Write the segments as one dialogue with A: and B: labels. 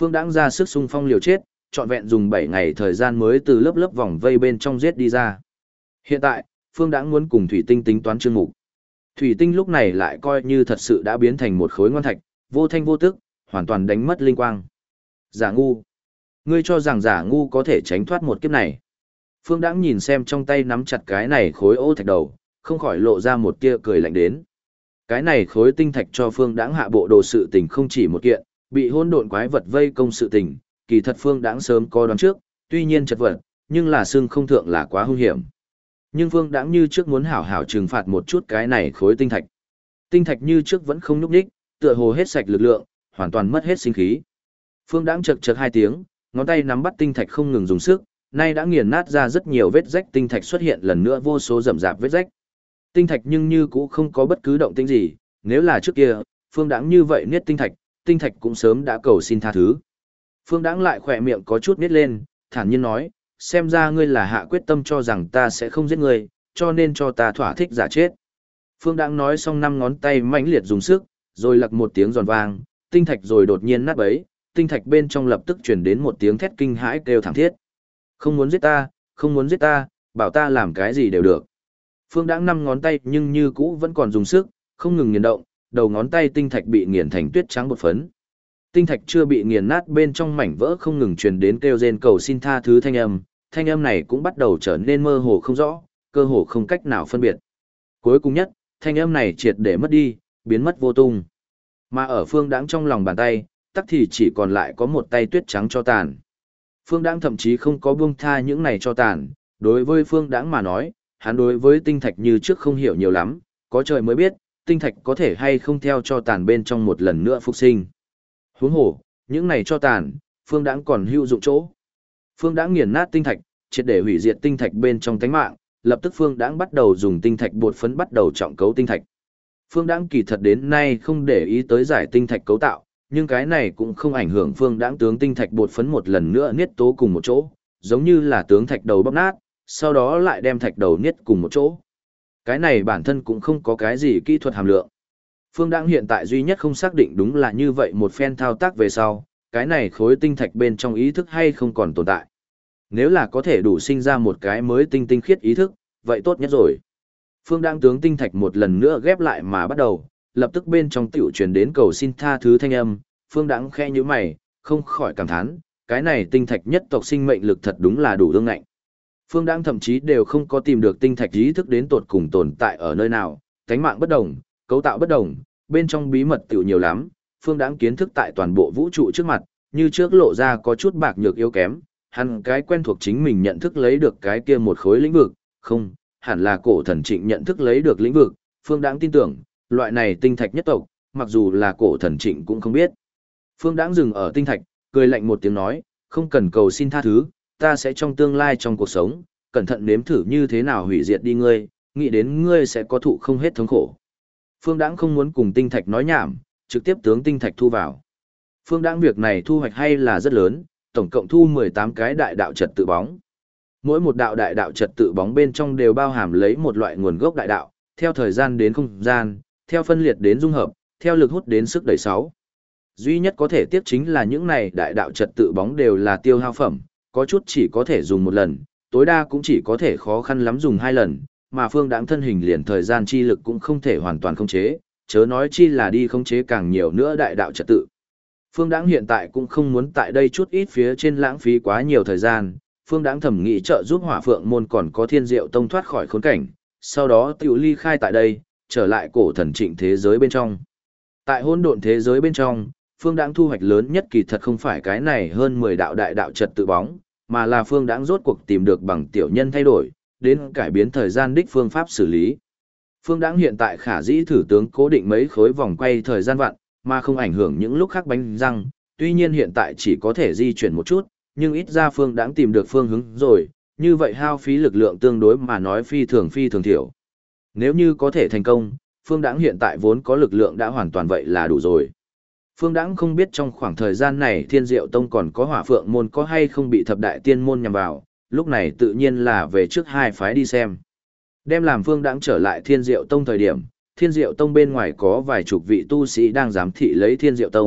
A: Phương Đãng ra sức xung phong liều chết, trọn vẹn dùng 7 ngày thời gian mới từ lớp lớp vòng vây bên trong giết đi ra. Hiện tại, Phương Đãng muốn cùng Thủy Tinh tính toán chương mục. Thủy Tinh lúc này lại coi như thật sự đã biến thành một khối ngoan thạch, vô thanh vô tức, hoàn toàn đánh mất linh quang. Giả ngu. Ngươi cho rằng giả ngu có thể tránh thoát một kiếp này. Phương Đãng nhìn xem trong tay nắm chặt cái này khối ô thạch đầu, không khỏi lộ ra một tia cười lạnh đến. Cái này khối tinh thạch cho Phương Đãng hạ bộ đồ sự tình không chỉ một kiện, bị hỗn độn quái vật vây công sự tình, kỳ thật Phương Đãng sớm có đoán trước, tuy nhiên chật vật, nhưng là xương không thượng là quá hung hiểm. Nhưng Phương Đãng như trước muốn hảo hảo trừng phạt một chút cái này khối tinh thạch. Tinh thạch như trước vẫn không nhúc nhích, tựa hồ hết sạch lực lượng, hoàn toàn mất hết sinh khí. Phương Đãng chật chật hai tiếng, ngón tay nắm bắt tinh thạch không ngừng dùng sức, nay đã nghiền nát ra rất nhiều vết rách, tinh thạch xuất hiện lần nữa vô số rậm rạp vết rách. Tinh thạch nhưng như cũng không có bất cứ động tĩnh gì, nếu là trước kia, Phương Đãng như vậy niết tinh thạch cũng sớm đã cầu xin tha thứ. Phương Đãng lại khỏe miệng có chút nít lên, thản nhiên nói, xem ra ngươi là hạ quyết tâm cho rằng ta sẽ không giết ngươi, cho nên cho ta thỏa thích giả chết. Phương Đãng nói xong năm ngón tay mãnh liệt dùng sức, rồi lặc một tiếng giòn vang, tinh thạch rồi đột nhiên nát bấy, tinh thạch bên trong lập tức truyền đến một tiếng thét kinh hãi kêu thảm thiết. Không muốn giết ta, không muốn giết ta, bảo ta làm cái gì đều được. Phương Đãng năm ngón tay nhưng như cũ vẫn còn dùng sức, không ngừng nghiền động, đầu ngón tay tinh thạch bị nghiền thành tuyết trắng bột phấn. Tinh thạch chưa bị nghiền nát bên trong mảnh vỡ không ngừng truyền đến kêu rên cầu xin tha thứ thanh âm này cũng bắt đầu trở nên mơ hồ không rõ, cơ hồ không cách nào phân biệt. Cuối cùng nhất, thanh âm này triệt để mất đi, biến mất vô tung. Mà ở Phương Đãng trong lòng bàn tay, tắc thì chỉ còn lại có một tay tuyết trắng cho tàn. Phương Đãng thậm chí không có buông tha những này cho tàn, đối với Phương Đãng mà nói, hắn đối với tinh thạch như trước không hiểu nhiều lắm, có trời mới biết, tinh thạch có thể hay không theo cho tàn bên trong một lần nữa phục sinh. Huống hồ, những này cho tàn, Phương Đãng còn hữu dụng chỗ. Phương Đãng nghiền nát tinh thạch, triệt để hủy diệt tinh thạch bên trong tánh mạng, lập tức Phương Đãng bắt đầu dùng tinh thạch bột phấn bắt đầu trọng cấu tinh thạch. Phương Đãng kỳ thật đến nay không để ý tới giải tinh thạch cấu tạo, nhưng cái này cũng không ảnh hưởng Phương Đãng tướng tinh thạch bột phấn một lần nữa niết tố cùng một chỗ, giống như là tướng thạch đầu bóp nát, sau đó lại đem thạch đầu niết cùng một chỗ. Cái này bản thân cũng không có cái gì kỹ thuật hàm lượng. Phương Đãng hiện tại duy nhất không xác định đúng là như vậy một phen thao tác về sau, cái này khối tinh thạch bên trong ý thức hay không còn tồn tại. Nếu là có thể đủ sinh ra một cái mới tinh khiết ý thức, vậy tốt nhất rồi. Phương Đãng tướng tinh thạch một lần nữa ghép lại mà bắt đầu, lập tức bên trong tiểu truyền đến cầu xin tha thứ thanh âm, Phương Đãng khẽ nhíu mày, không khỏi cảm thán, cái này tinh thạch nhất tộc sinh mệnh lực thật đúng là đủ ương ngạnh. Phương Đãng thậm chí đều không có tìm được tinh thạch ý thức đến tột cùng tồn tại ở nơi nào, cánh mạng bất đồng, cấu tạo bất đồng, bên trong bí mật tiểu nhiều lắm, Phương Đãng kiến thức tại toàn bộ vũ trụ trước mặt, như trước lộ ra có chút bạc nhược yếu kém, hắn cái quen thuộc chính mình nhận thức lấy được cái kia một khối lĩnh vực, không, hẳn là cổ thần trịnh nhận thức lấy được lĩnh vực, Phương Đãng tin tưởng, loại này tinh thạch nhất tộc, mặc dù là cổ thần trịnh cũng không biết. Phương Đãng dừng ở tinh thạch, cười lạnh một tiếng nói, không cần cầu xin tha thứ, ta sẽ trong tương lai trong cuộc sống, cẩn thận nếm thử như thế nào hủy diệt đi ngươi, nghĩ đến ngươi sẽ có thụ không hết thống khổ. Phương Đãng không muốn cùng tinh thạch nói nhảm, trực tiếp tướng tinh thạch thu vào. Phương Đãng việc này thu hoạch hay là rất lớn, tổng cộng thu 18 cái đại đạo trật tự bóng. Mỗi một đạo đại đạo trật tự bóng bên trong đều bao hàm lấy một loại nguồn gốc đại đạo, theo thời gian đến không gian, theo phân liệt đến dung hợp, theo lực hút đến sức đẩy sáu. Duy nhất có thể tiếp chính là những này đại đạo trật tự bóng đều là tiêu hao phẩm, có chút chỉ có thể dùng một lần, tối đa cũng chỉ có thể khó khăn lắm dùng 2 lần, mà Phương Đãng thân hình liền thời gian chi lực cũng không thể hoàn toàn khống chế, chớ nói chi là đi khống chế càng nhiều nữa đại đạo trật tự. Phương Đãng hiện tại cũng không muốn tại đây chút ít phía trên lãng phí quá nhiều thời gian, Phương Đãng thẩm nghĩ trợ giúp Hỏa Phượng môn còn có Thiên Diệu tông thoát khỏi khốn cảnh, sau đó tiểu ly khai tại đây, trở lại cổ thần trịnh thế giới bên trong. Tại hỗn độn thế giới bên trong, Phương Đãng thu hoạch lớn nhất kỳ thật không phải cái này hơn 10 đạo đại đạo trật tự bóng, mà là Phương Đãng rốt cuộc tìm được bằng tiểu nhân thay đổi, đến cải biến thời gian đích phương pháp xử lý. Phương Đãng hiện tại khả dĩ thử tướng cố định mấy khối vòng quay thời gian vặn, mà không ảnh hưởng những lúc khác bánh răng, tuy nhiên hiện tại chỉ có thể di chuyển một chút, nhưng ít ra Phương Đãng tìm được phương hướng rồi, như vậy hao phí lực lượng tương đối mà nói phi thường thiểu. Nếu như có thể thành công, Phương Đãng hiện tại vốn có lực lượng đã hoàn toàn vậy là đủ rồi. Phương Đãng không biết trong khoảng thời gian này Thiên Diệu Tông còn có Hỏa Phượng môn có hay không bị thập đại tiên môn nhằm vào, lúc này tự nhiên là về trước hai phái đi xem. Đem làm Phương Đãng trở lại Thiên Diệu Tông thời điểm, Thiên Diệu Tông bên ngoài có vài chục vị tu sĩ đang giám thị lấy Thiên Diệu Tông,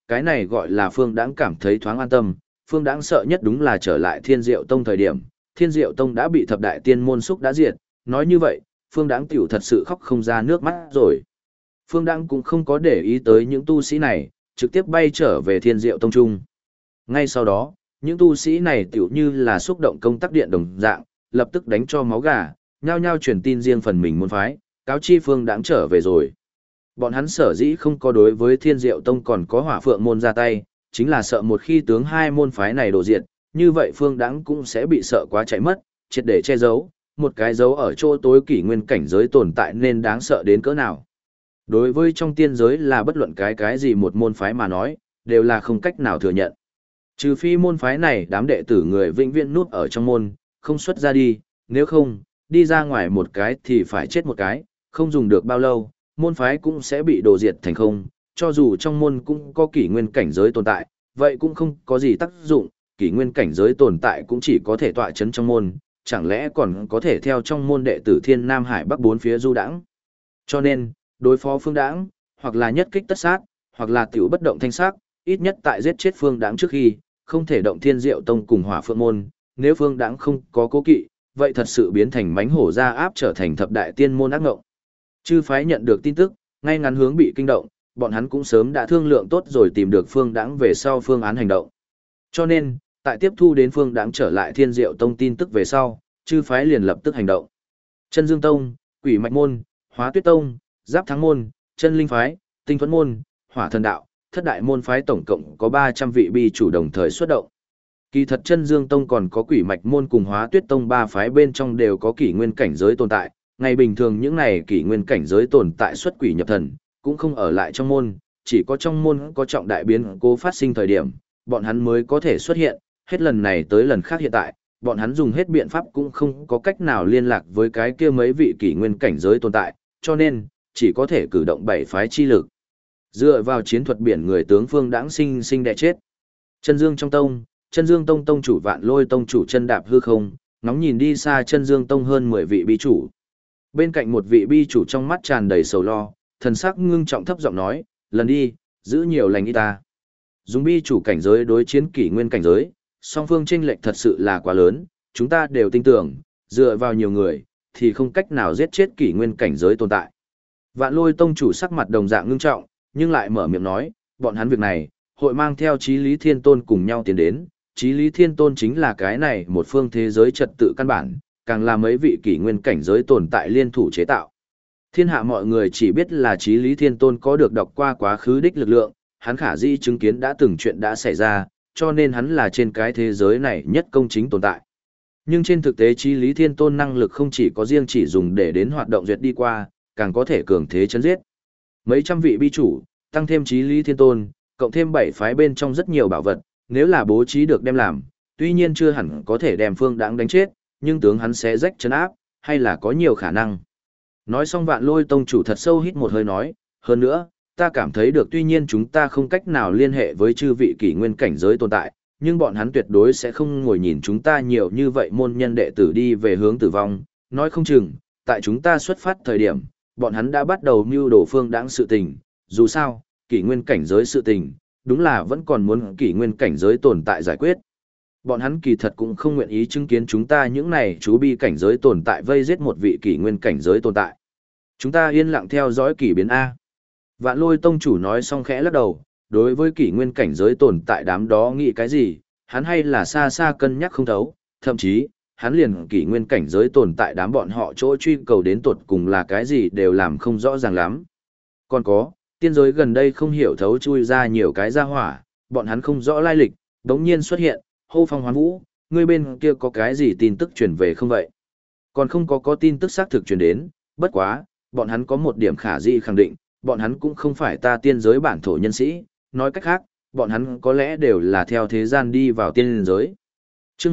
A: cái này gọi là Phương Đãng cảm thấy thoáng an tâm. Phương Đãng sợ nhất đúng là trở lại Thiên Diệu Tông thời điểm, Thiên Diệu Tông đã bị thập đại tiên môn xúc đã diệt, nói như vậy, Phương Đãng tiểu thật sự khóc không ra nước mắt rồi. Phương Đãng cũng không có để ý tới những tu sĩ này, trực tiếp bay trở về Thiên Diệu Tông Trung. Ngay sau đó, những tu sĩ này tiểu như là xúc động công tắc điện đồng dạng, lập tức đánh cho máu gà, nhao nhao truyền tin riêng phần mình môn phái, cáo chi Phương Đãng trở về rồi. Bọn hắn sở dĩ không có đối với Thiên Diệu Tông còn có Hỏa Phượng môn ra tay, chính là sợ một khi tướng hai môn phái này đổ diệt, như vậy Phương Đãng cũng sẽ bị sợ quá chạy mất, triệt để che giấu, một cái dấu ở chỗ tối kỷ nguyên cảnh giới tồn tại nên đáng sợ đến cỡ nào. Đối với trong tiên giới là bất luận cái gì một môn phái mà nói, đều là không cách nào thừa nhận. Trừ phi môn phái này đám đệ tử người vĩnh viễn núp ở trong môn, không xuất ra đi, nếu không, đi ra ngoài một cái thì phải chết một cái, không dùng được bao lâu, môn phái cũng sẽ bị đổ diệt thành không, cho dù trong môn cũng có kỷ nguyên cảnh giới tồn tại, vậy cũng không có gì tác dụng, kỷ nguyên cảnh giới tồn tại cũng chỉ có thể tọa chấn trong môn, chẳng lẽ còn có thể theo trong môn đệ tử Thiên Nam Hải Bắc bốn phía du đãng. Cho nên, đối phó Phương Đãng, hoặc là nhất kích tất sát, hoặc là tiểu bất động thanh sắc, ít nhất tại giết chết Phương Đãng trước khi, không thể động Thiên Diệu Tông cùng Hỏa Phượng môn, nếu Phương Đãng không có cố kỵ, vậy thật sự biến thành mánh hổ ra áp trở thành thập đại tiên môn ác ngộng. Chư phái nhận được tin tức, ngay ngắn hướng bị kinh động, bọn hắn cũng sớm đã thương lượng tốt rồi tìm được Phương Đãng về sau phương án hành động. Cho nên, tại tiếp thu đến Phương Đãng trở lại Thiên Diệu Tông tin tức về sau, chư phái liền lập tức hành động. Chân Dương Tông, Quỷ Mạch môn, Hóa Tuyết Tông, Giáp Thắng môn, Chân Linh phái, Tinh Thuẫn môn, Hỏa Thần đạo, thất đại môn phái tổng cộng có 300 vị bi chủ đồng thời xuất động. Kỳ thật Chân Dương Tông còn có Quỷ Mạch môn cùng Hóa Tuyết Tông ba phái bên trong đều có kỷ nguyên cảnh giới tồn tại, ngày bình thường những này kỷ nguyên cảnh giới tồn tại xuất quỷ nhập thần, cũng không ở lại trong môn, chỉ có trong môn có trọng đại biến cố phát sinh thời điểm, bọn hắn mới có thể xuất hiện, hết lần này tới lần khác hiện tại, bọn hắn dùng hết biện pháp cũng không có cách nào liên lạc với cái kia mấy vị kỷ nguyên cảnh giới tồn tại, cho nên, chỉ có thể cử động bảy phái chi lực. Dựa vào chiến thuật biển người tướng Phương Đãng sinh sinh đè chết. Chân Dương trong tông, Chân Dương Tông tông chủ Vạn Lôi tông chủ chân đạp hư không, ngóng nhìn đi xa Chân Dương Tông hơn 10 vị bi chủ. Bên cạnh một vị bi chủ trong mắt tràn đầy sầu lo, thần sắc ngưng trọng thấp giọng nói, lần đi, giữ nhiều lành y ta. Dùng bi chủ cảnh giới đối chiến kỷ nguyên cảnh giới, song phương chênh lệch thật sự là quá lớn, chúng ta đều tin tưởng, dựa vào nhiều người, thì không cách nào giết chết kỷ nguyên cảnh giới tồn tại. Vạn Lôi tông chủ sắc mặt đồng dạng ngưng trọng, nhưng lại mở miệng nói, bọn hắn việc này, hội mang theo Chí Lý Thiên Tôn cùng nhau tiến đến, Chí Lý Thiên Tôn chính là cái này một phương thế giới trật tự căn bản, càng là mấy vị kỷ nguyên cảnh giới tồn tại liên thủ chế tạo. Thiên hạ mọi người chỉ biết là Chí Lý Thiên Tôn có được đọc qua quá khứ đích lực lượng, hắn khả dĩ chứng kiến đã từng chuyện đã xảy ra, cho nên hắn là trên cái thế giới này nhất công chính tồn tại. Nhưng trên thực tế Chí Lý Thiên Tôn năng lực không chỉ có riêng chỉ dùng để đến hoạt động duyệt đi qua, càng có thể cường thế chấn giết. Mấy trăm vị bi chủ, tăng thêm Chí Lý Thiên Tôn, cộng thêm 7 phái bên trong rất nhiều bảo vật, nếu là bố trí được đem làm, tuy nhiên chưa hẳn có thể đem Phương Đãng đánh chết, nhưng tướng hắn sẽ rách chấn áp, hay là có nhiều khả năng. Nói xong Vạn Lôi tông chủ thật sâu hít một hơi nói, hơn nữa, ta cảm thấy được tuy nhiên chúng ta không cách nào liên hệ với chư vị kỷ nguyên cảnh giới tồn tại, nhưng bọn hắn tuyệt đối sẽ không ngồi nhìn chúng ta nhiều như vậy môn nhân đệ tử đi về hướng tử vong, nói không chừng, tại chúng ta xuất phát thời điểm, bọn hắn đã bắt đầu mưu đồ Phương Đãng sự tình, dù sao, kỷ nguyên cảnh giới sự tình, đúng là vẫn còn muốn kỷ nguyên cảnh giới tồn tại giải quyết. Bọn hắn kỳ thật cũng không nguyện ý chứng kiến chúng ta những này chú bi cảnh giới tồn tại vây giết một vị kỷ nguyên cảnh giới tồn tại. Chúng ta yên lặng theo dõi kỷ biến A. Vạn Lôi tông chủ nói xong khẽ lắc đầu, đối với kỷ nguyên cảnh giới tồn tại đám đó nghĩ cái gì, hắn hay là xa xa cân nhắc không thấu, thậm chí, hắn liền kỷ nguyên cảnh giới tồn tại đám bọn họ chỗ truy cầu đến tột cùng là cái gì đều làm không rõ ràng lắm. Còn có, tiên giới gần đây không hiểu thấu chui ra nhiều cái ra hỏa, bọn hắn không rõ lai lịch, đống nhiên xuất hiện, hô phong hoán vũ, người bên kia có cái gì tin tức truyền về không vậy? Còn không có tin tức xác thực truyền đến, bất quá, bọn hắn có một điểm khả dĩ khẳng định, bọn hắn cũng không phải ta tiên giới bản thổ nhân sĩ, nói cách khác, bọn hắn có lẽ đều là theo thế gian đi vào tiên giới. Trước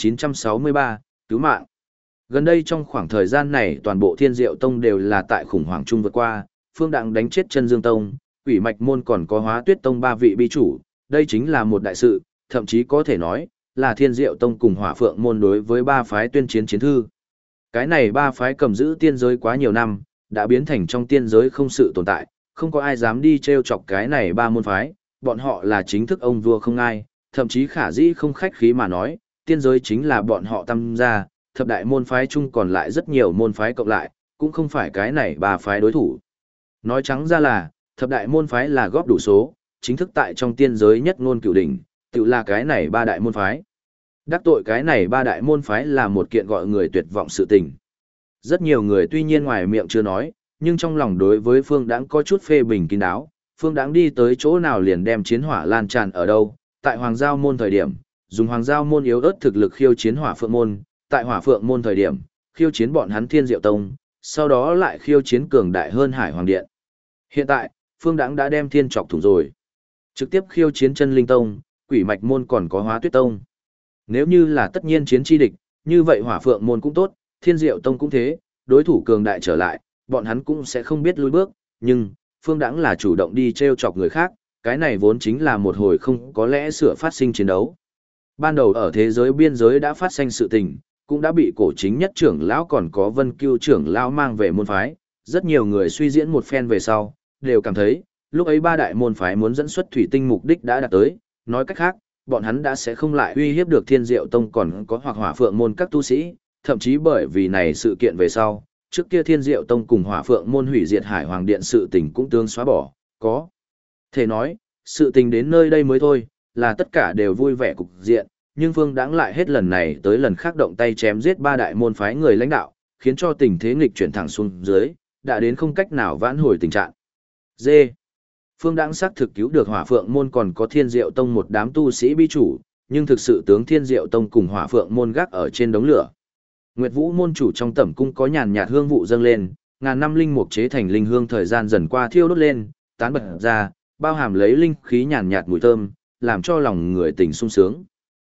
A: 1963, cứu mạng. Gần đây trong khoảng thời gian này toàn bộ Thiên Diệu Tông đều là tại khủng hoảng chung vượt qua, Phương Đãng đánh chết Chân Dương Tông, Quỷ Mạch môn còn có Hóa Tuyết Tông 3 vị bi chủ, đây chính là một đại sự, thậm chí có thể nói là Thiên Diệu Tông cùng Hỏa Phượng môn đối với 3 phái tuyên chiến chiến thư. Cái này 3 phái cầm giữ tiên giới quá nhiều năm, đã biến thành trong tiên giới không sự tồn tại, không có ai dám đi trêu chọc cái này 3 môn phái, bọn họ là chính thức ông vua không ai, thậm chí khả dĩ không khách khí mà nói, tiên giới chính là bọn họ tam gia, thập đại môn phái chung còn lại rất nhiều môn phái cộng lại, cũng không phải cái này ba phái đối thủ. Nói trắng ra là, thập đại môn phái là góp đủ số, chính thức tại trong tiên giới nhất ngôn cửu đỉnh, tự là cái này ba đại môn phái. Đắc tội cái này ba đại môn phái là một kiện gọi người tuyệt vọng sự tình. Rất nhiều người tuy nhiên ngoài miệng chưa nói, nhưng trong lòng đối với Phương Đãng có chút phê bình kín đáo. Phương Đãng đi tới chỗ nào liền đem chiến hỏa lan tràn ở đâu, tại Hoàng Giao môn thời điểm, dùng Hoàng Giao môn yếu ớt thực lực khiêu chiến Hỏa Phượng môn, tại Hỏa Phượng môn thời điểm, khiêu chiến bọn hắn Thiên Diệu Tông, sau đó lại khiêu chiến cường đại hơn Hải Hoàng Điện. Hiện tại, Phương Đãng đã đem thiên trọc thủng rồi. Trực tiếp khiêu chiến Chân Linh Tông, Quỷ Mạch môn còn có Hóa Tuyết Tông. Nếu như là tất nhiên chiến chi địch, như vậy Hỏa Phượng môn cũng tốt, Thiên Diệu Tông cũng thế, đối thủ cường đại trở lại, bọn hắn cũng sẽ không biết lùi bước, nhưng Phương Đãng là chủ động đi trêu chọc người khác, cái này vốn chính là một hồi không có lẽ sửa phát sinh chiến đấu. Ban đầu ở thế giới biên giới đã phát sinh sự tình, cũng đã bị cổ chính nhất trưởng lão còn có Vân Cưu trưởng lão mang về môn phái, rất nhiều người suy diễn một phen về sau, đều cảm thấy, lúc ấy ba đại môn phái muốn dẫn xuất thủy tinh mục đích đã đạt tới, nói cách khác, bọn hắn đã sẽ không lại uy hiếp được Thiên Diệu Tông còn có hoặc Hỏa Phượng môn các tu sĩ, thậm chí bởi vì này sự kiện về sau, trước kia Thiên Diệu Tông cùng Hỏa Phượng môn hủy diệt Hải Hoàng Điện sự tình cũng tương xóa bỏ, có thể nói, sự tình đến nơi đây mới thôi, là tất cả đều vui vẻ cục diện, nhưng Phương Đãng lại hết lần này tới lần khác động tay chém giết ba đại môn phái người lãnh đạo, khiến cho tình thế nghịch chuyển thẳng xuống dưới, đã đến không cách nào vãn hồi tình trạng. D. Phương Đãng xác thực cứu được Hỏa Phượng môn còn có Thiên Diệu Tông một đám tu sĩ bi chủ, nhưng thực sự tướng Thiên Diệu Tông cùng Hỏa Phượng môn gác ở trên đống lửa. Nguyệt Vũ môn chủ trong tẩm cung có nhàn nhạt hương vụ dâng lên, ngàn năm linh mục chế thành linh hương thời gian dần qua thiêu đốt lên, tán bật ra, bao hàm lấy linh khí nhàn nhạt mùi thơm, làm cho lòng người tình sung sướng.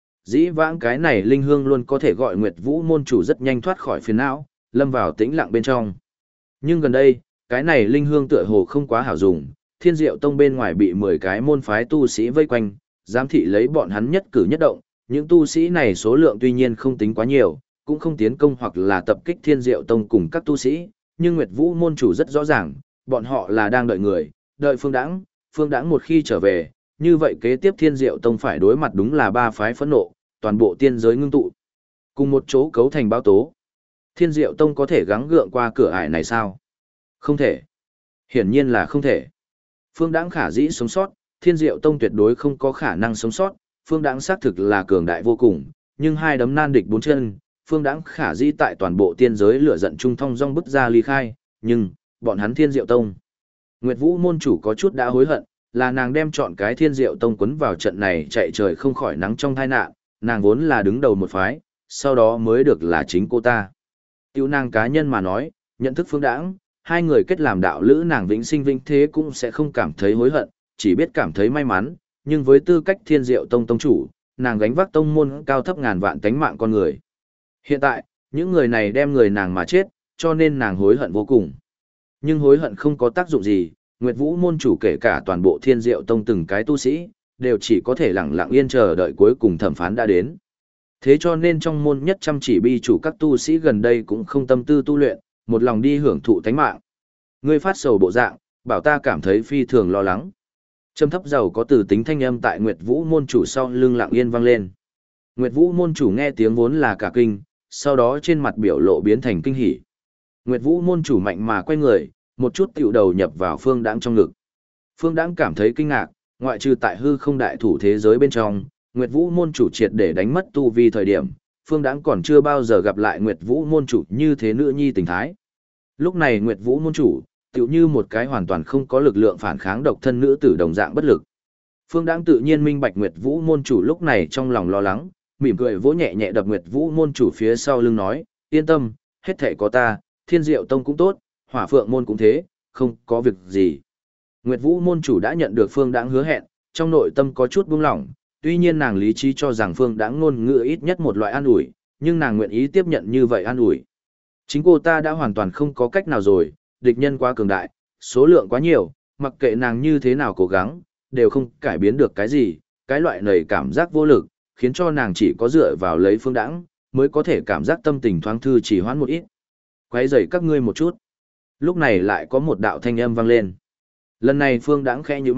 A: Dĩ vãng cái này linh hương luôn có thể gọi Nguyệt Vũ môn chủ rất nhanh thoát khỏi phiền não, lâm vào tĩnh lặng bên trong. Nhưng gần đây, cái này linh hương tựa hồ không quá hảo dùng, Thiên Diệu Tông bên ngoài bị 10 cái môn phái tu sĩ vây quanh, giám thị lấy bọn hắn nhất cử nhất động, những tu sĩ này số lượng tuy nhiên không tính quá nhiều, cũng không tiến công hoặc là tập kích Thiên Diệu Tông cùng các tu sĩ, nhưng Nguyệt Vũ môn chủ rất rõ ràng, bọn họ là đang đợi người, đợi Phương Đãng một khi trở về, như vậy kế tiếp Thiên Diệu Tông phải đối mặt đúng là ba phái phẫn nộ, toàn bộ tiên giới ngưng tụ, cùng một chỗ cấu thành báo tố. Thiên Diệu Tông có thể gắng gượng qua cửa ải này sao? Không thể. Hiển nhiên là không thể. Phương Đãng khả dĩ sống sót, Thiên Diệu Tông tuyệt đối không có khả năng sống sót, Phương Đãng xác thực là cường đại vô cùng, nhưng hai đấm nan địch bốn chân, Phương Đãng khả dĩ tại toàn bộ tiên giới lửa giận trung thông dong bứt ra ly khai, nhưng bọn hắn Thiên Diệu Tông. Nguyệt Vũ môn chủ có chút đã hối hận, là nàng đem chọn cái Thiên Diệu Tông quấn vào trận này chạy trời không khỏi nắng trong tai nạn, nàng vốn là đứng đầu một phái, sau đó mới được là chính cô ta. Tiêu nàng cá nhân mà nói, nhận thức Phương Đãng, hai người kết làm đạo lữ nàng vĩnh sinh vĩnh thế cũng sẽ không cảm thấy hối hận, chỉ biết cảm thấy may mắn, nhưng với tư cách Thiên Diệu Tông tông chủ, nàng gánh vác tông môn cao thấp ngàn vạn tánh mạng con người. Hiện tại, những người này đem người nàng mà chết, cho nên nàng hối hận vô cùng. Nhưng hối hận không có tác dụng gì, Nguyệt Vũ môn chủ kể cả toàn bộ Thiên Diệu Tông từng cái tu sĩ, đều chỉ có thể lặng lặng yên chờ đợi cuối cùng thẩm phán đã đến. Thế cho nên trong môn nhất chăm chỉ bi chủ các tu sĩ gần đây cũng không tâm tư tu luyện, một lòng đi hưởng thụ tánh mạng. Ngươi phát sầu bộ dạng, bảo ta cảm thấy phi thường lo lắng. Trầm thấp giàu có từ tính thanh âm tại Nguyệt Vũ môn chủ sau lưng lặng yên vang lên. Nguyệt Vũ môn chủ nghe tiếng vốn là cả kinh, sau đó trên mặt biểu lộ biến thành kinh hỉ. Nguyệt Vũ môn chủ mạnh mà quay người, một chút tiểu đầu nhập vào Phương Đãng trong ngực. Phương Đãng cảm thấy kinh ngạc, ngoại trừ tại hư không đại thủ thế giới bên trong, Nguyệt Vũ môn chủ triệt để đánh mất tu vi thời điểm, Phương Đãng còn chưa bao giờ gặp lại Nguyệt Vũ môn chủ như thế nữ nhi tình thái. Lúc này Nguyệt Vũ môn chủ, tựu như một cái hoàn toàn không có lực lượng phản kháng độc thân nữ tử đồng dạng bất lực. Phương Đãng tự nhiên minh bạch Nguyệt Vũ môn chủ lúc này trong lòng lo lắng, mỉm cười vỗ nhẹ nhẹ đập Nguyệt Vũ môn chủ phía sau lưng nói, yên tâm, hết thảy có ta, Thiên Diệu Tông cũng tốt, Hỏa Phượng môn cũng thế, không có việc gì. Nguyệt Vũ môn chủ đã nhận được Phương Đãng hứa hẹn, trong nội tâm có chút buông lỏng, tuy nhiên nàng lý trí cho rằng Phương Đãng ngôn ngữ ít nhất một loại an ủi, nhưng nàng nguyện ý tiếp nhận như vậy an ủi. Chính cô ta đã hoàn toàn không có cách nào rồi, địch nhân quá cường đại, số lượng quá nhiều, mặc kệ nàng như thế nào cố gắng, đều không cải biến được cái gì, cái loại này cảm giác vô lực, khiến cho nàng chỉ có dựa vào lấy Phương Đãng, mới có thể cảm giác tâm tình thoáng thư chỉ hoãn một ít. Quấy rầy các ngươi một chút. Lúc này lại có một đạo thanh âm vang lên. Lần này Phương Đãng khẽ nhíu mày,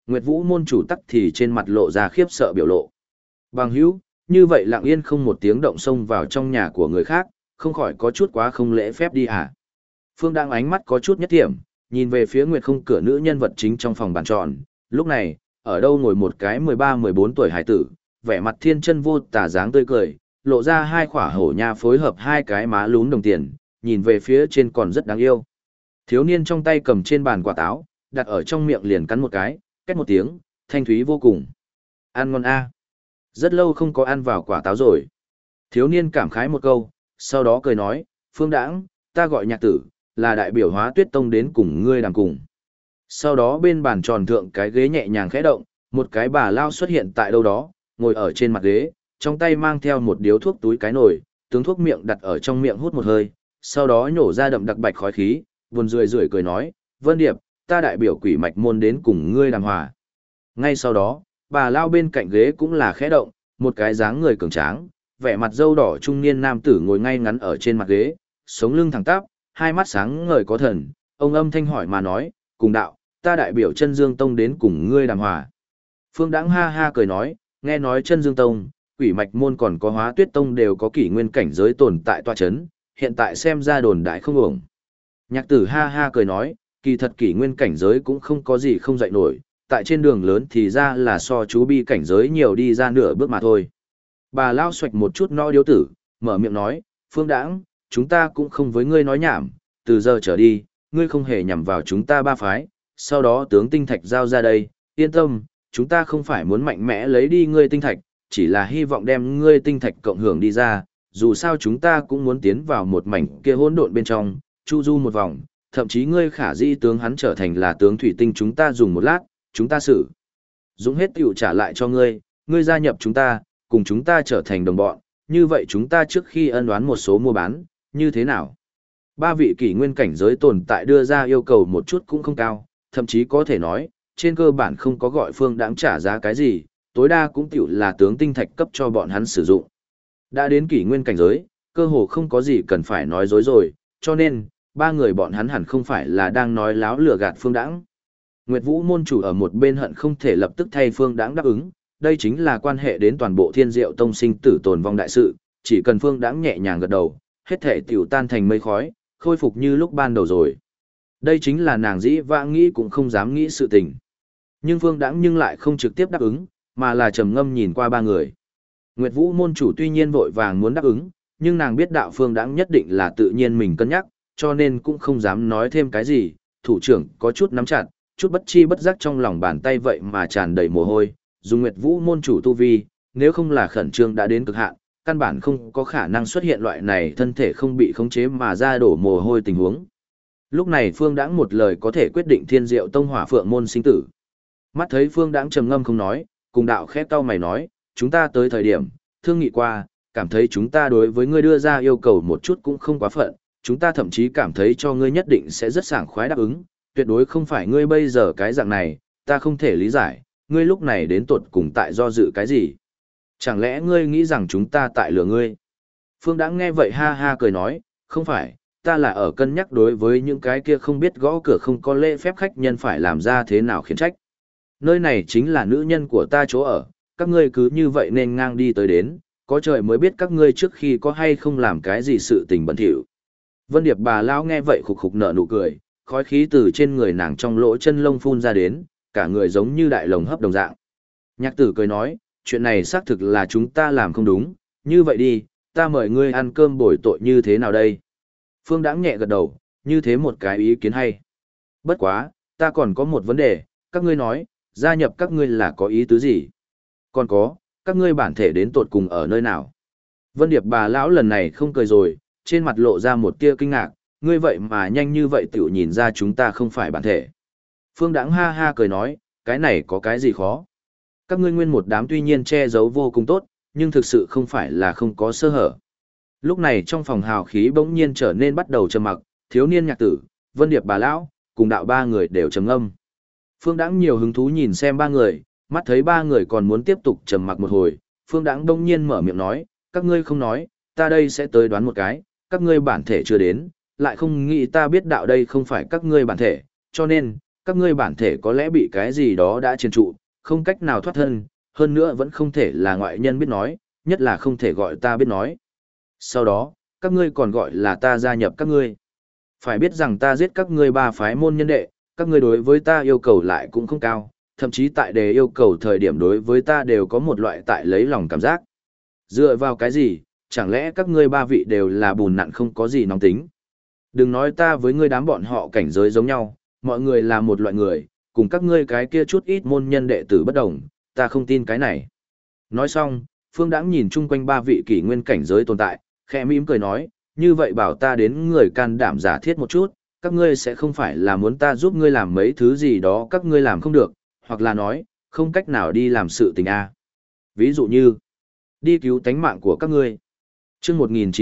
A: Nguyệt Vũ môn chủ tắc thì trên mặt lộ ra khiếp sợ biểu lộ. Bằng hữu, như vậy lặng yên không một tiếng động xông vào trong nhà của người khác, không khỏi có chút quá không lễ phép đi à. Phương đang ánh mắt có chút nhất điểm, nhìn về phía Nguyệt không cửa nữ nhân vật chính trong phòng bàn tròn. Lúc này, ở đâu ngồi một cái 13-14 tuổi hải tử, vẻ mặt thiên chân vô tà dáng tươi cười, lộ ra hai khỏa hổ nha phối hợp hai cái má lún đồng tiền, nhìn về phía trên còn rất đáng yêu. Thiếu niên trong tay cầm trên bàn quả táo, đặt ở trong miệng liền cắn một cái, két một tiếng, thanh thúy vô cùng. Ăn ngon a. Rất lâu không có ăn vào quả táo rồi. Thiếu niên cảm khái một câu, sau đó cười nói, Phương Đãng, ta gọi Nhạc Tử, là đại biểu Hóa Tuyết Tông đến cùng ngươi đàm cùng. Sau đó bên bàn tròn thượng cái ghế nhẹ nhàng khẽ động, một cái bà lao xuất hiện tại đâu đó, ngồi ở trên mặt ghế, trong tay mang theo một điếu thuốc túi cái nồi, tướng thuốc miệng đặt ở trong miệng hút một hơi, sau đó nhổ ra đậm đặc bạch khói khí, buồn rười rượi cười nói, Vân Điệp, ta đại biểu Quỷ Mạch Môn đến cùng ngươi đàm hòa. Ngay sau đó, bà lao bên cạnh ghế cũng là khẽ động, một cái dáng người cường tráng, vẻ mặt râu đỏ trung niên nam tử ngồi ngay ngắn ở trên mặt ghế, sống lưng thẳng tắp, hai mắt sáng ngời có thần, ông âm thanh hỏi mà nói, cùng đạo, ta đại biểu Chân Dương Tông đến cùng ngươi đàm hòa. Phương Đãng ha ha cười nói, nghe nói Chân Dương Tông, Quỷ Mạch Môn còn có Hóa Tuyết Tông đều có kỷ nguyên cảnh giới tồn tại tọa chấn, hiện tại xem ra đồn đại không ổng. Nhạc Tử ha ha cười nói, kỳ thật kỷ nguyên cảnh giới cũng không có gì không dạy nổi, tại trên đường lớn thì ra là so chú bi cảnh giới nhiều đi ra nửa bước mà thôi. Bà lao xoạch một chút no điếu tử, mở miệng nói, Phương Đãng, chúng ta cũng không với ngươi nói nhảm, từ giờ trở đi, ngươi không hề nhằm vào chúng ta ba phái, sau đó tướng tinh thạch giao ra đây, yên tâm, chúng ta không phải muốn mạnh mẽ lấy đi ngươi tinh thạch, chỉ là hy vọng đem ngươi tinh thạch cộng hưởng đi ra, dù sao chúng ta cũng muốn tiến vào một mảnh kia hỗn độn bên trong, chu du một vòng, thậm chí ngươi khả dĩ tướng hắn trở thành là tướng thủy tinh chúng ta dùng một lát, chúng ta xử dũng hết tiểu trả lại cho ngươi, ngươi gia nhập chúng ta, cùng chúng ta trở thành đồng bọn, như vậy chúng ta trước khi ân oán một số mua bán, như thế nào? Ba vị kỷ nguyên cảnh giới tồn tại đưa ra yêu cầu một chút cũng không cao, thậm chí có thể nói, trên cơ bản không có gọi Phương Đãng trả giá cái gì, tối đa cũng tiểu là tướng tinh thạch cấp cho bọn hắn sử dụng. Đã đến kỷ nguyên cảnh giới, cơ hồ không có gì cần phải nói dối rồi, cho nên, ba người bọn hắn hẳn không phải là đang nói láo lừa gạt Phương Đãng. Nguyệt Vũ môn chủ ở một bên hận không thể lập tức thay Phương Đãng đáp ứng, đây chính là quan hệ đến toàn bộ Thiên Diệu Tông sinh tử tồn vong đại sự, chỉ cần Phương Đãng nhẹ nhàng gật đầu, hết thể tiểu tan thành mây khói, khôi phục như lúc ban đầu rồi. Đây chính là nàng dĩ vãng nghĩ cũng không dám nghĩ sự tình. Nhưng Phương Đãng nhưng lại không trực tiếp đáp ứng, mà là trầm ngâm nhìn qua ba người. Nguyệt Vũ môn chủ tuy nhiên vội vàng muốn đáp ứng, nhưng nàng biết đạo Phương Đãng nhất định là tự nhiên mình cân nhắc, cho nên cũng không dám nói thêm cái gì, thủ trưởng có chút nắm chặt, chút bất chi bất giác trong lòng bàn tay vậy mà tràn đầy mồ hôi, dùng Nguyệt Vũ môn chủ tu vi, nếu không là khẩn trương đã đến cực hạn, căn bản không có khả năng xuất hiện loại này thân thể không bị khống chế mà ra đổ mồ hôi tình huống. Lúc này Phương Đãng một lời có thể quyết định Thiên Diệu Tông Hỏa Phượng môn sinh tử. Mắt thấy Phương Đãng trầm ngâm không nói, cùng đạo khép cau mày nói, chúng ta tới thời điểm, thương nghị qua, cảm thấy chúng ta đối với ngươi đưa ra yêu cầu một chút cũng không quá phận, chúng ta thậm chí cảm thấy cho ngươi nhất định sẽ rất sảng khoái đáp ứng, tuyệt đối không phải ngươi bây giờ cái dạng này, ta không thể lý giải, ngươi lúc này đến tột cùng tại do dự cái gì. Chẳng lẽ ngươi nghĩ rằng chúng ta tại lừa ngươi? Phương Đãng nghe vậy ha ha cười nói, không phải, ta là ở cân nhắc đối với những cái kia không biết gõ cửa không có lễ phép khách nhân phải làm ra thế nào khiển trách. Nơi này chính là nữ nhân của ta chỗ ở, các ngươi cứ như vậy nên ngang đi tới đến, có trời mới biết các ngươi trước khi có hay không làm cái gì sự tình bẩn thỉu. Vân Điệp bà lão nghe vậy khục khục nở nụ cười, khói khí từ trên người nàng trong lỗ chân lông phun ra đến, cả người giống như đại lồng hấp đồng dạng. Nhạc Tử cười nói, chuyện này xác thực là chúng ta làm không đúng, như vậy đi, ta mời ngươi ăn cơm bồi tội như thế nào đây? Phương Đãng nhẹ gật đầu, như thế một cái ý kiến hay. Bất quá, ta còn có một vấn đề, các ngươi nói, gia nhập các ngươi là có ý tứ gì? Còn có, các ngươi bản thể đến tột cùng ở nơi nào? Vân Điệp bà lão lần này không cười rồi, trên mặt lộ ra một tia kinh ngạc, ngươi vậy mà nhanh như vậy tiểu nhìn ra chúng ta không phải bản thể. Phương Đãng ha ha cười nói, cái này có cái gì khó? Các ngươi nguyên một đám tuy nhiên che giấu vô cùng tốt, nhưng thực sự không phải là không có sơ hở. Lúc này trong phòng hào khí bỗng nhiên trở nên bắt đầu trầm mặc, thiếu niên Nhạc Tử, Vân Điệp bà lão, cùng đạo ba người đều trầm ngâm. Phương Đãng nhiều hứng thú nhìn xem ba người, mắt thấy ba người còn muốn tiếp tục trầm mặc một hồi, Phương Đãng bỗng nhiên mở miệng nói, các ngươi không nói, ta đây sẽ tới đoán một cái, các ngươi bản thể chưa đến, lại không nghĩ ta biết đạo đây không phải các ngươi bản thể, cho nên, các ngươi bản thể có lẽ bị cái gì đó đã chiền trụ, không cách nào thoát thân, hơn nữa vẫn không thể là ngoại nhân biết nói, nhất là không thể gọi ta biết nói. Sau đó, các ngươi còn gọi là ta gia nhập các ngươi. Phải biết rằng ta giết các ngươi ba phái môn nhân đệ, các ngươi đối với ta yêu cầu lại cũng không cao, thậm chí tại đề yêu cầu thời điểm đối với ta đều có một loại tại lấy lòng cảm giác. Dựa vào cái gì, chẳng lẽ các ngươi ba vị đều là bùn nặn không có gì nóng tính? Đừng nói ta với ngươi đám bọn họ cảnh giới giống nhau, mọi người là một loại người, cùng các ngươi cái kia chút ít môn nhân đệ tử bất đồng, ta không tin cái này. Nói xong, Phương Đãng nhìn chung quanh ba vị kỷ nguyên cảnh giới tồn tại, khẽ mỉm cười nói, như vậy bảo ta đến người can đảm giả thiết một chút, các ngươi sẽ không phải là muốn ta giúp ngươi làm mấy thứ gì đó các ngươi làm không được, hoặc là nói, không cách nào đi làm sự tình a. Ví dụ như, đi cứu tánh mạng của các ngươi. Chương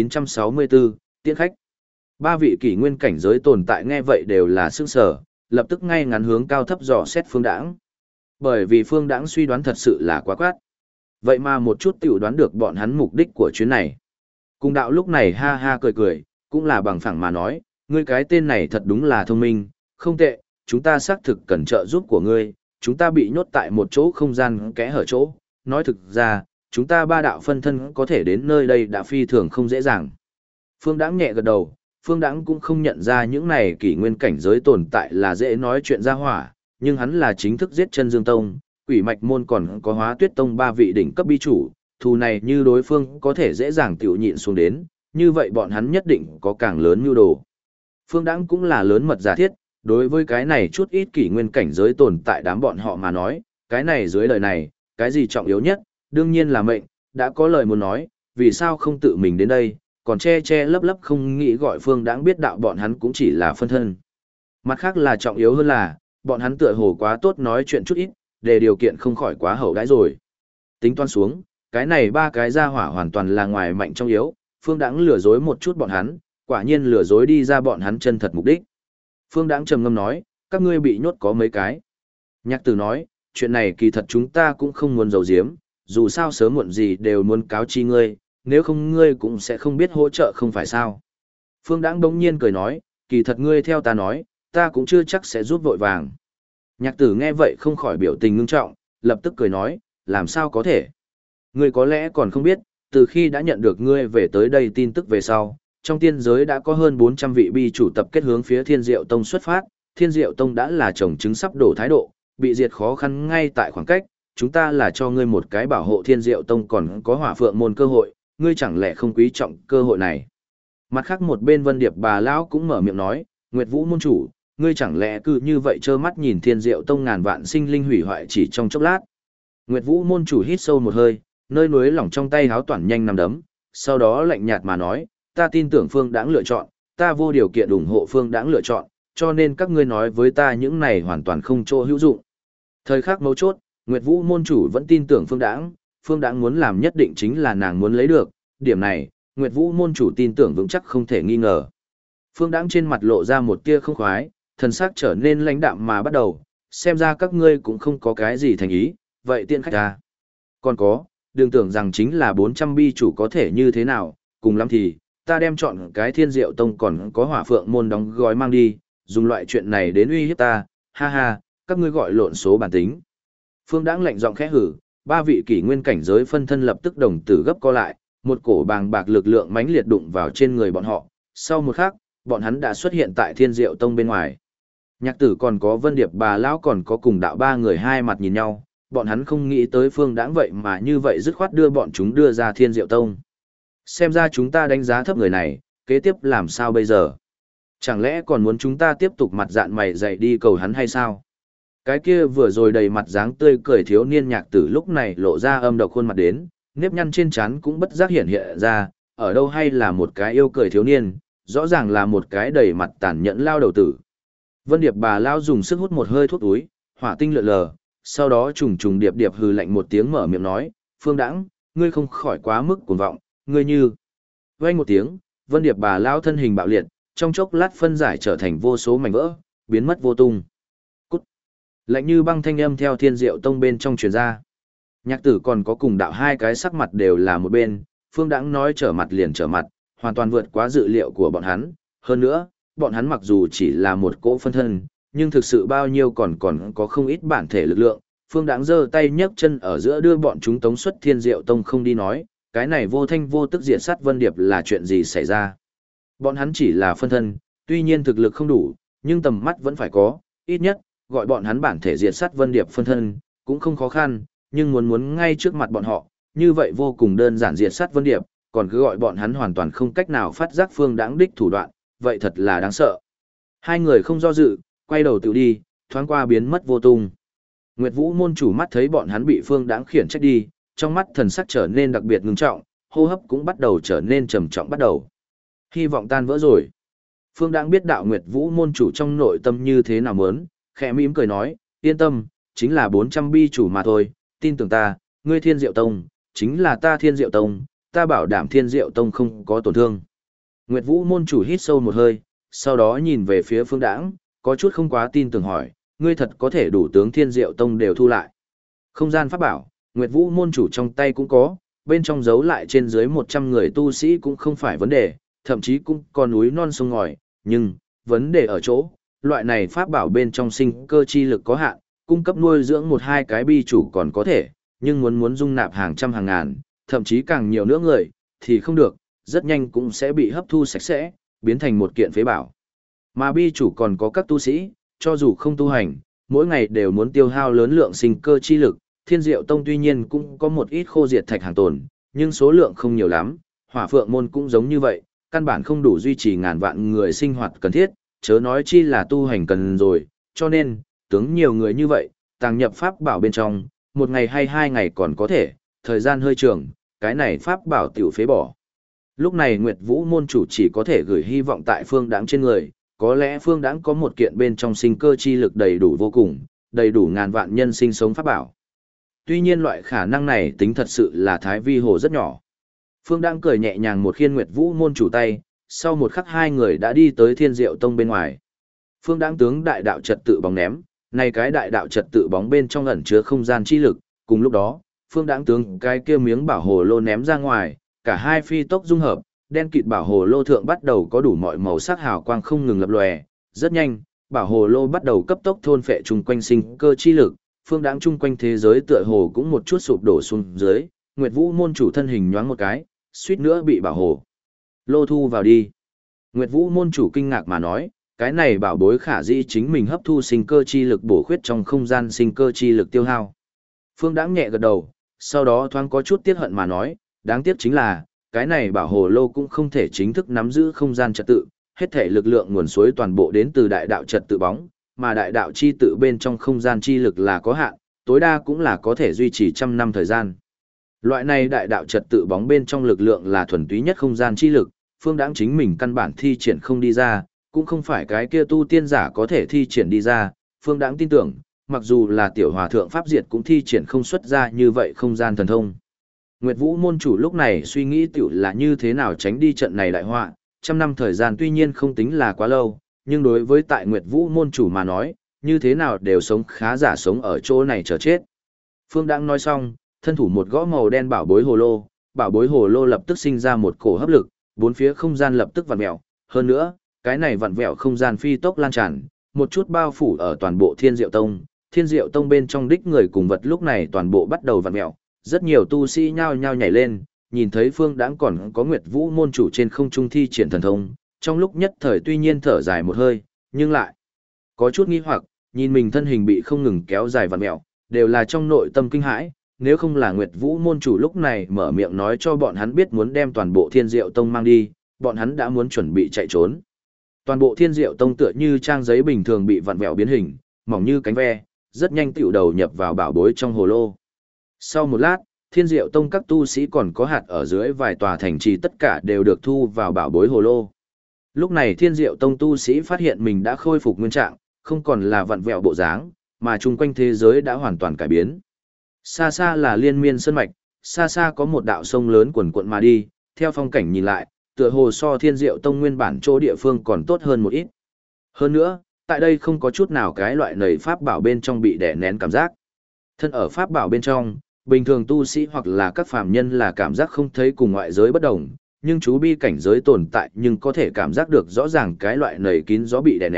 A: 1964, tiễn khách. Ba vị kỷ nguyên cảnh giới tồn tại nghe vậy đều là sững sờ, lập tức ngay ngắn hướng cao thấp dò xét Phương Đãng. Bởi vì Phương Đãng suy đoán thật sự là quá quát. Vậy mà một chút tiểu đoán được bọn hắn mục đích của chuyến này. Cùng đạo lúc này ha ha cười cười, cũng là bằng phẳng mà nói, ngươi cái tên này thật đúng là thông minh, không tệ, chúng ta xác thực cần trợ giúp của ngươi, chúng ta bị nhốt tại một chỗ không gian kẽ hở chỗ, nói thực ra, chúng ta ba đạo phân thân có thể đến nơi đây đã phi thường không dễ dàng. Phương Đãng nhẹ gật đầu, Phương Đãng cũng không nhận ra những này kỷ nguyên cảnh giới tồn tại là dễ nói chuyện ra hỏa, nhưng hắn là chính thức giết chân Dương Tông, Quỷ Mạch Môn còn có Hóa Tuyết Tông ba vị đỉnh cấp bi chủ, thù này như đối phương có thể dễ dàng tiểu nhịn xuống đến, như vậy bọn hắn nhất định có càng lớn nhu đồ. Phương Đãng cũng là lớn mật giả thiết, đối với cái này chút ít kỷ nguyên cảnh giới tồn tại đám bọn họ mà nói, cái này dưới đời này, cái gì trọng yếu nhất, đương nhiên là mệnh, đã có lời muốn nói, vì sao không tự mình đến đây, còn che che lấp lấp không nghĩ gọi Phương Đãng biết đạo bọn hắn cũng chỉ là phân thân. Mặt khác là trọng yếu hơn là, bọn hắn tựa hồ quá tốt nói chuyện chút ít, để điều kiện không khỏi quá hậu đãi rồi. Tính toán xuống, cái này ba cái gia hỏa hoàn toàn là ngoài mạnh trong yếu, Phương Đãng lừa dối một chút bọn hắn, quả nhiên lừa dối đi ra bọn hắn chân thật mục đích. Phương Đãng trầm ngâm nói, các ngươi bị nhốt có mấy cái. Nhạc Tử nói, chuyện này kỳ thật chúng ta cũng không muốn giấu giếm, dù sao sớm muộn gì đều muốn cáo chi ngươi, nếu không ngươi cũng sẽ không biết hỗ trợ không phải sao. Phương Đãng bỗng nhiên cười nói, kỳ thật ngươi theo ta nói, ta cũng chưa chắc sẽ giúp vội vàng. Nhạc Tử nghe vậy không khỏi biểu tình ngưng trọng, lập tức cười nói, làm sao có thể. Ngươi có lẽ còn không biết, từ khi đã nhận được ngươi về tới đây tin tức về sau, trong tiên giới đã có hơn 400 vị bi chủ tập kết hướng phía Thiên Diệu Tông xuất phát, Thiên Diệu Tông đã là chồng chứng sắp đổ thái độ, bị diệt khó khăn ngay tại khoảng cách, chúng ta là cho ngươi một cái bảo hộ Thiên Diệu Tông còn có Hỏa Phượng môn cơ hội, ngươi chẳng lẽ không quý trọng cơ hội này. Mặt khác một bên Vân Điệp bà lão cũng mở miệng nói, Nguyệt Vũ môn chủ, ngươi chẳng lẽ cứ như vậy trơ mắt nhìn Thiên Diệu Tông ngàn vạn sinh linh hủy hoại chỉ trong chốc lát. Nguyệt Vũ môn chủ hít sâu một hơi, nơi núi lỏng trong tay háo toàn nhanh nằm đấm, sau đó lạnh nhạt mà nói, ta tin tưởng Phương Đãng lựa chọn, ta vô điều kiện ủng hộ Phương Đãng lựa chọn, cho nên các ngươi nói với ta những này hoàn toàn không chỗ hữu dụng. Thời khắc mấu chốt, Nguyệt Vũ môn chủ vẫn tin tưởng Phương Đãng muốn làm nhất định chính là nàng muốn lấy được, điểm này, Nguyệt Vũ môn chủ tin tưởng vững chắc không thể nghi ngờ. Phương Đãng trên mặt lộ ra một tia không khoái, thần sắc trở nên lãnh đạm mà bắt đầu, xem ra các ngươi cũng không có cái gì thành ý, vậy tiện khách ta. Còn có, đừng tưởng rằng chính là 400 bi chủ có thể như thế nào, cùng lắm thì, ta đem chọn cái Thiên Diệu Tông còn có Hỏa Phượng môn đóng gói mang đi, dùng loại chuyện này đến uy hiếp ta, ha ha, các ngươi gọi lộn số bản tính. Phương Đãng lạnh giọng khẽ hử, ba vị kỷ nguyên cảnh giới phân thân lập tức đồng tử gấp co lại, một cổ bàng bạc lực lượng mãnh liệt đụng vào trên người bọn họ, sau một khắc, bọn hắn đã xuất hiện tại Thiên Diệu Tông bên ngoài. Nhạc Tử còn có Vân Điệp bà lão còn có cùng đạo ba người hai mặt nhìn nhau, bọn hắn không nghĩ tới Phương Đãng vậy mà như vậy dứt khoát đưa bọn chúng đưa ra Thiên Diệu Tông. Xem ra chúng ta đánh giá thấp người này, kế tiếp làm sao bây giờ? Chẳng lẽ còn muốn chúng ta tiếp tục mặt dạn mày dày đi cầu hắn hay sao? Cái kia vừa rồi đầy mặt dáng tươi cười thiếu niên Nhạc Tử lúc này lộ ra âm độc khuôn mặt đến, nếp nhăn trên trán cũng bất giác hiện hiện ra, ở đâu hay là một cái yêu cười thiếu niên, rõ ràng là một cái đầy mặt tàn nhẫn lao đầu tử. Vân Điệp bà lao dùng sức hút một hơi thuốc túi, hỏa tinh lượn lờ, sau đó trùng trùng điệp điệp hừ lạnh một tiếng mở miệng nói, Phương Đãng, ngươi không khỏi quá mức cuồng vọng, ngươi như. Vang một tiếng, Vân Điệp bà lao thân hình bạo liệt, trong chốc lát phân giải trở thành vô số mảnh vỡ, biến mất vô tung. Cút. Lạnh như băng thanh âm theo Thiên Diệu Tông bên trong truyền ra. Nhạc Tử còn có cùng đạo hai cái sắc mặt đều là một bên, Phương Đãng nói trở mặt liền trở mặt, hoàn toàn vượt quá dự liệu của bọn hắn. Hơn nữa, bọn hắn mặc dù chỉ là một cỗ phân thân, nhưng thực sự bao nhiêu còn có không ít bản thể lực lượng. Phương Đãng giơ tay nhấc chân ở giữa đưa bọn chúng tống xuất Thiên Diệu Tông không đi nói, cái này vô thanh vô tức diệt sát Vân Điệp là chuyện gì xảy ra. Bọn hắn chỉ là phân thân, tuy nhiên thực lực không đủ, nhưng tầm mắt vẫn phải có, ít nhất, gọi bọn hắn bản thể diệt sát Vân Điệp phân thân, cũng không khó khăn, nhưng muốn ngay trước mặt bọn họ, như vậy vô cùng đơn giản diệt sát Vân Điệp, còn cứ gọi bọn hắn hoàn toàn không cách nào phát giác Phương Đãng đích thủ đoạn, vậy thật là đáng sợ. Hai người không do dự, quay đầu tự đi, thoáng qua biến mất vô tung. Nguyệt Vũ môn chủ mắt thấy bọn hắn bị Phương Đãng khiển trách đi, trong mắt thần sắc trở nên đặc biệt ngưng trọng, hô hấp cũng bắt đầu trở nên trầm trọng bắt đầu. Hy vọng tan vỡ rồi. Phương Đãng biết đạo Nguyệt Vũ môn chủ trong nội tâm như thế nào muốn, khẽ mỉm cười nói, yên tâm, chính là 400 bi chủ mà thôi, tin tưởng ta, ngươi Thiên Diệu Tông, chính là ta Thiên Diệu Tông, ta bảo đảm Thiên Diệu Tông không có tổn thương. Nguyệt Vũ môn chủ hít sâu một hơi, sau đó nhìn về phía Phương Đãng, có chút không quá tin tưởng hỏi, ngươi thật có thể đủ tướng Thiên Diệu Tông đều thu lại. Không gian pháp bảo, Nguyệt Vũ môn chủ trong tay cũng có, bên trong giấu lại trên dưới 100 người tu sĩ cũng không phải vấn đề, thậm chí cũng có núi non sông ngòi, nhưng, vấn đề ở chỗ, loại này pháp bảo bên trong sinh cơ chi lực có hạn, cung cấp nuôi dưỡng một hai cái bi chủ còn có thể, nhưng muốn dung nạp hàng trăm hàng ngàn, thậm chí càng nhiều nữa người, thì không được, rất nhanh cũng sẽ bị hấp thu sạch sẽ, biến thành một kiện phế bảo. Mà bi chủ còn có các tu sĩ, cho dù không tu hành, mỗi ngày đều muốn tiêu hao lớn lượng sinh cơ chi lực, Thiên Diệu Tông tuy nhiên cũng có một ít khô diệt thạch hàng tồn, nhưng số lượng không nhiều lắm, Hỏa Phượng môn cũng giống như vậy, căn bản không đủ duy trì ngàn vạn người sinh hoạt cần thiết, chớ nói chi là tu hành cần rồi, cho nên, tướng nhiều người như vậy, tàng nhập pháp bảo bên trong, một ngày hay hai ngày còn có thể, thời gian hơi trường, cái này pháp bảo tiểu phế bỏ. Lúc này Nguyệt Vũ môn chủ chỉ có thể gửi hy vọng tại Phương Đãng trên người, có lẽ Phương Đãng có một kiện bên trong sinh cơ chi lực đầy đủ vô cùng, đầy đủ ngàn vạn nhân sinh sống pháp bảo. Tuy nhiên loại khả năng này tính thật sự là thái vi hồ rất nhỏ. Phương Đãng cười nhẹ nhàng một khiên Nguyệt Vũ môn chủ tay, sau một khắc hai người đã đi tới Thiên Diệu Tông bên ngoài. Phương Đãng tướng đại đạo trật tự bóng ném, này cái đại đạo trật tự bóng bên trong ẩn chứa không gian chi lực, cùng lúc đó, Phương Đãng tướng cái kia miếng bảo hồ lô ném ra ngoài, cả hai phi tốc dung hợp, đen kịt bảo hồ lô thượng bắt đầu có đủ mọi màu sắc hào quang không ngừng lập lòe, rất nhanh, bảo hồ lô bắt đầu cấp tốc thôn phệ chung quanh sinh cơ chi lực, Phương Đãng chung quanh thế giới tựa hồ cũng một chút sụp đổ xuống dưới, Nguyệt Vũ môn chủ thân hình nhoáng một cái, suýt nữa bị bảo hồ lô thu vào đi. Nguyệt Vũ môn chủ kinh ngạc mà nói, cái này bảo bối khả dĩ chính mình hấp thu sinh cơ chi lực bổ khuyết trong không gian sinh cơ chi lực tiêu hao. Phương Đãng nhẹ gật đầu, sau đó thoáng có chút tiếc hận mà nói, đáng tiếc chính là, cái này bảo hồ lô cũng không thể chính thức nắm giữ không gian trật tự, hết thể lực lượng nguồn suối toàn bộ đến từ đại đạo trật tự bóng, mà đại đạo chi tự bên trong không gian chi lực là có hạn, tối đa cũng là có thể duy trì trăm năm thời gian. Loại này đại đạo trật tự bóng bên trong lực lượng là thuần túy nhất không gian chi lực, Phương Đãng chính mình căn bản thi triển không đi ra, cũng không phải cái kia tu tiên giả có thể thi triển đi ra, Phương Đãng tin tưởng, mặc dù là tiểu hòa thượng pháp diệt cũng thi triển không xuất ra như vậy không gian thần thông. Nguyệt Vũ môn chủ lúc này suy nghĩ tiểu là như thế nào tránh đi trận này đại họa, trăm năm thời gian tuy nhiên không tính là quá lâu, nhưng đối với tại Nguyệt Vũ môn chủ mà nói, như thế nào đều sống khá giả sống ở chỗ này chờ chết. Phương Đãng nói xong, thân thủ một gõ màu đen bảo bối hồ lô lập tức sinh ra một cổ hấp lực, bốn phía không gian lập tức vặn vẹo, hơn nữa, cái này vặn vẹo không gian phi tốc lan tràn, một chút bao phủ ở toàn bộ Thiên Diệu Tông. Thiên Diệu Tông bên trong đích người cùng vật lúc này toàn bộ bắt đầu vặn vẹo, rất nhiều tu sĩ nhao nhao nhảy lên, nhìn thấy Phương Đãng còn có Nguyệt Vũ môn chủ trên không trung thi triển thần thông, trong lúc nhất thời tuy nhiên thở dài một hơi, nhưng lại có chút nghi hoặc, nhìn mình thân hình bị không ngừng kéo dài vặn vẹo, đều là trong nội tâm kinh hãi, nếu không là Nguyệt Vũ môn chủ lúc này mở miệng nói cho bọn hắn biết muốn đem toàn bộ Thiên Diệu Tông mang đi, bọn hắn đã muốn chuẩn bị chạy trốn. Toàn bộ Thiên Diệu Tông tựa như trang giấy bình thường bị vặn vẹo biến hình, mỏng như cánh ve, rất nhanh tựu đầu nhập vào bảo bối trong hồ lô. Sau một lát, Thiên Diệu Tông các tu sĩ còn có hạt ở dưới vài tòa thành trì tất cả đều được thu vào bảo bối hồ lô. Lúc này Thiên Diệu Tông tu sĩ phát hiện mình đã khôi phục nguyên trạng, không còn là vặn vẹo bộ dáng, mà chung quanh thế giới đã hoàn toàn cải biến. Xa xa là liên miên sơn mạch, xa xa có một đạo sông lớn quần quận mà đi, theo phong cảnh nhìn lại, tựa hồ so Thiên Diệu Tông nguyên bản chỗ địa phương còn tốt hơn một ít. Hơn nữa, tại đây không có chút nào cái loại nầy pháp bảo bên trong bị đè nén cảm giác. Thân ở pháp bảo bên trong, bình thường tu sĩ hoặc là các phàm nhân là cảm giác không thấy cùng ngoại giới bất đồng, nhưng chú bi cảnh giới tồn tại nhưng có thể cảm giác được rõ ràng cái loại nầy kín gió bị đè nén,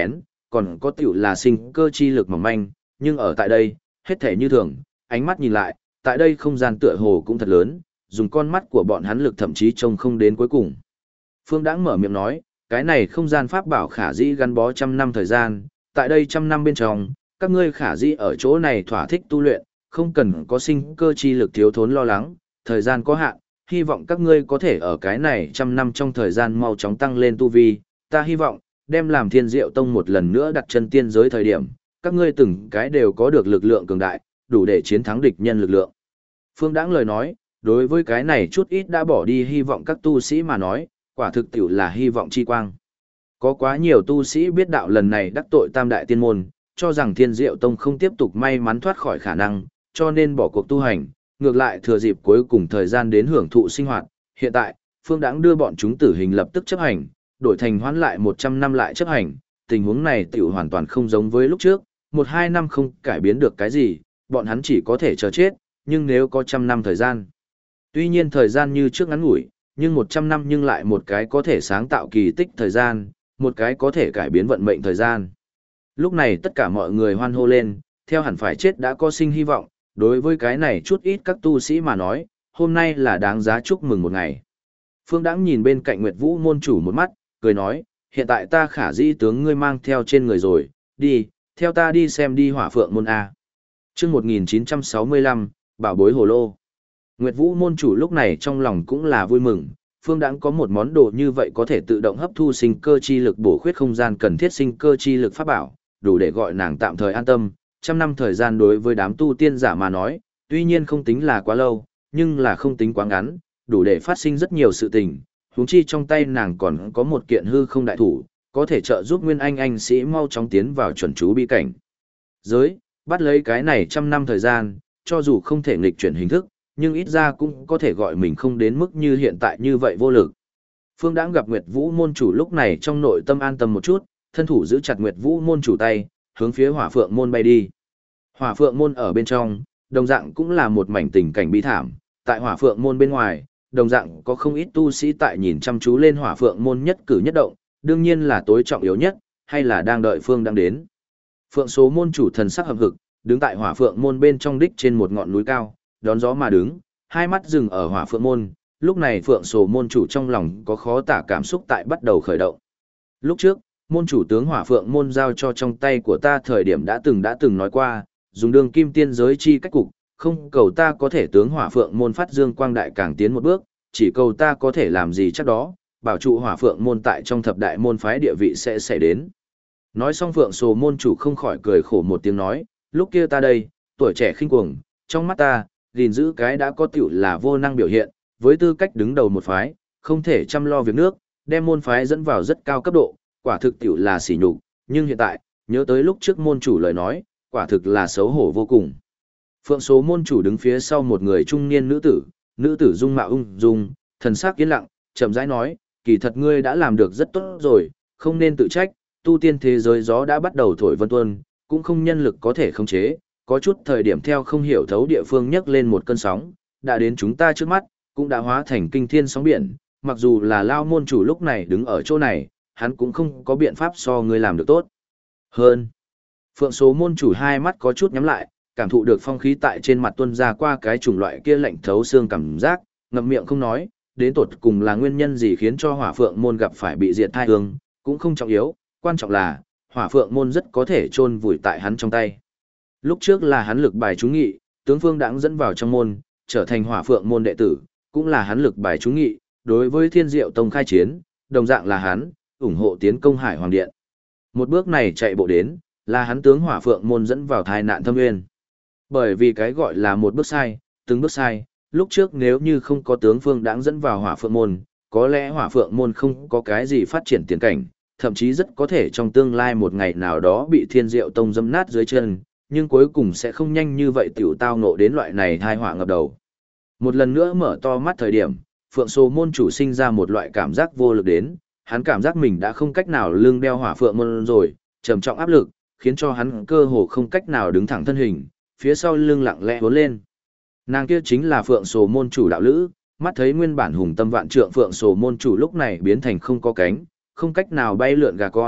A: còn có tiểu là sinh cơ chi lực mỏng manh, nhưng ở tại đây, hết thể như thường, ánh mắt nhìn lại, tại đây không gian tựa hồ cũng thật lớn, dùng con mắt của bọn hắn lực thậm chí trông không đến cuối cùng. Phương Đãng mở miệng nói, cái này không gian pháp bảo khả dĩ gắn bó 100 năm thời gian, tại đây 100 năm bên trong, các ngươi khả dĩ ở chỗ này thỏa thích tu luyện, không cần có sinh cơ chi lực thiếu thốn lo lắng, thời gian có hạn, hy vọng các ngươi có thể ở cái này 100 năm trong thời gian mau chóng tăng lên tu vi, ta hy vọng, đem làm Thiên Diệu Tông một lần nữa đặt chân tiên giới thời điểm, các ngươi từng cái đều có được lực lượng cường đại, đủ để chiến thắng địch nhân lực lượng. Phương Đãng lời nói, đối với cái này chút ít đã bỏ đi hy vọng các tu sĩ mà nói, quả thực tiểu là hy vọng chi quang. Có quá nhiều tu sĩ biết đạo lần này đắc tội tam đại tiên môn, cho rằng Thiên Diệu Tông không tiếp tục may mắn thoát khỏi khả năng, cho nên bỏ cuộc tu hành, ngược lại thừa dịp cuối cùng thời gian đến hưởng thụ sinh hoạt. Hiện tại, Phương Đãng đưa bọn chúng tử hình lập tức chấp hành, đổi thành hoãn lại 100 năm lại chấp hành, tình huống này tiểu hoàn toàn không giống với lúc trước, 1-2 năm không cải biến được cái gì, bọn hắn chỉ có thể chờ chết, nhưng nếu có 100 năm thời gian. Tuy nhiên thời gian như trước ngắn ngủi, nhưng 100 năm nhưng lại một cái có thể sáng tạo kỳ tích thời gian, một cái có thể cải biến vận mệnh thời gian. Lúc này tất cả mọi người hoan hô lên, theo hẳn phải chết đã có sinh hy vọng, đối với cái này chút ít các tu sĩ mà nói, hôm nay là đáng giá chúc mừng một ngày. Phương Đãng nhìn bên cạnh Nguyệt Vũ môn chủ một mắt, cười nói, hiện tại ta khả dĩ tướng ngươi mang theo trên người rồi, đi, theo ta đi xem đi Hỏa Phượng môn A. Chương 1965, Bảo bối hồ lô. Nguyệt Vũ môn chủ lúc này trong lòng cũng là vui mừng, Phương Đãng có một món đồ như vậy có thể tự động hấp thu sinh cơ chi lực bổ khuyết không gian cần thiết sinh cơ chi lực pháp bảo, đủ để gọi nàng tạm thời an tâm. 100 năm thời gian đối với đám tu tiên giả mà nói, tuy nhiên không tính là quá lâu, nhưng là không tính quá ngắn, đủ để phát sinh rất nhiều sự tình. Huống chi trong tay nàng còn có một kiện hư không đại thủ, có thể trợ giúp Nguyên Anh sĩ mau chóng tiến vào chuẩn chú bi cảnh. Giới, bắt lấy cái này 100 năm thời gian, cho dù không thể nghịch chuyển hình thức, nhưng ít ra cũng có thể gọi mình không đến mức như hiện tại như vậy vô lực. Phương Đãng gặp Nguyệt Vũ môn chủ lúc này trong nội tâm an tâm một chút, thân thủ giữ chặt Nguyệt Vũ môn chủ tay, hướng phía Hỏa Phượng môn bay đi. Hỏa Phượng môn ở bên trong, đồng dạng cũng là một mảnh tình cảnh bi thảm, tại Hỏa Phượng môn bên ngoài, đồng dạng có không ít tu sĩ tại nhìn chăm chú lên Hỏa Phượng môn nhất cử nhất động, đương nhiên là tối trọng yếu nhất, hay là đang đợi Phương Đãng đến. Phượng số môn chủ thần sắc hậm hực, đứng tại Hỏa Phượng môn bên trong đích trên một ngọn núi cao, đón gió mà đứng, hai mắt dừng ở Hỏa Phượng môn, lúc này Phượng số môn chủ trong lòng có khó tả cảm xúc tại bắt đầu khởi động. Lúc trước, môn chủ tướng Hỏa Phượng môn giao cho trong tay của ta thời điểm đã từng nói qua, dùng đường kim tiên giới chi cách cục, không cầu ta có thể tướng Hỏa Phượng môn phát dương quang đại càng tiến một bước, chỉ cầu ta có thể làm gì chắc đó, bảo trụ Hỏa Phượng môn tại trong thập đại môn phái địa vị sẽ xảy đến. Nói xong Phượng Sồ môn chủ không khỏi cười khổ một tiếng nói, lúc kia ta đây, tuổi trẻ khinh cuồng, trong mắt ta, gìn giữ cái đã có tiểu là vô năng biểu hiện, với tư cách đứng đầu một phái, không thể chăm lo việc nước, đem môn phái dẫn vào rất cao cấp độ, quả thực tiểu là sỉ nhục, nhưng hiện tại, nhớ tới lúc trước môn chủ lời nói, quả thực là xấu hổ vô cùng. Phượng số môn chủ đứng phía sau một người trung niên nữ tử dung mạo ung dung, thần sắc yên lặng, chậm rãi nói, kỳ thật ngươi đã làm được rất tốt rồi, không nên tự trách, tu tiên thế giới gió đã bắt đầu thổi vân tuôn, cũng không nhân lực có thể khống chế, có chút thời điểm theo không hiểu thấu địa phương nhấc lên một cơn sóng, đã đến chúng ta trước mắt, cũng đã hóa thành kinh thiên sóng biển, mặc dù là Lao môn chủ lúc này đứng ở chỗ này, hắn cũng không có biện pháp so ngươi làm được tốt. Hơn, Phượng số môn chủ hai mắt có chút nhắm lại, cảm thụ được phong khí tại trên mặt tuôn ra qua cái chủng loại kia lạnh thấu xương cảm giác, ngậm miệng không nói, đến tột cùng là nguyên nhân gì khiến cho Hỏa Phượng môn gặp phải bị diệt thai hương, cũng không trọng yếu, quan trọng là, Hỏa Phượng môn rất có thể chôn vùi tại hắn trong tay. Lúc trước là hắn lực bài trúng nghị, tướng Phương Đãng dẫn vào trong môn, trở thành Hỏa Phượng môn đệ tử, cũng là hắn lực bài trúng nghị, đối với Thiên Diệu Tông khai chiến, đồng dạng là hắn ủng hộ tiến công Hải Hoàng Điện. Một bước này chạy bộ đến, là hắn tướng Hỏa Phượng môn dẫn vào tai nạn thâm nguyên. Bởi vì cái gọi là một bước sai, từng bước sai, lúc trước nếu như không có tướng Phương Đãng dẫn vào Hỏa Phượng môn, có lẽ Hỏa Phượng môn không có cái gì phát triển tiền cảnh, thậm chí rất có thể trong tương lai một ngày nào đó bị Thiên Diệu Tông dẫm nát dưới chân, nhưng cuối cùng sẽ không nhanh như vậy tiểu tao ngộ đến loại này tai họa ngập đầu. Một lần nữa mở to mắt thời điểm, Phượng Sô môn chủ sinh ra một loại cảm giác vô lực đến, hắn cảm giác mình đã không cách nào lưng đeo Hỏa Phượng môn rồi, trầm trọng áp lực, khiến cho hắn cơ hồ không cách nào đứng thẳng thân hình, phía sau lưng lặng lẽ uốn lên. Nàng kia chính là Phượng Sô môn chủ đạo lữ, mắt thấy nguyên bản hùng tâm vạn trượng Phượng Sô môn chủ lúc này biến thành không có cánh, không cách nào bay lượn gà con,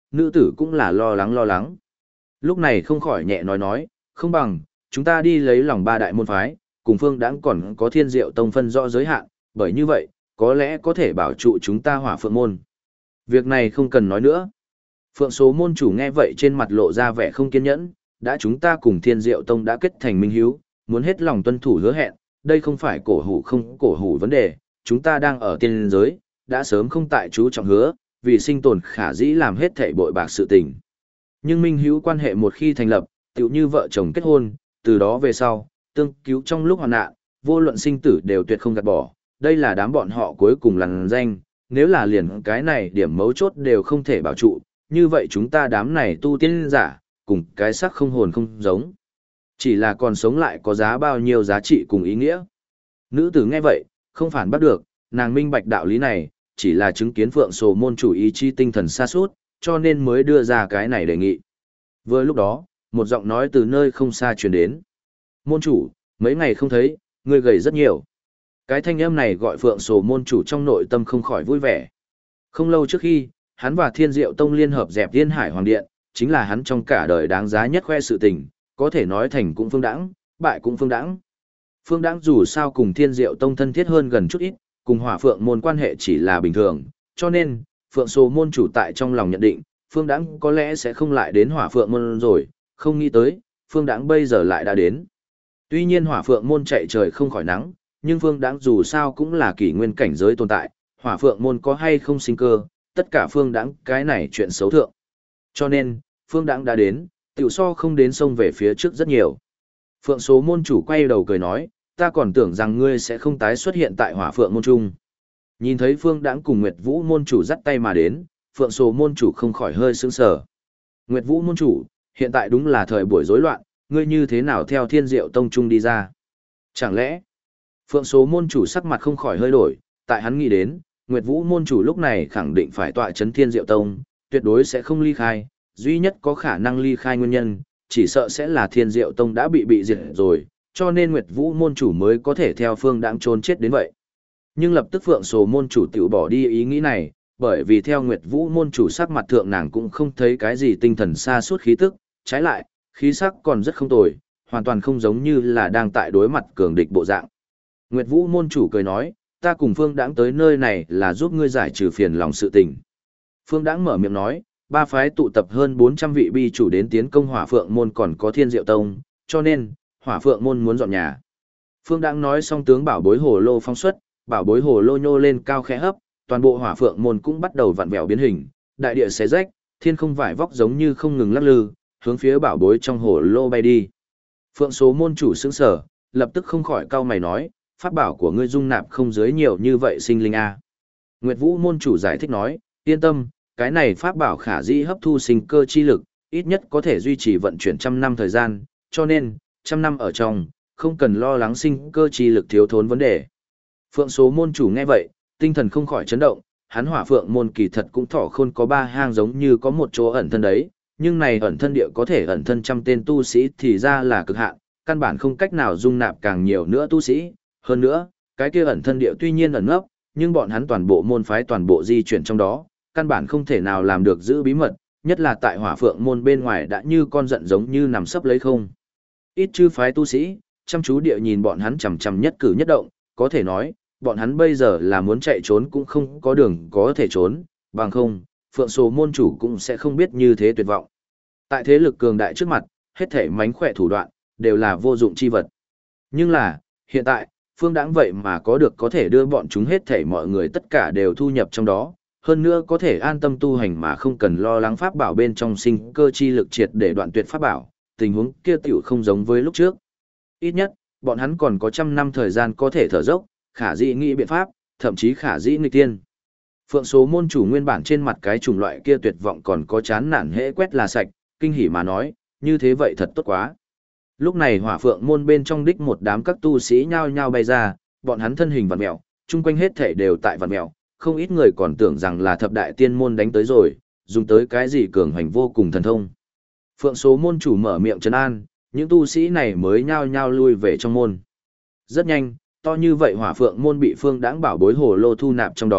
A: nữ tử cũng là lo lắng. Lúc này không khỏi nhẹ nói, không bằng, chúng ta đi lấy lòng ba đại môn phái, cùng Phương Đãng còn có Thiên Diệu Tông phân rõ giới hạn, bởi như vậy, có lẽ có thể bảo trụ chúng ta Hỏa Phượng môn. Việc này không cần nói nữa. Phượng số môn chủ nghe vậy trên mặt lộ ra vẻ không kiên nhẫn, đã chúng ta cùng Thiên Diệu Tông đã kết thành minh hiếu, muốn hết lòng tuân thủ hứa hẹn, đây không phải cổ hủ không cổ hủ vấn đề, chúng ta đang ở tiên giới, đã sớm không tại chú trọng hứa, vì sinh tồn khả dĩ làm hết thảy bội bạc sự tình. Nhưng minh hữu quan hệ một khi thành lập, tựu như vợ chồng kết hôn, từ đó về sau, tương cứu trong lúc hoạn nạn, vô luận sinh tử đều tuyệt không gạt bỏ, đây là đám bọn họ cuối cùng lằn danh, nếu là liền cái này điểm mấu chốt đều không thể bảo trụ, như vậy chúng ta đám này tu tiên giả, cùng cái xác không hồn không giống. Chỉ là còn sống lại có giá bao nhiêu giá trị cùng ý nghĩa. Nữ tử nghe vậy, không phản bắt được, nàng minh bạch đạo lý này, chỉ là chứng kiến Phượng Sồ môn chủ ý chí tinh thần xa suốt, cho nên mới đưa ra cái này đề nghị. Vừa lúc đó, một giọng nói từ nơi không xa truyền đến. Môn chủ, mấy ngày không thấy, ngươi gầy rất nhiều. Cái thanh âm này gọi Phượng Sồ môn chủ trong nội tâm không khỏi vui vẻ. Không lâu trước khi, hắn và Thiên Diệu Tông liên hợp dẹp Thiên Hải Hoàng Điện, chính là hắn trong cả đời đáng giá nhất khoe sự tình, có thể nói thành cũng phương đãng, bại cũng phương đãng. Phương đãng dù sao cùng Thiên Diệu Tông thân thiết hơn gần chút ít, cùng Hỏa Phượng môn quan hệ chỉ là bình thường, cho nên, Phượng Sồ môn chủ tại trong lòng nhận định, Phương Đãng có lẽ sẽ không lại đến Hỏa Phượng môn rồi, không nghĩ tới, Phương Đãng bây giờ lại đã đến. Tuy nhiên Hỏa Phượng môn chạy trời không khỏi nắng, nhưng Phương Đãng dù sao cũng là kỷ nguyên cảnh giới tồn tại, Hỏa Phượng môn có hay không sinh cơ, tất cả Phương Đãng cái này chuyện xấu thượng. Cho nên, Phương Đãng đã đến, tiểu so không đến sông về phía trước rất nhiều. Phượng Số môn chủ quay đầu cười nói, ta còn tưởng rằng ngươi sẽ không tái xuất hiện tại Hỏa Phượng môn trung. Nhìn thấy Phương Đãng cùng Nguyệt Vũ môn chủ dắt tay mà đến, Phượng Sồ môn chủ không khỏi hơi sững sờ. Nguyệt Vũ môn chủ, hiện tại đúng là thời buổi rối loạn, ngươi như thế nào theo Thiên Diệu Tông trung đi ra? Chẳng lẽ? Phượng Sồ môn chủ sắc mặt không khỏi hơi đổi, tại hắn nghĩ đến, Nguyệt Vũ môn chủ lúc này khẳng định phải tọa chấn Thiên Diệu Tông, tuyệt đối sẽ không ly khai, duy nhất có khả năng ly khai nguyên nhân, chỉ sợ sẽ là Thiên Diệu Tông đã bị diệt rồi, cho nên Nguyệt Vũ môn chủ mới có thể theo Phương Đãng trốn chết đến vậy. Nhưng lập tức Phượng Sồ môn chủ tiểu bỏ đi ý nghĩ này, bởi vì theo Nguyệt Vũ môn chủ sắc mặt thượng nàng cũng không thấy cái gì tinh thần xa suốt khí tức, trái lại, khí sắc còn rất không tồi, hoàn toàn không giống như là đang tại đối mặt cường địch bộ dạng. Nguyệt Vũ môn chủ cười nói, ta cùng Phương Đãng tới nơi này là giúp ngươi giải trừ phiền lòng sự tình. Phương Đãng mở miệng nói, ba phái tụ tập hơn 400 vị bi chủ đến tiến công Hỏa Phượng môn còn có Thiên Diệu Tông, cho nên, Hỏa Phượng môn muốn dọn nhà. Phương Đãng nói xong tướng bảo bối hồ lô phóng xuất, bảo bối hồ lô nhô lên cao khẽ hấp, toàn bộ Hỏa Phượng môn cũng bắt đầu vặn vẹo biến hình, đại địa xé rách, thiên không vải vóc giống như không ngừng lắc lư, hướng phía bảo bối trong hồ lô bay đi. Phượng Số môn chủ sững sờ, lập tức không khỏi cau mày nói, pháp bảo của ngươi dung nạp không dưới nhiều như vậy sinh linh a. Nguyệt Vũ môn chủ giải thích nói, yên tâm, cái này pháp bảo khả dĩ hấp thu sinh cơ chi lực, ít nhất có thể duy trì vận chuyển 100 năm thời gian, cho nên, 100 năm ở trong, không cần lo lắng sinh cơ chi lực thiếu thốn vấn đề. Phượng Số môn chủ nghe vậy, tinh thần không khỏi chấn động, hắn Hỏa Phượng môn kỳ thật cũng thỏ khôn có 3 hang giống như có một chỗ ẩn thân đấy, nhưng này ẩn thân địa có thể ẩn thân trăm tên tu sĩ thì ra là cực hạn, căn bản không cách nào dung nạp càng nhiều nữa tu sĩ, hơn nữa, cái kia ẩn thân địa tuy nhiên ẩn nấp, nhưng bọn hắn toàn bộ môn phái toàn bộ di chuyển trong đó, căn bản không thể nào làm được giữ bí mật, nhất là tại Hỏa Phượng môn bên ngoài đã như con giận giống như nằm sấp lấy không. Ít chư phái tu sĩ, chăm chú địa nhìn bọn hắn chằm chằm nhất cử nhất động, có thể nói, bọn hắn bây giờ là muốn chạy trốn cũng không có đường có thể trốn, bằng không, Phượng Số môn chủ cũng sẽ không biết như thế tuyệt vọng. Tại thế lực cường đại trước mặt, hết thể mánh khỏe thủ đoạn, đều là vô dụng chi vật. Nhưng là, hiện tại, Phương Đãng vậy mà có được có thể đưa bọn chúng hết thể mọi người tất cả đều thu nhập trong đó, hơn nữa có thể an tâm tu hành mà không cần lo lắng pháp bảo bên trong sinh cơ chi lực triệt để đoạn tuyệt pháp bảo, tình huống kia tiểu không giống với lúc trước. Ít nhất, bọn hắn còn có 100 năm thời gian có thể thở dốc, khả dĩ nghĩ biện pháp, thậm chí khả dĩ nghịch tiên. Phượng Số môn chủ nguyên bản trên mặt cái chủng loại kia tuyệt vọng còn có chán nản hễ quét là sạch, kinh hỉ mà nói, như thế vậy thật tốt quá. Lúc này Hỏa Phượng môn bên trong đích một đám các tu sĩ nhao nhao bay ra, bọn hắn thân hình vặn mèo, chung quanh hết thể đều tại vặn mèo, không ít người còn tưởng rằng là thập đại tiên môn đánh tới rồi, dùng tới cái gì cường hành vô cùng thần thông. Phượng Số môn chủ mở miệng trấn an, những tu sĩ này mới nhao nhao lui về trong môn. Rất nhanh, to như vậy Hỏa Phượng môn bị Phương Đãng bảo bối hồ lô thu nạp trong đó,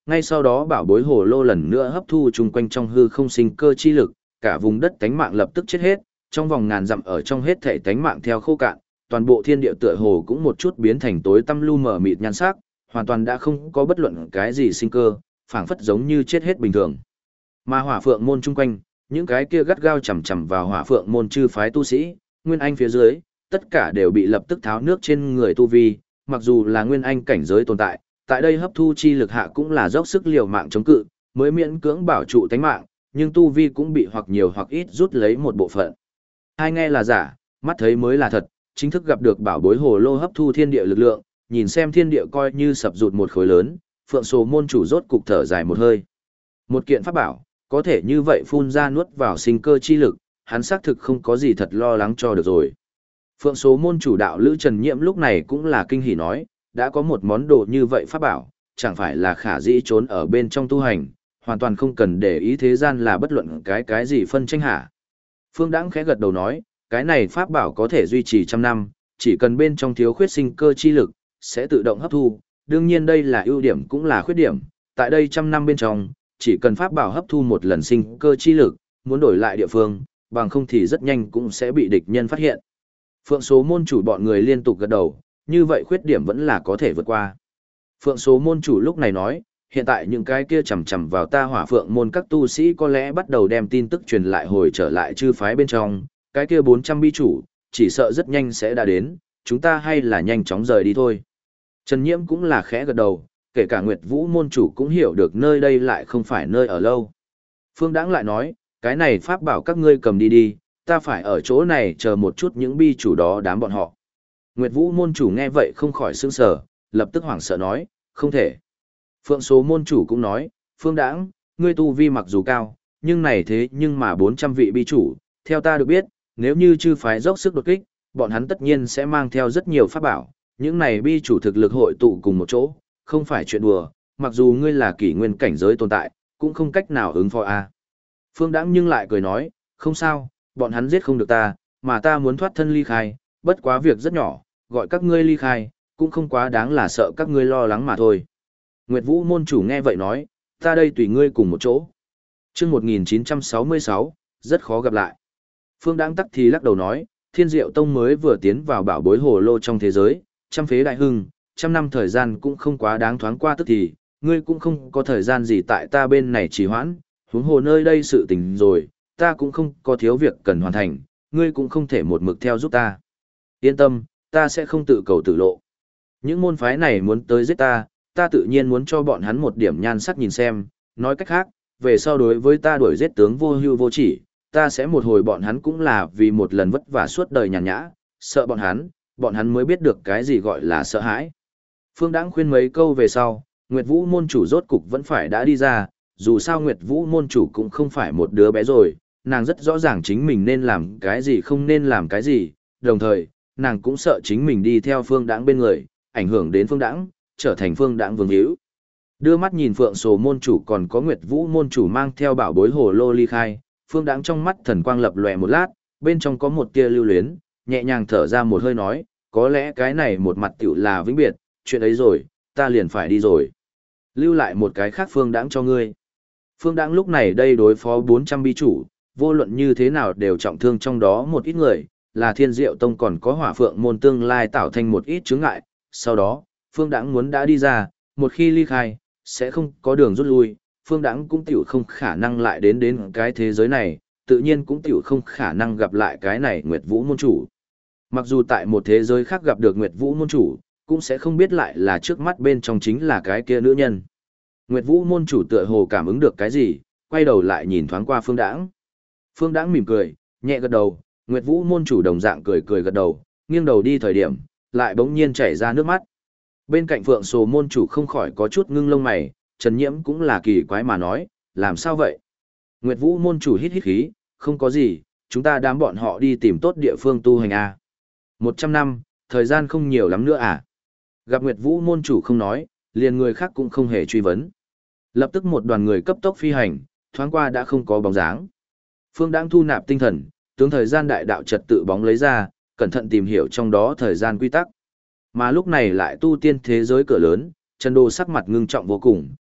A: Ngay sau đó bảo bối hồ lô lần nữa hấp thu chung quanh trong hư không sinh cơ chi lực, cả vùng đất tánh mạng lập tức chết hết, trong vòng ngàn dặm ở trong hết thể tánh mạng theo khô cạn, toàn bộ thiên địa tựa hồ cũng một chút biến thành tối tăm lu mờ mịt nhan sắc, hoàn toàn đã không có bất luận cái gì sinh cơ, phảng phất giống như chết hết bình thường. Mà Hỏa Phượng môn chung quanh, những cái kia gắt gao chầm chằm vào Hỏa Phượng môn chư phái tu sĩ, Nguyên Anh phía dưới, tất cả đều bị lập tức tháo nước trên người tu vi, mặc dù là Nguyên Anh cảnh giới tồn tại, tại đây hấp thu chi lực hạ cũng là dốc sức liều mạng chống cự, mới miễn cưỡng bảo trụ tánh mạng, nhưng tu vi cũng bị hoặc nhiều hoặc ít rút lấy một bộ phận. Hai nghe là giả, mắt thấy mới là thật, chính thức gặp được bảo bối hồ lô hấp thu thiên địa lực lượng, nhìn xem thiên địa coi như sập rụt một khối lớn, Phượng Số môn chủ rốt cục thở dài một hơi. Một kiện pháp bảo, có thể như vậy phun ra nuốt vào sinh cơ chi lực, hắn xác thực không có gì thật lo lắng cho được rồi. Phượng Số môn chủ đạo Lữ Trần Nhiệm lúc này cũng là kinh hỉ nói, đã có một món đồ như vậy pháp bảo, chẳng phải là khả dĩ trốn ở bên trong tu hành, hoàn toàn không cần để ý thế gian là bất luận cái gì phân tranh hả. Phương Đãng khẽ gật đầu nói, cái này pháp bảo có thể duy trì trăm năm, chỉ cần bên trong thiếu khuyết sinh cơ chi lực, sẽ tự động hấp thu, đương nhiên đây là ưu điểm cũng là khuyết điểm, tại đây trăm năm bên trong, chỉ cần pháp bảo hấp thu một lần sinh cơ chi lực, muốn đổi lại địa phương, bằng không thì rất nhanh cũng sẽ bị địch nhân phát hiện. Phượng Số môn chủ bọn người liên tục gật đầu, như vậy khuyết điểm vẫn là có thể vượt qua. Phượng Số môn chủ lúc này nói, hiện tại những cái kia chầm chầm vào ta Hỏa Phượng môn các tu sĩ có lẽ bắt đầu đem tin tức truyền lại hồi trở lại chư phái bên trong, cái kia 400 bi chủ, chỉ sợ rất nhanh sẽ đã đến, chúng ta hay là nhanh chóng rời đi thôi. Trần Nhiễm cũng là khẽ gật đầu, kể cả Nguyệt Vũ môn chủ cũng hiểu được nơi đây lại không phải nơi ở lâu. Phương Đãng lại nói, cái này pháp bảo các ngươi cầm đi đi, ta phải ở chỗ này chờ một chút những bi chủ đó đám bọn họ. Nguyệt Vũ môn chủ nghe vậy không khỏi sửng sở, lập tức hoảng sợ nói, không thể. Phượng Số môn chủ cũng nói, Phương Đãng, ngươi tu vi mặc dù cao, nhưng này thế nhưng mà 400 vị bi chủ, theo ta được biết, nếu như chư phái dốc sức đột kích, bọn hắn tất nhiên sẽ mang theo rất nhiều pháp bảo, những này bi chủ thực lực hội tụ cùng một chỗ, không phải chuyện đùa, mặc dù ngươi là kỷ nguyên cảnh giới tồn tại, cũng không cách nào ứng phó a. Phương Đãng nhưng lại cười nói, không sao, bọn hắn giết không được ta, mà ta muốn thoát thân ly khai, bất quá việc rất nhỏ, gọi các ngươi ly khai, cũng không quá đáng là sợ các ngươi lo lắng mà thôi. Nguyệt Vũ môn chủ nghe vậy nói, ta đây tùy ngươi cùng một chỗ. Chương 1966, rất khó gặp lại. Phương Đãng tắc thì lắc đầu nói, Thiên Diệu Tông mới vừa tiến vào bảo bối hồ lô trong thế giới, trăm phế đại hưng, trăm năm thời gian cũng không quá đáng thoáng qua tức thì, ngươi cũng không có thời gian gì tại ta bên này trì hoãn, huống hồ nơi đây sự tình rồi, ta cũng không có thiếu việc cần hoàn thành, ngươi cũng không thể một mực theo giúp ta. Yên tâm, ta sẽ không tự cầu tự lộ. Những môn phái này muốn tới giết ta, ta tự nhiên muốn cho bọn hắn một điểm nhan sắc nhìn xem, nói cách khác, về sau đối với ta đuổi giết tướng vô hưu vô chỉ, ta sẽ một hồi bọn hắn cũng là vì một lần vất vả suốt đời nhàn nhã, sợ bọn hắn mới biết được cái gì gọi là sợ hãi. Phương Đãng khuyên mấy câu về sau, Nguyệt Vũ môn chủ rốt cục vẫn phải đã đi ra, dù sao Nguyệt Vũ môn chủ cũng không phải một đứa bé rồi, nàng rất rõ ràng chính mình nên làm cái gì không nên làm cái gì, đồng thời, nàng cũng sợ chính mình đi theo Phương Đãng bên người, ảnh hưởng đến Phương Đãng, trở thành Phương Đãng vương hữu. Đưa mắt nhìn Phượng Sổ môn chủ còn có Nguyệt Vũ môn chủ mang theo bảo bối hồ lô ly khai, Phương Đãng trong mắt thần quang lập lòe một lát, bên trong có một tia lưu luyến, nhẹ nhàng thở ra một hơi nói, có lẽ cái này một mặt tiểu là vĩnh biệt, chuyện ấy rồi, ta liền phải đi rồi. Lưu lại một cái khác Phương Đãng cho ngươi. Phương Đãng lúc này đây đối phó 400 bi chủ, vô luận như thế nào đều trọng thương trong đó một ít người, là Thiên Diệu Tông còn có Hỏa Phượng môn tương lai tạo thành một ít chướng ngại, sau đó, Phương Đãng muốn đã đi ra, một khi ly khai, sẽ không có đường rút lui, Phương Đãng cũng tiểu không khả năng lại đến cái thế giới này, tự nhiên cũng tiểu không khả năng gặp lại cái này Nguyệt Vũ môn chủ. Mặc dù tại một thế giới khác gặp được Nguyệt Vũ môn chủ, cũng sẽ không biết lại là trước mắt bên trong chính là cái kia nữ nhân. Nguyệt Vũ môn chủ tựa hồ cảm ứng được cái gì, quay đầu lại nhìn thoáng qua Phương Đãng. Phương Đãng mỉm cười, nhẹ gật đầu, Nguyệt Vũ môn chủ đồng dạng cười cười gật đầu, nghiêng đầu đi thời điểm, lại bỗng nhiên chảy ra nước mắt. Bên cạnh Phượng Sồ môn chủ không khỏi có chút ngưng lông mày, Trần Nhiễm cũng là kỳ quái mà nói, làm sao vậy? Nguyệt Vũ môn chủ hít hít khí, không có gì, chúng ta đám bọn họ đi tìm tốt địa phương tu hành à. 100 năm, thời gian không nhiều lắm nữa à? Gặp Nguyệt Vũ môn chủ không nói, liền người khác cũng không hề truy vấn. Lập tức một đoàn người cấp tốc phi hành, thoáng qua đã không có bóng dáng. Phương Đãng thu nạp tinh thần, tướng thời gian đại đạo trật tự bóng lấy ra, cẩn thận tìm hiểu trong đó thời gian quy tắc. Mà lúc này lại tu tiên thế giới cửa lớn, Trần Đô sắc mặt ngưng trọng vô cùng,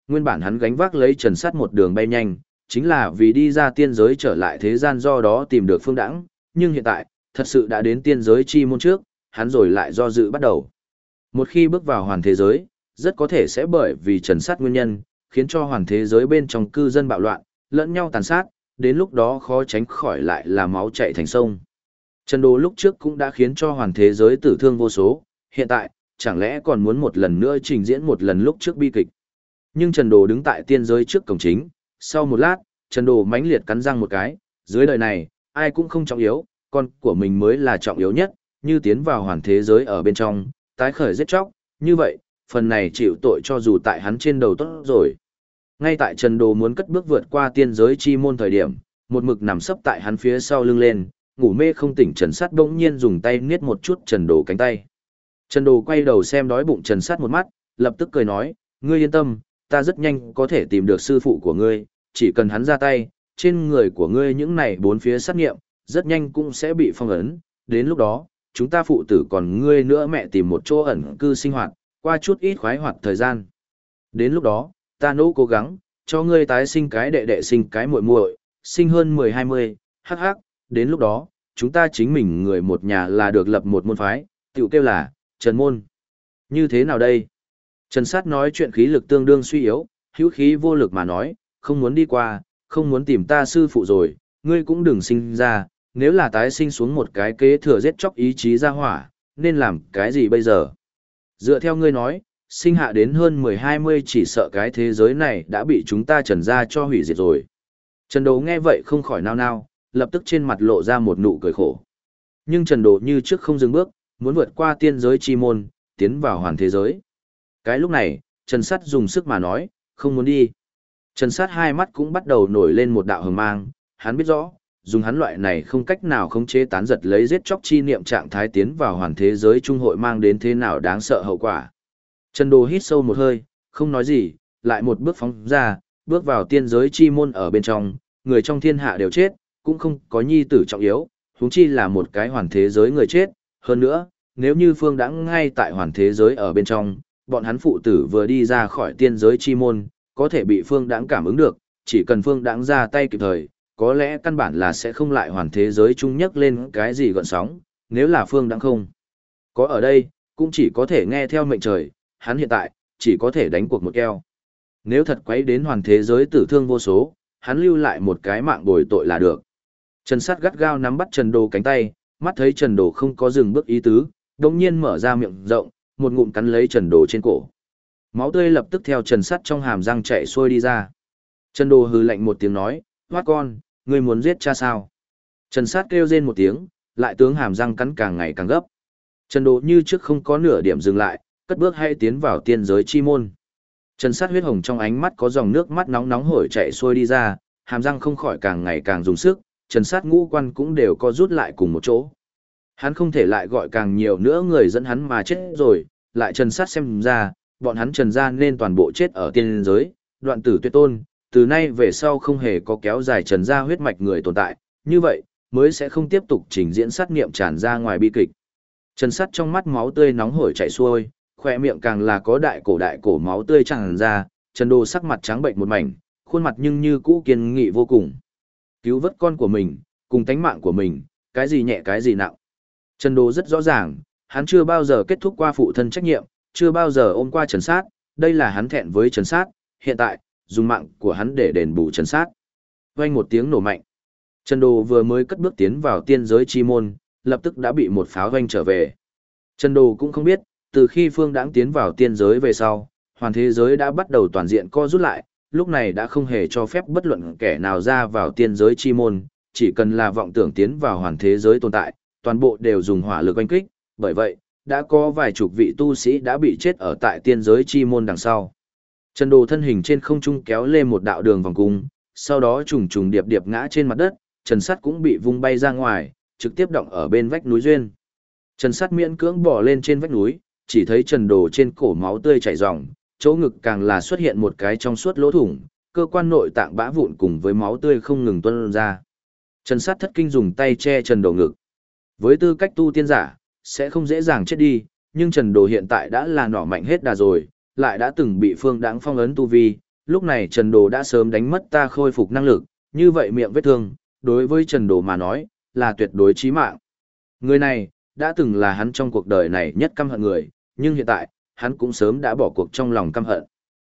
A: Nguyên bản hắn gánh vác lấy Trần Sắt một đường bay nhanh, chính là vì đi ra tiên giới trở lại thế gian do đó tìm được Phương Đãng, nhưng hiện tại, thật sự đã đến tiên giới chi môn trước, hắn rồi lại do dự bắt đầu. Một khi bước vào hoàn thế giới, rất có thể sẽ bởi vì Trần Sắt nguyên nhân, khiến cho hoàn thế giới bên trong cư dân bạo loạn, lẫn nhau tàn sát, đến lúc đó khó tránh khỏi lại là máu chảy thành sông. Trần Đồ lúc trước cũng đã khiến cho hoàn thế giới tử thương vô số, hiện tại, chẳng lẽ còn muốn một lần nữa trình diễn một lần lúc trước bi kịch. Nhưng Trần Đồ đứng tại tiên giới trước cổng chính, sau một lát, Trần Đồ mãnh liệt cắn răng một cái, dưới đời này, ai cũng không trọng yếu, con của mình mới là trọng yếu nhất, như tiến vào hoàn thế giới ở bên trong, tái khởi giết chóc, như vậy, phần này chịu tội cho dù tại hắn trên đầu tốt rồi. Ngay tại Trần Đồ muốn cất bước vượt qua tiên giới chi môn thời điểm, một mực nằm sấp tại hắn phía sau lưng lên, ngủ mê không tỉnh Trần Sắt bỗng nhiên dùng tay niết một chút Trần Đồ cánh tay. Trần Đồ quay đầu xem đói bụng Trần Sắt một mắt, lập tức cười nói, ngươi yên tâm, ta rất nhanh có thể tìm được sư phụ của ngươi, chỉ cần hắn ra tay, trên người của ngươi những này bốn phía sát nghiệm, rất nhanh cũng sẽ bị phong ấn, đến lúc đó, chúng ta phụ tử còn ngươi nữa mẹ tìm một chỗ ẩn cư sinh hoạt, qua chút ít khoái hoạt thời gian. Đến lúc đó, ta nỗ cố gắng, cho ngươi tái sinh cái đệ đệ sinh cái muội muội, sinh hơn 10-20, hắc hắc, đến lúc đó, chúng ta chính mình người một nhà là được lập một môn phái, tiểu kêu là, Trần Môn. Như thế nào đây? Trần Sát nói chuyện khí lực tương đương suy yếu, hữu khí vô lực mà nói, không muốn đi qua, không muốn tìm ta sư phụ rồi, ngươi cũng đừng sinh ra, nếu là tái sinh xuống một cái kế thừa giết chóc ý chí ra hỏa, nên làm cái gì bây giờ? Dựa theo ngươi nói, sinh hạ đến hơn 10-20 chỉ sợ cái thế giới này đã bị chúng ta trần ra cho hủy diệt rồi. Trần Đồ nghe vậy không khỏi nao nao, lập tức trên mặt lộ ra một nụ cười khổ. Nhưng Trần Đồ như trước không dừng bước, muốn vượt qua tiên giới chi môn, tiến vào hoàn thế giới. Cái lúc này, Trần Sắt dùng sức mà nói, không muốn đi. Trần Sát hai mắt cũng bắt đầu nổi lên một đạo hừng mang, hắn biết rõ, dùng hắn loại này không cách nào khống chế tán giật lấy giết chóc chi niệm trạng thái tiến vào hoàn thế giới trung hội mang đến thế nào đáng sợ hậu quả. Trần Đồ hít sâu một hơi, không nói gì, lại một bước phóng ra, bước vào tiên giới chi môn ở bên trong, người trong thiên hạ đều chết, cũng không có nhi tử trọng yếu, huống chi là một cái hoàn thế giới người chết, hơn nữa, nếu như Phương Đãng ngay tại hoàn thế giới ở bên trong, bọn hắn phụ tử vừa đi ra khỏi tiên giới chi môn, có thể bị Phương Đãng cảm ứng được, chỉ cần Phương Đãng ra tay kịp thời, có lẽ căn bản là sẽ không lại hoàn thế giới chung nhấc lên cái gì gợn sóng, nếu là Phương Đãng không có ở đây, cũng chỉ có thể nghe theo mệnh trời, hắn hiện tại, chỉ có thể đánh cuộc một keo. Nếu thật quấy đến hoàn thế giới tử thương vô số, hắn lưu lại một cái mạng bồi tội là được. Trần Sát gắt gao nắm bắt Trần Đồ cánh tay, mắt thấy Trần Đồ không có dừng bước ý tứ, đồng nhiên mở ra miệng rộng, một ngụm cắn lấy Trần Đồ trên cổ. Máu tươi lập tức theo Trần Sắt trong hàm răng chạy xuôi đi ra. Trần Đồ hừ lạnh một tiếng nói, hoát con, ngươi muốn giết cha sao? Trần Sắt kêu rên một tiếng, lại tướng hàm răng cắn càng ngày càng gấp. Trần Đồ như trước không có nửa điểm dừng lại, cất bước hay tiến vào tiên giới chi môn. Trần Sắt huyết hồng trong ánh mắt có dòng nước mắt nóng nóng hổi chạy xuôi đi ra, hàm răng không khỏi càng ngày càng dùng sức, Trần Sắt ngũ quan cũng đều co rút lại cùng một chỗ. Hắn không thể lại gọi càng nhiều nữa người dẫn hắn mà chết rồi, lại Trần Sắt xem ra, bọn hắn Trần gia nên toàn bộ chết ở tiên giới, đoạn tử tuyệt tôn, từ nay về sau không hề có kéo dài Trần gia huyết mạch người tồn tại, như vậy, mới sẽ không tiếp tục trình diễn sát nghiệm tràn ra ngoài bi kịch. Trần Sắt trong mắt máu tươi nóng hổi chảy xuôi, khỏe miệng càng là có đại cổ máu tươi tràn ra, Trần Đồ sắc mặt trắng bệnh một mảnh, khuôn mặt nhưng như cũ kiên nghị vô cùng. Cứu vớt con của mình, cùng tánh mạng của mình, cái gì nhẹ cái gì nặng. Trần Đồ rất rõ ràng, hắn chưa bao giờ kết thúc qua phụ thân trách nhiệm, chưa bao giờ ôm qua Trần Sát, đây là hắn thẹn với Trần Sát, hiện tại, dùng mạng của hắn để đền bù Trần Sát. Vang một tiếng nổ mạnh. Trần Đồ vừa mới cất bước tiến vào tiên giới chi môn, lập tức đã bị một pháo vang trở về. Trần Đồ cũng không biết, từ khi Phương Đãng tiến vào tiên giới về sau, hoàn thế giới đã bắt đầu toàn diện co rút lại, lúc này đã không hề cho phép bất luận kẻ nào ra vào tiên giới chi môn, chỉ cần là vọng tưởng tiến vào hoàn thế giới tồn tại, toàn bộ đều dùng hỏa lực oanh kích, bởi vậy, đã có vài chục vị tu sĩ đã bị chết ở tại tiên giới chi môn đằng sau. Trần Đồ thân hình trên không trung kéo lên một đạo đường vòng cung, sau đó trùng trùng điệp điệp ngã trên mặt đất, Trần Sắt cũng bị vung bay ra ngoài, trực tiếp động ở bên vách núi duyên. Trần Sắt miễn cưỡng bò lên trên vách núi, chỉ thấy Trần Đồ trên cổ máu tươi chảy ròng, chỗ ngực càng là xuất hiện một cái trong suốt lỗ thủng, cơ quan nội tạng bã vụn cùng với máu tươi không ngừng tuôn ra. Trần Sắt thất kinh dùng tay che Trần Đồ ngực. Với tư cách tu tiên giả, sẽ không dễ dàng chết đi, nhưng Trần Đồ hiện tại đã là nỏ mạnh hết đà rồi, lại đã từng bị Phương Đãng phong ấn tu vi, lúc này Trần Đồ đã sớm đánh mất ta khôi phục năng lực, như vậy miệng vết thương, đối với Trần Đồ mà nói, là tuyệt đối chí mạng. Người này, đã từng là hắn trong cuộc đời này nhất căm hận người, nhưng hiện tại, hắn cũng sớm đã bỏ cuộc trong lòng căm hận.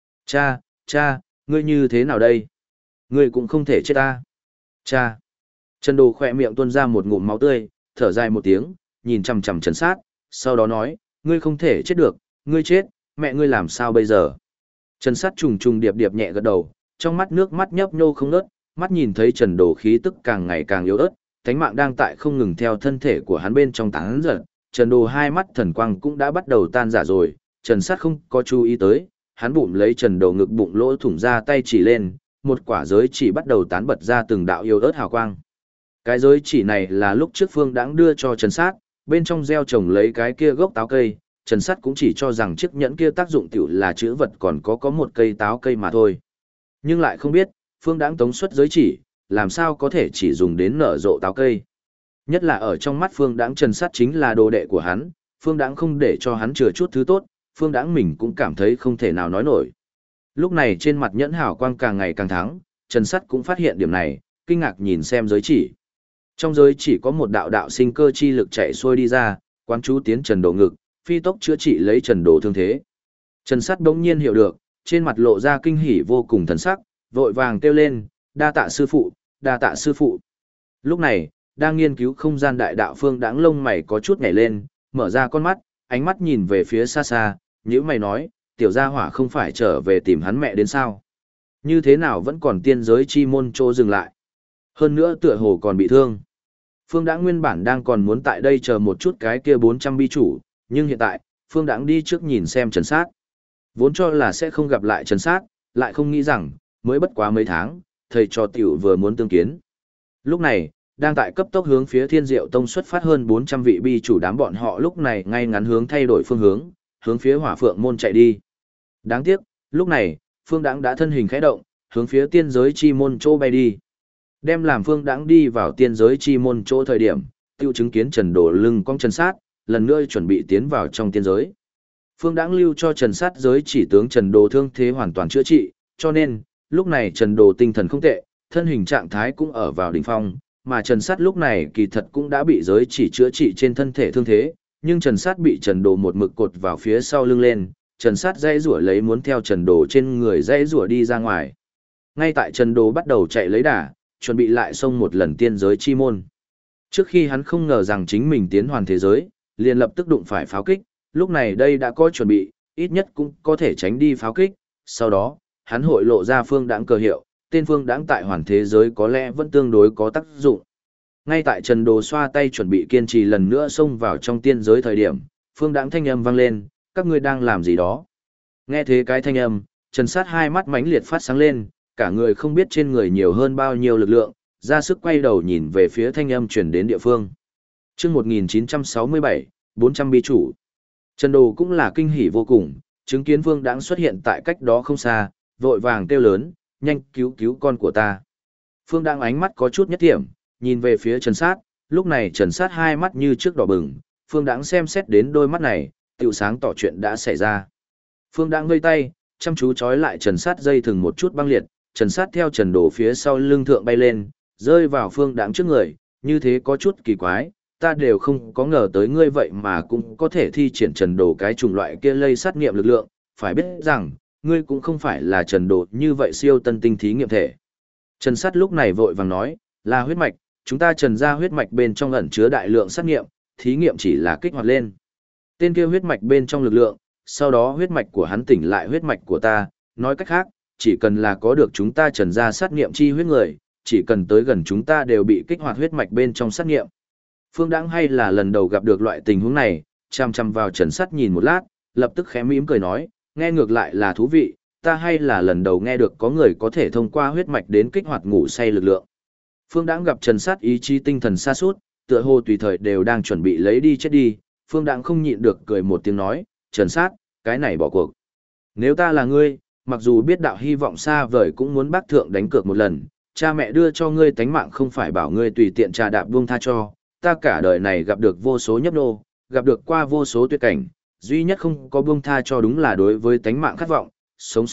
A: Cha, ngươi như thế nào đây? Ngươi cũng không thể chết ta. Cha. Trần Đồ khỏe miệng tuôn ra một ngụm máu tươi, thở dài một tiếng, nhìn chằm chằm Trần Sát, sau đó nói, ngươi không thể chết được, ngươi chết, mẹ ngươi làm sao bây giờ? Trần Sát trùng trùng điệp điệp nhẹ gật đầu, trong mắt nước mắt nhấp nhô không ngớt, mắt nhìn thấy Trần Đồ khí tức càng ngày càng yếu ớt, thánh mạng đang tại không ngừng theo thân thể của hắn bên trong tán giật, Trần Đồ hai mắt thần quang cũng đã bắt đầu tan rã rồi, Trần Sát không có chú ý tới, hắn bụng lấy Trần Đồ ngực bụng lỗ thủng ra tay chỉ lên, một quả giới chỉ bắt đầu tán bật ra từng đạo yếu ớt hào quang. Cái giới chỉ này là lúc trước Phương Đãng đưa cho Trần Sát, bên trong gieo trồng lấy cái kia gốc táo cây, Trần Sát cũng chỉ cho rằng chiếc nhẫn kia tác dụng tiểu là chữ vật còn có một cây táo cây mà thôi. Nhưng lại không biết, Phương Đãng tống xuất giới chỉ, làm sao có thể chỉ dùng đến nở rộ táo cây. Nhất là ở trong mắt Phương Đãng, Trần Sát chính là đồ đệ của hắn, Phương Đãng không để cho hắn chừa chút thứ tốt, Phương Đãng mình cũng cảm thấy không thể nào nói nổi. Lúc này trên mặt nhẫn hào quang càng ngày càng thắng, Trần Sát cũng phát hiện điểm này, kinh ngạc nhìn xem giới chỉ. Trong giới chỉ có một đạo đạo sinh cơ chi lực chạy xuôi đi ra, quán chú tiến Trần Đồ ngực, phi tốc chữa trị lấy Trần Đồ thương thế. Trần Sát bỗng nhiên hiểu được, trên mặt lộ ra kinh hỉ vô cùng thần sắc, vội vàng kêu lên, đa tạ sư phụ, đa tạ sư phụ. Lúc này, đang nghiên cứu không gian đại đạo Phương Đãng lông mày có chút nhảy lên, mở ra con mắt, ánh mắt nhìn về phía xa xa, nhíu mày nói, tiểu gia hỏa không phải trở về tìm hắn mẹ đến sao? Như thế nào vẫn còn tiên giới chi môn trô dừng lại? Hơn nữa tựa hồ còn bị thương. Phương Đãng nguyên bản đang còn muốn tại đây chờ một chút cái kia 400 bi chủ, nhưng hiện tại, Phương Đãng đi trước nhìn xem Trần Sát. Vốn cho là sẽ không gặp lại Trần Sát, lại không nghĩ rằng, mới bất quá mấy tháng, thầy trò tiểu vừa muốn tương kiến. Lúc này, đang tại cấp tốc hướng phía Thiên Diệu Tông xuất phát hơn 400 vị bi chủ đám bọn họ lúc này ngay ngắn hướng thay đổi phương hướng phía Hỏa Phượng môn chạy đi. Đáng tiếc, lúc này, Phương Đãng đã thân hình khẽ động, hướng phía tiên giới chi môn chỗ bay đi. Đem làm Phương Đãng đi vào tiên giới chi môn chỗ thời điểm, tiêu chứng kiến Trần Đồ lưng cong Trần Sát, lần nữa chuẩn bị tiến vào trong tiên giới. Phương Đãng lưu cho Trần Sát giới chỉ tướng Trần Đồ thương thế hoàn toàn chữa trị, cho nên, lúc này Trần Đồ tinh thần không tệ, thân hình trạng thái cũng ở vào đỉnh phong, mà Trần Sát lúc này kỳ thật cũng đã bị giới chỉ chữa trị trên thân thể thương thế, nhưng Trần Sát bị Trần Đồ một mực cột vào phía sau lưng lên, Trần Sát dãy rủa lấy muốn theo Trần Đồ trên người dãy rủa đi ra ngoài. Ngay tại Trần Đồ bắt đầu chạy lấy đà, chuẩn bị lại xông một lần tiên giới chi môn. Trước khi hắn không ngờ rằng chính mình tiến hoàn thế giới, liền lập tức đụng phải pháo kích, lúc này đây đã có chuẩn bị, ít nhất cũng có thể tránh đi pháo kích, sau đó, hắn hội lộ ra Phương Đãng cờ hiệu, tên Phương Đãng tại hoàn thế giới có lẽ vẫn tương đối có tác dụng. Ngay tại Trần Đồ xoa tay chuẩn bị kiên trì lần nữa xông vào trong tiên giới thời điểm, Phương Đãng thanh âm vang lên, các ngươi đang làm gì đó? Nghe thế cái thanh âm, Trần Sát hai mắt mãnh liệt phát sáng lên, cả người không biết trên người nhiều hơn bao nhiêu lực lượng, ra sức quay đầu nhìn về phía thanh âm truyền đến địa phương. Chương 1967, 400 bi chủ. Trần Đồ cũng là kinh hỉ vô cùng, chứng kiến Phương Đãng xuất hiện tại cách đó không xa, vội vàng kêu lớn, nhanh cứu cứu con của ta. Phương Đãng ánh mắt có chút nhất điểm, nhìn về phía Trần Sát, lúc này Trần Sát hai mắt như trước đỏ bừng, Phương Đãng xem xét đến đôi mắt này, tiểu sáng tỏ chuyện đã xảy ra. Phương Đãng vây tay, chăm chú trói lại Trần Sát dây thừng một chút băng liệt, Trần Sát theo Trần Đồ phía sau lưng thượng bay lên, rơi vào Phương Đãng trước người, như thế có chút kỳ quái, ta đều không có ngờ tới ngươi vậy mà cũng có thể thi triển Trần Đồ cái chủng loại kia lây sát nghiệm lực lượng, phải biết rằng, ngươi cũng không phải là Trần Đồ như vậy siêu tân tinh thí nghiệm thể. Trần Sát lúc này vội vàng nói, là huyết mạch, chúng ta trần ra huyết mạch bên trong ẩn chứa đại lượng sát nghiệm, thí nghiệm chỉ là kích hoạt lên. Tên kia huyết mạch bên trong lực lượng, sau đó huyết mạch của hắn tỉnh lại huyết mạch của ta, nói cách khác, chỉ cần là có được chúng ta trần ra sát nghiệm chi huyết người, chỉ cần tới gần chúng ta đều bị kích hoạt huyết mạch bên trong sát nghiệm. Phương Đãng hay là lần đầu gặp được loại tình huống này, chăm chăm vào Trần Sát nhìn một lát, lập tức khẽ mỉm cười nói, nghe ngược lại là thú vị, ta hay là lần đầu nghe được có người có thể thông qua huyết mạch đến kích hoạt ngủ say lực lượng. Phương Đãng gặp Trần Sát ý chí tinh thần sa sút, tựa hồ tùy thời đều đang chuẩn bị lấy đi chết đi, Phương Đãng không nhịn được cười một tiếng nói, Trần Sát, cái này bỏ cuộc. Nếu ta là ngươi, mặc dù biết đạo hy vọng xa vời cũng muốn bác thượng đánh cược một lần, cha mẹ đưa cho ngươi tánh mạng không phải bảo ngươi tùy tiện trà đạp buông tha cho, ta cả đời này gặp được vô số nhấp nô, gặp được qua vô số tuyệt cảnh, duy nhất không có buông tha cho đúng là đối với tánh mạng khát vọng, sống sót,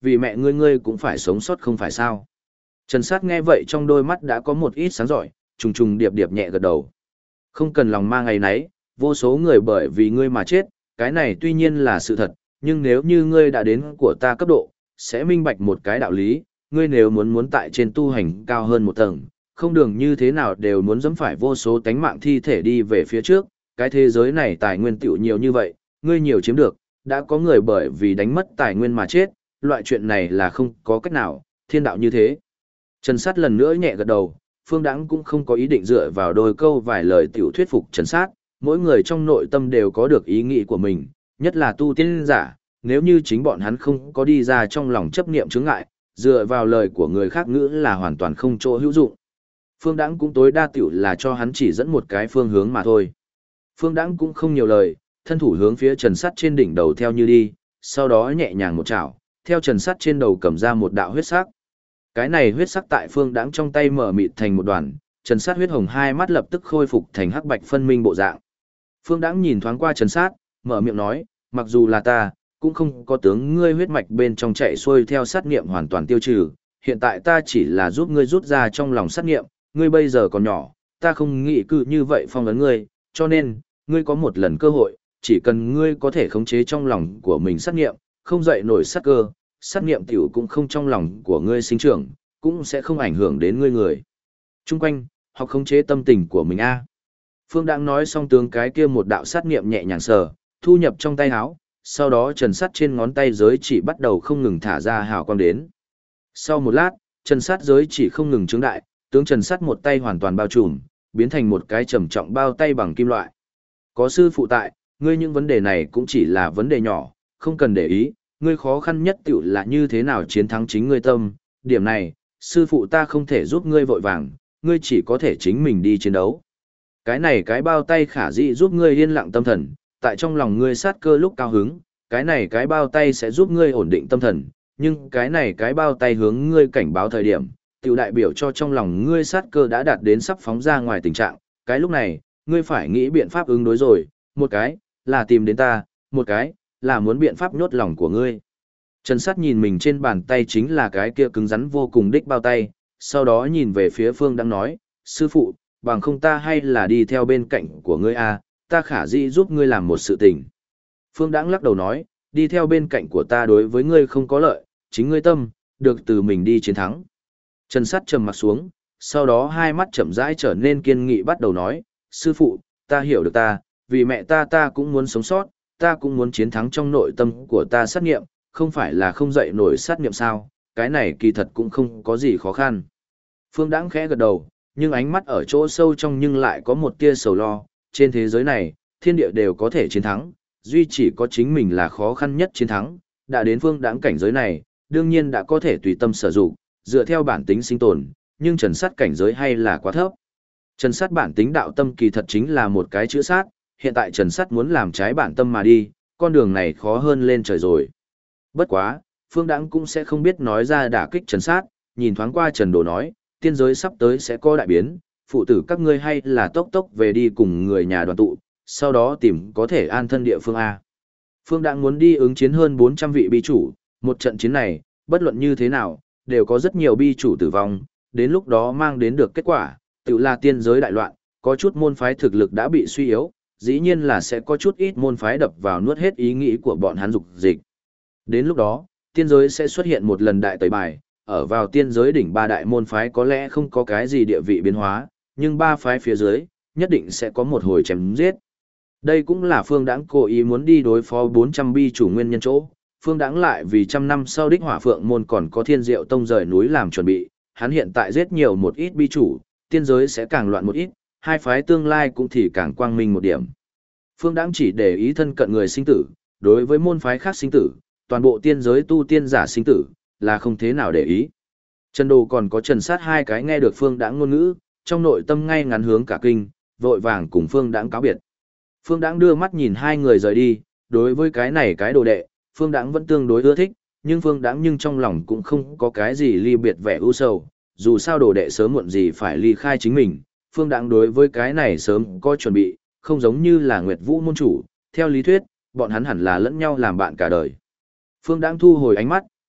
A: vì mẹ ngươi cũng phải sống sót không phải sao. Trần Sát nghe vậy trong đôi mắt đã có một ít sáng giỏi, trùng trùng điệp điệp nhẹ gật đầu. Không cần lòng mang ngày nấy, vô số người bởi vì ngươi mà chết, cái này tuy nhiên là sự thật, nhưng nếu như ngươi đã đến của ta cấp độ, sẽ minh bạch một cái đạo lý, ngươi nếu muốn tại trên tu hành cao hơn một tầng, không đường như thế nào đều muốn dẫm phải vô số tánh mạng thi thể đi về phía trước, cái thế giới này tài nguyên tiểu nhiều như vậy, ngươi nhiều chiếm được, đã có người bởi vì đánh mất tài nguyên mà chết, loại chuyện này là không có cách nào, thiên đạo như thế. Trần Sát lần nữa nhẹ gật đầu, Phương Đãng cũng không có ý định dựa vào đôi câu vài lời tiểu thuyết phục Trần Sát, mỗi người trong nội tâm đều có được ý nghĩ của mình, nhất là tu tiên giả, nếu như chính bọn hắn không có đi ra trong lòng chấp niệm chướng ngại, dựa vào lời của người khác ngữ là hoàn toàn không chỗ hữu dụng. Phương Đãng cũng tối đa tiểu là cho hắn chỉ dẫn một cái phương hướng mà thôi. Phương Đãng cũng không nhiều lời, thân thủ hướng phía Trần Sắt trên đỉnh đầu theo như đi, sau đó nhẹ nhàng một chảo, theo Trần Sắt trên đầu cầm ra một đạo huyết sắc. Cái này huyết sắc tại Phương Đãng trong tay mở mịt thành một đoàn, Trần Sắt huyết hồng hai mắt lập tức khôi phục thành hắc bạch phân minh bộ dạng. Phương Đãng nhìn thoáng qua Trần Sắt, mở miệng nói, mặc dù là ta, cũng không có tướng ngươi huyết mạch bên trong chạy xuôi theo sát nghiệm hoàn toàn tiêu trừ, hiện tại ta chỉ là giúp ngươi rút ra trong lòng sát nghiệm, ngươi bây giờ còn nhỏ, ta không nghĩ cứ như vậy phong ấn ngươi, cho nên, ngươi có một lần cơ hội, chỉ cần ngươi có thể khống chế trong lòng của mình sát nghiệm, không dậy nổi sát cơ, sát nghiệm tiểu cũng không trong lòng của ngươi sinh trưởng, cũng sẽ không ảnh hưởng đến ngươi người. Trung quanh, học khống chế tâm tình của mình a. Phương Đãng nói xong tướng cái kia một đạo sát nghiệm nhẹ nhàng sờ, thu nhập trong tay áo, sau đó Trần Sắt trên ngón tay giới chỉ bắt đầu không ngừng thả ra hào quang đến. Sau một lát, Trần Sắt giới chỉ không ngừng trướng đại, tướng Trần Sắt một tay hoàn toàn bao trùm, biến thành một cái trầm trọng bao tay bằng kim loại. Có sư phụ tại, ngươi những vấn đề này cũng chỉ là vấn đề nhỏ, không cần để ý, ngươi khó khăn nhất tiểu là như thế nào chiến thắng chính ngươi tâm, điểm này, sư phụ ta không thể giúp ngươi vội vàng, ngươi chỉ có thể chính mình đi chiến đấu. Cái này cái bao tay khả dĩ giúp ngươi yên lặng tâm thần, tại trong lòng ngươi sát cơ lúc cao hứng, cái này cái bao tay sẽ giúp ngươi ổn định tâm thần, nhưng cái này cái bao tay hướng ngươi cảnh báo thời điểm, tiểu đại biểu cho trong lòng ngươi sát cơ đã đạt đến sắp phóng ra ngoài tình trạng, cái lúc này, ngươi phải nghĩ biện pháp ứng đối rồi, một cái, là tìm đến ta, một cái, là muốn biện pháp nhốt lòng của ngươi. Trần Sát nhìn mình trên bàn tay chính là cái kia cứng rắn vô cùng đích bao tay, sau đó nhìn về phía Phương đang nói, sư phụ, bằng không ta hay là đi theo bên cạnh của ngươi à, ta khả dĩ giúp ngươi làm một sự tình. Phương Đãng lắc đầu nói, đi theo bên cạnh của ta đối với ngươi không có lợi, chính ngươi tâm, được từ mình đi chiến thắng. Trần Sắt trầm mặt xuống, sau đó hai mắt chậm rãi trở nên kiên nghị bắt đầu nói, sư phụ, ta hiểu được ta, vì mẹ ta cũng muốn sống sót, ta cũng muốn chiến thắng trong nội tâm của ta sát nghiệm, không phải là không dậy nổi sát nghiệm sao, cái này kỳ thật cũng không có gì khó khăn. Phương Đãng khẽ gật đầu, nhưng ánh mắt ở chỗ sâu trong nhưng lại có một tia sầu lo, trên thế giới này, thiên địa đều có thể chiến thắng, duy chỉ có chính mình là khó khăn nhất chiến thắng, đã đến Phương Đãng cảnh giới này, đương nhiên đã có thể tùy tâm sử dụng, dựa theo bản tính sinh tồn, nhưng Trần Sắt cảnh giới hay là quá thấp. Trần Sắt bản tính đạo tâm kỳ thật chính là một cái chữ sát, hiện tại Trần Sắt muốn làm trái bản tâm mà đi, con đường này khó hơn lên trời rồi. Bất quá, Phương Đãng cũng sẽ không biết nói ra đả kích Trần Sắt, nhìn thoáng qua Trần Đồ nói, tiên giới sắp tới sẽ có đại biến, phụ tử các ngươi hay là tốc tốc về đi cùng người nhà đoàn tụ, sau đó tìm có thể an thân địa phương A. Phương Đãng muốn đi ứng chiến hơn 400 vị bi chủ, một trận chiến này, bất luận như thế nào, đều có rất nhiều bi chủ tử vong, đến lúc đó mang đến được kết quả, tự là tiên giới đại loạn, có chút môn phái thực lực đã bị suy yếu, dĩ nhiên là sẽ có chút ít môn phái đập vào nuốt hết ý nghĩ của bọn hắn dục dịch. Đến lúc đó, tiên giới sẽ xuất hiện một lần đại tẩy bài, ở vào tiên giới đỉnh ba đại môn phái có lẽ không có cái gì địa vị biến hóa, nhưng ba phái phía dưới, nhất định sẽ có một hồi chém giết. Đây cũng là Phương Đãng cố ý muốn đi đối phó 400 bi chủ nguyên nhân chỗ. Phương Đãng lại vì trăm năm sau đích Hỏa Phượng môn còn có Thiên Diệu tông rời núi làm chuẩn bị, hắn hiện tại giết nhiều một ít bi chủ, tiên giới sẽ càng loạn một ít, hai phái tương lai cũng thì càng quang minh một điểm. Phương Đãng chỉ để ý thân cận người sinh tử, đối với môn phái khác sinh tử, toàn bộ tiên giới tu tiên giả sinh tử, là không thế nào để ý. Trần Đồ còn có Trần Sát hai cái nghe được Phương Đãng ngôn ngữ, trong nội tâm ngay ngắn hướng cả kinh, vội vàng cùng Phương Đãng cáo biệt. Phương Đãng đưa mắt nhìn hai người rời đi, đối với cái này cái đồ đệ, Phương Đãng vẫn tương đối ưa thích, nhưng Phương Đãng nhưng trong lòng cũng không có cái gì ly biệt vẻ ưu sầu, dù sao đồ đệ sớm muộn gì phải ly khai chính mình, Phương Đãng đối với cái này sớm có chuẩn bị, không giống như là Nguyệt Vũ môn chủ, theo lý thuyết, bọn hắn hẳn là lẫn nhau làm bạn cả đời. Phương Đãng thu hồi ánh mắt,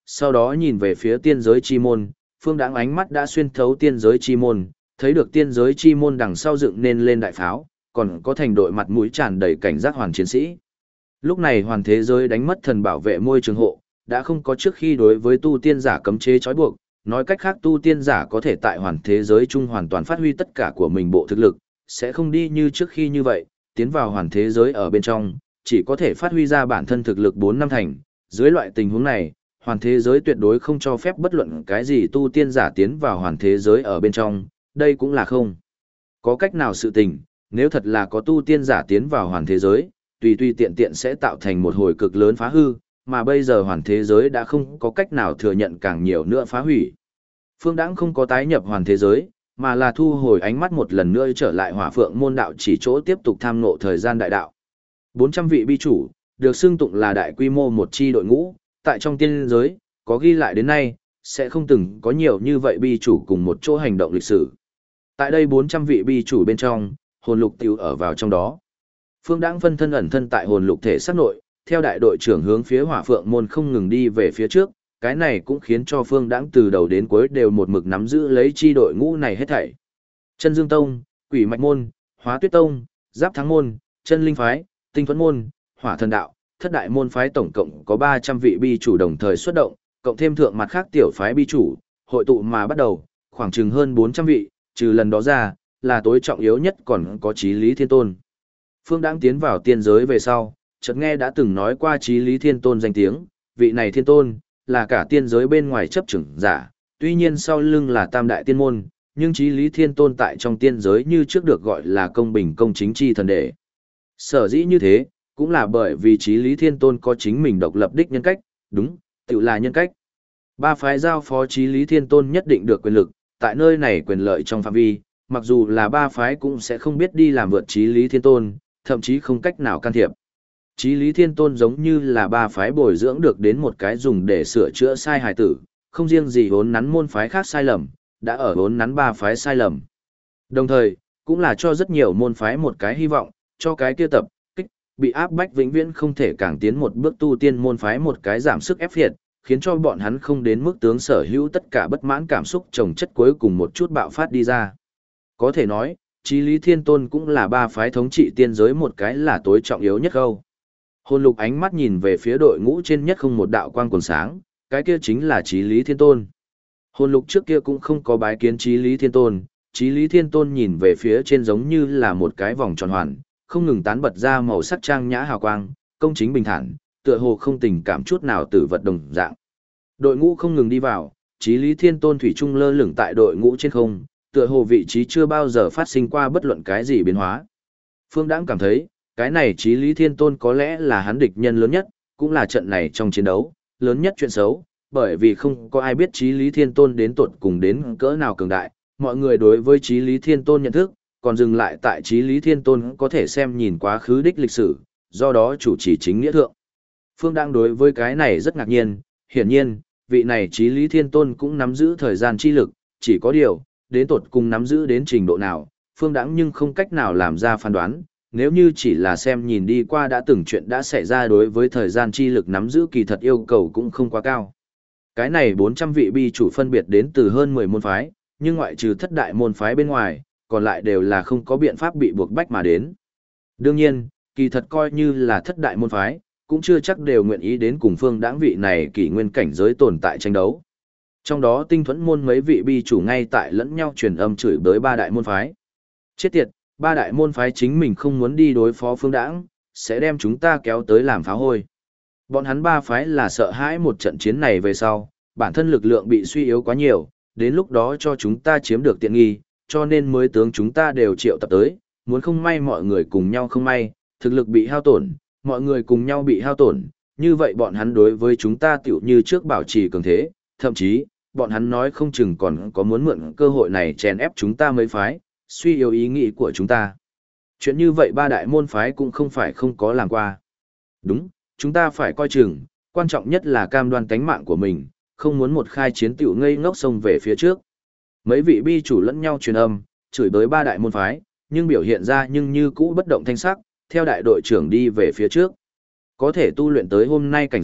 A: sau đó nhìn về phía tiên giới chi môn, Phương Đãng ánh mắt đã xuyên thấu tiên giới chi môn, thấy được tiên giới chi môn đằng sau dựng nên lên đại pháo, còn có thành đội mặt mũi tràn đầy cảnh giác hoàn chiến sĩ. Lúc này hoàn thế giới đánh mất thần bảo vệ môi trường hộ, đã không có trước khi đối với tu tiên giả cấm chế trói buộc, nói cách khác tu tiên giả có thể tại hoàn thế giới chung hoàn toàn phát huy tất cả của mình bộ thực lực, sẽ không đi như trước khi như vậy, tiến vào hoàn thế giới ở bên trong, chỉ có thể phát huy ra bản thân thực lực 4 năm thành. Dưới loại tình huống này, hoàn thế giới tuyệt đối không cho phép bất luận cái gì tu tiên giả tiến vào hoàn thế giới ở bên trong, đây cũng là không có cách nào sự tình, nếu thật là có tu tiên giả tiến vào hoàn thế giới, tùy tùy tiện tiện sẽ tạo thành một hồi cực lớn phá hư, mà bây giờ hoàn thế giới đã không có cách nào thừa nhận càng nhiều nữa phá hủy. Phương Đãng không có tái nhập hoàn thế giới, mà là thu hồi ánh mắt một lần nữa trở lại Hỏa Phượng môn đạo chỉ chỗ tiếp tục tham ngộ thời gian đại đạo. 400 vị bi chủ, được xưng tụng là đại quy mô một chi đội ngũ, tại trong tiên giới, có ghi lại đến nay, sẽ không từng có nhiều như vậy bi chủ cùng một chỗ hành động lịch sử. Tại đây 400 vị bi chủ bên trong, hồn lục tiểu ở vào trong đó. Phương Đãng phân thân ẩn thân tại hồn lục thể xác nội, theo đại đội trưởng hướng phía Hỏa Phượng môn không ngừng đi về phía trước, cái này cũng khiến cho Phương Đãng từ đầu đến cuối đều một mực nắm giữ lấy chi đội ngũ này hết thảy. Chân Dương Tông, Quỷ Mạch môn, Hóa Tuyết Tông, Giáp Thắng môn, Chân Linh phái, Tinh Thuẫn môn, Hỏa Thần đạo, thất đại môn phái tổng cộng có 300 vị bi chủ đồng thời xuất động, cộng thêm thượng mặt khác tiểu phái bi chủ, hội tụ mà bắt đầu, khoảng chừng hơn 400 vị, trừ lần đó ra, là tối trọng yếu nhất còn có Chí Lý Thiên Tôn. Phương Đãng tiến vào tiên giới về sau, chợt nghe đã từng nói qua Chí Lý Thiên Tôn danh tiếng, vị này Thiên Tôn, là cả tiên giới bên ngoài chấp trưởng giả, tuy nhiên sau lưng là tam đại tiên môn, nhưng Chí Lý Thiên Tôn tại trong tiên giới như trước được gọi là công bình công chính chi thần đệ. Sở dĩ như thế, cũng là bởi vì Chí Lý Thiên Tôn có chính mình độc lập đích nhân cách, đúng, tự là nhân cách. Ba phái giao phó Chí Lý Thiên Tôn nhất định được quyền lực, tại nơi này quyền lợi trong phạm vi, mặc dù là ba phái cũng sẽ không biết đi làm vượt Chí Lý Thiên Tôn, thậm chí không cách nào can thiệp. Chí Lý Thiên Tôn giống như là ba phái bồi dưỡng được đến một cái dùng để sửa chữa sai hài tử, không riêng gì vốn nắn môn phái khác sai lầm, đã ở vốn nắn ba phái sai lầm. Đồng thời, cũng là cho rất nhiều môn phái một cái hy vọng, cho cái kia tập, kích, bị áp bách vĩnh viễn không thể càng tiến một bước tu tiên môn phái một cái giảm sức ép phiệt, khiến cho bọn hắn không đến mức tướng sở hữu tất cả bất mãn cảm xúc chồng chất cuối cùng một chút bạo phát đi ra. Có thể nói, Chí Lý Thiên Tôn cũng là ba phái thống trị tiên giới một cái là tối trọng yếu nhất khâu. Hồn lục ánh mắt nhìn về phía đội ngũ trên nhất không một đạo quang quần sáng, cái kia chính là Chí Lý Thiên Tôn. Hồn lục trước kia cũng không có bái kiến Chí Lý Thiên Tôn, Chí Lý Thiên Tôn nhìn về phía trên giống như là một cái vòng tròn hoàn, không ngừng tán bật ra màu sắc trang nhã hào quang, công chính bình thản, tựa hồ không tình cảm chút nào tử vật đồng dạng. Đội ngũ không ngừng đi vào, Chí Lý Thiên Tôn thủy chung lơ lửng tại đội ngũ trên không, tựa hồ vị trí chưa bao giờ phát sinh qua bất luận cái gì biến hóa. Phương Đãng cảm thấy, cái này Chí Lý Thiên Tôn có lẽ là hắn địch nhân lớn nhất, cũng là trận này trong chiến đấu, lớn nhất chuyện xấu, bởi vì không có ai biết Chí Lý Thiên Tôn đến tột cùng đến cỡ nào cường đại, mọi người đối với Chí Lý Thiên Tôn nhận thức, còn dừng lại tại Chí Lý Thiên Tôn có thể xem nhìn quá khứ đích lịch sử, do đó chủ trì chính nghĩa thượng. Phương Đãng đối với cái này rất ngạc nhiên, hiển nhiên, vị này Chí Lý Thiên Tôn cũng nắm giữ thời gian chi lực, chỉ có điều, đến tột cùng nắm giữ đến trình độ nào, Phương Đãng nhưng không cách nào làm ra phán đoán, nếu như chỉ là xem nhìn đi qua đã từng chuyện đã xảy ra đối với thời gian chi lực nắm giữ kỳ thật yêu cầu cũng không quá cao. Cái này 400 vị bi chủ phân biệt đến từ hơn 10 môn phái, nhưng ngoại trừ thất đại môn phái bên ngoài, còn lại đều là không có biện pháp bị buộc bách mà đến. Đương nhiên, kỳ thật coi như là thất đại môn phái, cũng chưa chắc đều nguyện ý đến cùng Phương Đãng vị này kỷ nguyên cảnh giới tồn tại tranh đấu. Trong đó Tinh Thuẫn môn mấy vị bi chủ ngay tại lẫn nhau truyền âm chửi bới ba đại môn phái. Chết tiệt, ba đại môn phái chính mình không muốn đi đối phó Phương Đãng, sẽ đem chúng ta kéo tới làm phá hôi. Bọn hắn ba phái là sợ hãi một trận chiến này về sau, bản thân lực lượng bị suy yếu quá nhiều, đến lúc đó cho chúng ta chiếm được tiện nghi, cho nên mới tướng chúng ta đều triệu tập tới, muốn không may mọi người cùng nhau không may, thực lực bị hao tổn, mọi người cùng nhau bị hao tổn, như vậy bọn hắn đối với chúng ta tựu như trước bảo trì cường thế, thậm chí, bọn hắn nói không chừng còn có muốn mượn cơ hội này chèn ép chúng ta mấy phái, suy yếu ý nghĩ của chúng ta. Chuyện như vậy ba đại môn phái cũng không phải không có làm qua. Đúng, chúng ta phải coi chừng, quan trọng nhất là cam đoan tánh mạng của mình, không muốn một khai chiến tiểu ngây ngốc xông về phía trước. Mấy vị bi chủ lẫn nhau truyền âm, chửi bới ba đại môn phái, nhưng biểu hiện ra nhưng như cũ bất động thanh sắc, theo đại đội trưởng đi về phía trước. Có thể tu luyện tới hôm nay cảnh giới,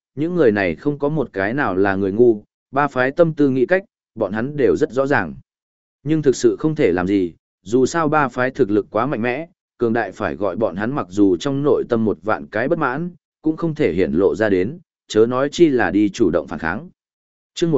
A: những người này không có một cái nào là người ngu, ba phái tâm tư nghĩ cách, bọn hắn đều rất rõ ràng. Nhưng thực sự không thể làm gì, dù sao ba phái thực lực quá mạnh mẽ, cường đại phải gọi bọn hắn mặc dù trong nội tâm một vạn cái bất mãn, cũng không thể hiện lộ ra đến, chớ nói chi là đi chủ động phản kháng. Chương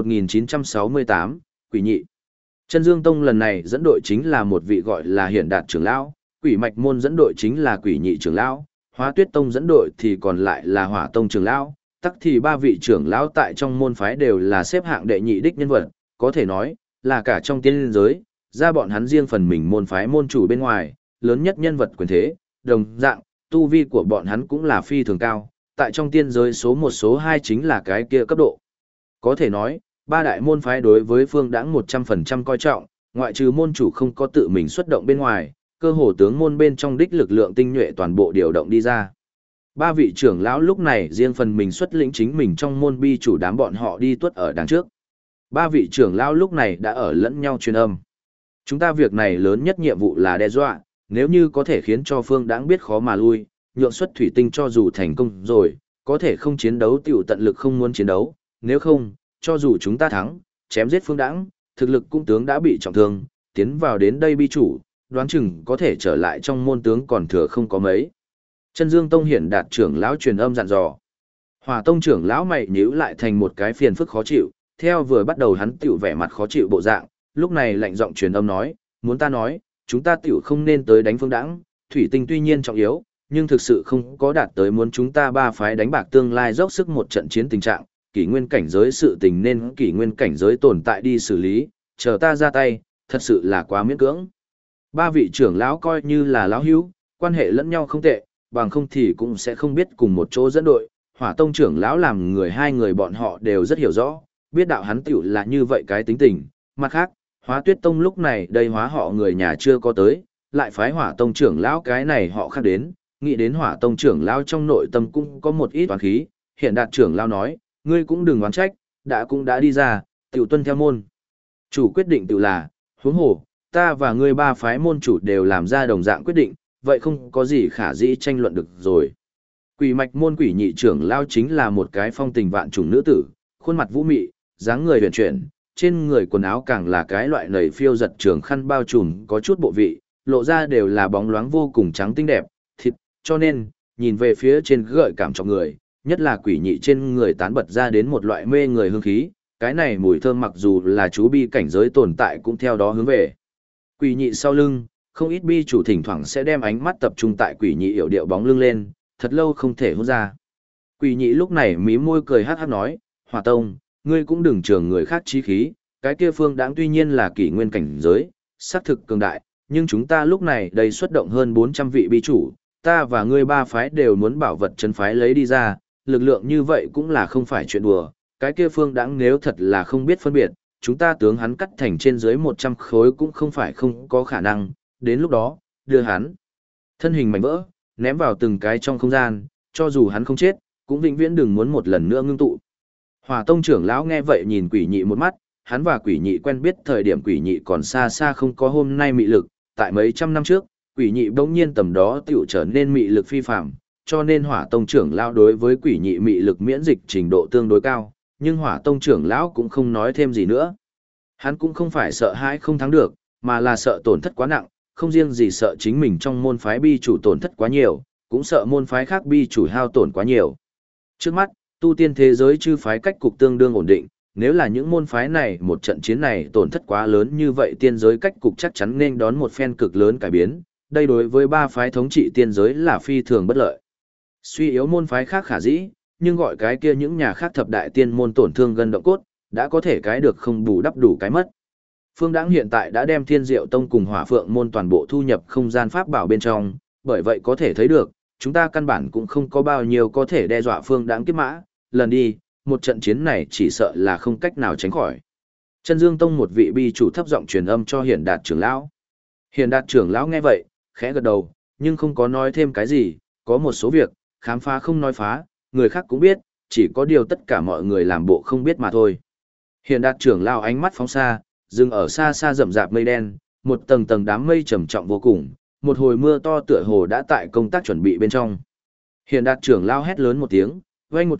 A: 1968, Quỷ Nhị. Chân Dương Tông lần này dẫn đội chính là một vị gọi là Hiển Đạt trưởng lão, Quỷ Mạch môn dẫn đội chính là Quỷ Nhị trưởng lão, Hóa Tuyết Tông dẫn đội thì còn lại là Hỏa Tông trưởng lão, tắc thì ba vị trưởng lão tại trong môn phái đều là xếp hạng đệ nhị đích nhân vật, có thể nói là cả trong tiên giới, ra bọn hắn riêng phần mình môn phái môn chủ bên ngoài, lớn nhất nhân vật quyền thế, đồng dạng, tu vi của bọn hắn cũng là phi thường cao, tại trong tiên giới số 1 số 2 chính là cái kia cấp độ. Có thể nói, ba đại môn phái đối với Phương Đãng 100% coi trọng, ngoại trừ môn chủ không có tự mình xuất động bên ngoài, cơ hồ tướng môn bên trong đích lực lượng tinh nhuệ toàn bộ điều động đi ra. Ba vị trưởng lão lúc này riêng phần mình xuất lĩnh chính mình trong môn bi chủ đám bọn họ đi tuất ở đằng trước. Ba vị trưởng lão lúc này đã ở lẫn nhau truyền âm. Chúng ta việc này lớn nhất nhiệm vụ là đe dọa, nếu như có thể khiến cho Phương Đãng biết khó mà lui, nhượng xuất thủy tinh cho dù thành công rồi, có thể không chiến đấu tiểu tận lực không muốn chiến đấu, nếu không, cho dù chúng ta thắng, chém giết Phương Đãng, thực lực cung tướng đã bị trọng thương, tiến vào đến đây bi chủ, đoán chừng có thể trở lại trong môn tướng còn thừa không có mấy. Chân Dương Tông Hiển Đạt trưởng lão truyền âm dặn dò. Hỏa Tông trưởng lão mày nhíu lại thành một cái phiền phức khó chịu, theo vừa bắt đầu hắn tiểu vẻ mặt khó chịu bộ dạng, lúc này lạnh giọng truyền âm nói, muốn ta nói, chúng ta tiểu không nên tới đánh Phương Đãng, thủy tinh tuy nhiên trọng yếu, nhưng thực sự không có đạt tới muốn chúng ta ba phái đánh bạc tương lai dốc sức một trận chiến tình trạng, kỷ nguyên cảnh giới sự tình nên kỷ nguyên cảnh giới tồn tại đi xử lý, chờ ta ra tay, thật sự là quá miễn cưỡng. Ba vị trưởng lão coi như là lão hữu, quan hệ lẫn nhau không tệ, bằng không thì cũng sẽ không biết cùng một chỗ dẫn đội. Hỏa Tông trưởng lão làm người hai người bọn họ đều rất hiểu rõ, biết đạo hắn tiểu là như vậy cái tính tình. Mặt khác, Hóa Tuyết Tông lúc này đây hóa họ người nhà chưa có tới, lại phái Hỏa Tông trưởng lão cái này họ khác đến, nghĩ đến Hỏa Tông trưởng lão trong nội tâm cũng có một ít toán khí. Hiện Đạt trưởng lão nói, ngươi cũng đừng oán trách, cũng đã đi ra, tiểu tuân theo môn. Chủ quyết định tự là, huống hồ, ta và ngươi ba phái môn chủ đều làm ra đồng dạng quyết định, vậy không có gì khả dĩ tranh luận được rồi. Quỷ Mạch môn Quỷ Nhị trưởng lão chính là một cái phong tình vạn trùng nữ tử, khuôn mặt vũ mị, dáng người huyền chuyển, trên người quần áo càng là cái loại nầy phiêu giật trường khăn bao trùm có chút bộ vị, lộ ra đều là bóng loáng vô cùng trắng tinh đẹp, thịt, cho nên, nhìn về phía trên gợi cảm cho người, nhất là Quỷ Nhị trên người tán bật ra đến một loại mê người hương khí, cái này mùi thơm mặc dù là chú bi cảnh giới tồn tại cũng theo đó hướng về. Quỷ Nhị sau lưng, không ít bi chủ thỉnh thoảng sẽ đem ánh mắt tập trung tại Quỷ Nhị yểu điệu bóng lưng lên, thật lâu không thể hút ra. Quỷ Nhị lúc này mím môi cười hát hát nói, Hỏa Tông, ngươi cũng đừng trường người khác chí khí, cái kia Phương Đãng tuy nhiên là kỷ nguyên cảnh giới, xác thực cường đại, nhưng chúng ta lúc này đây xuất động hơn 400 vị bi chủ, ta và ngươi ba phái đều muốn bảo vật chân phái lấy đi ra, lực lượng như vậy cũng là không phải chuyện đùa, cái kia Phương Đãng nếu thật là không biết phân biệt, chúng ta tướng hắn cắt thành trên dưới 100 khối cũng không phải không có khả năng, đến lúc đó, đưa hắn thân hình mảnh vỡ, ném vào từng cái trong không gian, cho dù hắn không chết, cũng vĩnh viễn đừng muốn một lần nữa ngưng tụ. Hỏa Tông trưởng lão nghe vậy nhìn Quỷ Nhị một mắt, hắn và Quỷ Nhị quen biết thời điểm Quỷ Nhị còn xa xa không có hôm nay mị lực, tại mấy trăm năm trước, Quỷ Nhị bỗng nhiên tầm đó tiểu trở nên mị lực phi phàm, cho nên Hỏa Tông trưởng lão đối với Quỷ Nhị mị lực miễn dịch trình độ tương đối cao, nhưng Hỏa Tông trưởng lão cũng không nói thêm gì nữa. Hắn cũng không phải sợ hãi không thắng được, mà là sợ tổn thất quá nặng, không riêng gì sợ chính mình trong môn phái bi chủ tổn thất quá nhiều, cũng sợ môn phái khác bi chủ hao tổn quá nhiều. Trước mắt, tu tiên thế giới chư phái cách cục tương đương ổn định, nếu là những môn phái này một trận chiến này tổn thất quá lớn như vậy tiên giới cách cục chắc chắn nên đón một phen cực lớn cải biến, đây đối với ba phái thống trị tiên giới là phi thường bất lợi. Suy yếu môn phái khác khả dĩ, nhưng gọi cái kia những nhà khác thập đại tiên môn tổn thương gần động cốt, đã có thể cái được không bù đắp đủ cái mất. Phương Đãng hiện tại đã đem Thiên Diệu Tông cùng Hỏa Phượng môn toàn bộ thu nhập không gian pháp bảo bên trong, bởi vậy có thể thấy được, chúng ta căn bản cũng không có bao nhiêu có thể đe dọa Phương Đãng kiếp mã, lần đi, một trận chiến này chỉ sợ là không cách nào tránh khỏi. Chân Dương Tông một vị bi chủ thấp giọng truyền âm cho Hiển Đạt trưởng lão. Hiển Đạt trưởng lão nghe vậy, khẽ gật đầu, nhưng không có nói thêm cái gì, có một số việc, khám phá không nói phá, người khác cũng biết, chỉ có điều tất cả mọi người làm bộ không biết mà thôi. Hiển Đạt trưởng lão ánh mắt phóng xa, dừng ở xa xa rậm rạp mây đen, một tầng tầng đám mây trầm trọng vô cùng, một hồi mưa to tựa hồ đã tại công tác chuẩn bị bên trong. Hiển Đạt trưởng lão hét lớn một tiếng, vang một chút,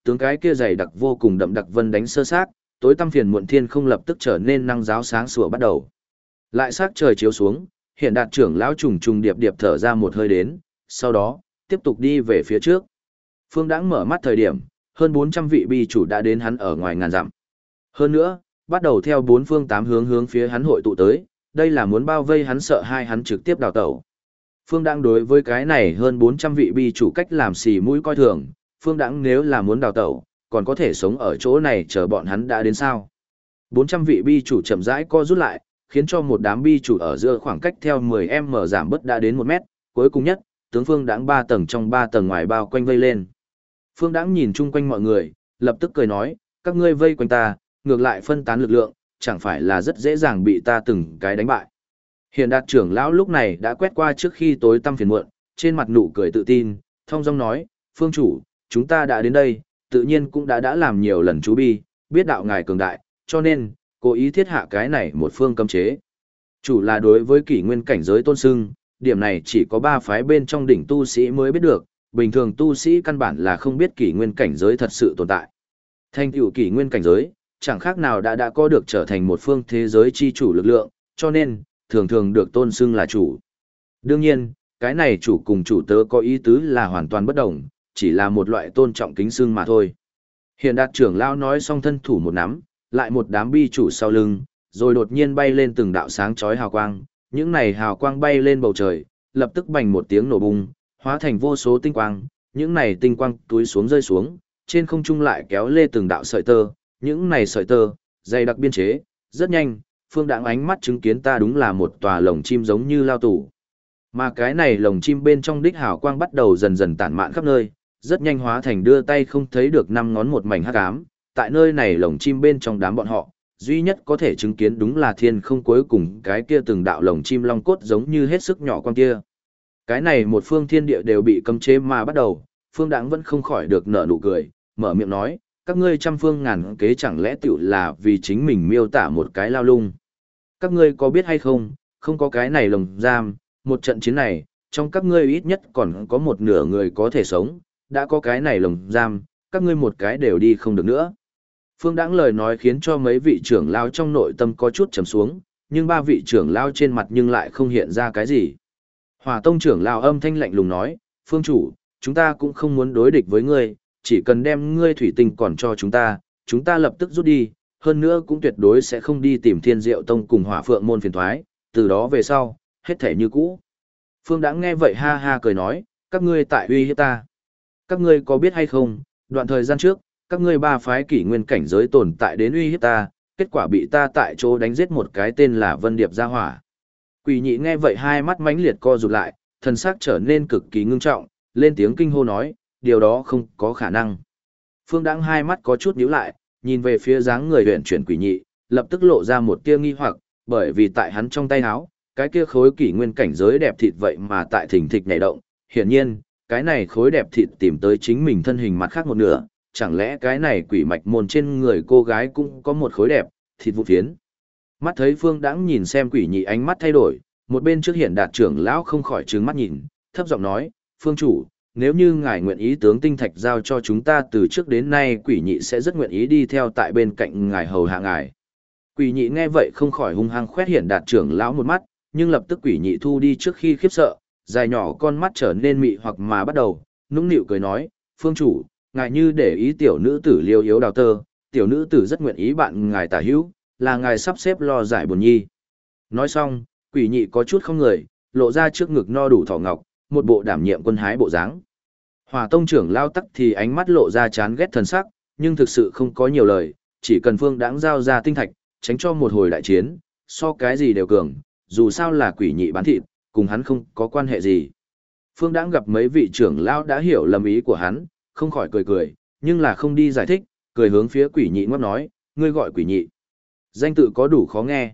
A: tướng cái kia dày đặc vô cùng đậm đặc vân đánh sơ sát, tối tăm phiền muộn thiên không lập tức trở nên năng giáo sáng sủa bắt đầu. Lại sắc trời chiếu xuống, Hiện Đạt trưởng lão trùng trùng điệp điệp thở ra một hơi đến, sau đó tiếp tục đi về phía trước. Phương Đãng mở mắt thời điểm, hơn 400 vị bi chủ đã đến hắn ở ngoài ngàn dặm. Hơn nữa, bắt đầu theo bốn phương tám hướng hướng phía hắn hội tụ tới, đây là muốn bao vây hắn, sợ hai hắn trực tiếp đào tẩu. Phương Đãng đối với cái này hơn 400 vị bi chủ cách làm xì mũi coi thường, Phương Đãng nếu là muốn đào tẩu, còn có thể sống ở chỗ này chờ bọn hắn đã đến sao. 400 vị bi chủ chậm rãi co rút lại, khiến cho một đám bi chủ ở giữa khoảng cách theo 10m giảm bớt đã đến 1 mét, cuối cùng nhất, tướng Phương Đãng 3 tầng trong 3 tầng ngoài bao quanh vây lên. Phương Đãng nhìn chung quanh mọi người, lập tức cười nói, các ngươi vây quanh ta, ngược lại phân tán lực lượng, chẳng phải là rất dễ dàng bị ta từng cái đánh bại. Hiện Đạt trưởng lão lúc này đã quét qua trước khi tối tăm phiền muộn, trên mặt nụ cười tự tin, thong dong nói, Phương chủ, chúng ta đã đến đây, tự nhiên cũng đã làm nhiều lần chú bi, biết đạo ngài cường đại, cho nên, cố ý thiết hạ cái này một phương cấm chế. Chủ là đối với kỷ nguyên cảnh giới tôn sưng, điểm này chỉ có 3 phái bên trong đỉnh tu sĩ mới biết được, bình thường tu sĩ căn bản là không biết kỷ nguyên cảnh giới thật sự tồn tại. Thành tựu kỷ nguyên cảnh giới, chẳng khác nào đã có được trở thành một phương thế giới chi chủ lực lượng, cho nên, thường thường được tôn xưng là chủ. Đương nhiên, cái này chủ cùng chủ tớ có ý tứ là hoàn toàn bất đồng, chỉ là một loại tôn trọng kính xưng mà thôi. Hiện Đạt trưởng lão nói xong thân thủ một nắm, lại một đám bi chủ sau lưng, rồi đột nhiên bay lên từng đạo sáng chói hào quang, những này hào quang bay lên bầu trời, lập tức bành một tiếng nổ bùng, hóa thành vô số tinh quang, những này tinh quang túi xuống rơi xuống, trên không trung lại kéo lê từng đạo sợi tơ, những này sợi tơ, dày đặc biên chế, rất nhanh, Phương Đãng ánh mắt chứng kiến ta đúng là một tòa lồng chim giống như lao tủ. Mà cái này lồng chim bên trong đích hào quang bắt đầu dần dần tản mạn khắp nơi, rất nhanh hóa thành đưa tay không thấy được 5 ngón một mảnh hắc ám. Tại nơi này lồng chim bên trong đám bọn họ, duy nhất có thể chứng kiến đúng là thiên không cuối cùng cái kia từng đạo lồng chim long cốt giống như hết sức nhỏ con kia. Cái này một phương thiên địa đều bị cấm chế mà bắt đầu, Phương Đãng vẫn không khỏi được nở nụ cười, mở miệng nói, các ngươi trăm phương ngàn kế chẳng lẽ tiểu là vì chính mình miêu tả một cái lao lung. Các ngươi có biết hay không, không có cái này lồng giam, một trận chiến này, trong các ngươi ít nhất còn có một nửa người có thể sống, đã có cái này lồng giam, các ngươi một cái đều đi không được nữa. Phương Đãng lời nói khiến cho mấy vị trưởng lao trong nội tâm có chút trầm xuống, nhưng 3 vị trưởng lao trên mặt nhưng lại không hiện ra cái gì. Hỏa Tông trưởng lao âm thanh lạnh lùng nói, Phương chủ, chúng ta cũng không muốn đối địch với ngươi, chỉ cần đem ngươi thủy tinh còn cho chúng ta lập tức rút đi, hơn nữa cũng tuyệt đối sẽ không đi tìm Thiên Diệu Tông cùng Hỏa Phượng môn phiền toái, từ đó về sau, hết thể như cũ. Phương Đãng nghe vậy ha ha cười nói, các ngươi tại uy hiếp ta. Các ngươi có biết hay không, đoạn thời gian trước, các ngươi 3 phái kỷ nguyên cảnh giới tồn tại đến uy hiếp ta, kết quả bị ta tại chỗ đánh giết một cái tên là Vân Điệp gia hỏa. Quỷ nhị nghe vậy hai mắt mãnh liệt co rụt lại, thần sắc trở nên cực kỳ ngưng trọng, lên tiếng kinh hô nói, điều đó không có khả năng. Phương Đãng hai mắt có chút nhíu lại, nhìn về phía dáng người huyền chuyển quỷ nhị, lập tức lộ ra một tia nghi hoặc, bởi vì tại hắn trong tay áo, cái kia khối kỷ nguyên cảnh giới đẹp thịt vậy mà tại thình thịch nhảy động, hiển nhiên, cái này khối đẹp thịt tìm tới chính mình thân hình mặt khác một nửa, chẳng lẽ cái này quỷ mạch môn trên người cô gái cũng có một khối đẹp thịt vụ phiến. Mắt thấy Phương Đãng nhìn xem quỷ nhị ánh mắt thay đổi, một bên trước Hiện Đạt trưởng lão không khỏi trừng mắt nhìn, thấp giọng nói, Phương chủ, nếu như ngài nguyện ý tướng tinh thạch giao cho chúng ta từ trước đến nay, quỷ nhị sẽ rất nguyện ý đi theo tại bên cạnh ngài hầu hạ ngài. Quỷ nhị nghe vậy không khỏi hung hăng khoét Hiện Đạt trưởng lão một mắt, nhưng lập tức quỷ nhị thu đi trước khi khiếp sợ, dài nhỏ con mắt trở nên mị hoặc mà bắt đầu, nũng nịu cười nói, Phương chủ, ngài như để ý tiểu nữ tử liêu yếu đào tơ, tiểu nữ tử rất nguyện ý bạn ngài tả hữu, là ngài sắp xếp lo giải buồn nhi. Nói xong, quỷ nhị có chút không người, lộ ra trước ngực no đủ thỏ ngọc, một bộ đảm nhiệm quân hái bộ dáng. Hỏa Tông trưởng lao tắc thì ánh mắt lộ ra chán ghét thần sắc, nhưng thực sự không có nhiều lời, chỉ cần Phương Đãng giao ra tinh thạch, tránh cho một hồi đại chiến, so cái gì đều cường, dù sao là quỷ nhị bán thịt, cùng hắn không có quan hệ gì. Phương Đãng gặp mấy vị trưởng lao đã hiểu lầm ý của hắn, không khỏi cười cười, nhưng là không đi giải thích, cười hướng phía quỷ nhị ngoắc nói, ngươi gọi quỷ nhị. Danh tự có đủ khó nghe,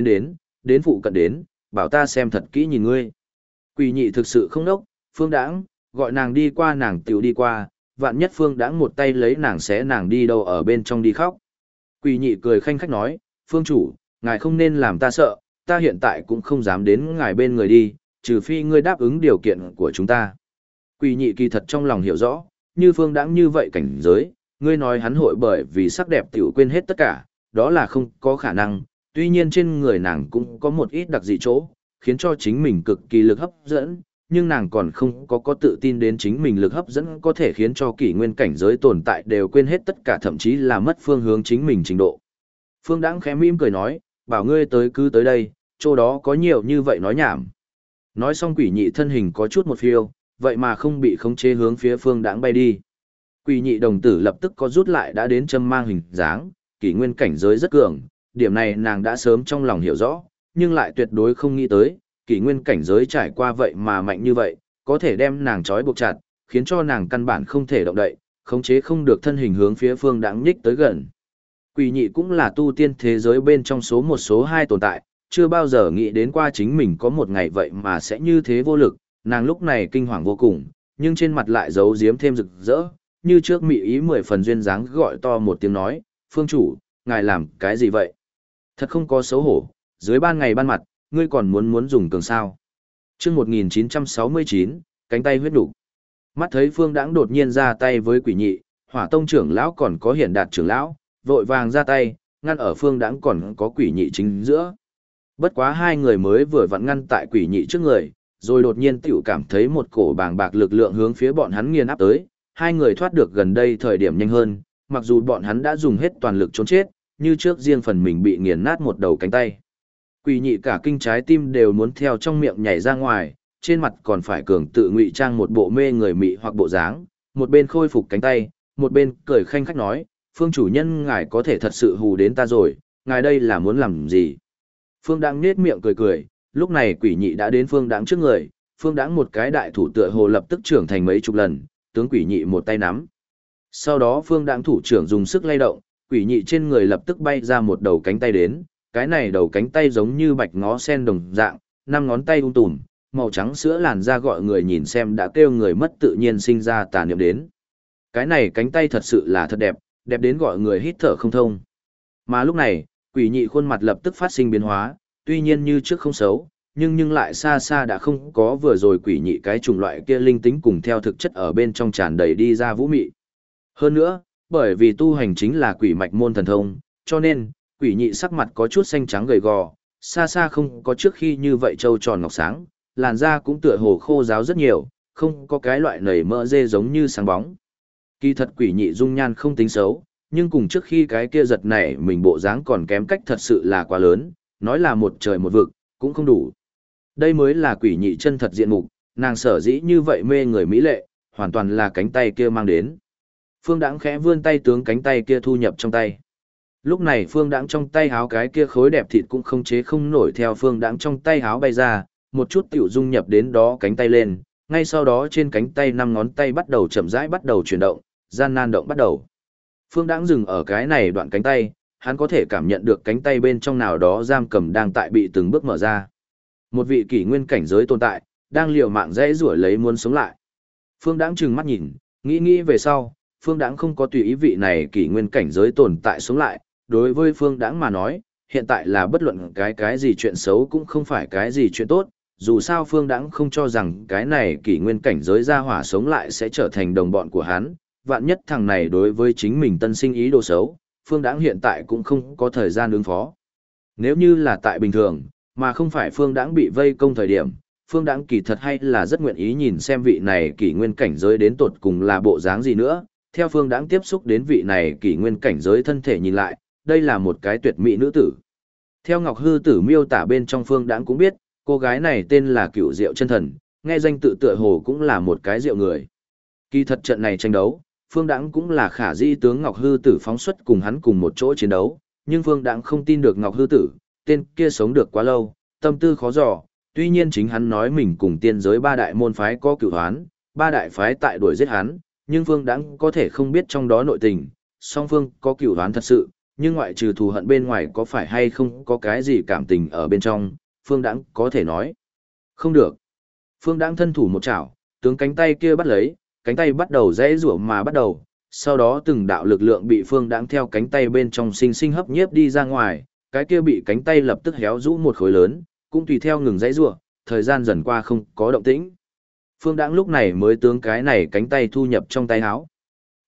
A: đến phụ cận đến, bảo ta xem thật kỹ nhìn ngươi. Quỷ nhị thực sự không đốc, Phương Đãng, gọi nàng đi qua nàng tiểu đi qua, vạn nhất Phương Đãng một tay lấy nàng xé nàng đi đâu ở bên trong đi khóc. Quỷ nhị cười khanh khách nói, Phương chủ, ngài không nên làm ta sợ, ta hiện tại cũng không dám đến ngài bên người đi, trừ phi ngươi đáp ứng điều kiện của chúng ta. Quỷ nhị kỳ thật trong lòng hiểu rõ, như Phương Đãng như vậy cảnh giới, Ngươi nói hắn hội bởi vì sắc đẹp tiểu quên hết tất cả, đó là không có khả năng, tuy nhiên trên người nàng cũng có một ít đặc dị chỗ, khiến cho chính mình cực kỳ lực hấp dẫn, nhưng nàng còn không có tự tin đến chính mình lực hấp dẫn có thể khiến cho kỷ nguyên cảnh giới tồn tại đều quên hết tất cả, thậm chí là mất phương hướng chính mình trình độ. Phương Đãng khẽ mỉm cười nói, bảo ngươi tới cứ tới đây, chỗ đó có nhiều như vậy nói nhảm. Nói xong quỷ nhị thân hình có chút một phiêu, vậy mà không bị khống chế hướng phía Phương Đãng bay đi. Quỷ nhị đồng tử lập tức có rút lại đã đến châm mang hình dáng, kỷ nguyên cảnh giới rất cường, điểm này nàng đã sớm trong lòng hiểu rõ, nhưng lại tuyệt đối không nghĩ tới, kỷ nguyên cảnh giới trải qua vậy mà mạnh như vậy, có thể đem nàng trói buộc chặt, khiến cho nàng căn bản không thể động đậy, khống chế không được thân hình hướng phía Phương Đãng nhích tới gần. Quỷ nhị cũng là tu tiên thế giới bên trong số một số hai tồn tại, chưa bao giờ nghĩ đến qua chính mình có một ngày vậy mà sẽ như thế vô lực, nàng lúc này kinh hoàng vô cùng, nhưng trên mặt lại giấu giếm thêm rực rỡ, như trước mị ý 10 phần duyên dáng gọi to một tiếng nói, phương chủ, ngài làm cái gì vậy? Thật không có xấu hổ, dưới ban ngày ban mặt, ngươi còn muốn dùng cường sao. Trước 1969, cánh tay huyết đủ. Mắt thấy Phương Đãng đột nhiên ra tay với quỷ nhị, Hỏa Tông trưởng lão còn có Hiển Đạt trưởng lão, vội vàng ra tay, ngăn ở Phương Đãng còn có quỷ nhị chính giữa. Bất quá hai người mới vừa vặn ngăn tại quỷ nhị trước người, rồi đột nhiên tiểu cảm thấy một cổ bàng bạc lực lượng hướng phía bọn hắn nghiền áp tới, hai người thoát được gần đây thời điểm nhanh hơn, mặc dù bọn hắn đã dùng hết toàn lực trốn chết, như trước riêng phần mình bị nghiền nát một đầu cánh tay. Quỷ nhị cả kinh trái tim đều muốn theo trong miệng nhảy ra ngoài, trên mặt còn phải cường tự ngụy trang một bộ mê người mị hoặc bộ dáng, một bên khôi phục cánh tay, một bên cười khanh khách nói, Phương chủ nhân ngài có thể thật sự hù đến ta rồi, ngài đây là muốn làm gì? Phương Đãng nết miệng cười cười, lúc này quỷ nhị đã đến Phương Đãng trước người, Phương Đãng một cái đại thủ tựa hồ lập tức trưởng thành mấy chục lần, tướng quỷ nhị một tay nắm. Sau đó Phương Đãng thủ trưởng dùng sức lay động, quỷ nhị trên người lập tức bay ra một đầu cánh tay đến, cái này đầu cánh tay giống như bạch ngó sen đồng dạng, năm ngón tay tùm, màu trắng sữa làn da gọi người nhìn xem đã kêu người mất tự nhiên sinh ra tà niệm đến. Cái này cánh tay thật sự là thật đẹp, đẹp đến gọi người hít thở không thông. Mà lúc này, quỷ nhị khuôn mặt lập tức phát sinh biến hóa, tuy nhiên như trước không xấu, nhưng lại xa xa đã không có vừa rồi quỷ nhị cái chủng loại kia linh tính cùng theo thực chất ở bên trong tràn đầy đi ra vũ mị. Hơn nữa, bởi vì tu hành chính là quỷ mạch môn thần thông, cho nên, quỷ nhị sắc mặt có chút xanh trắng gầy gò, xa xa không có trước khi như vậy trâu tròn ngọc sáng, làn da cũng tựa hồ khô ráo rất nhiều, không có cái loại nảy mỡ dê giống như sáng bóng. Kỳ thật quỷ nhị dung nhan không tính xấu, nhưng cùng trước khi cái kia giật nảy mình bộ dáng còn kém cách thật sự là quá lớn, nói là một trời một vực, cũng không đủ. Đây mới là quỷ nhị chân thật diện mục, nàng sở dĩ như vậy mê người mỹ lệ, hoàn toàn là cánh tay kia mang đến. Phương Đãng khẽ vươn tay tướng cánh tay kia thu nhập trong tay. Lúc này Phương Đãng trong tay háo cái kia khối đẹp thịt cũng không chế không nổi theo Phương Đãng trong tay háo bay ra, một chút tiểu dung nhập đến đó cánh tay lên, ngay sau đó trên cánh tay 5 ngón tay bắt đầu chậm rãi bắt đầu chuyển động, gian nan động bắt đầu. Phương Đãng dừng ở cái này đoạn cánh tay, hắn có thể cảm nhận được cánh tay bên trong nào đó giam cầm đang tại bị từng bước mở ra. Một vị kỷ nguyên cảnh giới tồn tại, đang liều mạng dãy rủa lấy muốn sống lại. Phương Đãng trừng mắt nhìn, nghĩ về sau, Phương Đãng không có tùy ý vị này kỷ nguyên cảnh giới tồn tại sống lại, đối với Phương Đãng mà nói, hiện tại là bất luận cái gì chuyện xấu cũng không phải cái gì chuyện tốt, dù sao Phương Đãng không cho rằng cái này kỷ nguyên cảnh giới ra hỏa sống lại sẽ trở thành đồng bọn của hắn, vạn nhất thằng này đối với chính mình tân sinh ý đồ xấu, Phương Đãng hiện tại cũng không có thời gian ứng phó. Nếu như là tại bình thường, mà không phải Phương Đãng bị vây công thời điểm, Phương Đãng kỳ thật hay là rất nguyện ý nhìn xem vị này kỷ nguyên cảnh giới đến tột cùng là bộ dáng gì nữa. Theo Phương Đãng tiếp xúc đến vị này kỷ nguyên cảnh giới thân thể nhìn lại, đây là một cái tuyệt mỹ nữ tử. Theo Ngọc Hư Tử miêu tả bên trong Phương Đãng cũng biết, cô gái này tên là Cửu Diệu Chân Thần, nghe danh tự tựa hồ cũng là một cái diệu người. Kỳ thật trận này tranh đấu, Phương Đãng cũng là khả dĩ tướng Ngọc Hư Tử phóng xuất cùng hắn cùng một chỗ chiến đấu, nhưng Phương Đãng không tin được Ngọc Hư Tử, tên kia sống được quá lâu, tâm tư khó dò, tuy nhiên chính hắn nói mình cùng tiên giới ba đại môn phái có cửu hoán, ba đại phái tại đuổi giết hắn, nhưng Phương Đãng có thể không biết trong đó nội tình, song phương có cửu hoán thật sự, nhưng ngoại trừ thù hận bên ngoài có phải hay không có cái gì cảm tình ở bên trong, Phương Đãng có thể nói không được. Phương Đãng thân thủ một chảo, tướng cánh tay kia bắt lấy, cánh tay bắt đầu rẽ rủa mà bắt đầu, sau đó từng đạo lực lượng bị Phương Đãng theo cánh tay bên trong sinh sinh hấp nhiếp đi ra ngoài, cái kia bị cánh tay lập tức héo rũ một khối lớn, cũng tùy theo ngừng rẽ rủa, thời gian dần qua không có động tĩnh. Phương Đãng lúc này mới tướng cái này cánh tay thu nhập trong tay áo.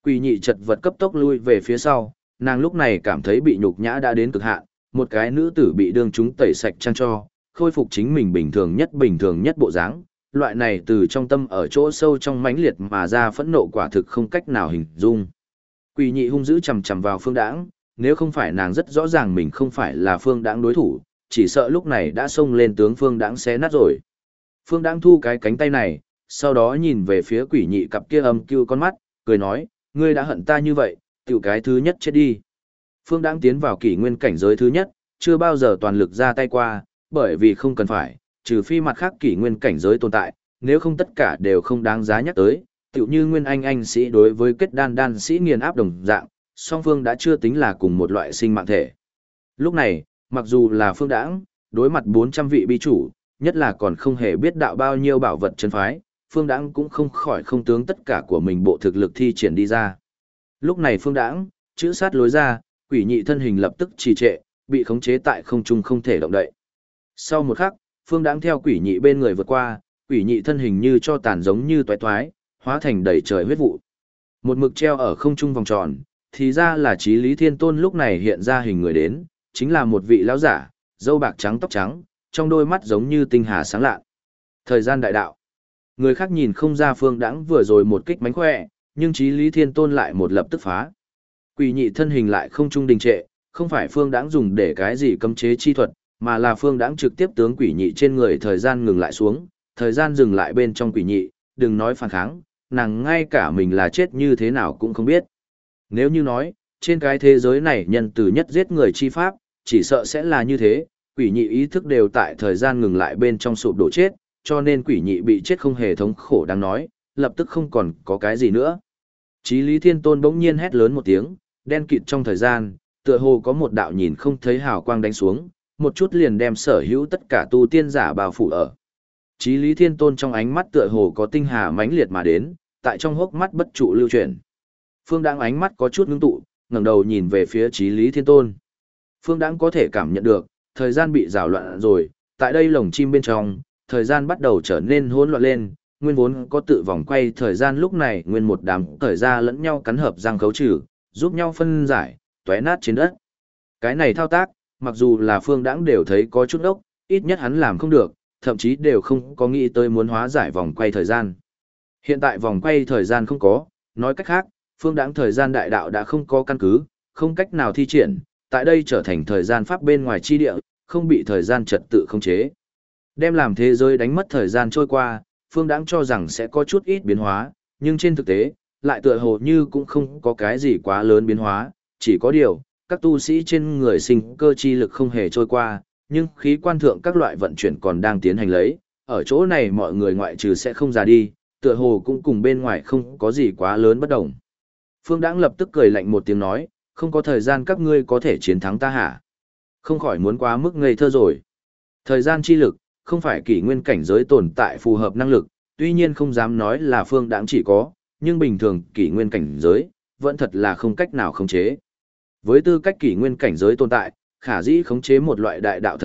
A: Quỷ nhị chật vật cấp tốc lui về phía sau, nàng lúc này cảm thấy bị nhục nhã đã đến cực hạn, một cái nữ tử bị đương chúng tẩy sạch trang cho, khôi phục chính mình bình thường nhất bộ dáng, loại này từ trong tâm ở chỗ sâu trong mãnh liệt mà ra phẫn nộ quả thực không cách nào hình dung. Quỷ nhị hung dữ chằm chằm vào Phương Đãng, nếu không phải nàng rất rõ ràng mình không phải là Phương Đãng đối thủ, chỉ sợ lúc này đã xông lên tướng Phương Đãng xé nát rồi. Phương Đãng thu cái cánh tay này, sau đó nhìn về phía quỷ nhị cặp kia âm cưu con mắt, cười nói, ngươi đã hận ta như vậy, tiểu cái thứ nhất chết đi. Phương Đãng tiến vào kỷ nguyên cảnh giới thứ nhất, chưa bao giờ toàn lực ra tay qua, bởi vì không cần phải, trừ phi mặt khác kỷ nguyên cảnh giới tồn tại, nếu không tất cả đều không đáng giá nhắc tới, tựu như nguyên anh sĩ đối với kết đan sĩ nghiền áp đồng dạng, song phương đã chưa tính là cùng một loại sinh mạng thể. Lúc này, mặc dù là Phương Đãng, đối mặt 400 vị bi chủ, nhất là còn không hề biết đạo bao nhiêu bảo vật chân phái, Phương Đãng cũng không khỏi không tướng tất cả của mình bộ thực lực thi triển đi ra. Lúc này Phương Đãng, chữ sát lối ra, quỷ nhị thân hình lập tức trì trệ, bị khống chế tại không trung không thể động đậy. Sau một khắc, Phương Đãng theo quỷ nhị bên người vượt qua, quỷ nhị thân hình như cho tàn giống như toái toái, hóa thành đầy trời huyết vụ. Một mực treo ở không trung vòng tròn, thì ra là Chí Lý Thiên Tôn lúc này hiện ra hình người đến, chính là một vị lão giả, râu bạc trắng tóc trắng, trong đôi mắt giống như tinh hà sáng lạ. Thời gian đại đạo. Người khác nhìn không ra Phương Đãng vừa rồi một kích mánh khỏe, nhưng Chí Lý Thiên Tôn lại một lập tức phá. Quỷ nhị thân hình lại không trung đình trệ, không phải Phương Đãng dùng để cái gì cấm chế chi thuật, mà là Phương Đãng trực tiếp tướng quỷ nhị trên người thời gian ngừng lại xuống, thời gian dừng lại bên trong quỷ nhị, đừng nói phản kháng, nàng ngay cả mình là chết như thế nào cũng không biết. Nếu như nói, trên cái thế giới này nhân từ nhất giết người chi pháp, chỉ sợ sẽ là như thế, quỷ nhị ý thức đều tại thời gian ngừng lại bên trong sụp đổ chết, cho nên quỷ nhị bị chết không hề thống khổ đáng nói, lập tức không còn có cái gì nữa. Chí Lý Thiên Tôn bỗng nhiên hét lớn một tiếng, đen kịt trong thời gian, tựa hồ có một đạo nhìn không thấy hào quang đánh xuống, một chút liền đem sở hữu tất cả tu tiên giả bao phủ ở. Chí Lý Thiên Tôn trong ánh mắt tựa hồ có tinh hà mãnh liệt mà đến, tại trong hốc mắt bất trụ lưu chuyển. Phương Đãng ánh mắt có chút ngưng tụ, ngẩng đầu nhìn về phía Chí Lý Thiên Tôn. Phương Đãng có thể cảm nhận được, thời gian bị rào loạn rồi, tại đây lồng chim bên trong, thời gian bắt đầu trở nên hỗn loạn lên, nguyên vốn có tự vòng quay thời gian lúc này nguyên một đám thời ra lẫn nhau cắn hợp răng khấu trừ, giúp nhau phân giải, tóe nát trên đất. Cái này thao tác, mặc dù là Phương Đãng đều thấy có chút ốc, ít nhất hắn làm không được, thậm chí đều không có nghĩ tới muốn hóa giải vòng quay thời gian. Hiện tại vòng quay thời gian không có, nói cách khác, Phương Đãng thời gian đại đạo đã không có căn cứ, không cách nào thi triển, tại đây trở thành thời gian pháp bên ngoài chi địa, không bị thời gian trật tự khống chế. Đem làm thế giới đánh mất thời gian trôi qua, Phương Đãng cho rằng sẽ có chút ít biến hóa, nhưng trên thực tế, lại tựa hồ như cũng không có cái gì quá lớn biến hóa, chỉ có điều, các tu sĩ trên người sinh cơ chi lực không hề trôi qua, nhưng khí quan thượng các loại vận chuyển còn đang tiến hành lấy, ở chỗ này mọi người ngoại trừ sẽ không ra đi, tựa hồ cũng cùng bên ngoài không có gì quá lớn bất đồng. Phương Đãng lập tức cười lạnh một tiếng nói, không có thời gian các ngươi có thể chiến thắng ta hả? Không khỏi muốn quá mức ngây thơ rồi. Thời gian chi lực, không phải kỷ nguyên cảnh giới tồn tại phù hợp năng lực, tuy nhiên không dám nói là Phương Đãng chỉ có, nhưng bình thường kỷ nguyên cảnh giới, vẫn thật là không cách nào khống chế. Với tư cách kỷ nguyên cảnh giới tồn tại, khả dĩ khống chế một loại đại đạo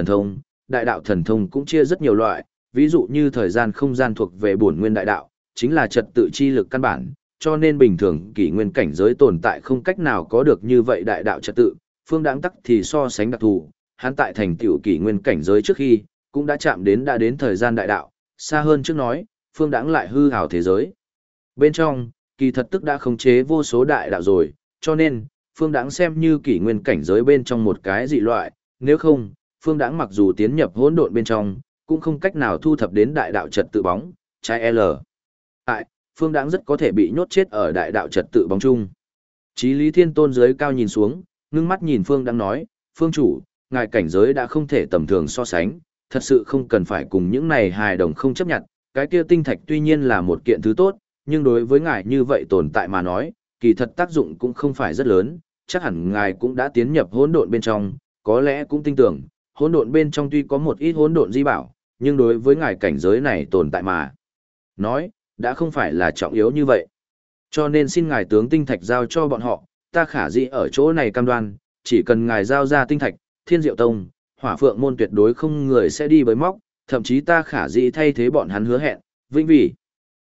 A: thần thông cũng chia rất nhiều loại, ví dụ như thời gian không gian thuộc về bổn nguyên đại đạo, chính là trật tự chi lực căn bản, cho nên bình thường kỷ nguyên cảnh giới tồn tại không cách nào có được như vậy đại đạo trật tự, Phương Đãng tắc thì so sánh đặc thù, hắn tại thành tựu kỷ nguyên cảnh giới trước khi, cũng đã chạm đến thời gian đại đạo, xa hơn trước nói, Phương Đãng lại hư ảo thế giới. Bên trong, kỳ thật tức đã khống chế vô số đại đạo rồi, cho nên, Phương Đãng xem như kỷ nguyên cảnh giới bên trong một cái dị loại, nếu không, Phương Đãng mặc dù tiến nhập hỗn độn bên trong, cũng không cách nào thu thập đến đại đạo trật tự bóng, trái L. Tại, Phương Đãng rất có thể bị nhốt chết ở đại đạo trật tự bóng chung. Chí Lý Thiên Tôn dưới cao nhìn xuống, ngưng mắt nhìn Phương Đãng nói, Phương chủ, ngài cảnh giới đã không thể tầm thường so sánh, thật sự không cần phải cùng những này hài đồng không chấp nhận, cái kia tinh thạch tuy nhiên là một kiện thứ tốt, nhưng đối với ngài như vậy tồn tại mà nói, kỳ thật tác dụng cũng không phải rất lớn, chắc hẳn ngài cũng đã tiến nhập hỗn độn bên trong, có lẽ cũng tin tưởng, hỗn độn bên trong tuy có một ít hỗn độn di bảo, nhưng đối với ngài cảnh giới này tồn tại mà nói, đã không phải là trọng yếu như vậy. Cho nên xin ngài tướng tinh thạch giao cho bọn họ, ta khả dĩ ở chỗ này cam đoan, chỉ cần ngài giao ra tinh thạch, Thiên Diệu Tông, Hỏa Phượng môn tuyệt đối không người sẽ đi bới móc, thậm chí ta khả dĩ thay thế bọn hắn hứa hẹn, vĩnh vì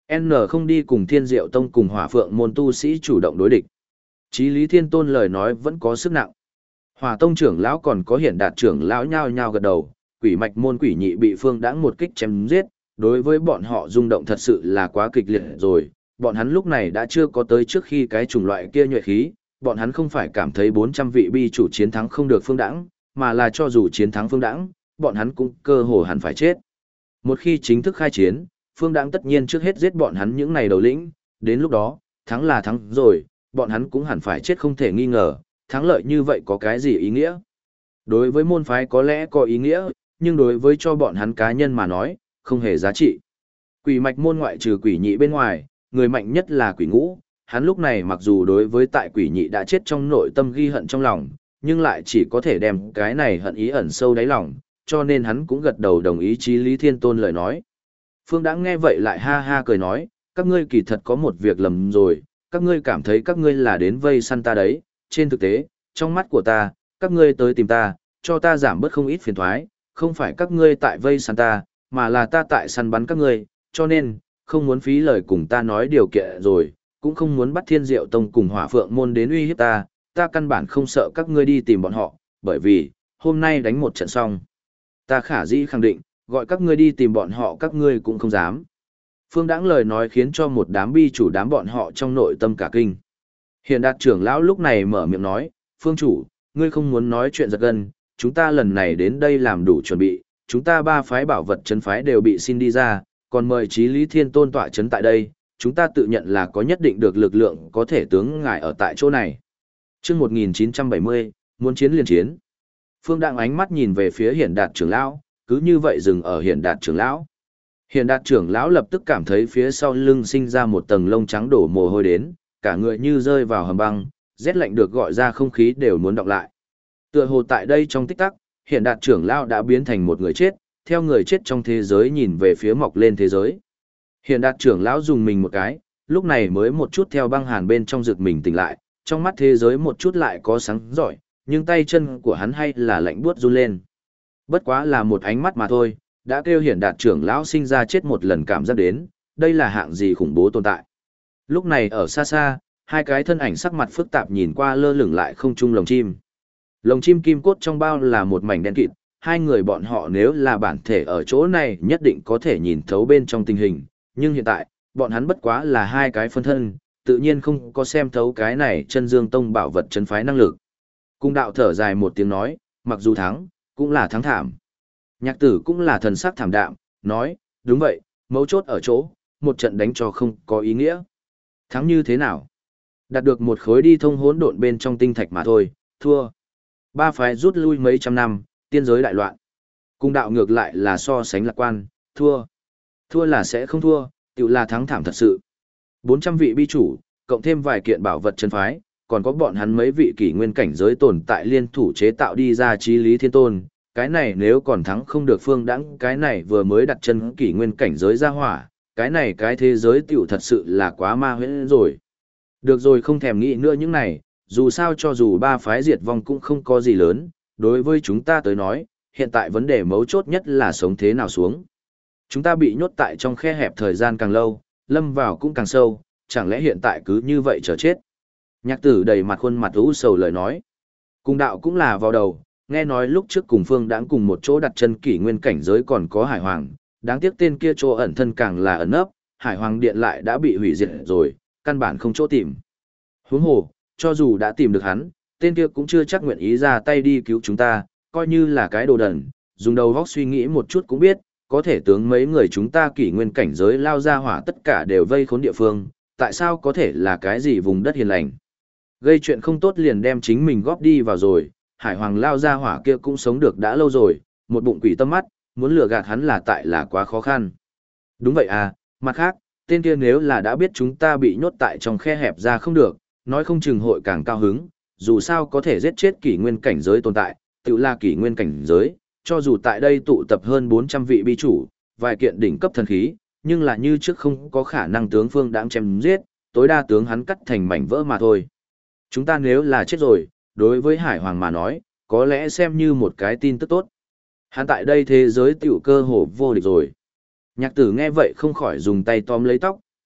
A: N không đi cùng Thiên Diệu Tông cùng Hỏa Phượng môn tu sĩ chủ động đối địch. Chí Lý Thiên Tôn lời nói vẫn có sức nặng. Hỏa Tông trưởng lão còn có Hiển Đạt trưởng lão nhao nhao gật đầu, Quỷ Mạch môn Quỷ Nhị bị Phương Đãng một kích chém giết, đối với bọn họ rung động thật sự là quá kịch liệt rồi, bọn hắn lúc này đã chưa có tới trước khi cái chủng loại kia nhuệ khí, bọn hắn không phải cảm thấy 400 vị bi chủ chiến thắng không được Phương Đãng, mà là cho dù chiến thắng Phương Đãng, bọn hắn cũng cơ hồ hẳn phải chết. Một khi chính thức khai chiến, Phương Đãng tất nhiên trước hết giết bọn hắn những này đầu lĩnh, đến lúc đó, thắng là thắng rồi, bọn hắn cũng hẳn phải chết không thể nghi ngờ, thắng lợi như vậy có cái gì ý nghĩa? Đối với môn phái có lẽ có ý nghĩa, nhưng đối với cho bọn hắn cá nhân mà nói, không hề giá trị. Quỷ Mạch môn ngoại trừ Quỷ Nhị bên ngoài, người mạnh nhất là Quỷ Ngũ, hắn lúc này mặc dù đối với tại Quỷ Nhị đã chết trong nội tâm ghi hận trong lòng, nhưng lại chỉ có thể đem cái này hận ý ẩn sâu đáy lòng, cho nên hắn cũng gật đầu đồng ý Chí Lý Thiên Tôn lời nói. Phương Đãng nghe vậy lại ha ha cười nói, các ngươi kỳ thật có một việc lầm rồi, các ngươi cảm thấy các ngươi là đến vây săn ta đấy, trên thực tế, trong mắt của ta, các ngươi tới tìm ta, cho ta giảm bớt không ít phiền toái, không phải các ngươi tại vây săn ta, mà là ta tại săn bắn các ngươi, cho nên, không muốn phí lời cùng ta nói điều kiện rồi, cũng không muốn bắt Thiên Diệu Tông cùng Hỏa Phượng môn đến uy hiếp ta, ta căn bản không sợ các ngươi đi tìm bọn họ, bởi vì, hôm nay đánh một trận xong. Ta khả dĩ khẳng định, gọi các ngươi đi tìm bọn họ các ngươi cũng không dám. Phương Đãng lời nói khiến cho một đám bi chủ đám bọn họ trong nội tâm cả kinh. Hiển Đạt trưởng lão lúc này mở miệng nói, Phương chủ, ngươi không muốn nói chuyện giật gân, chúng ta lần này đến đây làm đủ chuẩn bị, chúng ta ba phái bảo vật trấn phái đều bị xin đi ra, còn mời Chí Lý Thiên Tôn tọa trấn tại đây, chúng ta tự nhận là có nhất định được lực lượng có thể tướng ngài ở tại chỗ này. Chương 1970, muốn chiến liền chiến. Phương Đãng ánh mắt nhìn về phía Hiển Đạt trưởng lão, cứ như vậy dừng ở Hiển Đạt trưởng lão. Hiển Đạt trưởng lão lập tức cảm thấy phía sau lưng sinh ra một tầng lông trắng đổ mồ hôi đến, cả người như rơi vào hầm băng, rét lạnh được gọi ra không khí đều muốn đọng lại. Tựa hồ tại đây trong tích tắc, Hiển Đạt trưởng lão đã biến thành một người chết, theo người chết trong thế giới nhìn về phía mọc lên thế giới. Hiển Đạt trưởng lão dùng mình một cái, lúc này mới một chút theo băng hàn bên trong rực mình tỉnh lại, trong mắt thế giới một chút lại có sáng rọi, nhưng tay chân của hắn hay là lạnh buốt run lên. Bất quá là một ánh mắt mà thôi, đã kêu Hiển Đạt trưởng lão sinh ra chết một lần cảm giác đến, đây là hạng gì khủng bố tồn tại. Lúc này ở xa xa, hai cái thân ảnh sắc mặt phức tạp nhìn qua lơ lửng lại không trung lồng chim. Lồng chim kim cốt trong bao là một mảnh đen kịt, hai người bọn họ nếu là bản thể ở chỗ này nhất định có thể nhìn thấu bên trong tình hình, nhưng hiện tại, bọn hắn bất quá là hai cái phân thân, tự nhiên không có xem thấu cái này chân dương tông bảo vật chân phái năng lực. Cung đạo thở dài một tiếng nói, mặc dù thắng, cũng là thắng thảm. Nhạc tử cũng là thần sắc thảm đạm, nói, đúng vậy, mấu chốt ở chỗ, một trận đánh cho không có ý nghĩa. Thắng như thế nào? Đạt được một khối đi thông hỗn độn bên trong tinh thạch mà thôi, thua. Ba phái rút lui mấy trăm năm, tiên giới đại loạn. Cung đạo ngược lại là so sánh lạc quan, thua. Thua là sẽ không thua, tự là thắng thảm thật sự. 400 vị bi chủ, cộng thêm vài kiện bảo vật chân phái, còn có bọn hắn mấy vị kỷ nguyên cảnh giới tồn tại liên thủ chế tạo đi ra Chí Lý Thiên Tôn. Cái này nếu còn thắng không được Phương Đãng, cái này vừa mới đặt chân kỷ nguyên cảnh giới ra hỏa, cái này cái thế giới tiểu thật sự là quá ma huyễn rồi. Được rồi, không thèm nghĩ nữa những này, dù sao cho dù ba phái diệt vong cũng không có gì lớn, đối với chúng ta tới nói, hiện tại vấn đề mấu chốt nhất là sống thế nào xuống. Chúng ta bị nhốt tại trong khe hẹp thời gian càng lâu, lâm vào cũng càng sâu, chẳng lẽ hiện tại cứ như vậy chờ chết. Nhạc tử đầy mặt khuôn mặt u sầu lời nói. Cung đạo cũng là vào đầu, nghe nói lúc trước cùng Phương Đãng cùng một chỗ đặt chân kỷ nguyên cảnh giới còn có Hải Hoàng, đáng tiếc tên kia chỗ ẩn thân càng là ẩn nấp, Hải Hoàng điện lại đã bị hủy diệt rồi, căn bản không chỗ tìm. Huống hồ, cho dù đã tìm được hắn, tên kia cũng chưa chắc nguyện ý ra tay đi cứu chúng ta, coi như là cái đồ đần, dùng đầu óc suy nghĩ một chút cũng biết, có thể tướng mấy người chúng ta kỷ nguyên cảnh giới lao ra hỏa tất cả đều vây khốn địa phương, tại sao có thể là cái gì vùng đất hiền lành. Gây chuyện không tốt liền đem chính mình góp đi vào rồi, Hải Hoàng lao ra hỏa kia cũng sống được đã lâu rồi, một bụng quỷ tâm mắt, muốn lừa gạt hắn là tại là quá khó khăn. Đúng vậy à, mặt khác, tên kia nếu là đã biết chúng ta bị nhốt tại trong khe hẹp ra không được, nói không chừng hội càng cao hứng, dù sao có thể giết chết kỷ nguyên cảnh giới tồn tại, tự là kỷ nguyên cảnh giới, cho dù tại đây tụ tập hơn 400 vị bi chủ, vài kiện đỉnh cấp thần khí, nhưng là như trước không có khả năng tướng Phương Đãng chém giết, tối đa tướng hắn cắt thành mảnh vỡ mà thôi. Chúng ta nếu là chết rồi, đối với Hải Hoàng mà nói, có lẽ xem như một cái tin tức tốt. Hắn tại đây thế giới tiểu cơ hồ vô địch rồi. Nhạc tử nghe vậy không khỏi dùng tay tóm lấy tóc,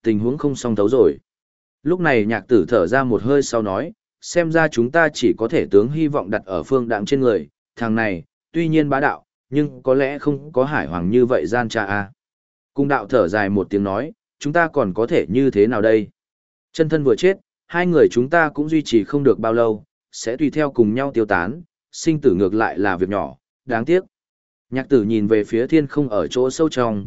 A: tình huống không song thấu rồi. Lúc này nhạc tử thở ra một hơi sau nói, xem ra chúng ta chỉ có thể tướng hy vọng đặt ở Phương Đãng trên người, thằng này, tuy nhiên bá đạo, nhưng có lẽ không có hải hoàng như vậy gian tra a. Cung đạo thở dài một tiếng nói, chúng ta còn có thể như thế nào đây? Chân thân vừa chết, hai người chúng ta cũng duy trì không được bao lâu, sẽ tùy theo cùng nhau tiêu tán, sinh tử ngược lại là việc nhỏ, đáng tiếc. Nhạc tử nhìn về phía thiên không ở chỗ sâu trong,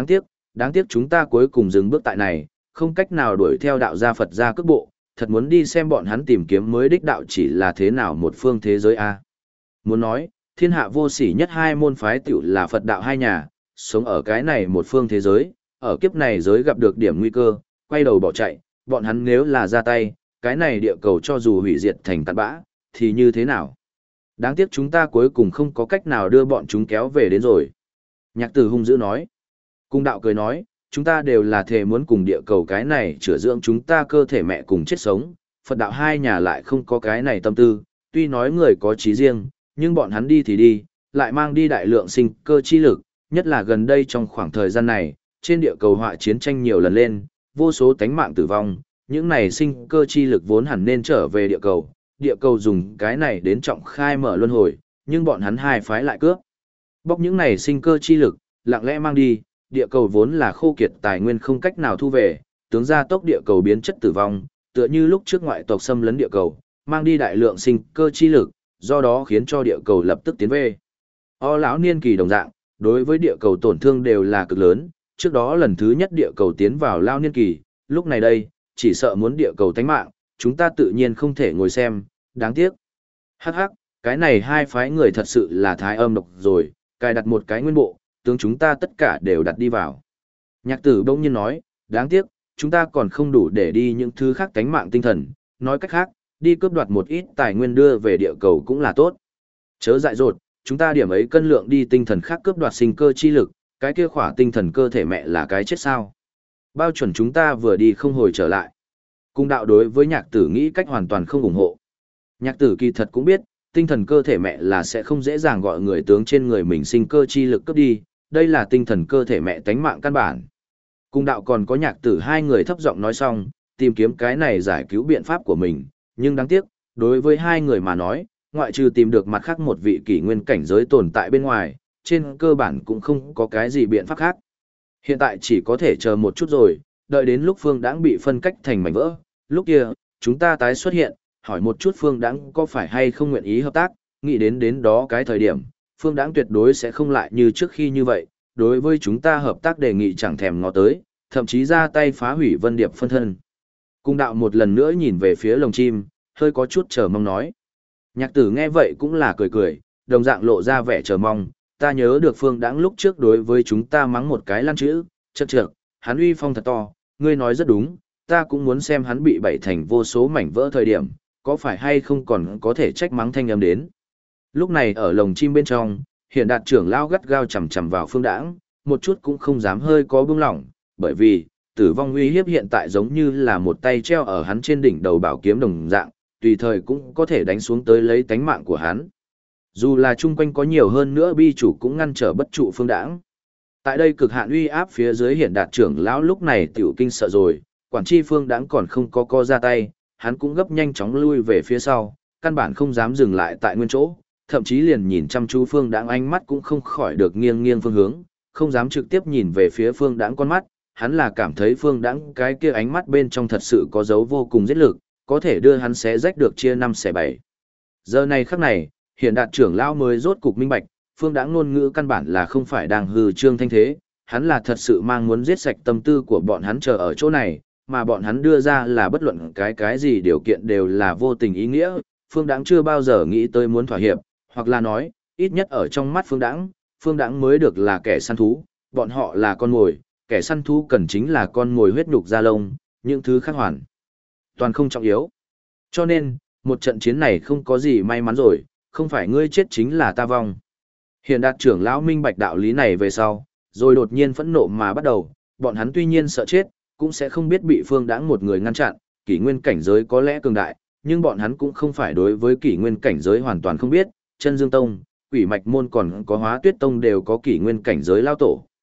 A: đáng tiếc chúng ta cuối cùng dừng bước tại này, không cách nào đuổi theo đạo gia Phật gia cước bộ, thật muốn đi xem bọn hắn tìm kiếm mới đích đạo chỉ là thế nào một phương thế giới a. Muốn nói, thiên hạ vô sỉ nhất hai môn phái tiểu là Phật đạo hai nhà, sống ở cái này một phương thế giới, ở kiếp này giới gặp được điểm nguy cơ, quay đầu bỏ chạy, bọn hắn nếu là ra tay, cái này địa cầu cho dù hủy diệt thành tàn bã, thì như thế nào? Đáng tiếc chúng ta cuối cùng không có cách nào đưa bọn chúng kéo về đến rồi. Nhạc tử hung dữ nói. Cung đạo cười nói, chúng ta đều là thề muốn cùng địa cầu cái này chữa dưỡng chúng ta cơ thể mẹ cùng chết sống, Phật đạo hai nhà lại không có cái này tâm tư, tuy nói người có trí riêng, nhưng bọn hắn đi thì đi, lại mang đi đại lượng sinh cơ chi lực, nhất là gần đây trong khoảng thời gian này, trên địa cầu họa chiến tranh nhiều lần lên, vô số tánh mạng tử vong, những này sinh cơ chi lực vốn hẳn nên trở về địa cầu dùng cái này đến trọng khai mở luân hồi, nhưng bọn hắn hai phái lại cướp. Bóc những này sinh cơ chi lực, lặng lẽ mang đi, địa cầu vốn là khô kiệt tài nguyên không cách nào thu về, tướng gia tốc địa cầu biến chất tử vong, tựa như lúc trước ngoại tộc xâm lấn địa cầu, mang đi đại lượng sinh cơ chi lực, do đó khiến cho địa cầu lập tức tiến về. Lão niên kỳ đồng dạng, đối với địa cầu tổn thương đều là cực lớn, trước đó lần thứ nhất địa cầu tiến vào lao niên kỳ, lúc này đây, chỉ sợ muốn địa cầu tánh mạng, chúng ta tự nhiên không thể ngồi xem, đáng tiếc. Hắc hắc, cái này hai phái người thật sự là thái âm độc rồi, cài đặt một cái nguyên bộ, tướng chúng ta tất cả đều đặt đi vào. Nhạc tử bỗng nhiên nói, đáng tiếc, chúng ta còn không đủ để đi những thứ khác tánh mạng tinh thần, nói cách khác, đi cướp đoạt một ít tài nguyên đưa về địa cầu cũng là tốt. Chớ dại dột, chúng ta điểm ấy cân lượng đi tinh thần khác cướp đoạt sinh cơ chi lực, cái kia khỏa tinh thần cơ thể mẹ là cái chết sao. Bao chuẩn chúng ta vừa đi không hồi trở lại. Cung đạo đối với nhạc tử nghĩ cách hoàn toàn không ủng hộ. Nhạc tử kỳ thật cũng biết, tinh thần cơ thể mẹ là sẽ không dễ dàng gọi người tướng trên người mình sinh cơ chi lực cướp đi, đây là tinh thần cơ thể mẹ tánh mạng căn bản. Cung đạo còn có nhạc tử hai người thấp giọng nói xong, tìm kiếm cái này giải cứu biện pháp của mình, nhưng đáng tiếc, đối với hai người mà nói, ngoại trừ tìm được mặt khác một vị kỷ nguyên cảnh giới tồn tại bên ngoài, trên cơ bản cũng không có cái gì biện pháp khác. Hiện tại chỉ có thể chờ một chút rồi, đợi đến lúc Phương Đãng bị phân cách thành mảnh vỡ, lúc kia, chúng ta tái xuất hiện, hỏi một chút Phương Đãng có phải hay không nguyện ý hợp tác, nghĩ đến đó cái thời điểm, Phương Đãng tuyệt đối sẽ không lại như trước khi như vậy, đối với chúng ta hợp tác đề nghị chẳng thèm ngó tới, thậm chí ra tay phá hủy Vân Điệp phân thân. Cung đạo một lần nữa nhìn về phía lồng chim, hơi có chút chờ mong nói. Nhạc tử nghe vậy cũng là cười cười, đồng dạng lộ ra vẻ chờ mong, ta nhớ được Phương Đãng lúc trước đối với chúng ta mắng một cái lăn chữ, chật trượt, hắn uy phong thật to, ngươi nói rất đúng, ta cũng muốn xem hắn bị bẩy thành vô số mảnh vỡ thời điểm, có phải hay không còn có thể trách mắng thanh âm đến. Lúc này ở lồng chim bên trong, Hiển Đạt trưởng lao gắt gao chằm chằm vào Phương Đãng, một chút cũng không dám hơi có buông lỏng, bởi vì, tử vong uy hiếp hiện tại giống như là một tay treo ở hắn trên đỉnh đầu bảo kiếm đồng dạng, tùy thời cũng có thể đánh xuống tới lấy tánh mạng của hắn. Dù là chung quanh có nhiều hơn nữa bi chủ cũng ngăn trở bất trụ Phương Đãng. Tại đây cực hạn uy áp phía dưới Hiển Đạt trưởng lão lúc này tiểu kinh sợ rồi, quản chi Phương Đãng còn không có co ra tay, hắn cũng gấp nhanh chóng lui về phía sau, căn bản không dám dừng lại tại nguyên chỗ, thậm chí liền nhìn chăm chú Phương Đãng ánh mắt cũng không khỏi được nghiêng phương hướng, không dám trực tiếp nhìn về phía Phương Đãng con mắt, hắn là cảm thấy Phương Đãng cái kia ánh mắt bên trong thật sự có dấu vô cùng giết lực, có thể đưa hắn xé rách được chia 5 xẻ 7. Giờ này khắc này, Hiển Đạt trưởng lão mới rốt cục minh bạch, Phương Đãng ngôn ngữ căn bản là không phải đang hư trương thanh thế, hắn là thật sự mang muốn giết sạch tâm tư của bọn hắn chờ ở chỗ này, mà bọn hắn đưa ra là bất luận cái gì điều kiện đều là vô tình ý nghĩa, Phương Đãng chưa bao giờ nghĩ tới muốn thỏa hiệp, hoặc là nói, ít nhất ở trong mắt Phương Đãng mới được là kẻ săn thú, bọn họ là con mồi, kẻ săn thú cần chính là con mồi huyết nhục da lông, những thứ khác hoàn toàn không trọng yếu. Cho nên, một trận chiến này không có gì may mắn rồi, không phải ngươi chết chính là ta vong. Hiển Đạt trưởng lão minh bạch đạo lý này về sau, rồi đột nhiên phẫn nộ mà bắt đầu, bọn hắn tuy nhiên sợ chết, cũng sẽ không biết bị Phương Đãng một người ngăn chặn, kỷ nguyên cảnh giới có lẽ cường đại, nhưng bọn hắn cũng không phải đối với kỷ nguyên cảnh giới hoàn toàn không biết, Chân Dương Tông, Quỷ Mạch Môn còn có Hóa Tuyết Tông đều có kỷ nguyên cảnh giới lao tổ.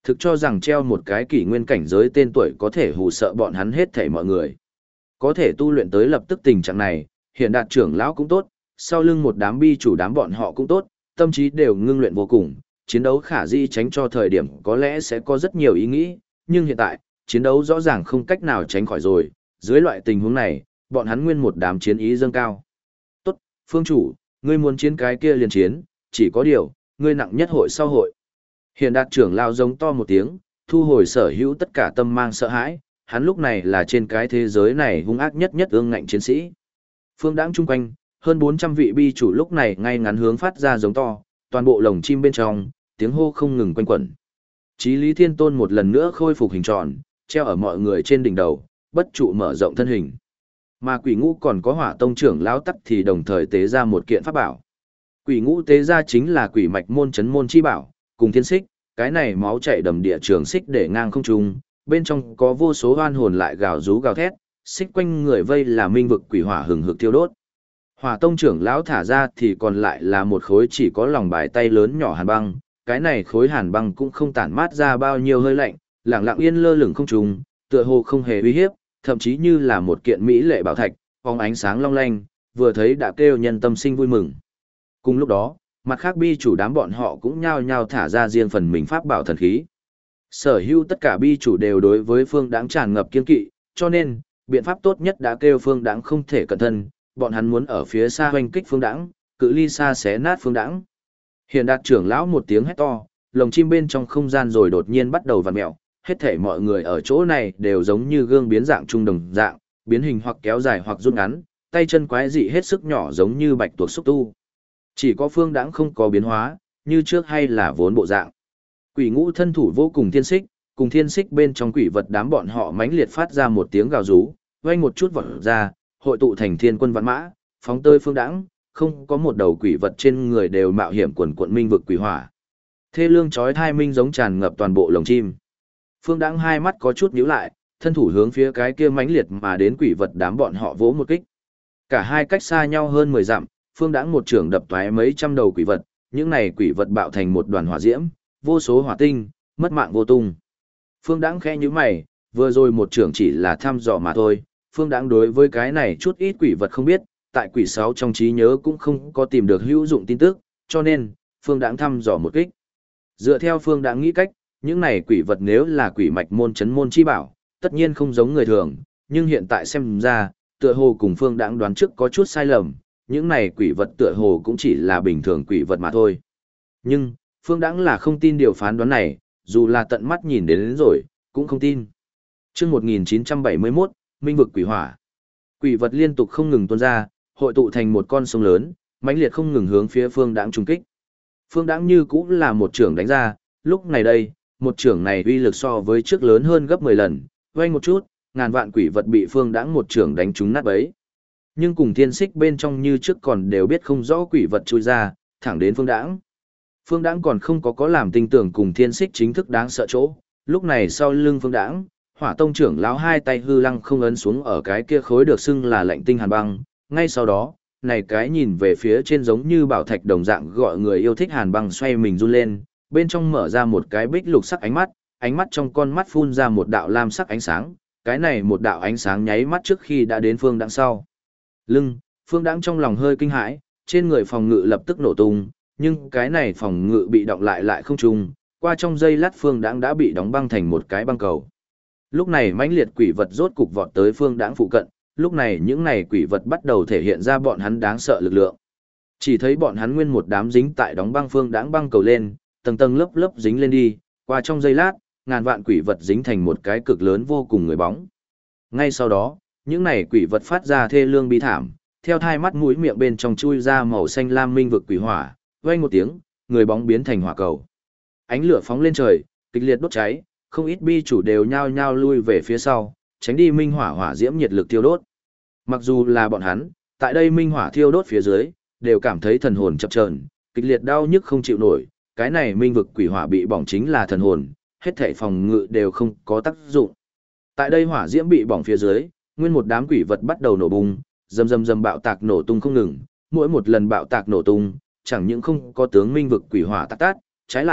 A: Thực cho rằng treo một cái kỷ nguyên cảnh giới tên tuổi có thể hù sợ bọn hắn hết thảy mọi người. Có thể tu luyện tới lập tức tình trạng này, hiện đạt trưởng lão cũng tốt, sau lưng một đám bi chủ đám bọn họ cũng tốt, tâm trí đều ngưng luyện vô cùng, chiến đấu khả dĩ tránh cho thời điểm có lẽ sẽ có rất nhiều ý nghĩ, nhưng hiện tại, chiến đấu rõ ràng không cách nào tránh khỏi rồi, dưới loại tình huống này, bọn hắn nguyên một đám chiến ý dâng cao. Tốt, phương chủ, ngươi muốn chiến cái kia liền chiến, chỉ có điều, ngươi nặng nhất hội sau hội. Hiện đạt trưởng lao giống to một tiếng, thu hồi sở hữu tất cả tâm mang sợ hãi, hắn lúc này là trên cái thế giới này hung ác nhất ương ngạnh chiến sĩ. Phương đãng chung quanh, hơn 400 vị bi chủ lúc này ngay ngắn hướng phát ra giống to, toàn bộ lồng chim bên trong, tiếng hô không ngừng quanh quẩn. Chí Lý Thiên Tôn một lần nữa khôi phục hình tròn, treo ở mọi người trên đỉnh đầu, bất trụ mở rộng thân hình. Mà Quỷ Ngũ còn có Hỏa Tông trưởng lão tắc thì đồng thời tế ra một kiện pháp bảo. Quỷ Ngũ tế ra chính là Quỷ Mạch môn chấn môn chi bảo, cùng thiên xích, cái này máu chảy đầm địa trường xích để ngang không trung, bên trong có vô số oan hồn lại gào rú gào thét, xích quanh người vây là minh vực quỷ hỏa hừng hực thiêu đốt. Hỏa Tông trưởng lão thả ra thì còn lại là một khối chỉ có lòng bài tay lớn nhỏ hàn băng, cái này khối hàn băng cũng không tản mát ra bao nhiêu hơi lạnh, lặng lặng yên lơ lửng không trung, tựa hồ không hề uy hiếp, thậm chí như là một kiện mỹ lệ bảo thạch, phóng ánh sáng long lanh, vừa thấy đã kêu nhân tâm sinh vui mừng. Cùng lúc đó, mặt khác bi chủ đám bọn họ cũng nhao nhao thả ra riêng phần mình pháp bảo thần khí. Sở hữu tất cả bi chủ đều đối với Phương Đãng tràn ngập kiên kỵ, cho nên, biện pháp tốt nhất đã kêu Phương Đãng không thể cẩn thân, bọn hắn muốn ở phía xa hoành kích Phương Đãng, cự ly xa xé nát Phương Đãng. Hiện đạt trưởng lão một tiếng hét to, lồng chim bên trong không gian rồi đột nhiên bắt đầu vặn mèo, hết thảy mọi người ở chỗ này đều giống như gương biến dạng trung đồng dạng, biến hình hoặc kéo dài hoặc rút ngắn, tay chân quái dị hết sức nhỏ giống như bạch tuộc xúc tu. Chỉ có Phương Đãng không có biến hóa, như trước hay là vốn bộ dạng. Quỷ Ngũ thân thủ vô cùng thiên xích, cùng thiên xích bên trong quỷ vật đám bọn họ mãnh liệt phát ra một tiếng gào rú, vang một chút vọt ra, hội tụ thành thiên quân vạn mã, phóng tơi Phương Đãng, không có một đầu quỷ vật trên người đều mạo hiểm quần quận minh vực quỷ hỏa. Thê lương chói tai minh giống tràn ngập toàn bộ lồng chim. Phương Đãng hai mắt có chút nhíu lại, thân thủ hướng phía cái kia mãnh liệt mà đến quỷ vật đám bọn họ vỗ một kích. Cả hai cách xa nhau hơn 10 dặm, Phương Đãng một trường đập toái mấy trăm đầu quỷ vật, những này quỷ vật bạo thành một đoàn hỏa diễm, vô số hỏa tinh, mất mạng vô tung. Phương Đãng khẽ nhíu mày, vừa rồi một trường chỉ là thăm dò mà thôi, Phương Đãng đối với cái này chút ít quỷ vật không biết, tại quỷ sáu trong trí nhớ cũng không có tìm được hữu dụng tin tức, cho nên, Phương Đãng thăm dò một kích. Dựa theo Phương Đãng nghĩ cách, những này quỷ vật nếu là quỷ mạch môn chấn môn chi bảo, tất nhiên không giống người thường, nhưng hiện tại xem ra, tựa hồ cùng Phương Đãng đoán trước có chút sai lầm, những này quỷ vật tựa hồ cũng chỉ là bình thường quỷ vật mà thôi. Nhưng, Phương Đãng là không tin điều phán đoán này, dù là tận mắt nhìn đến rồi, cũng không tin. Chương 1971, Minh vực quỷ hỏa. Quỷ vật liên tục không ngừng tuôn ra, hội tụ thành một con sông lớn, mãnh liệt không ngừng hướng phía Phương Đãng trùng kích. Phương Đãng như cũng là một trưởng đánh ra, lúc này đây, một trưởng này uy lực so với trước lớn hơn gấp 10 lần, vang một chút, ngàn vạn quỷ vật bị Phương Đãng một trưởng đánh trúng nát bấy. Nhưng cùng thiên xích bên trong như trước còn đều biết không rõ quỷ vật chui ra, thẳng đến Phương Đãng. Phương Đãng còn không có làm tinh tưởng cùng thiên xích chính thức đáng sợ chỗ, lúc này sau lưng Phương Đãng, Hỏa Tông trưởng lão hai tay hư lăng không ấn xuống ở cái kia khối được xưng là lạnh tinh hàn băng, ngay sau đó, này cái nhìn về phía trên giống như bảo thạch đồng dạng gọi người yêu thích hàn băng xoay mình run lên, bên trong mở ra một cái bích lục sắc ánh mắt trong con mắt phun ra một đạo lam sắc ánh sáng, cái này một đạo ánh sáng nháy mắt trước khi đã đến Phương Đãng sau. Lưng, Phương Đãng trong lòng hơi kinh hãi, trên người phòng ngự lập tức nổ tung, nhưng cái này phòng ngự bị động lại không trùng, qua trong giây lát Phương Đãng đã bị đóng băng thành một cái băng cầu. Lúc này mãnh liệt quỷ vật rốt cục vọt tới Phương Đãng phụ cận, lúc này những này quỷ vật bắt đầu thể hiện ra bọn hắn đáng sợ lực lượng. Chỉ thấy bọn hắn nguyên một đám dính tại đóng băng Phương Đãng băng cầu lên, tầng tầng lớp lớp dính lên đi, qua trong giây lát, ngàn vạn quỷ vật dính thành một cái cực lớn vô cùng người bóng. Ngay sau đó, những này quỷ vật phát ra thê lương bi thảm, theo thai mắt mũi miệng bên trong chui ra màu xanh lam minh vực quỷ hỏa, vang một tiếng, người bóng biến thành hỏa cầu. Ánh lửa phóng lên trời, kịch liệt đốt cháy, không ít bi chủ đều nhao nhao lui về phía sau, tránh đi minh hỏa hỏa diễm nhiệt lực thiêu đốt. Mặc dù là bọn hắn, tại đây minh hỏa thiêu đốt phía dưới, đều cảm thấy thần hồn chập chờn, kịch liệt đau nhức không chịu nổi, cái này minh vực quỷ hỏa bị bỏng chính là thần hồn, hết thảy phòng ngự đều không có tác dụng. Tại đây hỏa diễm bị bỏng phía dưới, nguyên một đám quỷ vật bắt đầu nổ bùng, rầm bạo tạc nổ tung không ngừng, mỗi một lần bạo tạc nổ tung, chẳng những không có tướng minh vực quỷ hỏa tắt, trái lại,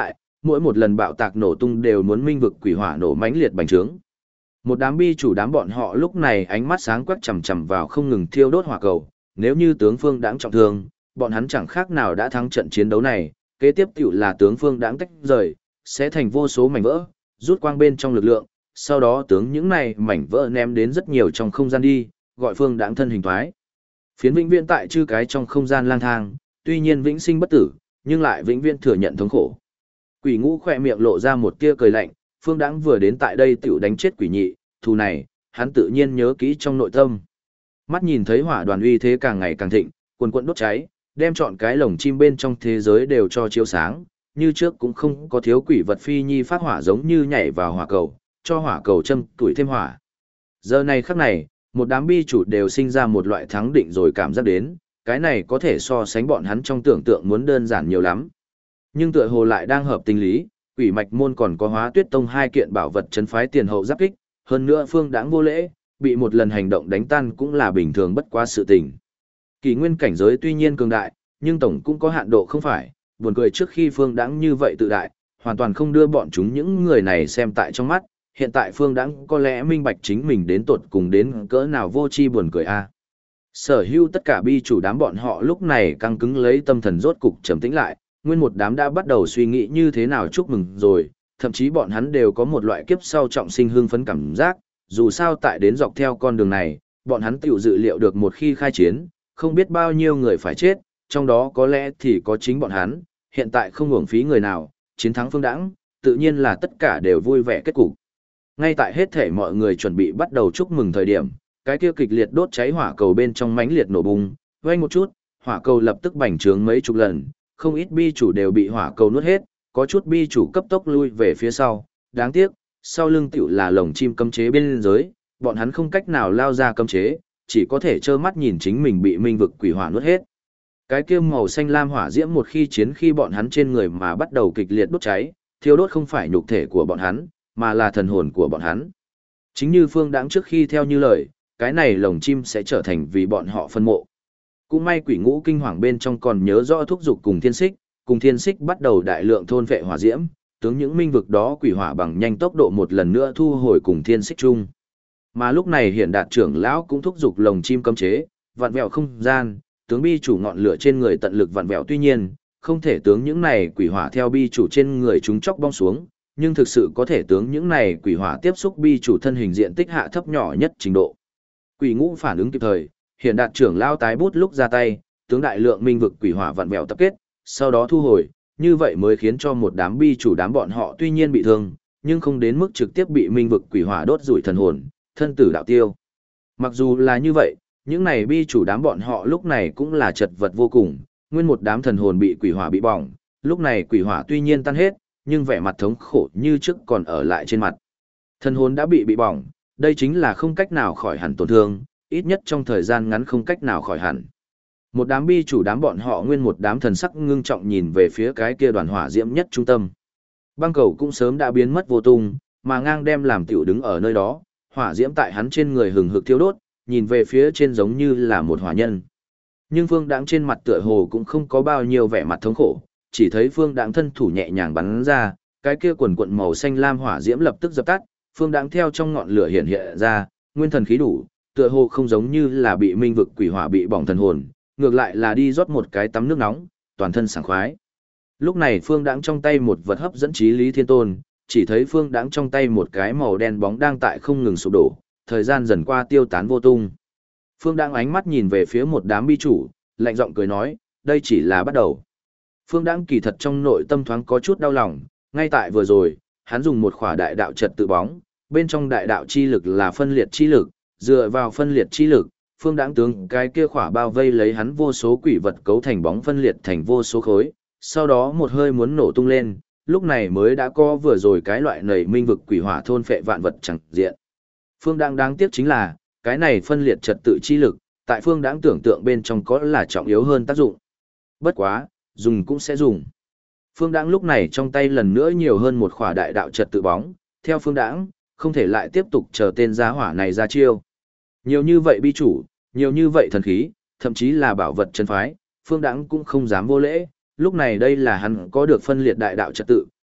A: mỗi một lần bạo tạc nổ tung đều muốn minh vực quỷ hỏa nổ mãnh liệt bành trướng. Một đám bi chủ đám bọn họ lúc này ánh mắt sáng quắc chằm chằm vào không ngừng thiêu đốt hỏa cầu, nếu như tướng Phương Đãng trọng thương, bọn hắn chẳng khác nào đã thắng trận chiến đấu này, kế tiếp tiểu là tướng Phương Đãng tách rời, sẽ thành vô số mảnh vỡ, rút quang bên trong lực lượng, sau đó tướng những này mảnh vỡ ném đến rất nhiều trong không gian đi, gọi Phương Đãng thân hình thoái. Phiến vĩnh viễn tại chư cái trong không gian lang thang, tuy nhiên vĩnh sinh bất tử, nhưng lại vĩnh viễn thừa nhận thống khổ. Quỷ Ngũ khỏe miệng lộ ra một tia cười lạnh, Phương Đãng vừa đến tại đây tiểu đánh chết quỷ nhị, thù này, hắn tự nhiên nhớ kỹ trong nội tâm. Mắt nhìn thấy hỏa đoàn uy thế càng ngày càng thịnh, quần quần đốt cháy, đem trọn cái lồng chim bên trong thế giới đều cho chiếu sáng, như trước cũng không có thiếu quỷ vật phi nhi phát hỏa giống như nhảy vào hỏa cầu, cho hỏa cầu châm tuổi thêm hỏa. Giờ này khắc này, một đám bi chủ đều sinh ra một loại thắng định rồi cảm giác đến, cái này có thể so sánh bọn hắn trong tưởng tượng muốn đơn giản nhiều lắm. Nhưng tựa hồ lại đang hợp tình lý, quỷ mạch môn còn có Hóa Tuyết Tông hai kiện bảo vật trấn phái tiền hậu giáp kích, hơn nữa Phương Đãng vô lễ, bị một lần hành động đánh tan cũng là bình thường bất quá sự tình. Kỳ nguyên cảnh giới tuy nhiên cường đại, nhưng tổng cũng có hạn độ không phải, buồn cười trước khi Phương Đãng như vậy tự đại, hoàn toàn không đưa bọn chúng những người này xem tại trong mắt, hiện tại Phương Đãng có lẽ minh bạch chính mình đến tột cùng đến cỡ nào vô tri buồn cười a. Sở hữu tất cả bi chủ đám bọn họ lúc này căng cứng lấy tâm thần rốt cục trầm tĩnh lại, nguyên một đám đã bắt đầu suy nghĩ như thế nào chúc mừng rồi, thậm chí bọn hắn đều có một loại kiếp sau trọng sinh hương phấn cảm giác, dù sao tại đến dọc theo con đường này, bọn hắn tiểu dự liệu được một khi khai chiến, không biết bao nhiêu người phải chết, trong đó có lẽ thì có chính bọn hắn, hiện tại không uổng phí người nào, chiến thắng Phương Đãng, tự nhiên là tất cả đều vui vẻ kết cục. Ngay tại hết thể mọi người chuẩn bị bắt đầu chúc mừng thời điểm, cái kia kịch liệt đốt cháy hỏa cầu bên trong mãnh liệt nổ bùng, vang một chút, hỏa cầu lập tức bành trướng mấy chục lần, không ít bi chủ đều bị hỏa cầu nuốt hết, có chút bi chủ cấp tốc lui về phía sau, đáng tiếc, sau lưng tiểu là lồng chim cấm chế bên dưới, bọn hắn không cách nào lao ra cấm chế, chỉ có thể trơ mắt nhìn chính mình bị minh vực quỷ hỏa nuốt hết. Cái kia màu xanh lam hỏa diễm một khi chiến khi bọn hắn trên người mà bắt đầu kịch liệt đốt cháy, thiêu đốt không phải nhục thể của bọn hắn, mà là thần hồn của bọn hắn. Chính như Phương Đãng trước khi theo như lời, cái này lồng chim sẽ trở thành vì bọn họ phân mộ. Cũng may Quỷ Ngũ kinh hoàng bên trong còn nhớ rõ thúc dục cùng thiên xích bắt đầu đại lượng thôn vệ hỏa diễm, tướng những minh vực đó quỷ hỏa bằng nhanh tốc độ một lần nữa thu hồi cùng thiên xích chung. Mà lúc này Hiển Đạt trưởng lão cũng thúc dục lồng chim cấm chế, vặn vẹo không gian, tướng bi chủ ngọn lửa trên người tận lực vặn vẹo, tuy nhiên, không thể tướng những này quỷ hỏa theo bi chủ trên người chúng chóc bong xuống, nhưng thực sự có thể tướng những này quỷ hỏa tiếp xúc bi chủ thân hình diện tích hạ thấp nhỏ nhất trình độ. Quỷ Ngũ phản ứng kịp thời, Hiển Đạt trưởng lão tái bút lúc ra tay, tướng đại lượng minh vực quỷ hỏa vặn vẹo tập kết, sau đó thu hồi, như vậy mới khiến cho một đám bi chủ đám bọn họ tuy nhiên bị thương, nhưng không đến mức trực tiếp bị minh vực quỷ hỏa đốt rủi thần hồn, thân tử đạo tiêu. Mặc dù là như vậy, những này bi chủ đám bọn họ lúc này cũng là chật vật vô cùng, nguyên một đám thần hồn bị quỷ hỏa bị bỏng, lúc này quỷ hỏa tuy nhiên tan hết, nhưng vẻ mặt thống khổ như trước còn ở lại trên mặt. Thần hồn đã bị bỏng, đây chính là không cách nào khỏi hẳn tổn thương, ít nhất trong thời gian ngắn không cách nào khỏi hẳn. Một đám bi chủ đám bọn họ nguyên một đám thần sắc ngưng trọng nhìn về phía cái kia đoàn hỏa diễm nhất trung tâm. Băng cầu cũng sớm đã biến mất vô tung, mà ngang đem làm tiểu đứng ở nơi đó, hỏa diễm tại hắn trên người hừng hực thiêu đốt, nhìn về phía trên giống như là một hỏa nhân. Nhưng Phương Đãng trên mặt tựa hồ cũng không có bao nhiêu vẻ mặt thống khổ, chỉ thấy Phương Đãng thân thủ nhẹ nhàng bắn ra, cái kia quần quần màu xanh lam hỏa diễm lập tức dập tắt, Phương Đãng theo trong ngọn lửa hiện ra, nguyên thần khí đủ, tựa hồ không giống như là bị minh vực quỷ hỏa bị bỏng thần hồn, ngược lại là đi rót một cái tắm nước nóng, toàn thân sảng khoái. Lúc này Phương Đãng trong tay một vật hấp dẫn trí Lý Thiên Tôn, chỉ thấy Phương Đãng trong tay một cái màu đen bóng đang tại không ngừng sụp đổ, thời gian dần qua tiêu tán vô tung. Phương Đãng ánh mắt nhìn về phía một đám bi chủ, lạnh giọng cười nói, đây chỉ là bắt đầu. Phương Đãng kỳ thật trong nội tâm thoáng có chút đau lòng, ngay tại vừa rồi, hắn dùng một khỏa đại đạo trật tự bóng, bên trong đại đạo chi lực là phân liệt chi lực, dựa vào phân liệt chi lực, Phương Đãng tướng cái kia khỏa bao vây lấy hắn vô số quỷ vật cấu thành bóng phân liệt thành vô số khối, sau đó một hơi muốn nổ tung lên, lúc này mới đã có vừa rồi cái loại nảy minh vực quỷ hỏa thôn phệ vạn vật chẳng diện. Phương Đãng đáng tiếc chính là, cái này phân liệt trật tự chi lực, tại Phương Đãng tưởng tượng bên trong có là trọng yếu hơn tác dụng. Bất quá, dùng cũng sẽ dùng. Phương Đãng lúc này trong tay lần nữa nhiều hơn một khỏa đại đạo trật tự bóng, theo Phương Đãng, không thể lại tiếp tục chờ tên giá hỏa này ra chiêu. Nhiều như vậy bi chủ, nhiều như vậy thần khí, thậm chí là bảo vật chân phái, Phương Đãng cũng không dám vô lễ, lúc này đây là hắn có được phân liệt đại đạo trật tự,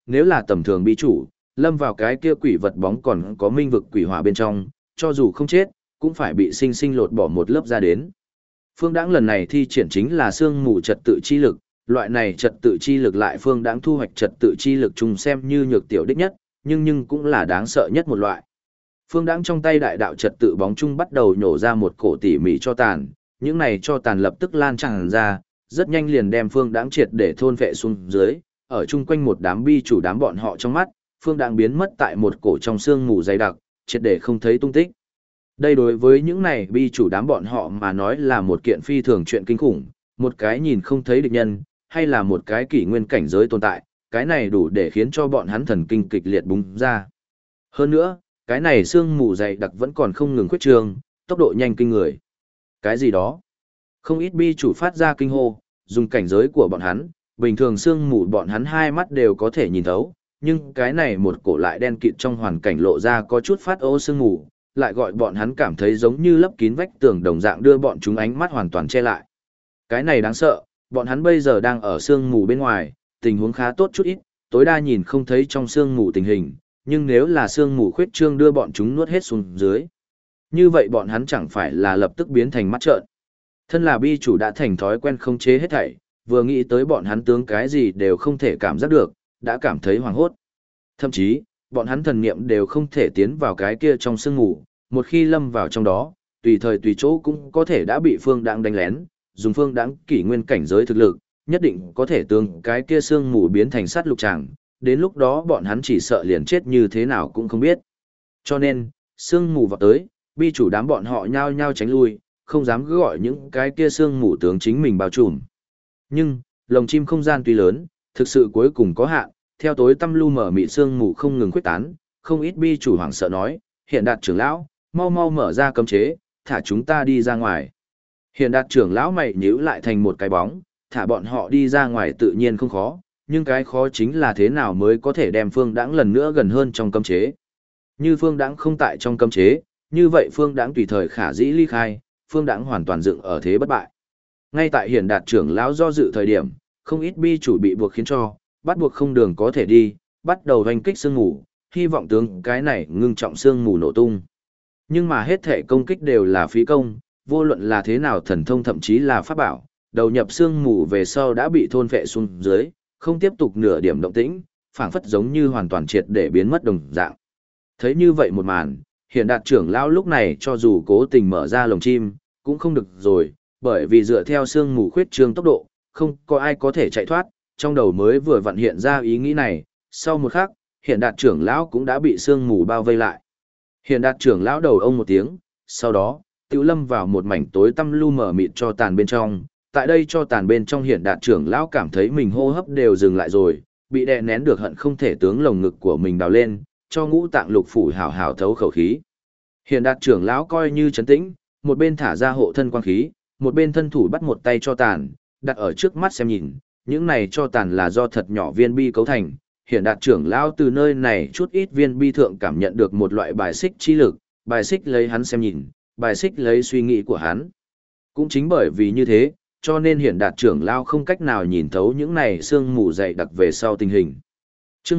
A: nếu là tầm thường bi chủ, lâm vào cái kia quỷ vật bóng còn có minh vực quỷ hỏa bên trong, cho dù không chết, cũng phải bị sinh sinh lột bỏ một lớp ra đến. Phương Đãng lần này thi triển chính là sương mù trật tự chi lực, loại này trật tự chi lực lại Phương Đãng thu hoạch trật tự chi lực chung xem như nhược tiểu đích nhất, nhưng cũng là đáng sợ nhất một loại. Phương Đãng trong tay đại đạo trật tự bóng chung bắt đầu nhổ ra một cổ tỉ mỉ cho tàn, những này cho tàn lập tức lan tràn ra, rất nhanh liền đem Phương Đãng triệt để thôn vệ xuống dưới, ở chung quanh một đám bi chủ đám bọn họ trong mắt, Phương Đãng biến mất tại một cổ trong sương mù dày đặc, triệt để không thấy tung tích. Đây đối với những này bi chủ đám bọn họ mà nói là một kiện phi thường chuyện kinh khủng, một cái nhìn không thấy địch nhân, hay là một cái kỷ nguyên cảnh giới tồn tại, cái này đủ để khiến cho bọn hắn thần kinh kịch liệt bùng ra. Hơn nữa, cái này sương mù dày đặc vẫn còn không ngừng khuyết trương, tốc độ nhanh kinh người. Cái gì đó? Không ít bi chủ phát ra kinh hô, dùng cảnh giới của bọn hắn, bình thường sương mù bọn hắn hai mắt đều có thể nhìn thấu, nhưng cái này một cổ lại đen kịt trong hoàn cảnh lộ ra có chút phát ô sương mù, lại gọi bọn hắn cảm thấy giống như lấp kín vách tường đồng dạng đưa bọn chúng ánh mắt hoàn toàn che lại. Cái này đáng sợ, bọn hắn bây giờ đang ở sương mù bên ngoài, tình huống khá tốt chút ít, tối đa nhìn không thấy trong sương mù tình hình, nhưng nếu là sương mù khuyết trương đưa bọn chúng nuốt hết xuống dưới, như vậy bọn hắn chẳng phải là lập tức biến thành mắt trợn. Thân là bi chủ đã thành thói quen không chế hết thảy, vừa nghĩ tới bọn hắn tướng cái gì đều không thể cảm giác được, đã cảm thấy hoảng hốt. Thậm chí, bọn hắn thần niệm đều không thể tiến vào cái kia trong sương mù, một khi lâm vào trong đó, tùy thời tùy chỗ cũng có thể đã bị Phương Đãng đánh lén, dùng Phương Đãng kỷ nguyên cảnh giới thực lực, nhất định có thể tướng cái kia sương mù biến thành sát lục tràng, đến lúc đó bọn hắn chỉ sợ liền chết như thế nào cũng không biết. Cho nên, sương mù vào tới, bi chủ đám bọn họ nhao nhao tránh lui, không dám cứ gọi những cái kia sương mù tướng chính mình bao trùm. Nhưng, lồng chim không gian tuy lớn, thực sự cuối cùng có hạn, theo tối tăm lu mở mịt sương mù không ngừng khuếch tán, không ít bi chủ hoảng sợ nói, Hiện Đạt trưởng lão, mau mau mở ra cấm chế, thả chúng ta đi ra ngoài. Hiện Đạt trưởng lão mày nhíu lại thành một cái bóng, thả bọn họ đi ra ngoài tự nhiên không khó, nhưng cái khó chính là thế nào mới có thể đem Phương Đãng lần nữa gần hơn trong cấm chế. Như Phương Đãng không tại trong cấm chế, như vậy Phương Đãng tùy thời khả dĩ ly khai, Phương Đãng hoàn toàn dựng ở thế bất bại. Ngay tại Hiển Đạt trưởng lão do dự thời điểm, không ít bi chủ bị buộc khiến cho bắt buộc không đường có thể đi, bắt đầu hoành kích sương mù, hy vọng tướng cái này ngưng trọng sương mù nổ tung. Nhưng mà hết thể công kích đều là phí công, vô luận là thế nào thần thông thậm chí là pháp bảo, đầu nhập sương mù về sau đã bị thôn phệ xuống dưới, không tiếp tục nửa điểm động tĩnh, phảng phất giống như hoàn toàn triệt để biến mất đồng dạng. Thấy như vậy một màn, Hiển Đạt trưởng lão lúc này cho dù cố tình mở ra lồng chim, cũng không được rồi, bởi vì dựa theo sương mù khuyết trương tốc độ, không có ai có thể chạy thoát, trong đầu mới vừa vặn hiện ra ý nghĩ này, sau một khắc, Hiển Đạt trưởng lão cũng đã bị sương mù bao vây lại. Hiển Đạt trưởng lão đầu ông một tiếng, sau đó, Tiểu lâm vào một mảnh tối tăm lu mờ mịt cho tàn bên trong, tại đây cho tàn bên trong Hiển Đạt trưởng lão cảm thấy mình hô hấp đều dừng lại rồi, bị đè nén được hận không thể tướng lồng ngực của mình đào lên, cho ngũ tạng lục phủ hảo hảo thấu khẩu khí. Hiển Đạt trưởng lão coi như trấn tĩnh, một bên thả ra hộ thân quang khí, một bên thân thủ bắt một tay cho tàn, đặt ở trước mắt xem nhìn, những này cho tàn là do thật nhỏ viên bi cấu thành. Hiển Đạt trưởng lão từ nơi này chút ít viên bi thượng cảm nhận được một loại bài xích chi lực, bài xích lấy hắn xem nhìn, bài xích lấy suy nghĩ của hắn. Cũng chính bởi vì như thế, cho nên Hiển Đạt trưởng lão không cách nào nhìn thấu những này sương mù dày đặc về sau tình hình. Chương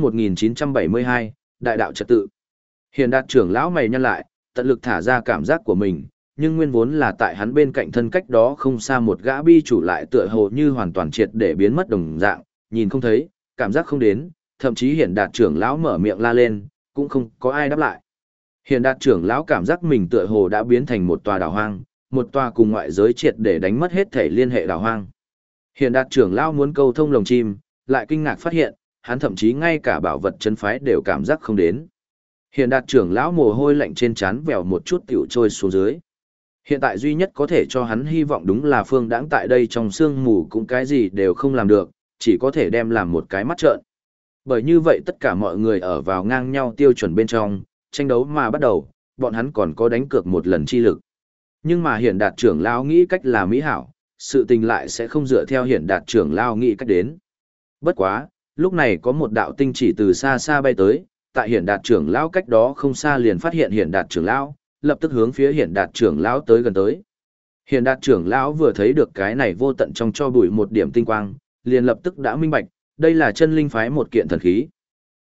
A: 1972, Đại đạo trật tự. Hiển Đạt trưởng lão mày nhăn lại, tận lực thả ra cảm giác của mình, nhưng nguyên vốn là tại hắn bên cạnh thân cách đó không xa một gã bi chủ lại tựa hồ như hoàn toàn triệt để biến mất đồng dạng, nhìn không thấy, cảm giác không đến, thậm chí Hiển Đạt trưởng lão mở miệng la lên, cũng không có ai đáp lại. Hiển Đạt trưởng lão cảm giác mình tựa hồ đã biến thành một tòa đảo hoang, một tòa cùng ngoại giới triệt để đánh mất hết thể liên hệ đảo hoang. Hiển Đạt trưởng lão muốn câu thông lồng chim, lại kinh ngạc phát hiện, hắn thậm chí ngay cả bảo vật chân phái đều cảm giác không đến. Hiển Đạt trưởng lão mồ hôi lạnh trên trán vèo một chút tiểu trôi xuống dưới. Hiện tại duy nhất có thể cho hắn hy vọng đúng là Phương Đãng tại đây trong sương mù cũng cái gì đều không làm được, chỉ có thể đem làm một cái mắt trợn. Bởi như vậy tất cả mọi người ở vào ngang nhau tiêu chuẩn bên trong, tranh đấu mà bắt đầu, bọn hắn còn có đánh cược một lần chi lực. Nhưng mà Hiển Đạt trưởng lão nghĩ cách là mỹ hảo, sự tình lại sẽ không dựa theo Hiển Đạt trưởng lão nghĩ cách đến. Bất quá, lúc này có một đạo tinh chỉ từ xa xa bay tới, tại Hiển Đạt trưởng lão cách đó không xa liền phát hiện Hiển Đạt trưởng lão, lập tức hướng phía Hiển Đạt trưởng lão tới gần tới. Hiển Đạt trưởng lão vừa thấy được cái này vô tận trong cho bụi một điểm tinh quang, liền lập tức đã minh bạch, đây là chân linh phái một kiện thần khí.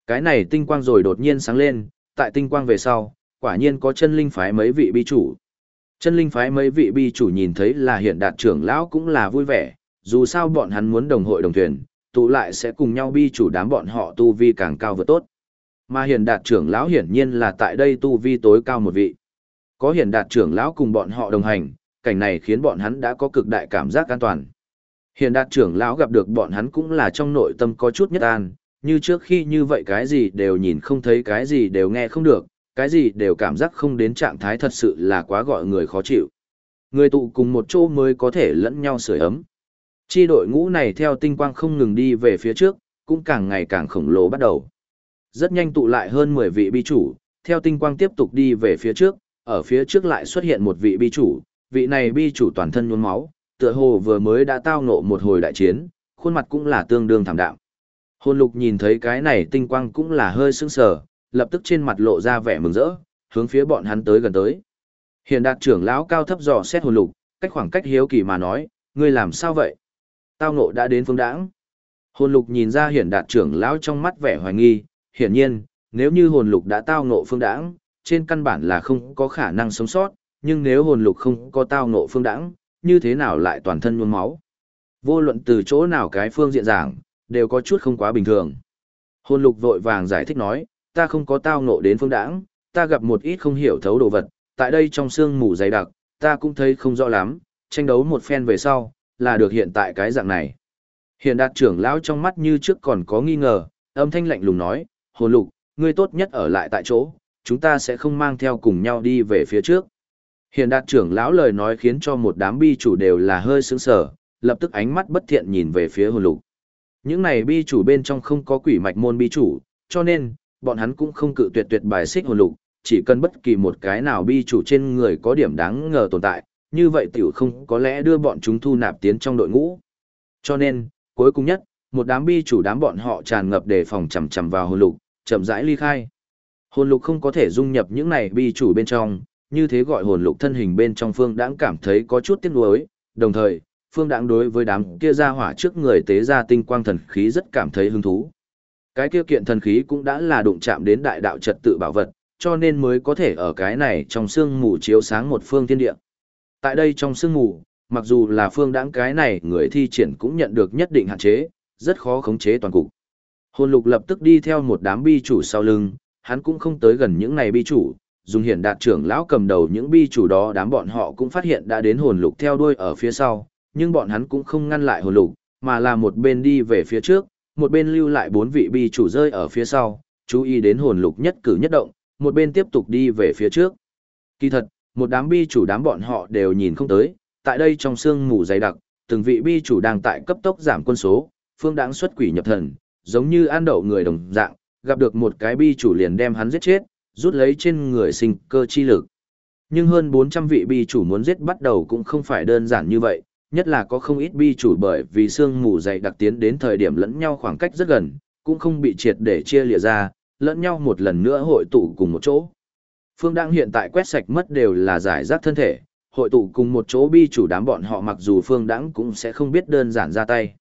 A: Cái này tinh quang rồi đột nhiên sáng lên, tại tinh quang về sau, quả nhiên có chân linh phái mấy vị bi chủ. Chân linh phái mấy vị bi chủ nhìn thấy là Hiển Đạt trưởng lão cũng là vui vẻ, dù sao bọn hắn muốn đồng hội đồng thuyền, tụ lại sẽ cùng nhau bi chủ đám bọn họ tu vi càng cao vượt tốt. Mà Hiển Đạt trưởng lão hiển nhiên là tại đây tu vi tối cao một vị. Có Hiển Đạt trưởng lão cùng bọn họ đồng hành, cảnh này khiến bọn hắn đã có cực đại cảm giác an toàn. Hiển Đạt trưởng lão gặp được bọn hắn cũng là trong nội tâm có chút nhất an, như trước khi như vậy cái gì đều nhìn không thấy, cái gì đều nghe không được, cái gì đều cảm giác không đến trạng thái, thật sự là quá gọi người khó chịu. Người tụ cùng một chỗ mới có thể lẫn nhau sưởi ấm. Chi đội ngũ này theo tinh quang không ngừng đi về phía trước, cũng càng ngày càng khổng lồ bắt đầu. Rất nhanh tụ lại hơn 10 vị bi chủ, theo tinh quang tiếp tục đi về phía trước, ở phía trước lại xuất hiện một vị bi chủ, vị này bi chủ toàn thân nhuốm máu, tựa hồ vừa mới đã tao ngộ một hồi đại chiến, khuôn mặt cũng là tương đương thảm đạm. Hồn Lục nhìn thấy cái này tinh quang cũng là hơi sững sờ, lập tức trên mặt lộ ra vẻ mừng rỡ, hướng phía bọn hắn tới gần tới. Hiển Đạt trưởng lão cao thấp dò xét Hồn Lục, cách khoảng cách hiếu kỳ mà nói, ngươi làm sao vậy? Tao ngộ đã đến phương đãng. Hồn Lục nhìn ra Hiển Đạt trưởng lão trong mắt vẻ hoài nghi, hiển nhiên, nếu như Hồn Lục đã tao ngộ phương đãng, trên căn bản là không có khả năng sống sót, nhưng nếu Hồn Lục không có tao ngộ phương đãng, như thế nào lại toàn thân nhuốm máu? Vô luận từ chỗ nào cái phương diện giảng, đều có chút không quá bình thường. Hồn Lục vội vàng giải thích nói, ta không có tao ngộ đến phương đãng, ta gặp một ít không hiểu thấu đồ vật, tại đây trong sương mù dày đặc, ta cũng thấy không rõ lắm, tranh đấu một phen về sau, là được hiện tại cái dạng này. Hiển Đạt trưởng lão trong mắt như trước còn có nghi ngờ, âm thanh lạnh lùng nói, Hồn Lục, ngươi tốt nhất ở lại tại chỗ, chúng ta sẽ không mang theo cùng nhau đi về phía trước. Hiển Đạt trưởng lão lời nói khiến cho một đám bi chủ đều là hơi sững sờ, lập tức ánh mắt bất thiện nhìn về phía Hồn Lục. Những này bi chủ bên trong không có quỷ mạch môn bi chủ, cho nên, bọn hắn cũng không cự tuyệt bài xích Hồn Lục, chỉ cần bất kỳ một cái nào bi chủ trên người có điểm đáng ngờ tồn tại, như vậy tiểu không có lẽ đưa bọn chúng thu nạp tiến trong đội ngũ. Cho nên, cuối cùng nhất, một đám bi chủ đám bọn họ tràn ngập đề phòng chằm chằm vào Hồn Lục, chậm rãi ly khai. Hồn Lục không có thể dung nhập những này bi chủ bên trong, như thế gọi Hồn Lục thân hình bên trong Phương Đãng cảm thấy có chút tiếc nuối, đồng thời, Phương Đãng đối với đám kia ra hỏa trước người tế ra tinh quang thần khí rất cảm thấy hứng thú. Cái kia kiện thần khí cũng đã là đụng chạm đến đại đạo trật tự bảo vật, cho nên mới có thể ở cái này trong sương mù chiếu sáng một phương thiên địa. Tại đây trong sương mù, mặc dù là Phương Đãng cái này người thi triển cũng nhận được nhất định hạn chế, rất khó khống chế toàn cục. Hồn Lục lập tức đi theo một đám bi chủ sau lưng, hắn cũng không tới gần những này bi chủ, dùng Hiển Đạt trưởng lão cầm đầu những bi chủ đó, đám bọn họ cũng phát hiện đã đến Hồn Lục theo đuôi ở phía sau, nhưng bọn hắn cũng không ngăn lại Hồn Lục, mà là một bên đi về phía trước, một bên lưu lại 4 vị bi chủ rơi ở phía sau, chú ý đến Hồn Lục nhất cử nhất động, một bên tiếp tục đi về phía trước. Kỳ thật, một đám bi chủ đám bọn họ đều nhìn không tới, tại đây trong sương mù dày đặc, từng vị bi chủ đang tại cấp tốc giảm quân số, Phương Đãng xuất quỷ nhập thần, giống như ăn đậu người đồng dạng, gặp được một cái bi chủ liền đem hắn giết chết, rút lấy trên người sinh cơ chi lực. Nhưng hơn 400 vị bi chủ muốn giết bắt đầu cũng không phải đơn giản như vậy, nhất là có không ít bi chủ bởi vì sương mù dày đặc tiến đến thời điểm lẫn nhau khoảng cách rất gần, cũng không bị triệt để chia lìa ra, lẫn nhau một lần nữa hội tụ cùng một chỗ. Phương Đãng hiện tại quét sạch mất đều là giải rác thân thể, hội tụ cùng một chỗ bi chủ đám bọn họ mặc dù Phương Đãng cũng sẽ không biết đơn giản ra tay.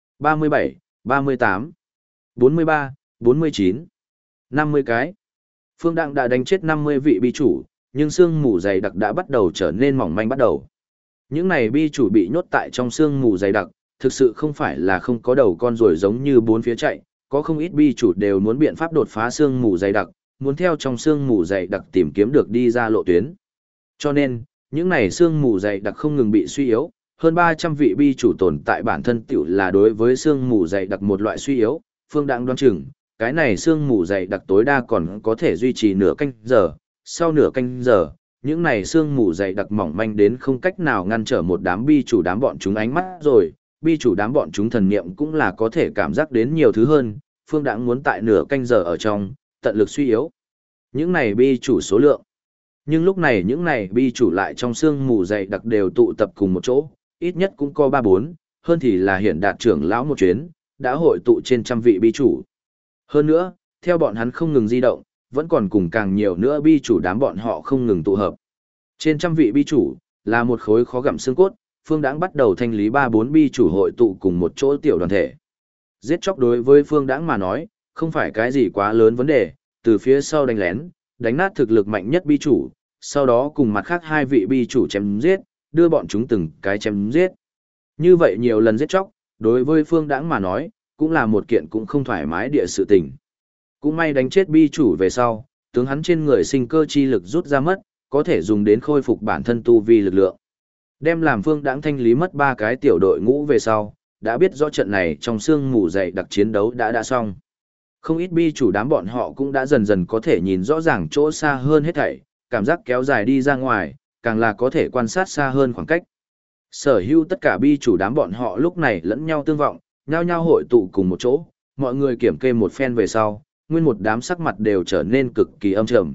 A: 37, 38, 43, 49, 50 cái. Phương Đãng đã đánh chết 50 vị bi chủ, nhưng sương mù dày đặc đã bắt đầu trở nên mỏng manh bắt đầu. Những này bi chủ bị nhốt tại trong sương mù dày đặc, thực sự không phải là không có đầu con ruồi giống như bốn phía chạy, có không ít bi chủ đều muốn biện pháp đột phá sương mù dày đặc, muốn theo trong sương mù dày đặc tìm kiếm được đi ra lộ tuyến. Cho nên, những này sương mù dày đặc không ngừng bị suy yếu, hơn 300 vị bi chủ tồn tại bản thân tiểu là đối với sương mù dày đặc một loại suy yếu, Phương Đãng đoán chừng, cái này sương mù dày đặc tối đa còn có thể duy trì nửa canh giờ, sau nửa canh giờ, những này sương mù dày đặc mỏng manh đến không cách nào ngăn trở một đám bi chủ đám bọn chúng ánh mắt rồi, bi chủ đám bọn chúng thần niệm cũng là có thể cảm giác đến nhiều thứ hơn, Phương Đãng muốn tại nửa canh giờ ở trong, tận lực suy yếu những này bi chủ số lượng. Nhưng lúc này những này bi chủ lại trong sương mù dày đặc đều tụ tập cùng một chỗ, ít nhất cũng có 3-4, hơn thì là Hiển Đạt trưởng lão một chuyến, đã hội tụ trên trăm vị bi chủ. Hơn nữa, theo bọn hắn không ngừng di động, vẫn còn cùng càng nhiều nữa bi chủ đám bọn họ không ngừng tụ hợp. Trên trăm vị bi chủ, là một khối khó gặm xương cốt, Phương Đãng bắt đầu thanh lý 3-4 bi chủ hội tụ cùng một chỗ tiểu đoàn thể. Giết chóc đối với Phương Đãng mà nói, không phải cái gì quá lớn vấn đề, từ phía sau đánh lén, đánh nát thực lực mạnh nhất bi chủ, sau đó cùng mặt khác hai vị bi chủ chém giết, đưa bọn chúng từng cái chém giết. Như vậy nhiều lần giết chóc, đối với Phương Đãng mà nói, cũng là một kiện cũng không thoải mái địa sự tình. Cũng may đánh chết bi chủ về sau, tướng hắn trên người sinh cơ chi lực rút ra mất, có thể dùng đến khôi phục bản thân tu vi lực lượng. Đem làm Phương Đãng thanh lý mất 3 cái tiểu đội ngũ về sau, đã biết rõ trận này trong sương mù dày đặc chiến đấu đã xong. Không ít bi chủ đám bọn họ cũng đã dần dần có thể nhìn rõ ràng chỗ xa hơn hết thảy, cảm giác kéo dài đi ra ngoài, càng là có thể quan sát xa hơn khoảng cách. Sở hữu tất cả bi chủ đám bọn họ lúc này lẫn nhau tương vọng, nhao nhao hội tụ cùng một chỗ, mọi người kiểm kê một phen về sau, nguyên một đám sắc mặt đều trở nên cực kỳ âm trầm.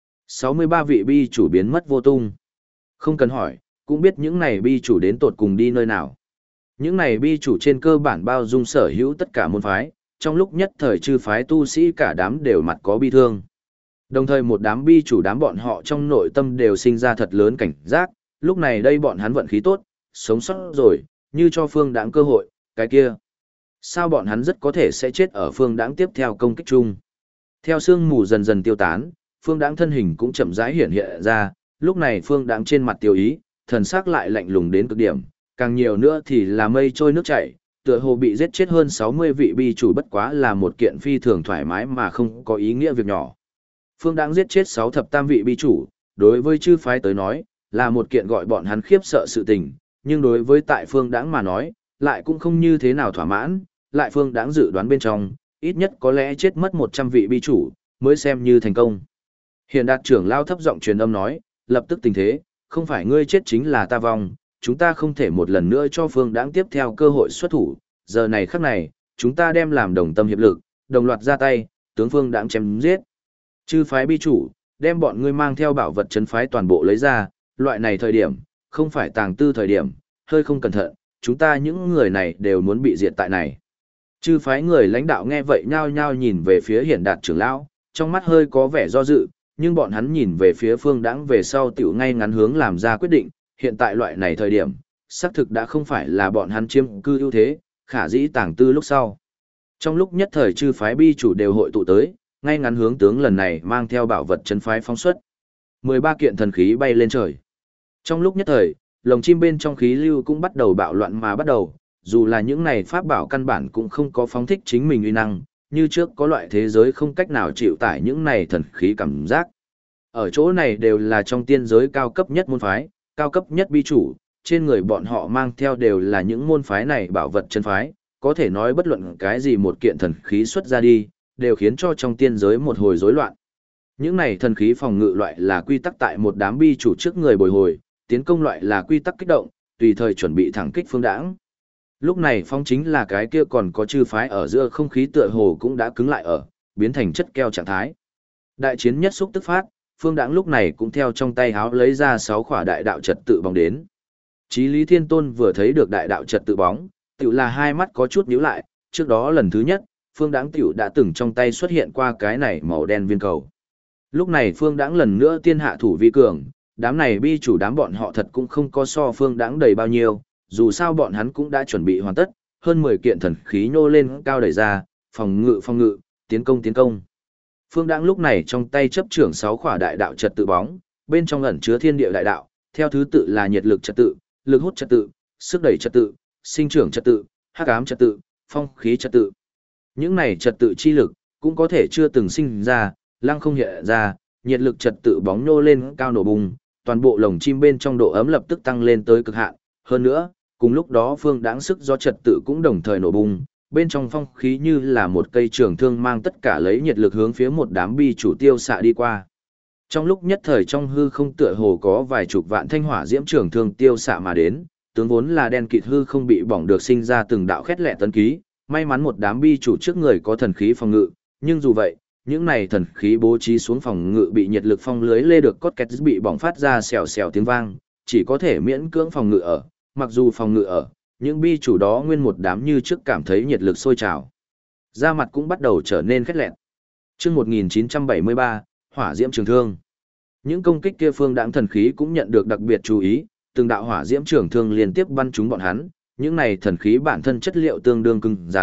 A: 63 vị bi chủ biến mất vô tung. Không cần hỏi, cũng biết những này bi chủ đến tột cùng đi nơi nào. Những này bi chủ trên cơ bản bao dung sở hữu tất cả môn phái, trong lúc nhất thời chư phái tu sĩ cả đám đều mặt có bi thương. Đồng thời một đám bi chủ đám bọn họ trong nội tâm đều sinh ra thật lớn cảnh giác, lúc này đây bọn hắn vận khí tốt, sống sót rồi, như cho Phương Đãng cơ hội, cái kia. Sao bọn hắn rất có thể sẽ chết ở Phương Đãng tiếp theo công kích chung. Theo sương mù dần dần tiêu tán, Phương Đãng thân hình cũng chậm rãi hiện hiện ra, lúc này Phương Đãng trên mặt tiêu ý, thần sắc lại lạnh lùng đến cực điểm, càng nhiều nữa thì là mây trôi nước chảy, tựa hồ bị giết chết hơn 60 vị bi chủ bất quá là một kiện phi thường thoải mái mà không có ý nghĩa việc nhỏ. Phương Đãng giết chết 6 thập tam vị bi chủ, đối với chư phái tới nói, là một kiện gọi bọn hắn khiếp sợ sự tình, nhưng đối với tại Phương Đãng mà nói, lại cũng không như thế nào thỏa mãn, lại Phương Đãng dự đoán bên trong, ít nhất có lẽ chết mất 100 vị bi chủ, mới xem như thành công. Hiện Đạt trưởng lao thấp giọng truyền âm nói, lập tức tình thế, không phải ngươi chết chính là ta vong, chúng ta không thể một lần nữa cho Phương Đãng tiếp theo cơ hội xuất thủ, giờ này khắc này, chúng ta đem làm đồng tâm hiệp lực, đồng loạt ra tay, tướng Phương Đãng chém giết. Chư phái bi chủ, đem bọn ngươi mang theo bảo vật trấn phái toàn bộ lấy ra, loại này thời điểm, không phải tàng tư thời điểm, hơi không cẩn thận, chúng ta những người này đều muốn bị diệt tại này. Chư phái người lãnh đạo nghe vậy nhao nhao nhìn về phía Hiển Đạt trưởng lão, trong mắt hơi có vẻ do dự, nhưng bọn hắn nhìn về phía Phương Đãng về sau tiểu ngay ngắn hướng làm ra quyết định, hiện tại loại này thời điểm, xác thực đã không phải là bọn hắn chiếm cư ưu thế, khả dĩ tàng tư lúc sau. Trong lúc nhất thời chư phái bi chủ đều hội tụ tới, ngay ngắn hướng tướng lần này mang theo bảo vật chân phái phóng xuất. 13 kiện thần khí bay lên trời. Trong lúc nhất thời, lồng chim bên trong khí lưu cũng bắt đầu bạo loạn mà bắt đầu, dù là những này pháp bảo căn bản cũng không có phóng thích chính mình uy năng, như trước có loại thế giới không cách nào chịu tải những này thần khí cảm giác. Ở chỗ này đều là trong tiên giới cao cấp nhất môn phái, cao cấp nhất bi chủ, trên người bọn họ mang theo đều là những môn phái này bảo vật chân phái, có thể nói bất luận cái gì một kiện thần khí xuất ra đi, đều khiến cho trong tiên giới một hồi rối loạn. Những này thần khí phòng ngự loại là quy tắc tại một đám bi chủ trước người bồi hồi, tiến công loại là quy tắc kích động, tùy thời chuẩn bị thẳng kích Phương Đãng. Lúc này phong chính là cái kia còn có chư phái ở giữa không khí tựa hồ cũng đã cứng lại ở, biến thành chất keo trạng thái. Đại chiến nhất xúc tức phát, Phương Đãng lúc này cũng theo trong tay háo lấy ra 6 khỏa đại đạo trật tự bóng đến. Chí Lý Thiên Tôn vừa thấy được đại đạo trật tự bóng, tiểu là hai mắt có chút nhíu lại, trước đó lần thứ nhất, Phương Đãng tiểu đã từng trong tay xuất hiện qua cái này màu đen viên cầu. Lúc này Phương Đãng lần nữa tiên hạ thủ vi cường, đám này bi chủ đám bọn họ thật cũng không có so Phương Đãng đầy bao nhiêu, dù sao bọn hắn cũng đã chuẩn bị hoàn tất, hơn 10 kiện thần khí nhô lên cao đẩy ra, phòng ngự, tiến công. Phương Đãng lúc này trong tay chấp trưởng 6 khỏa đại đạo trật tự bóng, bên trong ẩn chứa thiên địa đại đạo, theo thứ tự là nhiệt lực trật tự, lực hút trật tự, sức đẩy trật tự, sinh trưởng trật tự, hắc ám trật tự, phong khí trật tự. Những này trật tự chi lực cũng có thể chưa từng sinh ra, lăng không hiện ra, nhiệt lực trật tự bóng nhô lên cao nổ bùng, toàn bộ lồng chim bên trong độ ấm lập tức tăng lên tới cực hạn, hơn nữa, cùng lúc đó Phương Đãng sức do trật tự cũng đồng thời nổ bùng, bên trong phong khí như là một cây trường thương mang tất cả lấy nhiệt lực hướng phía một đám bi chủ tiêu xạ đi qua. Trong lúc nhất thời trong hư không tựa hồ có vài chục vạn thanh hỏa diễm trường thương tiêu xạ mà đến, tướng vốn là đen kịt hư không bị bỏng được sinh ra từng đạo khét lẹ tấn ký, may mắn một đám bi chủ trước người có thần khí phòng ngự, nhưng dù vậy, những này thần khí bố trí xuống phòng ngự bị nhiệt lực phong lưới lê được cốt kẹt bị bỏng phát ra xèo xèo tiếng vang, chỉ có thể miễn cưỡng phòng ngự ở, mặc dù phòng ngự ở, những bi chủ đó nguyên một đám như trước cảm thấy nhiệt lực sôi trào. Da mặt cũng bắt đầu trở nên khét lẹn. Chương 1973, Hỏa Diễm Trường Thương. Những công kích kia Phương Đãng thần khí cũng nhận được đặc biệt chú ý, từng đạo hỏa diễm trường thương liên tiếp bắn trúng bọn hắn, những này thần khí bản thân chất liệu tương đương cứng rắn,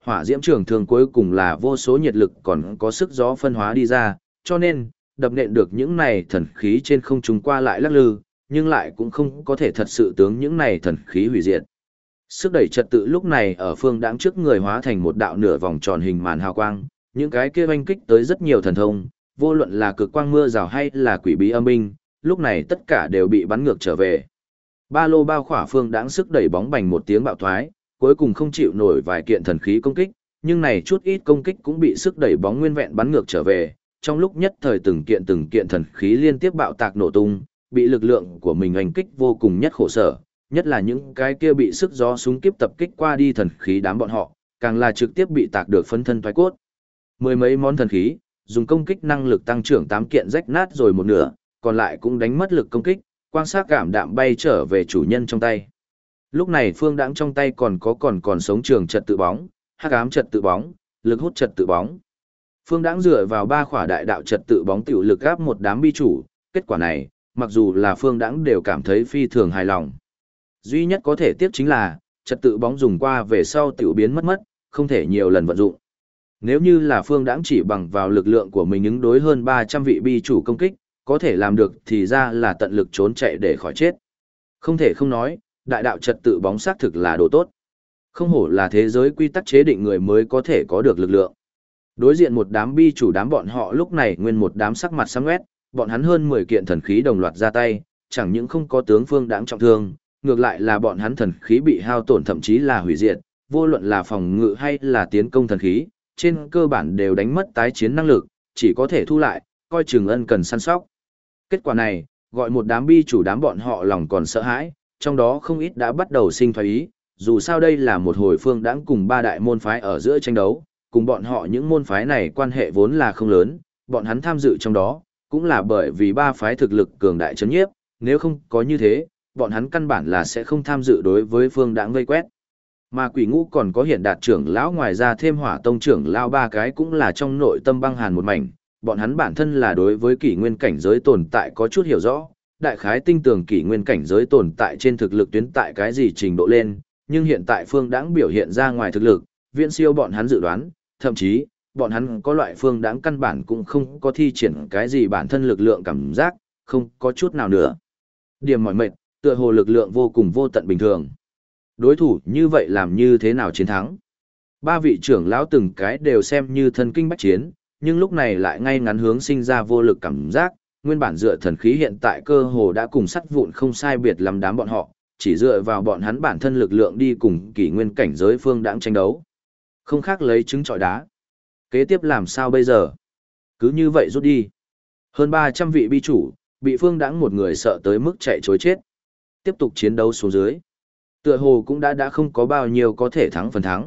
A: hỏa diễm trường thương cuối cùng là vô số nhiệt lực còn có sức gió phân hóa đi ra, cho nên, đập nện được những này thần khí trên không trung qua lại lắc lư, nhưng lại cũng không có thể thật sự tướng những này thần khí hủy diệt. Sức đẩy trật tự lúc này ở Phương Đãng trước người hóa thành một đạo nửa vòng tròn hình màn hào quang, những cái kia oanh kích tới rất nhiều thần thông, vô luận là cực quang mưa rào hay là quỷ bí âm binh, lúc này tất cả đều bị bắn ngược trở về. Ba lô bao khỏa Phương Đãng sức đẩy bóng bành một tiếng bạo thoái, cuối cùng không chịu nổi vài kiện thần khí công kích, nhưng này chút ít công kích cũng bị sức đẩy bóng nguyên vẹn bắn ngược trở về, trong lúc nhất thời từng kiện thần khí liên tiếp bạo tạc nổ tung, bị lực lượng của mình oanh kích vô cùng nhất khổ sở, nhất là những cái kia bị sức gió súng kiếp tập kích qua đi thần khí đám bọn họ, càng là trực tiếp bị tạc được phân thân thoái cốt. Mười mấy món thần khí, dùng công kích năng lực tăng trưởng 8 kiện rách nát rồi một nửa, còn lại cũng đánh mất lực công kích, quang sát cảm đạm bay trở về chủ nhân trong tay. Lúc này Phương Đãng trong tay còn sống trường trật tự bóng, hắc ám trật tự bóng, lực hút trật tự bóng. Phương Đãng dựa vào 3 khỏa đại đạo trật tự bóng tiểu lực áp một đám bi chủ, kết quả này, mặc dù là Phương Đãng đều cảm thấy phi thường hài lòng. Duy nhất có thể tiếp chính là, trật tự bóng dùng qua về sau tiểu biến mất, không thể nhiều lần vận dụng. Nếu như là Phương Đãng chỉ bằng vào lực lượng của mình ứng đối hơn 300 vị bi chủ công kích, có thể làm được thì ra là tận lực trốn chạy để khỏi chết. Không thể không nói, đại đạo trật tự bóng xác thực là đồ tốt. Không hổ là thế giới quy tắc chế định người mới có thể có được lực lượng. Đối diện một đám bi chủ đám bọn họ lúc này nguyên một đám sắc mặt xám ngoét, bọn hắn hơn 10 kiện thần khí đồng loạt ra tay, chẳng những không có tướng Phương Đãng trọng thương, ngược lại là bọn hắn thần khí bị hao tổn thậm chí là hủy diệt, vô luận là phòng ngự hay là tiến công thần khí, trên cơ bản đều đánh mất tái chiến năng lực, chỉ có thể thu lại, coi chừng ân cần săn sóc. Kết quả này, gọi một đám bi chủ đám bọn họ lòng còn sợ hãi, trong đó không ít đã bắt đầu sinh thoái ý, dù sao đây là một hồi Phương Đãng cùng 3 đại môn phái ở giữa tranh đấu, cùng bọn họ những môn phái này quan hệ vốn là không lớn, bọn hắn tham dự trong đó, cũng là bởi vì 3 phái thực lực cường đại chấn nhiếp, nếu không có như thế, bọn hắn căn bản là sẽ không tham dự đối với Phương Đãng vây quét. Mà Quỷ Ngũ còn có Hiển Đạt trưởng lão ngoài ra thêm Hỏa Tông trưởng lão 3 cái cũng là trong nội tâm băng hàn một mảnh, bọn hắn bản thân là đối với kỷ nguyên cảnh giới tồn tại có chút hiểu rõ, đại khái tinh tường kỷ nguyên cảnh giới tồn tại trên thực lực tuyến tại cái gì trình độ lên, nhưng hiện tại Phương Đãng biểu hiện ra ngoài thực lực, viễn siêu bọn hắn dự đoán, thậm chí, bọn hắn có loại Phương Đãng căn bản cũng không có thi triển cái gì bản thân lực lượng cảm giác, không có chút nào nữa. Điểm mỏi mệt, tựa hồ lực lượng vô cùng vô tận bình thường. Đối thủ như vậy làm như thế nào chiến thắng? 3 vị trưởng lão từng cái đều xem như thân kinh bách chiến, nhưng lúc này lại ngay ngắn hướng sinh ra vô lực cảm giác, nguyên bản dựa thần khí hiện tại cơ hồ đã cùng sắt vụn không sai biệt lắm đám bọn họ, chỉ dựa vào bọn hắn bản thân lực lượng đi cùng kỷ nguyên cảnh giới Phương Đãng tranh đấu. Không khác lấy trứng trọi đá. Kế tiếp làm sao bây giờ? Cứ như vậy rút đi. Hơn 300 vị bi chủ, bị Phương Đãng một người sợ tới mức chạy chối chết. Tiếp tục chiến đấu xuống dưới. Tựa hồ cũng đã không có bao nhiêu có thể thắng phần thắng.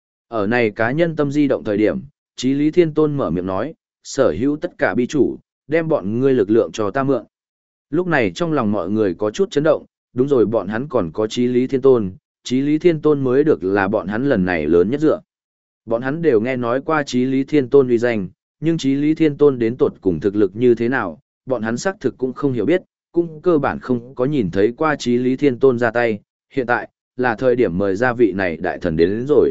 A: Ở này cá nhân tâm di động thời điểm, Chí Lý Thiên Tôn mở miệng nói, sở hữu tất cả bi chủ, đem bọn ngươi lực lượng cho ta mượn. Lúc này trong lòng mọi người có chút chấn động, đúng rồi bọn hắn còn có Chí Lý Thiên Tôn, Chí Lý Thiên Tôn mới được là bọn hắn lần này lớn nhất dựa. Bọn hắn đều nghe nói qua Chí Lý Thiên Tôn uy danh, nhưng Chí Lý Thiên Tôn đến tột cùng thực lực như thế nào, bọn hắn xác thực cũng không hiểu biết, cũng cơ bản không có nhìn thấy qua Chí Lý Thiên Tôn ra tay, hiện tại, là thời điểm mời gia vị này đại thần đến rồi.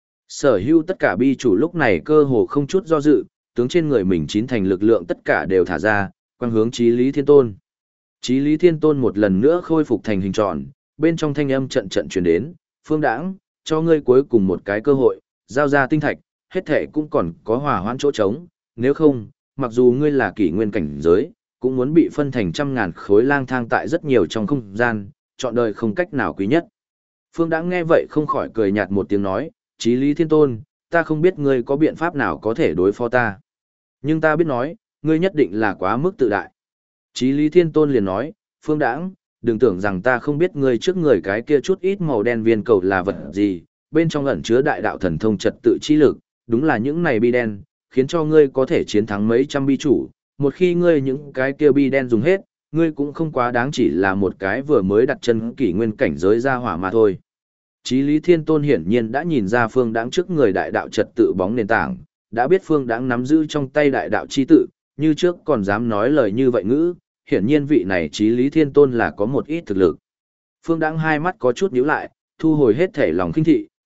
A: Sở hữu tất cả bi chủ lúc này cơ hồ không chút do dự, tướng trên người mình chín thành lực lượng tất cả đều thả ra, quang hướng Chí Lý Thiên Tôn. Chí Lý Thiên Tôn một lần nữa khôi phục thành hình tròn, bên trong thanh âm trận trận truyền đến, Phương Đãng, cho ngươi cuối cùng một cái cơ hội, giao ra tinh thạch, hết thể cũng còn có hòa hoãn chỗ trống, nếu không, mặc dù ngươi là kỷ nguyên cảnh giới, cũng muốn bị phân thành trăm ngàn khối lang thang tại rất nhiều trong không gian, chọn đời không cách nào quý nhất. Phương Đãng nghe vậy không khỏi cười nhạt một tiếng nói, Chí Lý Thiên Tôn, ta không biết ngươi có biện pháp nào có thể đối phó ta. Nhưng ta biết nói, ngươi nhất định là quá mức tự đại. Chí Lý Thiên Tôn liền nói, Phương Đãng, đừng tưởng rằng ta không biết ngươi trước người cái kia chút ít màu đen viên cầu là vật gì, bên trong ẩn chứa đại đạo thần thông trật tự chi lực, đúng là những này bi đen, khiến cho ngươi có thể chiến thắng mấy trăm bi chủ, một khi ngươi những cái kia bi đen dùng hết, ngươi cũng không quá đáng chỉ là một cái vừa mới đặt chân kỷ nguyên cảnh giới ra hỏa mà thôi. Chí Lý Thiên Tôn hiển nhiên đã nhìn ra Phương Đãng trước người đại đạo trật tự bóng nền tảng, đã biết Phương Đãng nắm giữ trong tay đại đạo chi tự, như trước còn dám nói lời như vậy ngữ, hiển nhiên vị này Chí Lý Thiên Tôn là có một ít thực lực. Phương Đãng hai mắt có chút nhíu lại, thu hồi hết thể lòng khinh thị,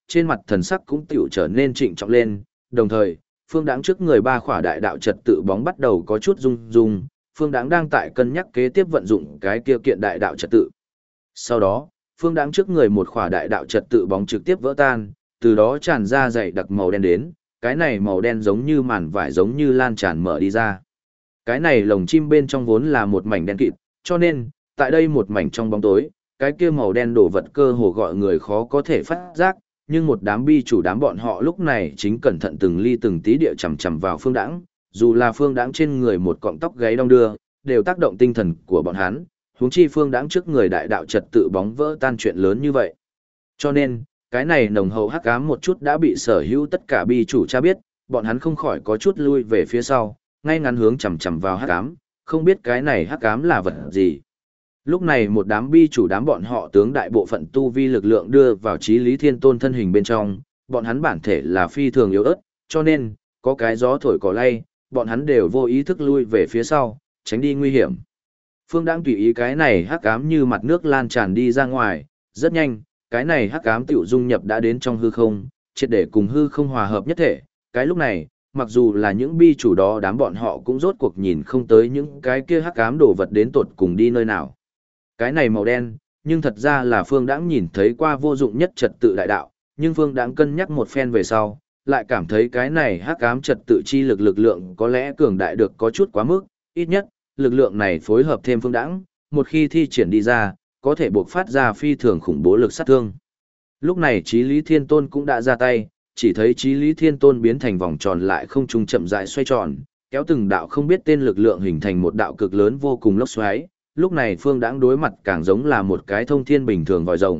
A: trên mặt thần sắc cũng tiểu trở nên trịnh trọng lên, đồng thời, Phương Đãng trước người ba khỏa đại đạo trật tự bóng bắt đầu có chút rung rung, Phương Đãng đang tại cân nhắc kế tiếp vận dụng cái kia kiện đại đạo trật tự. Sau đó, Phương Đãng trước người một khỏa đại đạo trật tự bóng trực tiếp vỡ tan, từ đó tràn ra dày đặc màu đen đến, cái này màu đen giống như màn vải giống như lan tràn mở đi ra. Cái này lồng chim bên trong vốn là một mảnh đen kịt, cho nên, tại đây một mảnh trong bóng tối, cái kia màu đen đổ vật cơ hồ gọi người khó có thể phát giác, nhưng một đám bi chủ đám bọn họ lúc này chính cẩn thận từng ly từng tí địa chầm chầm vào Phương Đãng, dù là Phương Đãng trên người một cọng tóc gáy đong đưa, đều tác động tinh thần của bọn hắn, huống chi Phương Đãng trước người đại đạo trật tự bóng vỡ tan chuyện lớn như vậy. Cho nên, cái này nồng hậu hắc ám một chút đã bị sở hữu tất cả bi chủ cha biết, bọn hắn không khỏi có chút lui về phía sau, ngay ngắn hướng chầm chầm vào hắc ám, không biết cái này hắc ám là vật gì. Lúc này một đám bi chủ đám bọn họ tướng đại bộ phận tu vi lực lượng đưa vào Chí Lý Thiên Tôn thân hình bên trong, bọn hắn bản thể là phi thường yếu ớt, cho nên, có cái gió thổi cỏ lay, bọn hắn đều vô ý thức lui về phía sau, tránh đi nguy hiểm. Phương Đãng tùy ý cái này hắc ám như mặt nước lan tràn đi ra ngoài, rất nhanh, cái này hắc ám tiểu dung nhập đã đến trong hư không, triệt để cùng hư không hòa hợp nhất thể. Cái lúc này, mặc dù là những bi chủ đó đám bọn họ cũng rốt cuộc nhìn không tới những cái kia hắc ám đồ vật đến tột cùng đi nơi nào. Cái này màu đen, nhưng thật ra là Phương Đãng nhìn thấy qua vô dụng nhất trật tự đại đạo, nhưng Phương Đãng cân nhắc một phen về sau, lại cảm thấy cái này hắc ám trật tự chi lực lượng có lẽ cường đại được có chút quá mức, ít nhất, lực lượng này phối hợp thêm Phương Đãng, một khi thi triển đi ra, có thể buộc phát ra phi thường khủng bố lực sát thương. Lúc này Chí Lý Thiên Tôn cũng đã ra tay, chỉ thấy Chí Lý Thiên Tôn biến thành vòng tròn lại không trung chậm rãi xoay tròn, kéo từng đạo không biết tên lực lượng hình thành một đạo cực lớn vô cùng lốc xoáy. Lúc này Phương Đãng đối mặt càng giống là một cái thông thiên bình thường vòi rồng.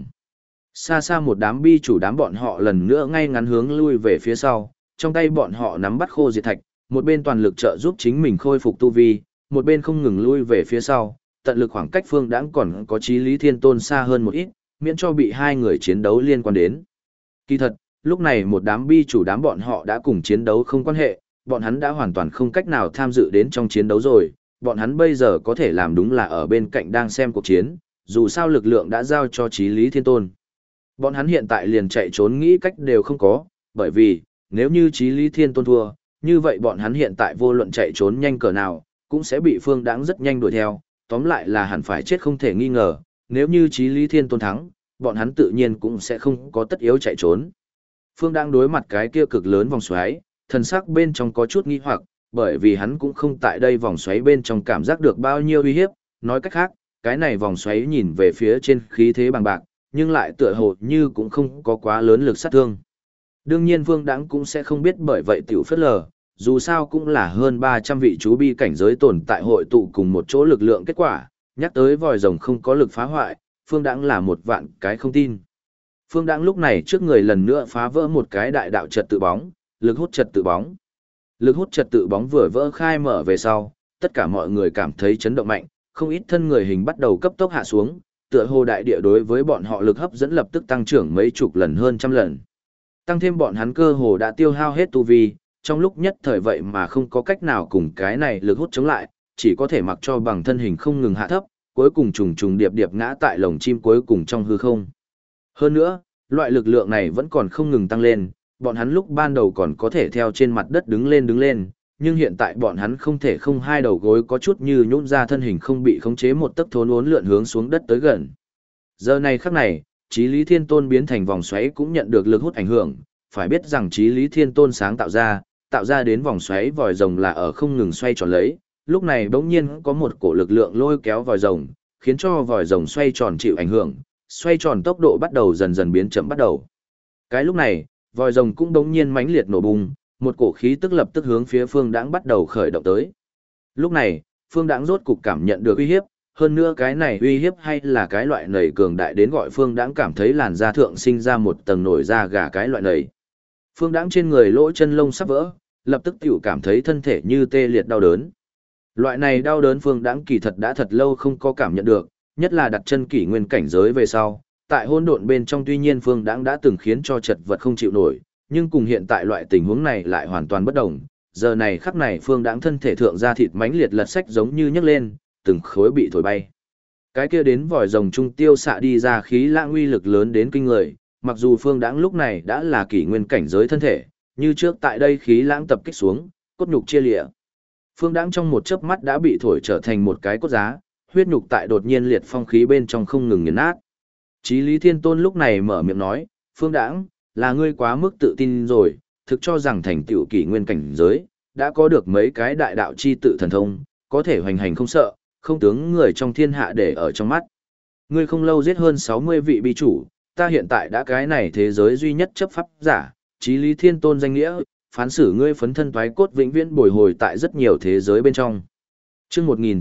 A: Xa xa một đám bi chủ đám bọn họ lần nữa ngay ngắn hướng lui về phía sau, trong tay bọn họ nắm bắt khô diệt thạch, một bên toàn lực trợ giúp chính mình khôi phục tu vi, một bên không ngừng lui về phía sau, tận lực khoảng cách Phương Đãng còn có Chí Lý Thiên Tôn xa hơn một ít, miễn cho bị hai người chiến đấu liên quan đến. Kỳ thật, lúc này một đám bi chủ đám bọn họ đã cùng chiến đấu không quan hệ, bọn hắn đã hoàn toàn không cách nào tham dự đến trong chiến đấu rồi, bọn hắn bây giờ có thể làm đúng là ở bên cạnh đang xem cuộc chiến, dù sao lực lượng đã giao cho Chí Lý Thiên Tôn. Bọn hắn hiện tại liền chạy trốn nghĩ cách đều không có, bởi vì, nếu như Chí Lý Thiên Tôn thua, như vậy bọn hắn hiện tại vô luận chạy trốn nhanh cỡ nào, cũng sẽ bị Phương Đãng rất nhanh đuổi theo, tóm lại là hẳn phải chết không thể nghi ngờ, nếu như Chí Lý Thiên Tôn thắng, bọn hắn tự nhiên cũng sẽ không có tất yếu chạy trốn. Phương Đãng đối mặt cái kia cực lớn vòng xoáy, thần sắc bên trong có chút nghi hoặc, bởi vì hắn cũng không tại đây vòng xoáy bên trong cảm giác được bao nhiêu uy hiếp, nói cách khác, cái này vòng xoáy nhìn về phía trên khí thế bằng bạc, nhưng lại tựa hồ như cũng không có quá lớn lực sát thương. Đương nhiên Phương Đãng cũng sẽ không biết bởi vậy tiểu phất lờ, dù sao cũng là hơn 300 vị chú bi cảnh giới tồn tại hội tụ cùng một chỗ lực lượng kết quả, nhắc tới vòi rồng không có lực phá hoại, Phương Đãng là một vạn cái không tin. Phương Đãng lúc này trước người lần nữa phá vỡ một cái đại đạo trật tự bóng, lực hút trật tự bóng. Lực hút trật tự bóng vừa vỡ khai mở về sau, tất cả mọi người cảm thấy chấn động mạnh, không ít thân người hình bắt đầu cấp tốc hạ xuống, tựa hồ đại địa đối với bọn họ lực hấp dẫn lập tức tăng trưởng mấy chục lần hơn trăm lần. Tăng thêm bọn hắn cơ hồ đã tiêu hao hết tu vi, trong lúc nhất thời vậy mà không có cách nào cùng cái này lực hút chống lại, chỉ có thể mặc cho bằng thân hình không ngừng hạ thấp, cuối cùng trùng trùng điệp điệp ngã tại lồng chim cuối cùng trong hư không. Hơn nữa, loại lực lượng này vẫn còn không ngừng tăng lên, bọn hắn lúc ban đầu còn có thể theo trên mặt đất đứng lên, nhưng hiện tại bọn hắn không thể không hai đầu gối có chút như nhũn ra thân hình không bị khống chế một tấc thốn uốn lượn hướng xuống đất tới gần. Giờ này khắc này, Chí Lý Thiên Tôn biến thành vòng xoáy cũng nhận được lực hút ảnh hưởng, phải biết rằng Chí Lý Thiên Tôn sáng tạo ra đến vòng xoáy vòi rồng là ở không ngừng xoay tròn lấy, lúc này bỗng nhiên có một cổ lực lượng lôi kéo vòi rồng, khiến cho vòi rồng xoay tròn chịu ảnh hưởng, xoay tròn tốc độ bắt đầu dần dần biến chậm bắt đầu. Cái lúc này, vòi rồng cũng bỗng nhiên mãnh liệt nổ bùng, một cổ khí tức lập tức hướng phía Phương Đãng bắt đầu khởi động tới. Lúc này, Phương Đãng rốt cục cảm nhận được uy hiếp, hơn nữa cái này uy hiếp hay là cái loại nảy cường đại đến gọi Phương Đãng cảm thấy làn da thượng sinh ra một tầng nổi da gà cái loại nảy. Phương Đãng trên người lỗ chân lông sắp vỡ, lập tức tiểu cảm thấy thân thể như tê liệt đau đớn. Loại này đau đớn Phương Đãng kỳ thật đã thật lâu không có cảm nhận được, nhất là đặt chân kỷ nguyên cảnh giới về sau. Tại hỗn độn bên trong tuy nhiên Phương Đãng đã từng khiến cho chật vật không chịu nổi, nhưng cùng hiện tại loại tình huống này lại hoàn toàn bất đồng. Giờ này khắc này Phương Đãng thân thể thượng da thịt mãnh liệt lật sách giống như nhấc lên, từng khối bị thổi bay. Cái kia đến vòi rồng trung tiêu xạ đi ra khí lãng uy lực lớn đến kinh người, mặc dù Phương Đãng lúc này đã là kỷ nguyên cảnh giới thân thể, như trước tại đây khí lãng tập kích xuống, cốt nhục chia lìa. Phương Đãng trong một chớp mắt đã bị thổi trở thành một cái cốt giá, huyết nhục tại đột nhiên liệt phong khí bên trong không ngừng nghiền nát. Chí Lý Thiên Tôn lúc này mở miệng nói, Phương Đãng, là ngươi quá mức tự tin rồi, thực cho rằng thành tựu kỷ nguyên cảnh giới, đã có được mấy cái đại đạo chi tự thần thông, có thể hoành hành không sợ, không tướng người trong thiên hạ để ở trong mắt. Ngươi không lâu giết hơn 60 vị bi chủ, ta hiện tại đã cái này thế giới duy nhất chấp pháp giả, Chí Lý Thiên Tôn danh nghĩa, phán xử ngươi phấn thân thoái cốt vĩnh viễn bồi hồi tại rất nhiều thế giới bên trong. Chương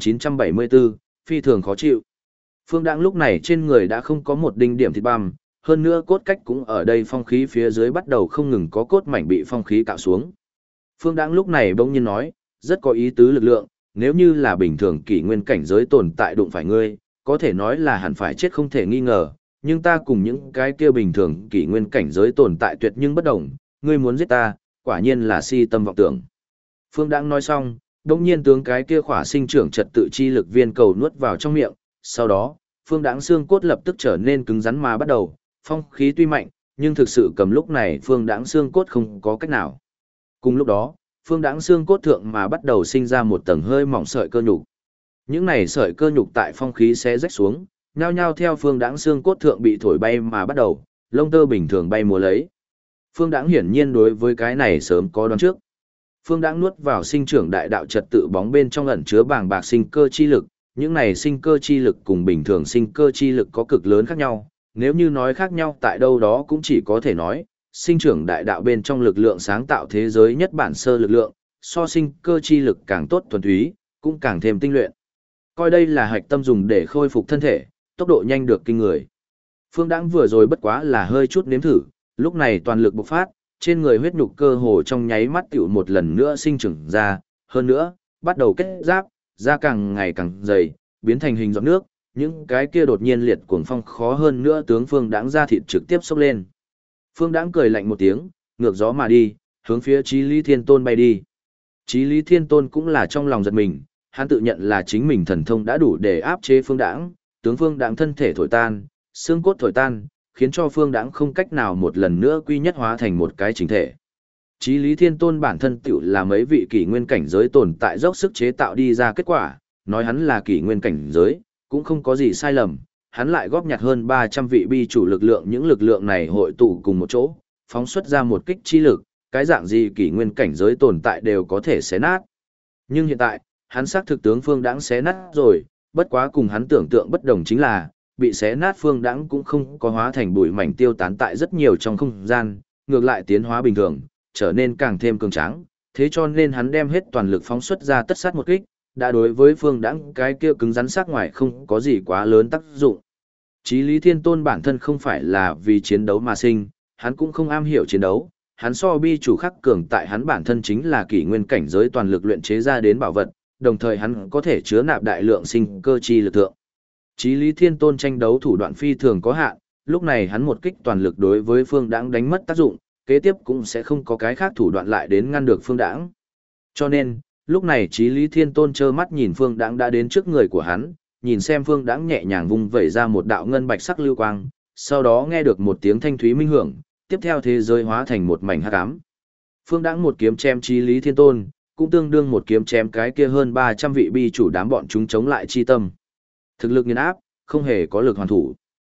A: 1974, phi thường khó chịu. Phương Đãng lúc này trên người đã không có một đinh điểm thịt băm, hơn nữa cốt cách cũng ở đây phong khí phía dưới bắt đầu không ngừng có cốt mảnh bị phong khí cạo xuống. Phương Đãng lúc này bỗng nhiên nói, rất có ý tứ lực lượng, nếu như là bình thường kỷ nguyên cảnh giới tồn tại đụng phải ngươi, có thể nói là hẳn phải chết không thể nghi ngờ, nhưng ta cùng những cái kia bình thường kỷ nguyên cảnh giới tồn tại tuyệt nhưng bất đồng, ngươi muốn giết ta, quả nhiên là si tâm vọng tưởng. Phương Đãng nói xong, bỗng nhiên tướng cái kia khỏa sinh trưởng trật tự chi lực viên cầu nuốt vào trong miệng, sau đó, Phương Đãng xương cốt lập tức trở nên cứng rắn mà bắt đầu, phong khí tuy mạnh, nhưng thực sự cầm lúc này Phương Đãng xương cốt không có cách nào. Cùng lúc đó, Phương Đãng xương cốt thượng mà bắt đầu sinh ra một tầng hơi mỏng sợi cơ nhục. Những này sợi cơ nhục tại phong khí sẽ rách xuống, nhao nhao theo Phương Đãng xương cốt thượng bị thổi bay mà bắt đầu, lông tơ bình thường bay múa lấy. Phương Đãng hiển nhiên đối với cái này sớm có đoán trước. Phương Đãng nuốt vào sinh trưởng đại đạo trật tự bóng bên trong ẩn chứa bàng bạc sinh cơ chi lực, những này sinh cơ chi lực cùng bình thường sinh cơ chi lực có cực lớn khác nhau, nếu như nói khác nhau tại đâu đó cũng chỉ có thể nói, sinh trưởng đại đạo bên trong lực lượng sáng tạo thế giới nhất bản sơ lực lượng, so sinh cơ chi lực càng tốt thuần túy, cũng càng thêm tinh luyện. Coi đây là hạch tâm dùng để khôi phục thân thể, tốc độ nhanh được kinh người. Phương Đãng vừa rồi bất quá là hơi chút nếm thử, lúc này toàn lực bộc phát, trên người huyết nhục cơ hồ trong nháy mắt tiểu một lần nữa sinh trưởng ra, hơn nữa, bắt đầu kết giáp, da càng ngày càng dày, biến thành hình giọt nước, những cái kia đột nhiên liệt cuồng phong khó hơn nữa tướng Phương Đãng ra thịt trực tiếp xốc lên. Phương Đãng cười lạnh một tiếng, ngược gió mà đi, hướng phía Chí Lý Thiên Tôn bay đi. Chí Lý Thiên Tôn cũng là trong lòng giật mình, hắn tự nhận là chính mình thần thông đã đủ để áp chế Phương Đãng, tướng Phương Đãng thân thể thổi tan, xương cốt thổi tan, khiến cho Phương Đãng không cách nào một lần nữa quy nhất hóa thành một cái chính thể. Chí Lý Thiên Tôn bản thân tiểu là mấy vị kỷ nguyên cảnh giới tồn tại dốc sức chế tạo đi ra kết quả, nói hắn là kỷ nguyên cảnh giới, cũng không có gì sai lầm, hắn lại góp nhặt hơn 300 vị bi chủ lực lượng, những lực lượng này hội tụ cùng một chỗ, phóng xuất ra một kích chi lực, cái dạng gì kỷ nguyên cảnh giới tồn tại đều có thể xé nát. Nhưng hiện tại, hắn xác thực tướng Phương Đãng xé nát rồi, bất quá cùng hắn tưởng tượng bất đồng chính là, bị xé nát Phương Đãng cũng không có hóa thành bụi mảnh tiêu tán tại rất nhiều trong không gian, ngược lại tiến hóa bình thường, trở nên càng thêm cường tráng, thế cho nên hắn đem hết toàn lực phóng xuất ra tất sát một kích, đã đối với Phương Đãng cái kia cứng rắn sắc ngoài không có gì quá lớn tác dụng. Chí Lý Thiên Tôn bản thân không phải là vì chiến đấu mà sinh, hắn cũng không am hiểu chiến đấu, hắn so bi chủ khắc cường tại hắn bản thân chính là kỷ nguyên cảnh giới toàn lực luyện chế ra đến bảo vật, đồng thời hắn có thể chứa nạp đại lượng sinh cơ chi lực lượng. Chí Lý Thiên Tôn tranh đấu thủ đoạn phi thường có hạn, lúc này hắn một kích toàn lực đối với Phương Đãng đánh mất tác dụng, kế tiếp cũng sẽ không có cái khác thủ đoạn lại đến ngăn được Phương Đãng. Cho nên, lúc này Chí Lý Thiên Tôn trơ mắt nhìn Phương Đãng đã đến trước người của hắn, nhìn xem Phương Đãng nhẹ nhàng vung vẩy ra một đạo ngân bạch sắc lưu quang, sau đó nghe được một tiếng thanh thúy minh hưởng, tiếp theo thế giới hóa thành một mảnh hắc ám. Phương Đãng một kiếm chém Chí Lý Thiên Tôn, cũng tương đương một kiếm chém cái kia hơn 300 vị bi chủ đám bọn chúng chống lại chi tâm. Thực lực nghiền áp, không hề có lực hoàn thủ.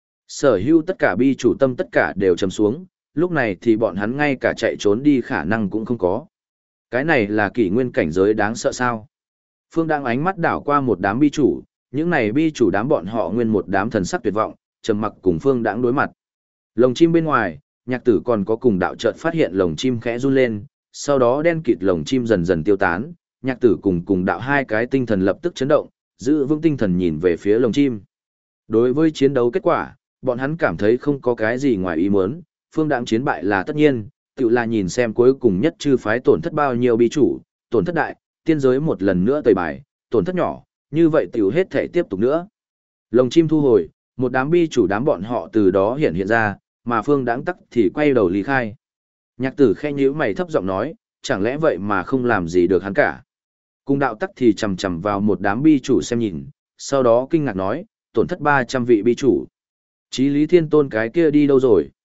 A: Sở hữu tất cả bi chủ tâm tất cả đều trầm xuống, lúc này thì bọn hắn ngay cả chạy trốn đi khả năng cũng không có. Cái này là kỷ nguyên cảnh giới đáng sợ sao? Phương Đãng ánh mắt đảo qua một đám bi chủ, những này bi chủ đám bọn họ nguyên một đám thần sắc tuyệt vọng, trầm mặc cùng Phương Đãng đối mặt. Lồng chim bên ngoài, Nhạc Tử còn có cùng đạo chợt phát hiện lồng chim khẽ run lên, sau đó đen kịt lồng chim dần dần tiêu tán, Nhạc Tử cùng đạo hai cái tinh thần lập tức chấn động, giữ vững tinh thần nhìn về phía lồng chim. Đối với chiến đấu kết quả, bọn hắn cảm thấy không có cái gì ngoài ý muốn, Phương Đãng chiến bại là tất nhiên, tự là nhìn xem cuối cùng nhất chư phái tổn thất bao nhiêu bi chủ, tổn thất đại, tiên giới một lần nữa tẩy bài, tổn thất nhỏ, như vậy tiểu hết thể tiếp tục nữa. Lồng chim thu hồi, một đám bi chủ đám bọn họ từ đó hiện ra, mà Phương Đãng tắc thì quay đầu lý khai. Nhạc Tử khẽ nhíu mày thấp giọng nói, chẳng lẽ vậy mà không làm gì được hắn cả. Cùng đạo tắc thì chầm chầm vào một đám bi chủ xem nhìn, sau đó kinh ngạc nói, tổn thất 300 vị bi chủ. Chí Lý Thiên Tôn cái kia đi đâu rồi?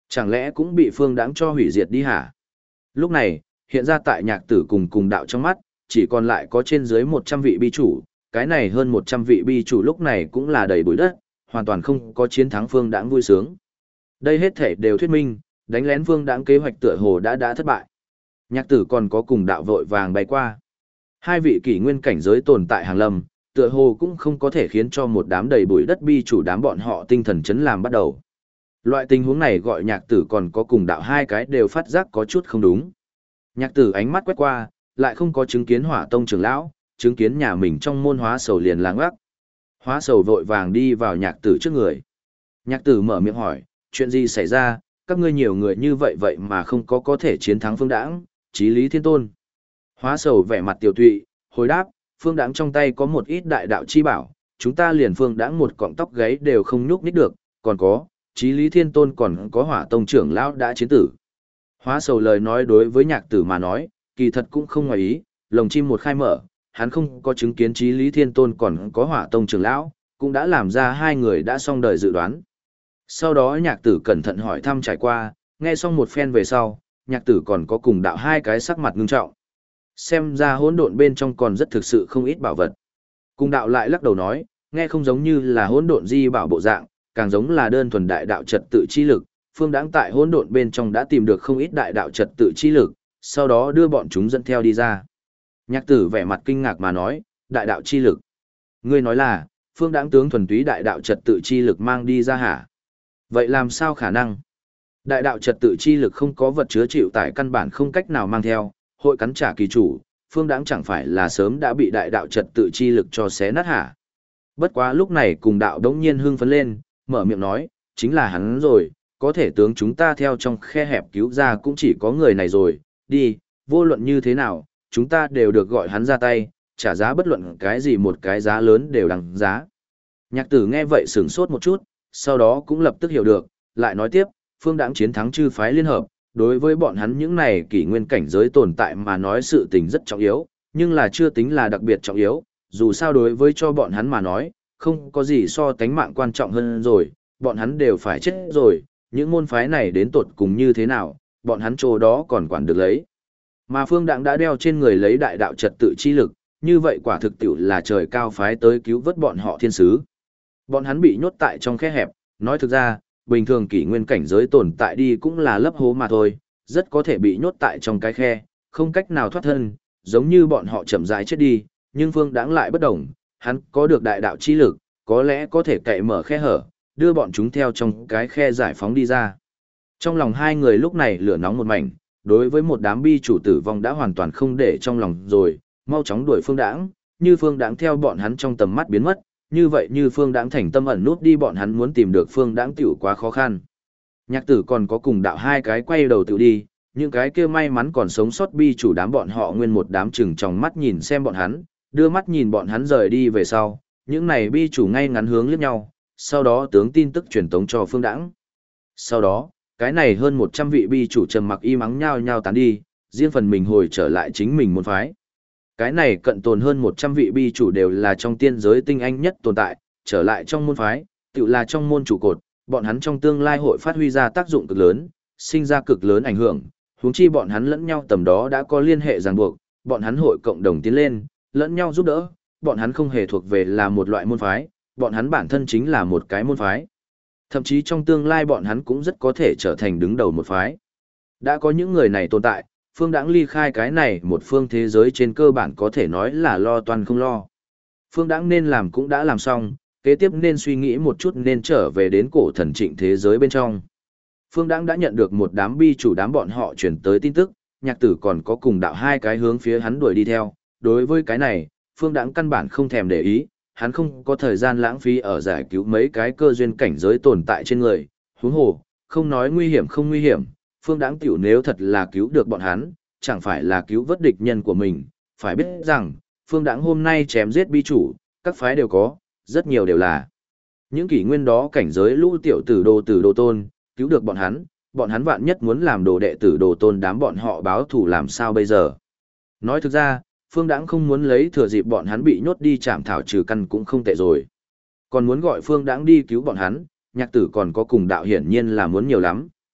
A: Chẳng lẽ cũng bị phương đãng cho hủy diệt đi hả? Lúc này, hiện ra tại nhạc tử cùng đạo trong mắt, chỉ còn lại có trên dưới 100 vị bi chủ, cái này hơn 100 vị bi chủ lúc này cũng là đầy bụi đất, hoàn toàn không có chiến thắng phương đãng vui sướng. Đây hết thể đều thuyết minh, đánh lén phương đãng kế hoạch tựa hồ đã thất bại. Nhạc tử còn có cùng đạo vội vàng bay qua. Hai vị kỷ nguyên cảnh giới tồn tại hàng lâm, tựa hồ cũng không có thể khiến cho một đám đầy bụi đất bi chủ đám bọn họ tinh thần chấn làm bắt đầu. Loại tình huống này gọi nhạc tử còn có cùng đạo hai cái đều phát giác có chút không đúng. Nhạc tử ánh mắt quét qua, lại không có chứng kiến hỏa tông trưởng lão, chứng kiến nhà mình trong môn hóa sầu liền làng ác. Hóa sầu vội vàng đi vào nhạc tử trước người. Nhạc tử mở miệng hỏi, chuyện gì xảy ra, các ngươi nhiều người như vậy vậy mà không có thể chiến thắng phương đãng, chí lý thiên tôn. Hóa sầu vẻ mặt tiểu tụy, hồi đáp, phương đãng trong tay có một ít đại đạo chi bảo, chúng ta liền phương đãng một cọng tóc gáy đều không nhúc nhích được, còn có, chí lý thiên tôn còn có hỏa tông trưởng lão đã chiến tử. Hóa sầu lời nói đối với nhạc tử mà nói, kỳ thật cũng không ngoài ý, lồng chim một khai mở, hắn không có chứng kiến chí lý thiên tôn còn có hỏa tông trưởng lão, cũng đã làm ra hai người đã xong đời dự đoán. Sau đó nhạc tử cẩn thận hỏi thăm trải qua, nghe xong một phen về sau, nhạc tử còn có cùng đạo hai cái sắc mặt ngưng trọng. Xem ra hỗn độn bên trong còn rất thực sự không ít bảo vật. Cùng đạo lại lắc đầu nói, nghe không giống như là hỗn độn di bảo bộ dạng, càng giống là đơn thuần đại đạo trật tự chi lực. Phương đãng tại hỗn độn bên trong đã tìm được không ít đại đạo trật tự chi lực, sau đó đưa bọn chúng dẫn theo đi ra. Nhạc tử vẻ mặt kinh ngạc mà nói, đại đạo chi lực. Ngươi nói là, phương đãng tướng thuần túy đại đạo trật tự chi lực mang đi ra hả? Vậy làm sao khả năng? Đại đạo trật tự chi lực không có vật chứa chịu tải căn bản không cách nào mang theo, hội cắn trả kỳ chủ, phương đãng chẳng phải là sớm đã bị đại đạo trật tự chi lực cho xé nát hả? Bất quá lúc này cùng đạo đống nhiên hưng phấn lên, mở miệng nói, chính là hắn rồi, có thể tướng chúng ta theo trong khe hẹp cứu ra cũng chỉ có người này rồi, đi, vô luận như thế nào, chúng ta đều được gọi hắn ra tay, trả giá bất luận cái gì một cái giá lớn đều đằng giá. Nhạc tử nghe vậy sửng sốt một chút, sau đó cũng lập tức hiểu được, lại nói tiếp, phương đãng chiến thắng chư phái liên hợp, đối với bọn hắn những này kỷ nguyên cảnh giới tồn tại mà nói sự tình rất trọng yếu, nhưng là chưa tính là đặc biệt trọng yếu, dù sao đối với cho bọn hắn mà nói, không có gì so tánh mạng quan trọng hơn rồi, bọn hắn đều phải chết rồi, những môn phái này đến tột cùng như thế nào, bọn hắn chỗ đó còn quản được lấy. Mà phương đãng đã đeo trên người lấy đại đạo trật tự chi lực, như vậy quả thực tiệu là trời cao phái tới cứu vớt bọn họ thiên sứ. Bọn hắn bị nhốt tại trong khe hẹp, nói thực ra, bình thường kỷ nguyên cảnh giới tồn tại đi cũng là lấp hố mà thôi, rất có thể bị nhốt tại trong cái khe, không cách nào thoát thân, giống như bọn họ chậm rãi chết đi, nhưng phương đãng lại bất đồng, hắn có được đại đạo chi lực, có lẽ có thể cậy mở khe hở, đưa bọn chúng theo trong cái khe giải phóng đi ra. Trong lòng hai người lúc này lửa nóng một mảnh, đối với một đám bi chủ tử vong đã hoàn toàn không để trong lòng rồi, mau chóng đuổi phương đãng, như phương đãng theo bọn hắn trong tầm mắt biến mất, như vậy như phương đãng thành tâm ẩn nút đi bọn hắn muốn tìm được phương đãng tiểu quá khó khăn. Nhạc tử còn có cùng đạo hai cái quay đầu tiểu đi, những cái kia may mắn còn sống sót bi chủ đám bọn họ nguyên một đám chừng trong mắt nhìn xem bọn hắn, đưa mắt nhìn bọn hắn rời đi về sau, những này bi chủ ngay ngắn hướng liếc nhau, sau đó tướng tin tức truyền tống cho phương đãng. Sau đó, cái này hơn 100 vị bi chủ trầm mặc y mắng nhau nhau tán đi, riêng phần mình hồi trở lại chính mình môn phái. Cái này cận tồn hơn 100 vị bi chủ đều là trong tiên giới tinh anh nhất tồn tại, trở lại trong môn phái, tự là trong môn trụ cột, bọn hắn trong tương lai hội phát huy ra tác dụng cực lớn, sinh ra cực lớn ảnh hưởng, huống chi bọn hắn lẫn nhau tầm đó đã có liên hệ ràng buộc, bọn hắn hội cộng đồng tiến lên, lẫn nhau giúp đỡ, bọn hắn không hề thuộc về là một loại môn phái, bọn hắn bản thân chính là một cái môn phái. Thậm chí trong tương lai bọn hắn cũng rất có thể trở thành đứng đầu một phái. Đã có những người này tồn tại, phương đãng ly khai cái này một phương thế giới trên cơ bản có thể nói là lo toan không lo. Phương đãng nên làm cũng đã làm xong, kế tiếp nên suy nghĩ một chút nên trở về đến cổ thần trịnh thế giới bên trong. Phương đãng đã nhận được một đám bi chủ đám bọn họ chuyển tới tin tức, nhạc tử còn có cùng đạo hai cái hướng phía hắn đuổi đi theo. Đối với cái này, phương đãng căn bản không thèm để ý, hắn không có thời gian lãng phí ở giải cứu mấy cái cơ duyên cảnh giới tồn tại trên người. Huống hồ, không nói nguy hiểm không nguy hiểm, phương đãng tiểu nếu thật là cứu được bọn hắn, chẳng phải là cứu vớt địch nhân của mình. Phải biết rằng, phương đãng hôm nay chém giết bi chủ, các phái đều có, rất nhiều đều là những kỷ nguyên đó cảnh giới lũ tiểu tử đồ tôn, cứu được bọn hắn vạn nhất muốn làm đồ đệ tử đồ tôn đám bọn họ báo thù làm sao bây giờ. Nói thực ra, phương đãng không muốn lấy thừa dịp bọn hắn bị nhốt đi chạm thảo trừ căn cũng không tệ rồi. Còn muốn gọi phương đãng đi cứu bọn hắn, nhạc tử còn có cùng đạo hiển nhiên là muốn nhiều lắm.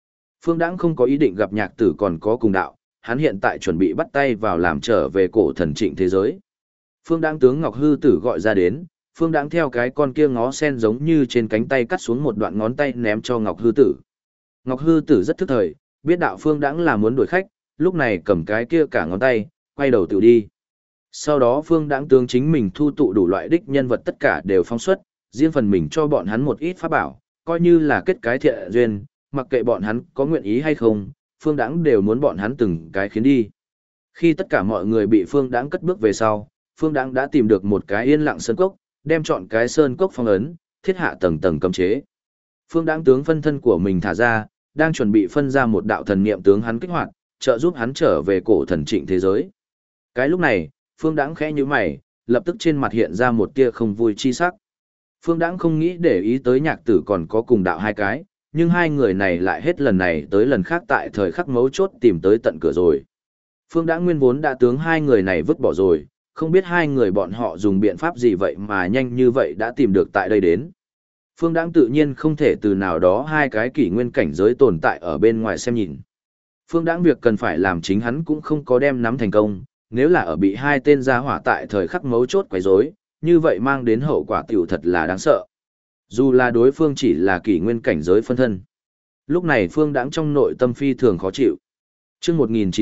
A: Phương Đãng không có ý định gặp Nhạc Tử còn có cùng đạo, hắn hiện tại chuẩn bị bắt tay vào làm trở về cổ thần trịnh thế giới. Phương Đãng tướng Ngọc Hư Tử gọi ra đến, Phương Đãng theo cái con kia ngó sen giống như trên cánh tay cắt xuống một đoạn ngón tay ném cho Ngọc Hư Tử. Ngọc Hư Tử rất thức thời, biết đạo Phương Đãng là muốn đuổi khách, lúc này cầm cái kia cả ngón tay, quay đầu tự đi. Sau đó Phương Đãng tướng chính mình thu tụ đủ loại đích nhân vật tất cả đều phóng xuất, riêng phần mình cho bọn hắn một ít pháp bảo, coi như là kết cái thiện duyên, mặc kệ bọn hắn có nguyện ý hay không, Phương Đãng đều muốn bọn hắn từng cái khiến đi. Khi tất cả mọi người bị Phương Đãng cất bước về sau, Phương Đãng đã tìm được một cái yên lặng sơn cốc, đem chọn cái sơn cốc phong ấn, thiết hạ tầng tầng cấm chế. Phương Đãng tướng phân thân của mình thả ra, đang chuẩn bị phân ra một đạo thần niệm tướng hắn kích hoạt, trợ giúp hắn trở về cổ thần trịnh thế giới. Cái lúc này, Phương Đãng khẽ nhíu mày, lập tức trên mặt hiện ra một tia không vui chi sắc. Phương Đãng không nghĩ để ý tới Nhạc Tử còn có cùng đạo hai cái, nhưng hai người này lại hết lần này tới lần khác tại thời khắc mấu chốt tìm tới tận cửa rồi. Phương Đãng nguyên vốn đã tướng hai người này vứt bỏ rồi, không biết hai người bọn họ dùng biện pháp gì vậy mà nhanh như vậy đã tìm được tại đây đến. Phương Đãng tự nhiên không thể từ nào đó hai cái kỷ nguyên cảnh giới tồn tại ở bên ngoài xem nhìn. Phương Đãng việc cần phải làm chính hắn cũng không có đem nắm thành công, nếu là ở bị hai tên gia hỏa tại thời khắc mấu chốt quấy rối, như vậy mang đến hậu quả tiểu thật là đáng sợ. Dù là đối phương chỉ là kỷ nguyên cảnh giới phân thân. Lúc này Phương Đãng trong nội tâm phi thường khó chịu. Chương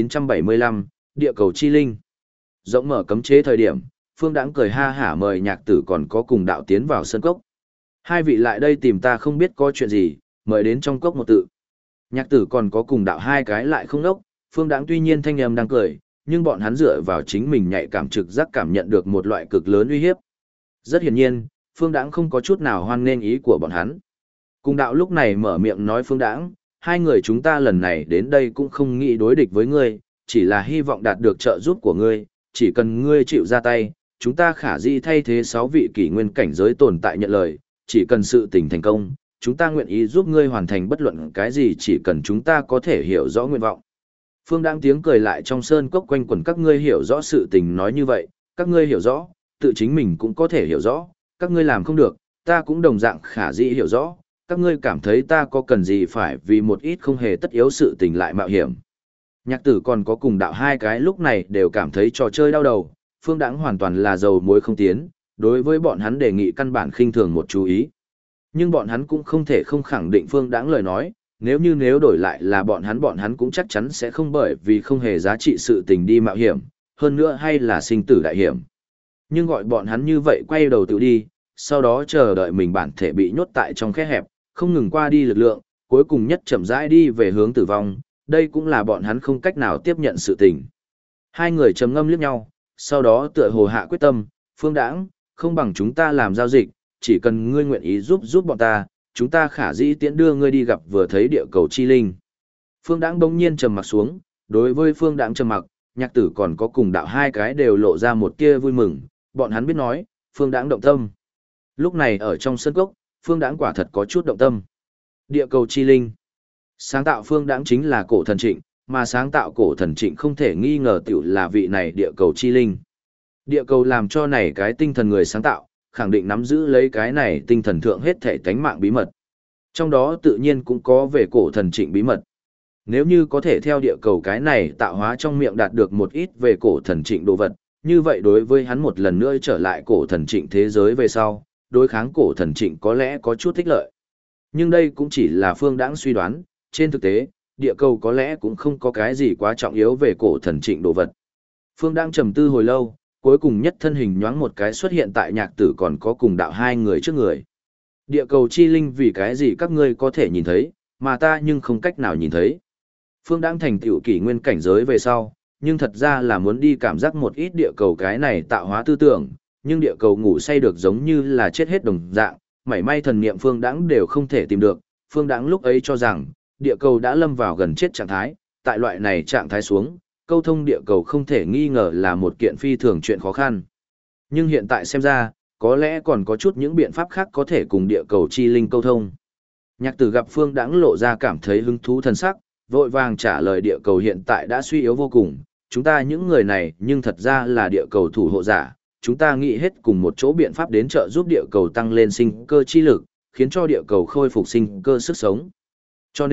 A: 1975, Địa cầu chi linh. Rộng mở cấm chế thời điểm, Phương Đãng cười ha hả mời Nhạc Tử còn có cùng đạo tiến vào sân cốc. Hai vị lại đây tìm ta không biết có chuyện gì, mời đến trong cốc một tự. Nhạc Tử còn có cùng đạo hai cái lại không đốc, Phương Đãng tuy nhiên thanh âm đang cười, nhưng bọn hắn dựa vào chính mình nhạy cảm trực giác cảm nhận được một loại cực lớn uy hiếp. Rất hiển nhiên, Phương Đãng không có chút nào hoan nghênh ý của bọn hắn. Cùng đạo lúc này mở miệng nói Phương Đãng, hai người chúng ta lần này đến đây cũng không nghĩ đối địch với ngươi, chỉ là hy vọng đạt được trợ giúp của ngươi, chỉ cần ngươi chịu ra tay, chúng ta khả dĩ thay thế 6 vị kỷ nguyên cảnh giới tồn tại nhận lời, chỉ cần sự tình thành công, chúng ta nguyện ý giúp ngươi hoàn thành bất luận cái gì chỉ cần chúng ta có thể hiểu rõ nguyện vọng. Phương Đãng tiếng cười lại trong sơn cốc quanh quẩn các ngươi hiểu rõ sự tình nói như vậy, các ngươi hiểu rõ, tự chính mình cũng có thể hiểu rõ, các ngươi làm không được, ta cũng đồng dạng khả dĩ hiểu rõ, các ngươi cảm thấy ta có cần gì phải vì một ít không hề tất yếu sự tình lại mạo hiểm. Nhạc Tử còn có cùng đạo hai cái lúc này đều cảm thấy trò chơi đau đầu, Phương Đãng hoàn toàn là dầu muối không tiến, đối với bọn hắn đề nghị căn bản khinh thường một chú ý. Nhưng bọn hắn cũng không thể không khẳng định Phương Đãng lời nói, nếu đổi lại là bọn hắn cũng chắc chắn sẽ không bởi vì không hề giá trị sự tình đi mạo hiểm, hơn nữa hay là sinh tử đại hiểm. Nhưng gọi bọn hắn như vậy quay đầu tự đi, sau đó chờ đợi mình bản thể bị nhốt tại trong khe hẹp, không ngừng qua đi lực lượng, cuối cùng nhất chậm rãi đi về hướng tử vong, đây cũng là bọn hắn không cách nào tiếp nhận sự tình. Hai người trầm ngâm liếc nhau, sau đó tựa hồ hạ quyết tâm, Phương Đãng, không bằng chúng ta làm giao dịch, chỉ cần ngươi nguyện ý giúp bọn ta, chúng ta khả dĩ tiễn đưa ngươi đi gặp vừa thấy địa cầu chi linh. Phương Đãng bỗng nhiên trầm mặc xuống, đối với Phương Đãng trầm mặc, Nhạc Tử còn có cùng đạo hai cái đều lộ ra một tia vui mừng, bọn hắn biết nói, Phương Đãng động tâm. Lúc này ở trong sân cốc, Phương Đãng quả thật có chút động tâm. Địa cầu chi linh. Sáng tạo Phương Đãng chính là cổ thần trịnh, mà sáng tạo cổ thần trịnh không thể nghi ngờ tiểu là vị này địa cầu chi linh. Địa cầu làm cho này cái tinh thần người sáng tạo, khẳng định nắm giữ lấy cái này tinh thần thượng hết thể tánh mạng bí mật. Trong đó tự nhiên cũng có về cổ thần trịnh bí mật. Nếu như có thể theo địa cầu cái này tạo hóa trong miệng đạt được một ít về cổ thần trịnh đồ vật, như vậy đối với hắn một lần nữa trở lại cổ thần trịnh thế giới về sau, đối kháng cổ thần trịnh có lẽ có chút thích lợi. Nhưng đây cũng chỉ là Phương Đãng suy đoán, trên thực tế, địa cầu có lẽ cũng không có cái gì quá trọng yếu về cổ thần trịnh đồ vật. Phương Đãng trầm tư hồi lâu, cuối cùng nhất thân hình nhoáng một cái xuất hiện tại Nhạc Tử còn có cùng đạo hai người trước người. Địa cầu chi linh vì cái gì các ngươi có thể nhìn thấy, mà ta nhưng không cách nào nhìn thấy. Phương Đãng thành tựu kỷ nguyên cảnh giới về sau, nhưng thật ra là muốn đi cảm giác một ít địa cầu cái này tạo hóa tư tưởng, nhưng địa cầu ngủ say được giống như là chết hết đồng dạng, mảy may thần niệm Phương Đãng đều không thể tìm được. Phương Đãng lúc ấy cho rằng, địa cầu đã lâm vào gần chết trạng thái, tại loại này trạng thái xuống, câu thông địa cầu không thể nghi ngờ là một kiện phi thường chuyện khó khăn. Nhưng hiện tại xem ra, có lẽ còn có chút những biện pháp khác có thể cùng địa cầu chi linh câu thông. Nhạc Tử gặp Phương Đãng lộ ra cảm thấy hứng thú thần sắc, vội vàng trả lời địa cầu hiện tại đã suy yếu vô cùng, chúng ta những người này nhưng thật ra là địa cầu thủ hộ giả, chúng ta nghĩ hết cùng một chỗ biện pháp đến trợ giúp địa cầu tăng lên sinh cơ chi lực, khiến cho địa cầu khôi phục sinh cơ sức sống. Cho nên,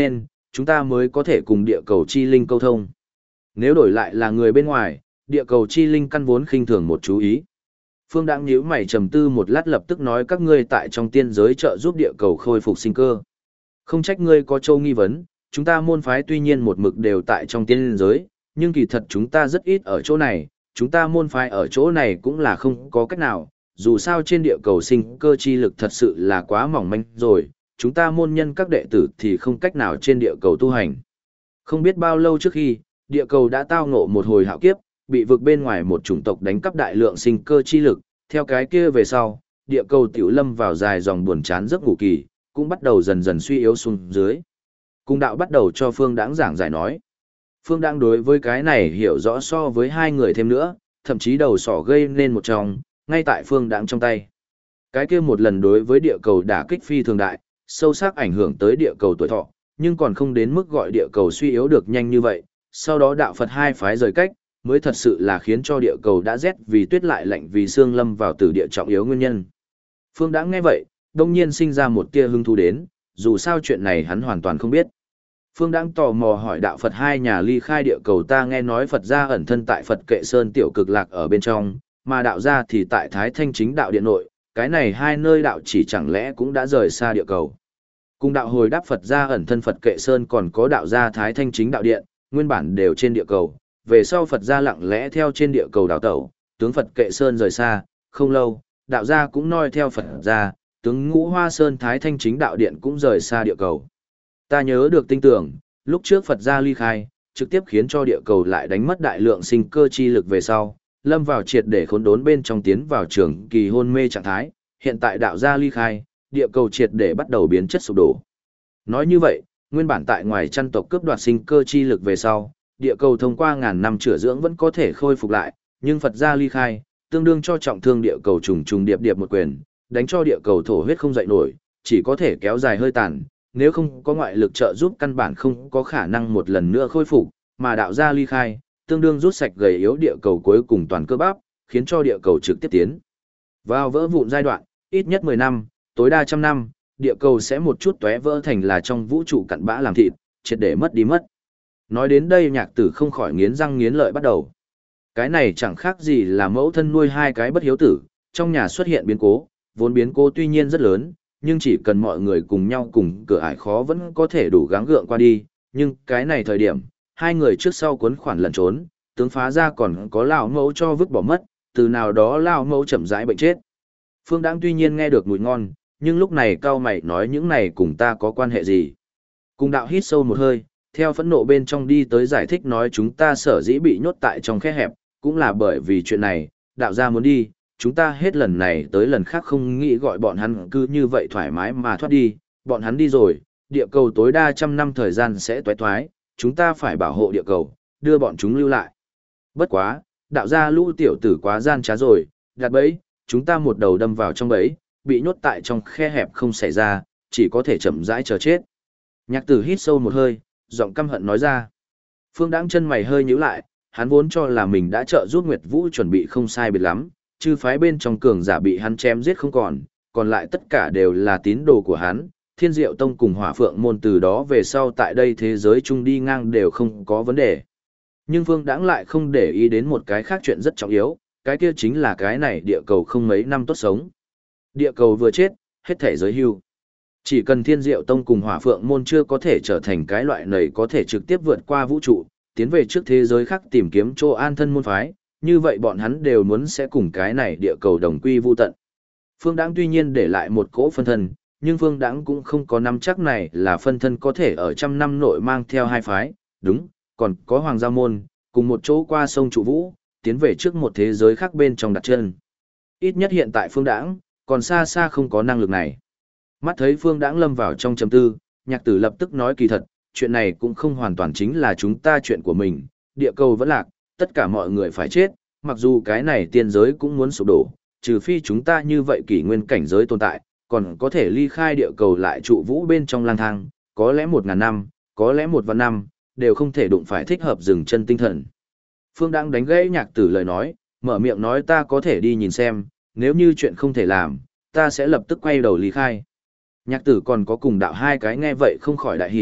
A: chúng ta mới có thể cùng địa cầu chi linh câu thông. Nếu đổi lại là người bên ngoài, địa cầu chi linh căn vốn khinh thường một chú ý. Phương Đãng nhíu mày trầm tư một lát lập tức nói các ngươi tại trong tiên giới trợ giúp địa cầu khôi phục sinh cơ. Không trách ngươi có châu nghi vấn, chúng ta môn phái tuy nhiên một mực đều tại trong tiên giới, nhưng kỳ thật chúng ta rất ít ở chỗ này, chúng ta môn phái ở chỗ này cũng là không có cách nào, dù sao trên địa cầu sinh cơ chi lực thật sự là quá mỏng manh rồi, chúng ta môn nhân các đệ tử thì không cách nào trên địa cầu tu hành. Không biết bao lâu trước khi, địa cầu đã tao ngộ một hồi hạo kiếp, bị vực bên ngoài một chủng tộc đánh cắp đại lượng sinh cơ chi lực, theo cái kia về sau, địa cầu tiểu lâm vào dài dòng buồn chán giấc ngủ kỳ, cũng bắt đầu dần dần suy yếu xuống dưới. Cung đạo bắt đầu cho Phương Đãng giảng giải nói. Phương Đãng đối với cái này hiểu rõ so với hai người thêm nữa, thậm chí đầu sỏ gây nên một tròng, ngay tại Phương Đãng trong tay. Cái kia một lần đối với địa cầu đả kích phi thường đại, sâu sắc ảnh hưởng tới địa cầu tuổi thọ, nhưng còn không đến mức gọi địa cầu suy yếu được nhanh như vậy. Sau đó đạo Phật hai phái rời cách, mới thật sự là khiến cho địa cầu đã rét vì tuyết lại lạnh vì xương lâm vào từ địa trọng yếu nguyên nhân. Phương Đãng nghe vậy, đông nhiên sinh ra một tia hứng thú đến, dù sao chuyện này hắn hoàn toàn không biết. Phương Đãng tò mò hỏi đạo Phật hai nhà ly khai địa cầu ta nghe nói Phật gia ẩn thân tại Phật Kệ Sơn tiểu cực lạc ở bên trong, mà đạo gia thì tại Thái Thanh Chính đạo điện nội, cái này hai nơi đạo chỉ chẳng lẽ cũng đã rời xa địa cầu. Cùng đạo hồi đáp Phật gia ẩn thân Phật Kệ Sơn còn có đạo gia Thái Thanh Chính đạo điện, nguyên bản đều trên địa cầu, về sau Phật gia lặng lẽ theo trên địa cầu đào tẩu, tướng Phật Kệ Sơn rời xa, không lâu, đạo gia cũng noi theo Phật gia, tướng Ngũ Hoa Sơn Thái Thanh Chính đạo điện cũng rời xa địa cầu. Ta nhớ được tin tưởng, lúc trước Phật gia ly khai, trực tiếp khiến cho địa cầu lại đánh mất đại lượng sinh cơ chi lực về sau, lâm vào triệt để khốn đốn bên trong tiến vào trường kỳ hôn mê trạng thái, hiện tại đạo gia ly khai, địa cầu triệt để bắt đầu biến chất sụp đổ. Nói như vậy, nguyên bản tại ngoài chăn tộc cướp đoạt sinh cơ chi lực về sau, địa cầu thông qua ngàn năm chữa dưỡng vẫn có thể khôi phục lại, nhưng Phật gia ly khai, tương đương cho trọng thương địa cầu trùng trùng điệp điệp một quyền, đánh cho địa cầu thổ huyết không dậy nổi, chỉ có thể kéo dài hơi tàn, nếu không có ngoại lực trợ giúp căn bản không có khả năng một lần nữa khôi phục, mà đạo gia ly khai, tương đương rút sạch gầy yếu địa cầu cuối cùng toàn cơ bắp, khiến cho địa cầu trực tiếp tiến vào vỡ vụn giai đoạn, ít nhất 10 năm, tối đa 100 năm, địa cầu sẽ một chút tóe vỡ thành là trong vũ trụ cặn bã làm thịt, triệt để mất đi mất. Nói đến đây Nhạc Tử không khỏi nghiến răng nghiến lợi bắt đầu. Cái này chẳng khác gì là mẫu thân nuôi hai cái bất hiếu tử, trong nhà xuất hiện biến cố, vốn biến cố tuy nhiên rất lớn, nhưng chỉ cần mọi người cùng nhau cùng cửa ải khó vẫn có thể đủ gắng gượng qua đi, nhưng cái này thời điểm, hai người trước sau cuốn khoản lẩn trốn, tướng phá ra còn có lão mẫu cho vứt bỏ mất, từ nào đó lão mẫu chậm rãi bệnh chết. Phương Đãng tuy nhiên nghe được mùi ngon, nhưng lúc này cao mày nói những này cùng ta có quan hệ gì. Cùng đạo hít sâu một hơi, theo phẫn nộ bên trong đi tới giải thích nói chúng ta sở dĩ bị nhốt tại trong khe hẹp, cũng là bởi vì chuyện này, đạo gia muốn đi, chúng ta hết lần này tới lần khác không nghĩ gọi bọn hắn cứ như vậy thoải mái mà thoát đi, bọn hắn đi rồi, địa cầu tối đa 100 năm thời gian sẽ toái thoái, chúng ta phải bảo hộ địa cầu, đưa bọn chúng lưu lại. Bất quá, đạo gia lũ tiểu tử quá gian trá rồi, đặt bẫy, chúng ta một đầu đâm vào trong bẫy, bị nhốt tại trong khe hẹp không xảy ra, chỉ có thể chậm rãi chờ chết. Nhạc Tử hít sâu một hơi, giọng căm hận nói ra. Phương Đãng chân mày hơi nhíu lại, hắn vốn cho là mình đã trợ giúp Nguyệt Vũ chuẩn bị không sai biệt lắm, chư phái bên trong cường giả bị hắn chém giết không còn lại tất cả đều là tín đồ của hắn, Thiên Diệu Tông cùng Hỏa Phượng môn từ đó về sau tại đây thế giới chung đi ngang đều không có vấn đề. Nhưng Phương Đãng lại không để ý đến một cái khác chuyện rất trọng yếu, cái kia chính là cái này địa cầu không mấy năm tốt sống. Địa cầu vừa chết, hết thể giới hưu. Chỉ cần Thiên Diệu Tông cùng Hỏa Phượng môn chưa có thể trở thành cái loại này có thể trực tiếp vượt qua vũ trụ, tiến về trước thế giới khác tìm kiếm chỗ an thân môn phái, như vậy bọn hắn đều muốn sẽ cùng cái này địa cầu đồng quy vu tận. Phương Đãng tuy nhiên để lại một cỗ phân thân, nhưng Phương Đãng cũng không có nắm chắc này là phân thân có thể ở 100 năm nội mang theo hai phái, đúng, còn có Hoàng Gia Môn, cùng một chỗ qua sông Trụ Vũ, tiến về trước một thế giới khác bên trong đặt chân. Ít nhất hiện tại Phương Đãng, còn xa xa không có năng lực này. Mắt thấy Phương Đãng lâm vào trong trầm tư, Nhạc Tử lập tức nói kỳ thật, chuyện này cũng không hoàn toàn chính là chúng ta chuyện của mình, địa cầu vẫn lạc, tất cả mọi người phải chết, mặc dù cái này tiên giới cũng muốn sụp đổ, trừ phi chúng ta như vậy kỷ nguyên cảnh giới tồn tại, còn có thể ly khai địa cầu lại trụ vũ bên trong lang thang, có lẽ 1000 năm, có lẽ 1 vạn năm, đều không thể đụng phải thích hợp dừng chân tinh thần. Phương Đãng đánh gãy Nhạc Tử lời nói, mở miệng nói ta có thể đi nhìn xem, nếu như chuyện không thể làm, ta sẽ lập tức quay đầu ly khai. Nhạc Tử còn có cùng đạo hai cái nghe vậy không khỏi đại hỉ,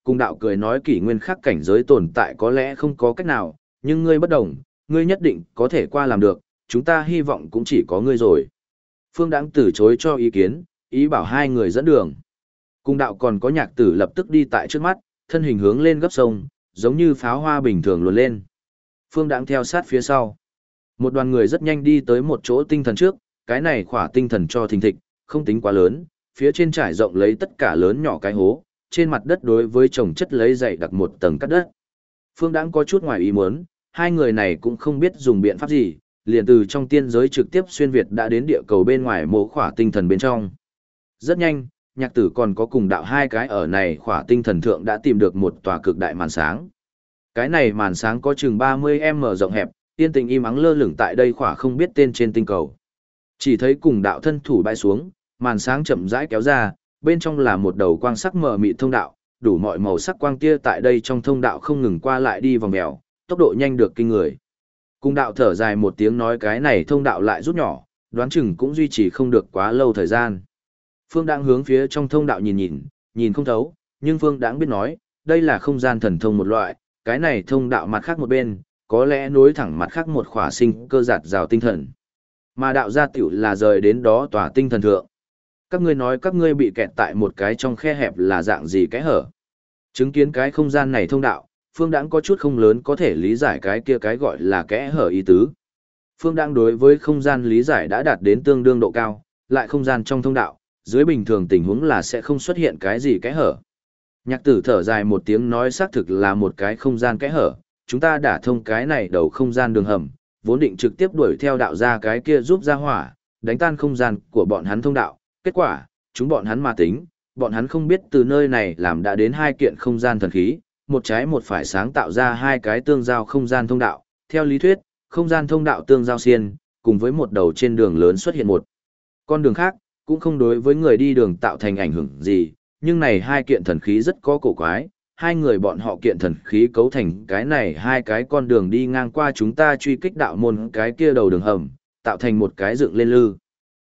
A: Cùng đạo cười nói kỷ nguyên khắc cảnh giới tồn tại có lẽ không có cách nào, nhưng ngươi bất đồng, ngươi nhất định có thể qua làm được, chúng ta hy vọng cũng chỉ có ngươi rồi. Phương Đãng từ chối cho ý kiến, ý bảo hai người dẫn đường. Cùng đạo còn có Nhạc Tử lập tức đi tại trước mắt, thân hình hướng lên gấp sông, giống như pháo hoa bình thường luồn lên. Phương Đãng theo sát phía sau. Một đoàn người rất nhanh đi tới một chỗ tinh thần trước, cái này khỏa tinh thần cho thình thịch, không tính quá lớn, phía trên trải rộng lấy tất cả lớn nhỏ cái hố, trên mặt đất đối với trồng chất lấy dày đặc một tầng cắt đất. Phương Đãng có chút ngoài ý muốn, hai người này cũng không biết dùng biện pháp gì, liền từ trong tiên giới trực tiếp xuyên Việt đã đến địa cầu bên ngoài mộ khỏa tinh thần bên trong. Rất nhanh, Nhạc Tử còn có cùng đạo hai cái ở này khỏa tinh thần thượng đã tìm được một tòa cực đại màn sáng. Cái này màn sáng có chừng 30m rộng hẹp, yên tĩnh im ắng lơ lửng tại đây khỏa không biết tên trên tinh cầu. Chỉ thấy cùng đạo thân thủ bay xuống, màn sáng chậm rãi kéo ra, bên trong là một đầu quang sắc mờ mịt thông đạo, đủ mọi màu sắc quang tia tại đây trong thông đạo không ngừng qua lại đi vòng mèo, tốc độ nhanh được kinh người. Cùng đạo thở dài một tiếng nói cái này thông đạo lại rút nhỏ, đoán chừng cũng duy trì không được quá lâu thời gian. Phương Đãng hướng phía trong thông đạo nhìn không thấu, nhưng Phương Đãng biết nói, đây là không gian thần thông một loại, cái này thông đạo mặt khác một bên, có lẽ nối thẳng mặt khác một khỏa sinh cơ giạt rào tinh thần. Mà đạo gia tiểu là rời đến đó tòa tinh thần thượng. Các ngươi nói các ngươi bị kẹt tại một cái trong khe hẹp là dạng gì cái hở. Chứng kiến cái không gian này thông đạo, Phương Đãng có chút không lớn có thể lý giải cái kia cái gọi là kẽ hở ý tứ. Phương Đãng đối với không gian lý giải đã đạt đến tương đương độ cao, lại không gian trong thông đạo, dưới bình thường tình huống là sẽ không xuất hiện cái gì kẽ hở. Nhạc Tử thở dài một tiếng nói xác thực là một cái không gian kẽ hở, chúng ta đã thông cái này đầu không gian đường hầm, vốn định trực tiếp đuổi theo đạo ra cái kia giúp ra hỏa, đánh tan không gian của bọn hắn thông đạo, kết quả, chúng bọn hắn mà tính, bọn hắn không biết từ nơi này làm đã đến hai kiện không gian thần khí, một trái một phải sáng tạo ra hai cái tương giao không gian thông đạo, theo lý thuyết, không gian thông đạo tương giao xiên, cùng với một đầu trên đường lớn xuất hiện một con đường khác, cũng không đối với người đi đường tạo thành ảnh hưởng gì, nhưng này hai kiện thần khí rất có cổ quái, hai người bọn họ kiện thần khí cấu thành cái này hai cái con đường đi ngang qua chúng ta truy kích đạo môn cái kia đầu đường hầm, tạo thành một cái dựng lên lư.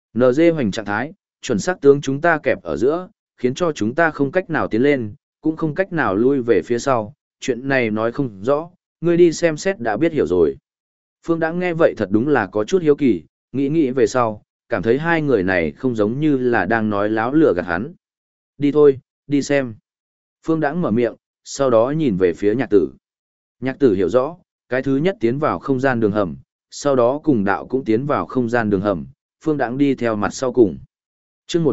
A: NG hoành trạng thái, chuẩn xác tướng chúng ta kẹp ở giữa, khiến cho chúng ta không cách nào tiến lên, cũng không cách nào lui về phía sau, chuyện này nói không rõ, ngươi đi xem xét đã biết hiểu rồi. Phương Đãng nghe vậy thật đúng là có chút hiếu kỳ, nghĩ về sau, cảm thấy hai người này không giống như là đang nói láo lừa gạt hắn. Đi thôi, đi xem. Phương Đãng mở miệng, sau đó nhìn về phía Nhạc Tử. Nhạc Tử hiểu rõ, cái thứ nhất tiến vào không gian đường hầm, sau đó cùng đạo cũng tiến vào không gian đường hầm, Phương Đãng đi theo mặt sau cùng. Chương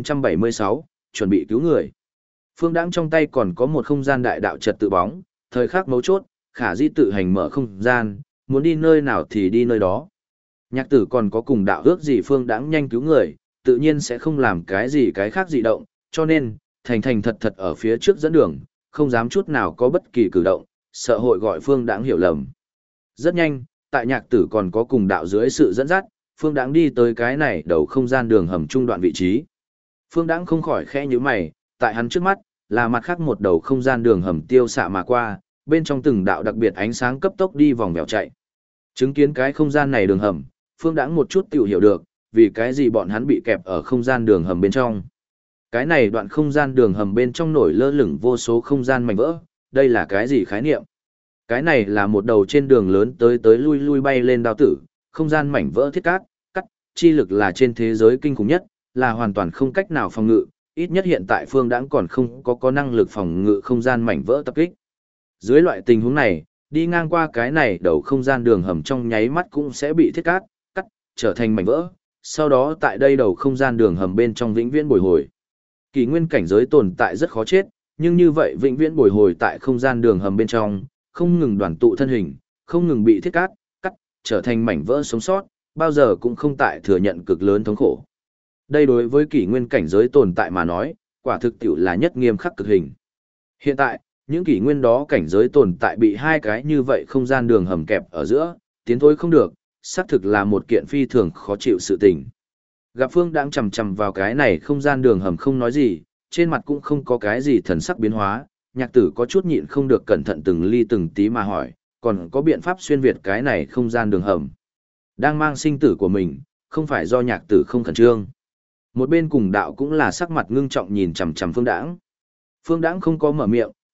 A: 1976, chuẩn bị cứu người. Phương Đãng trong tay còn có một không gian đại đạo trật tự bóng, thời khắc mấu chốt, khả di tự hành mở không gian, muốn đi nơi nào thì đi nơi đó. Nhạc Tử còn có cùng đạo ước gì Phương Đãng nhanh cứu người, tự nhiên sẽ không làm cái gì cái khác dị động, cho nên, thành thật ở phía trước dẫn đường, không dám chút nào có bất kỳ cử động, sợ hội gọi Phương Đãng hiểu lầm. Rất nhanh, tại Nhạc Tử còn có cùng đạo dưới sự dẫn dắt, Phương Đãng đi tới cái này đầu không gian đường hầm trung đoạn vị trí. Phương Đãng không khỏi khẽ nhíu mày, tại hắn trước mắt, là mặt khác một đầu không gian đường hầm tiêu xạ mà qua, bên trong từng đạo đặc biệt ánh sáng cấp tốc đi vòng vèo chạy. Chứng kiến cái không gian này đường hầm, Phương Đãng một chút tiểu hiểu được, vì cái gì bọn hắn bị kẹp ở không gian đường hầm bên trong. Cái này đoạn không gian đường hầm bên trong nổi lơ lửng vô số không gian mảnh vỡ, đây là cái gì khái niệm? Cái này là một đầu trên đường lớn tới lui bay lên đao tử, không gian mảnh vỡ thiết cắt, chi lực là trên thế giới kinh khủng nhất, là hoàn toàn không cách nào phòng ngự, ít nhất hiện tại Phương Đãng còn không có năng lực phòng ngự không gian mảnh vỡ tập kích. Dưới loại tình huống này, đi ngang qua cái này đầu không gian đường hầm trong nháy mắt cũng sẽ bị thiết cắt, trở thành mảnh vỡ, sau đó tại đây đầu không gian đường hầm bên trong vĩnh viễn bồi hồi. Kỳ nguyên cảnh giới tồn tại rất khó chết, nhưng như vậy vĩnh viễn bồi hồi tại không gian đường hầm bên trong, không ngừng đoàn tụ thân hình, không ngừng bị thiết cắt, trở thành mảnh vỡ sống sót, bao giờ cũng không tại thừa nhận cực lớn thống khổ. Đây đối với kỷ nguyên cảnh giới tồn tại mà nói, quả thực tiểu là nhất nghiêm khắc cực hình. Hiện tại, những kỷ nguyên đó cảnh giới tồn tại bị hai cái như vậy không gian đường hầm kẹp ở giữa, tiến thôi không được, xác thực là một kiện phi thường khó chịu sự tình. Gặp Phương đang chầm chầm vào cái này không gian đường hầm không nói gì, trên mặt cũng không có cái gì thần sắc biến hóa, Nhạc Tử có chút nhịn không được cẩn thận từng ly từng tí mà hỏi, còn có biện pháp xuyên việt cái này không gian đường hầm. Đang mang sinh tử của mình, không phải do Nhạc Tử không khẩn trương. Một bên cùng đạo cũng là sắc mặt ngưng trọng nhìn chằm chằm Phương Đãng. Phương Đãng không có mở miệng,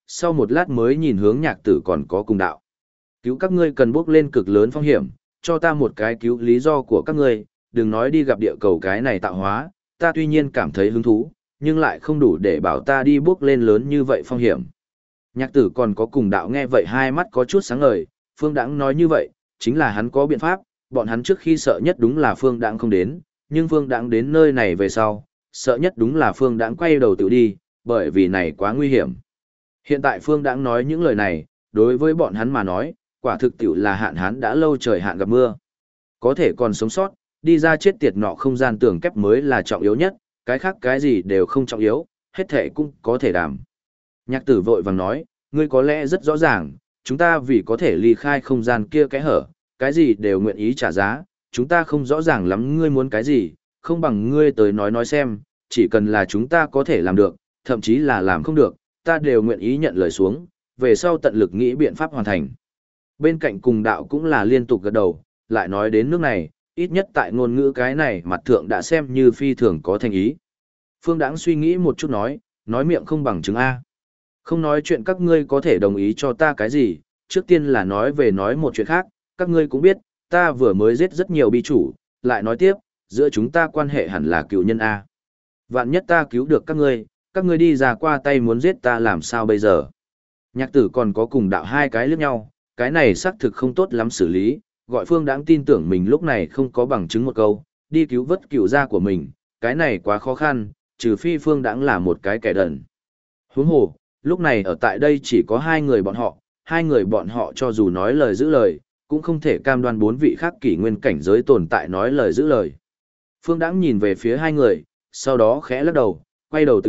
A: sau một lát mới nhìn hướng nhạc tử còn có cùng đạo. Cứu các ngươi cần bước lên cực lớn phong hiểm, cho ta một cái cứu lý do của các ngươi, đừng nói đi gặp địa cầu cái này tạo hóa, ta tuy nhiên cảm thấy hứng thú, nhưng lại không đủ để bảo ta đi bước lên lớn như vậy phong hiểm. Nhạc tử còn có cùng đạo nghe vậy hai mắt có chút sáng ngời, Phương Đãng nói như vậy, chính là hắn có biện pháp, bọn hắn trước khi sợ nhất đúng là Phương Đãng không đến, nhưng Phương Đãng đến nơi này về sau, sợ nhất đúng là Phương Đãng quay đầu tự đi, bởi vì này quá nguy hiểm. Hiện tại Phương Đãng nói những lời này, đối với bọn hắn mà nói, quả thực tiểu là hạn hán đã lâu trời hạn gặp mưa. Có thể còn sống sót, đi ra chết tiệt nọ không gian tường kép mới là trọng yếu nhất, cái khác cái gì đều không trọng yếu, hết thể cũng có thể đảm. Nhạc tử vội vàng nói, ngươi có lẽ rất rõ ràng, chúng ta vì có thể ly khai không gian kia kẽ hở, cái gì đều nguyện ý trả giá, chúng ta không rõ ràng lắm ngươi muốn cái gì, không bằng ngươi tới nói xem, chỉ cần là chúng ta có thể làm được, thậm chí là làm không được, ta đều nguyện ý nhận lời xuống, về sau tận lực nghĩ biện pháp hoàn thành. Bên cạnh cùng đạo cũng là liên tục gật đầu, lại nói đến nước này, ít nhất tại ngôn ngữ cái này mặt thượng đã xem như phi thường có thành ý. Phương Đãng suy nghĩ một chút nói miệng không bằng chứng A. Không nói chuyện các ngươi có thể đồng ý cho ta cái gì, trước tiên là nói một chuyện khác, các ngươi cũng biết, ta vừa mới giết rất nhiều bi chủ, lại nói tiếp, giữa chúng ta quan hệ hẳn là cựu nhân A. Vạn nhất ta cứu được các ngươi đi ra qua tay muốn giết ta làm sao bây giờ. Nhạc tử còn có cùng đạo hai cái liếc nhau, cái này xác thực không tốt lắm xử lý, gọi Phương Đãng tin tưởng mình lúc này không có bằng chứng một câu, đi cứu vớt cựu gia của mình, cái này quá khó khăn, trừ phi Phương Đãng là một cái kẻ đần. Huống hồ, lúc này ở tại đây chỉ có hai người bọn họ cho dù nói lời giữ lời, cũng không thể cam đoan bốn vị khác kỷ nguyên cảnh giới tồn tại nói lời giữ lời. Phương Đãng nhìn về phía hai người, sau đó khẽ lắc đầu, quay đầu tự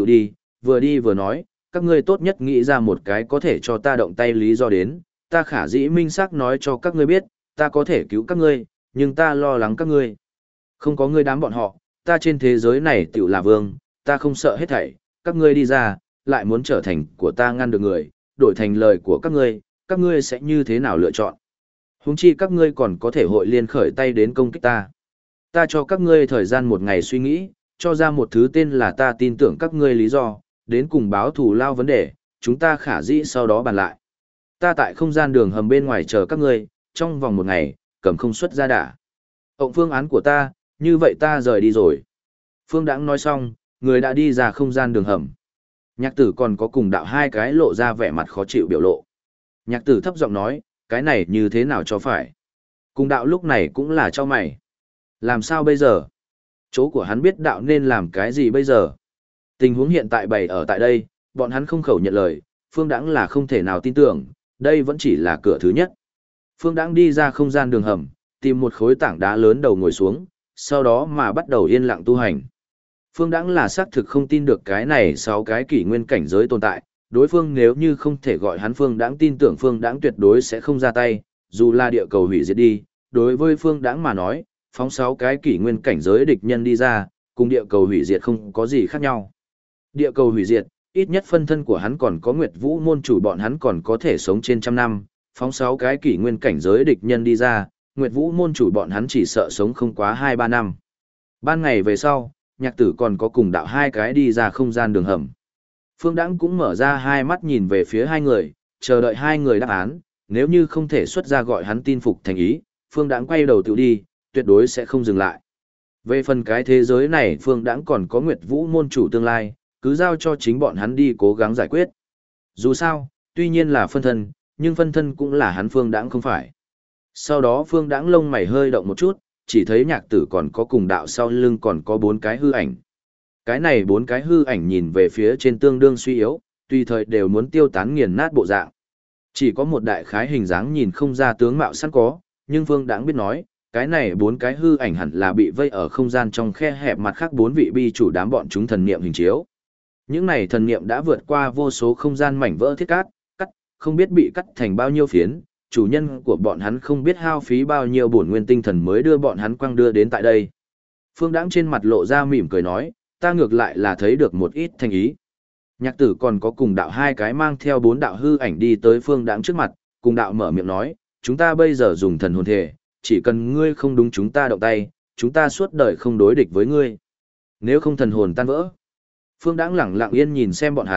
A: đi vừa nói, các ngươi tốt nhất nghĩ ra một cái có thể cho ta động tay lý do đến, ta khả dĩ minh xác nói cho các ngươi biết, ta có thể cứu các ngươi, nhưng ta lo lắng các ngươi. Không có ngươi đám bọn họ, ta trên thế giới này tiểu là vương, ta không sợ hết thảy, các ngươi đi ra, lại muốn trở thành của ta ngăn được người, đổi thành lời của các ngươi sẽ như thế nào lựa chọn. Huống chi các ngươi còn có thể hội liên khởi tay đến công kích ta. Ta cho các ngươi thời gian một ngày suy nghĩ, cho ra một thứ tên là ta tin tưởng các ngươi lý do, đến cùng báo thù lao vấn đề, chúng ta khả dĩ sau đó bàn lại. Ta tại không gian đường hầm bên ngoài chờ các ngươi, trong vòng một ngày, cầm không xuất ra đả. Ộng phương án của ta, như vậy ta rời đi rồi. Phương Đãng nói xong, người đã đi ra không gian đường hầm. Nhạc tử còn có cùng đạo hai cái lộ ra vẻ mặt khó chịu biểu lộ. Nhạc tử thấp giọng nói, cái này như thế nào cho phải. Cùng đạo lúc này cũng là cho mày. Làm sao bây giờ? Chỗ của hắn biết đạo nên làm cái gì bây giờ? Tình huống hiện tại bày ở tại đây, bọn hắn không khẩu nhận lời, Phương Đãng là không thể nào tin tưởng, đây vẫn chỉ là cửa thứ nhất. Phương Đãng đi ra không gian đường hầm, tìm một khối tảng đá lớn đầu ngồi xuống, sau đó mà bắt đầu yên lặng tu hành. Phương Đãng là xác thực không tin được cái này 6 cái kỷ nguyên cảnh giới tồn tại, đối phương nếu như không thể gọi hắn Phương Đãng tin tưởng Phương Đãng tuyệt đối sẽ không ra tay, dù là địa cầu hủy diệt đi, đối với Phương Đãng mà nói, phóng 6 cái kỷ nguyên cảnh giới địch nhân đi ra, cùng địa cầu hủy diệt không có gì khác nhau. Địa cầu hủy diệt, ít nhất phân thân của hắn còn có Nguyệt Vũ môn chủ bọn hắn còn có thể sống trên trăm năm, phóng 6 cái kỷ nguyên cảnh giới địch nhân đi ra, Nguyệt Vũ môn chủ bọn hắn chỉ sợ sống không quá 2-3 năm. Ban ngày về sau, nhạc tử còn có cùng đạo hai cái đi ra không gian đường hầm. Phương Đãng cũng mở ra hai mắt nhìn về phía hai người, chờ đợi hai người đáp án, nếu như không thể xuất ra gọi hắn tin phục thành ý, Phương Đãng quay đầu tự đi, tuyệt đối sẽ không dừng lại. Về phần cái thế giới này Phương Đãng còn có Nguyệt Vũ môn chủ tương lai, cứ giao cho chính bọn hắn đi cố gắng giải quyết. Dù sao, tuy nhiên là phân thân, nhưng phân thân cũng là hắn Phương Đãng không phải. Sau đó Phương Đãng lông mày hơi động một chút, chỉ thấy nhạc tử còn có cùng đạo sau lưng còn có 4 cái hư ảnh. Cái này 4 cái hư ảnh nhìn về phía trên tương đương suy yếu, tùy thời đều muốn tiêu tán nghiền nát bộ dạng. Chỉ có một đại khái hình dáng nhìn không ra tướng mạo sẵn có, nhưng Phương Đãng biết nói, cái này 4 cái hư ảnh hẳn là bị vây ở không gian trong khe hẹp mặt khác 4 vị bi chủ đám bọn chúng thần niệm hình chiếu. Những này thần niệm đã vượt qua vô số không gian mảnh vỡ thiết cắt, không biết bị cắt thành bao nhiêu phiến, chủ nhân của bọn hắn không biết hao phí bao nhiêu bổn nguyên tinh thần mới đưa bọn hắn quăng đưa đến tại đây. Phương Đãng trên mặt lộ ra mỉm cười nói, ta ngược lại là thấy được một ít thành ý. Nhạc tử còn có cùng đạo hai cái mang theo 4 đạo hư ảnh đi tới Phương Đãng trước mặt, cùng đạo mở miệng nói, chúng ta bây giờ dùng thần hồn thể, chỉ cần ngươi không đúng chúng ta động tay, chúng ta suốt đời không đối địch với ngươi. Nếu không thần hồn tan vỡ. Phương Đãng lẳng lặng yên nhìn xem bọn hắn,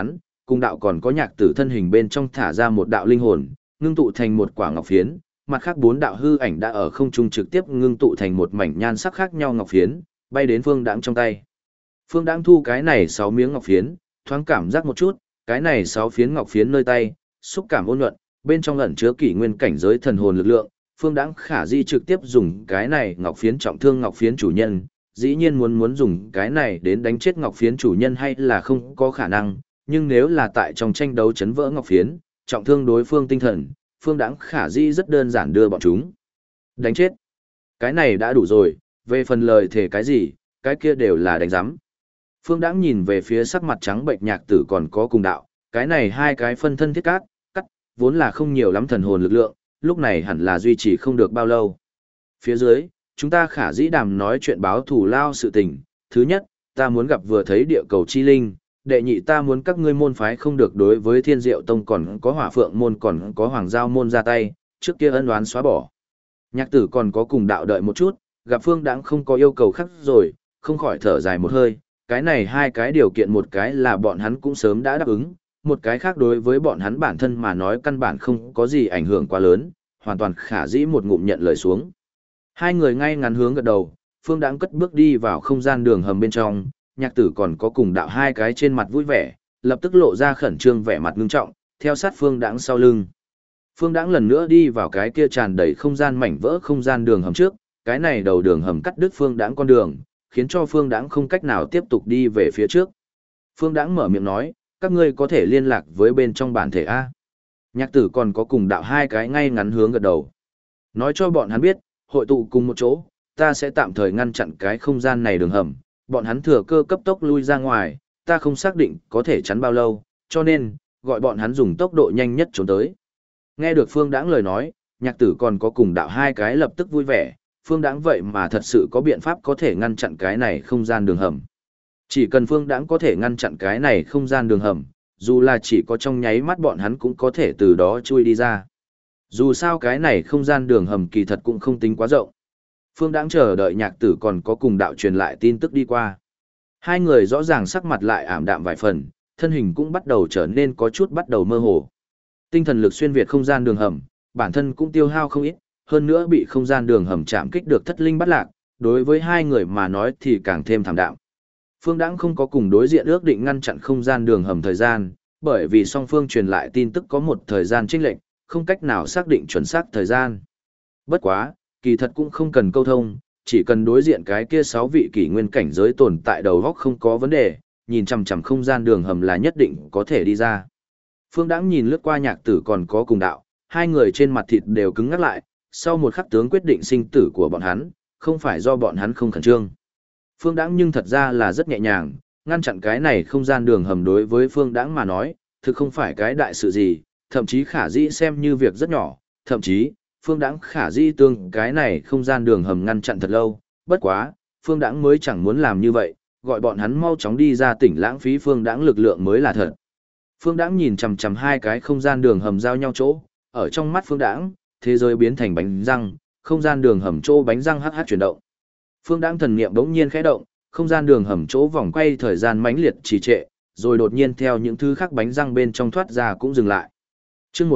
A: cùng đạo còn có nhạc tử thân hình bên trong thả ra một đạo linh hồn, ngưng tụ thành một quả ngọc phiến, mặt khác 4 đạo hư ảnh đã ở không trung trực tiếp ngưng tụ thành một mảnh nhan sắc khác nhau ngọc phiến, bay đến Phương Đãng trong tay. Phương Đãng thu cái này 6 miếng ngọc phiến, thoáng cảm giác một chút, cái này 6 phiến ngọc phiến nơi tay, xúc cảm ôn nhuận, bên trong ẩn chứa kỷ nguyên cảnh giới thần hồn lực lượng. Phương Đãng khả di trực tiếp dùng cái này ngọc phiến trọng thương ngọc phiến chủ nhân, dĩ nhiên muốn dùng cái này đến đánh chết ngọc phiến chủ nhân hay là không có khả năng, nhưng nếu là tại trong tranh đấu chấn vỡ ngọc phiến, trọng thương đối phương tinh thần, Phương Đãng khả di rất đơn giản đưa bọn chúng đánh chết. Cái này đã đủ rồi, về phần lời thể cái gì, cái kia đều là đánh giám. Phương Đãng nhìn về phía sắc mặt trắng bệnh nhạc tử còn có cùng đạo, cái này 2 cái phân thân thiết cắt, vốn là không nhiều lắm thần hồn lực lượng, lúc này hẳn là duy trì không được bao lâu. Phía dưới, chúng ta khả dĩ đàm nói chuyện báo thù lao sự tình. Thứ nhất, ta muốn gặp vừa thấy địa cầu chi linh. Đệ nhị, ta muốn các ngươi môn phái không được đối với Thiên Diệu Tông còn có Hỏa Phượng môn còn có Hoàng Giao môn ra tay, trước kia ân oán xóa bỏ. Nhạc tử còn có cùng đạo đợi một chút, gặp Phương Đãng không có yêu cầu khác rồi, không khỏi thở dài một hơi. Cái này 2 cái điều kiện, một cái là bọn hắn cũng sớm đã đáp ứng, một cái khác đối với bọn hắn bản thân mà nói căn bản không có gì ảnh hưởng quá lớn, hoàn toàn khả dĩ một ngụm nhận lời xuống. 2 người ngay ngắn hướng gật đầu, Phương Đãng cất bước đi vào không gian đường hầm bên trong, nhạc tử còn có cùng đạo 2 cái trên mặt vui vẻ, lập tức lộ ra khẩn trương vẻ mặt ngưng trọng, theo sát Phương Đãng sau lưng. Phương Đãng lần nữa đi vào cái kia tràn đầy không gian mảnh vỡ không gian đường hầm trước, cái này đầu đường hầm cắt đứt Phương Đãng con đường, khiến cho Phương Đãng không cách nào tiếp tục đi về phía trước. Phương Đãng mở miệng nói, các ngươi có thể liên lạc với bên trong bản thể A. Nhạc tử còn có cùng đạo 2 cái ngay ngắn hướng gật đầu. Nói cho bọn hắn biết, hội tụ cùng một chỗ, ta sẽ tạm thời ngăn chặn cái không gian này đường hầm, bọn hắn thừa cơ cấp tốc lui ra ngoài, ta không xác định có thể chắn bao lâu, cho nên, gọi bọn hắn dùng tốc độ nhanh nhất trốn tới. Nghe được Phương Đãng lời nói, nhạc tử còn có cùng đạo 2 cái lập tức vui vẻ, Phương Đãng vậy mà thật sự có biện pháp có thể ngăn chặn cái này không gian đường hầm. Chỉ cần Phương Đãng có thể ngăn chặn cái này không gian đường hầm, dù là chỉ có trong nháy mắt bọn hắn cũng có thể từ đó chui đi ra. Dù sao cái này không gian đường hầm kỳ thật cũng không tính quá rộng. Phương Đãng chờ đợi nhạc tử còn có cùng đạo truyền lại tin tức đi qua. 2 người rõ ràng sắc mặt lại ảm đạm vài phần, thân hình cũng bắt đầu trở nên có chút bắt đầu mơ hồ. Tinh thần lực xuyên việt không gian đường hầm, bản thân cũng tiêu hao không ít, hơn nữa bị không gian đường hầm chạm kích được thất linh bắt lạc, đối với 2 người mà nói thì càng thêm thảm đạm. Phương Đãng không có cùng đối diện ước định ngăn chặn không gian đường hầm thời gian, bởi vì song phương truyền lại tin tức có một thời gian chênh lệch, không cách nào xác định chuẩn xác thời gian. Bất quá, kỳ thật cũng không cần câu thông, chỉ cần đối diện cái kia 6 vị kỷ nguyên cảnh giới tồn tại đầu góc không có vấn đề, nhìn chằm chằm không gian đường hầm là nhất định có thể đi ra. Phương Đãng nhìn lướt qua nhạc tử còn có cùng đạo, 2 người trên mặt thịt đều cứng ngắc lại, sau một khắc tướng quyết định sinh tử của bọn hắn, không phải do bọn hắn không khẩn trương. Phương Đãng nhưng thật ra là rất nhẹ nhàng, ngăn chặn cái này không gian đường hầm đối với Phương Đãng mà nói, thực không phải cái đại sự gì, thậm chí khả dĩ xem như việc rất nhỏ, thậm chí, Phương Đãng khả dĩ tương cái này không gian đường hầm ngăn chặn thật lâu, bất quá, Phương Đãng mới chẳng muốn làm như vậy, gọi bọn hắn mau chóng đi ra tỉnh lãng phí Phương Đãng lực lượng mới là thật. Phương Đãng nhìn chằm chằm 2 cái không gian đường hầm giao nhau chỗ, ở trong mắt Phương Đãng, thế giới biến thành bánh răng, không gian đường hầm chỗ bánh răng hắc hắc chuyển động. Phương Đãng thần niệm bỗng nhiên khẽ động, không gian đường hầm chỗ vòng quay thời gian mãnh liệt trì trệ, rồi đột nhiên theo những thứ khác bánh răng bên trong thoát ra cũng dừng lại. Chương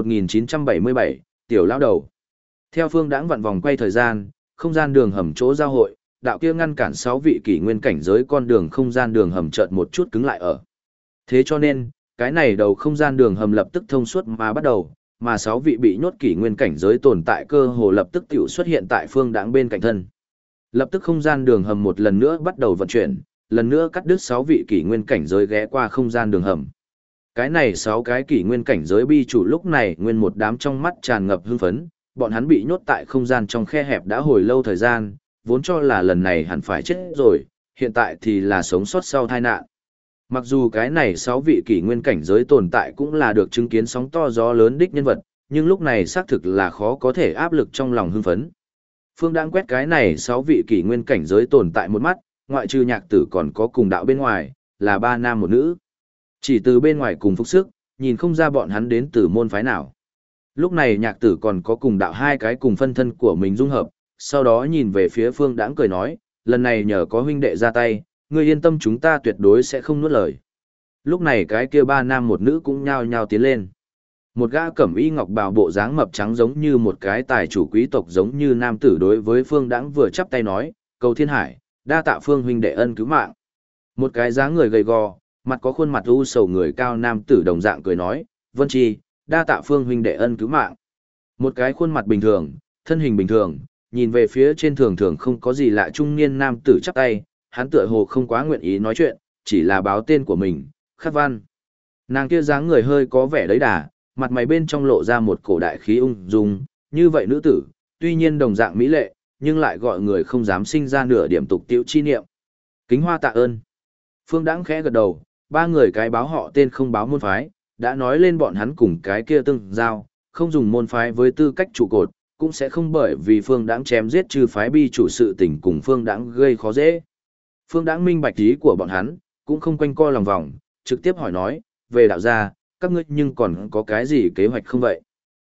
A: 1977, tiểu lão đầu. Theo Phương Đãng vặn vòng quay thời gian, không gian đường hầm chỗ giao hội, đạo kia ngăn cản 6 vị kỷ nguyên cảnh giới con đường không gian đường hầm chợt một chút cứng lại ở. Thế cho nên, cái này đầu không gian đường hầm lập tức thông suốt mà bắt đầu, mà 6 vị bị nhốt kỷ nguyên cảnh giới tồn tại cơ hồ lập tức tiểu xuất hiện tại Phương Đãng bên cạnh thân. Lập tức không gian đường hầm một lần nữa bắt đầu vận chuyển, lần nữa cắt đứt 6 vị kỷ nguyên cảnh giới ghé qua không gian đường hầm. Cái này 6 cái kỷ nguyên cảnh giới bi chủ lúc này nguyên một đám trong mắt tràn ngập hưng phấn, bọn hắn bị nhốt tại không gian trong khe hẹp đã hồi lâu thời gian, vốn cho là lần này hẳn phải chết rồi, hiện tại thì là sống sót sau tai nạn. Mặc dù cái này 6 vị kỷ nguyên cảnh giới tồn tại cũng là được chứng kiến sóng to gió lớn đích nhân vật, nhưng lúc này xác thực là khó có thể áp lực trong lòng hưng phấn. Phương Đãng quét cái này 6 vị kỷ nguyên cảnh giới tồn tại một mắt, ngoại trừ nhạc tử còn có cùng đạo bên ngoài, là 3 nam một nữ. Chỉ từ bên ngoài cùng phục sức, nhìn không ra bọn hắn đến từ môn phái nào. Lúc này nhạc tử còn có cùng đạo 2 cái cùng phân thân của mình dung hợp, sau đó nhìn về phía Phương Đãng cười nói, lần này nhờ có huynh đệ ra tay, ngươi yên tâm chúng ta tuyệt đối sẽ không nuốt lời. Lúc này cái kia ba nam một nữ cũng nhao nhao tiến lên. Một gã cẩm y ngọc bào bộ dáng mập trắng giống như một cái tài chủ quý tộc giống như nam tử đối với Phương Đãng vừa chắp tay nói, cầu Thiên Hải, đa tạ Phương huynh đệ ân cứu mạng. Một cái dáng người gầy gò, mặt có khuôn mặt u sầu người cao nam tử đồng dạng cười nói, Vân Chi, đa tạ Phương huynh đệ ân cứu mạng. Một cái khuôn mặt bình thường, thân hình bình thường, nhìn về phía trên thường thường không có gì lạ trung niên nam tử chắp tay, hắn tựa hồ không quá nguyện ý nói chuyện, chỉ là báo tên của mình, Khắc Văn. Nàng kia dáng người hơi có vẻ đấy đà, mặt mày bên trong lộ ra một cổ đại khí ung dung, như vậy nữ tử, tuy nhiên đồng dạng mỹ lệ, nhưng lại gọi người không dám sinh ra nửa điểm tục tiễu chi niệm. Kính hoa tạ ơn. Phương Đãng khẽ gật đầu, ba người cái báo họ tên không báo môn phái, đã nói lên bọn hắn cùng cái kia tương giao, không dùng môn phái với tư cách trụ cột, cũng sẽ không bởi vì Phương Đãng chém giết trừ phái bi chủ sự tình cùng Phương Đãng gây khó dễ. Phương Đãng minh bạch ý của bọn hắn, cũng không quanh co lòng vòng, trực tiếp hỏi nói, về đạo gia, các ngươi nhưng còn có cái gì kế hoạch không vậy?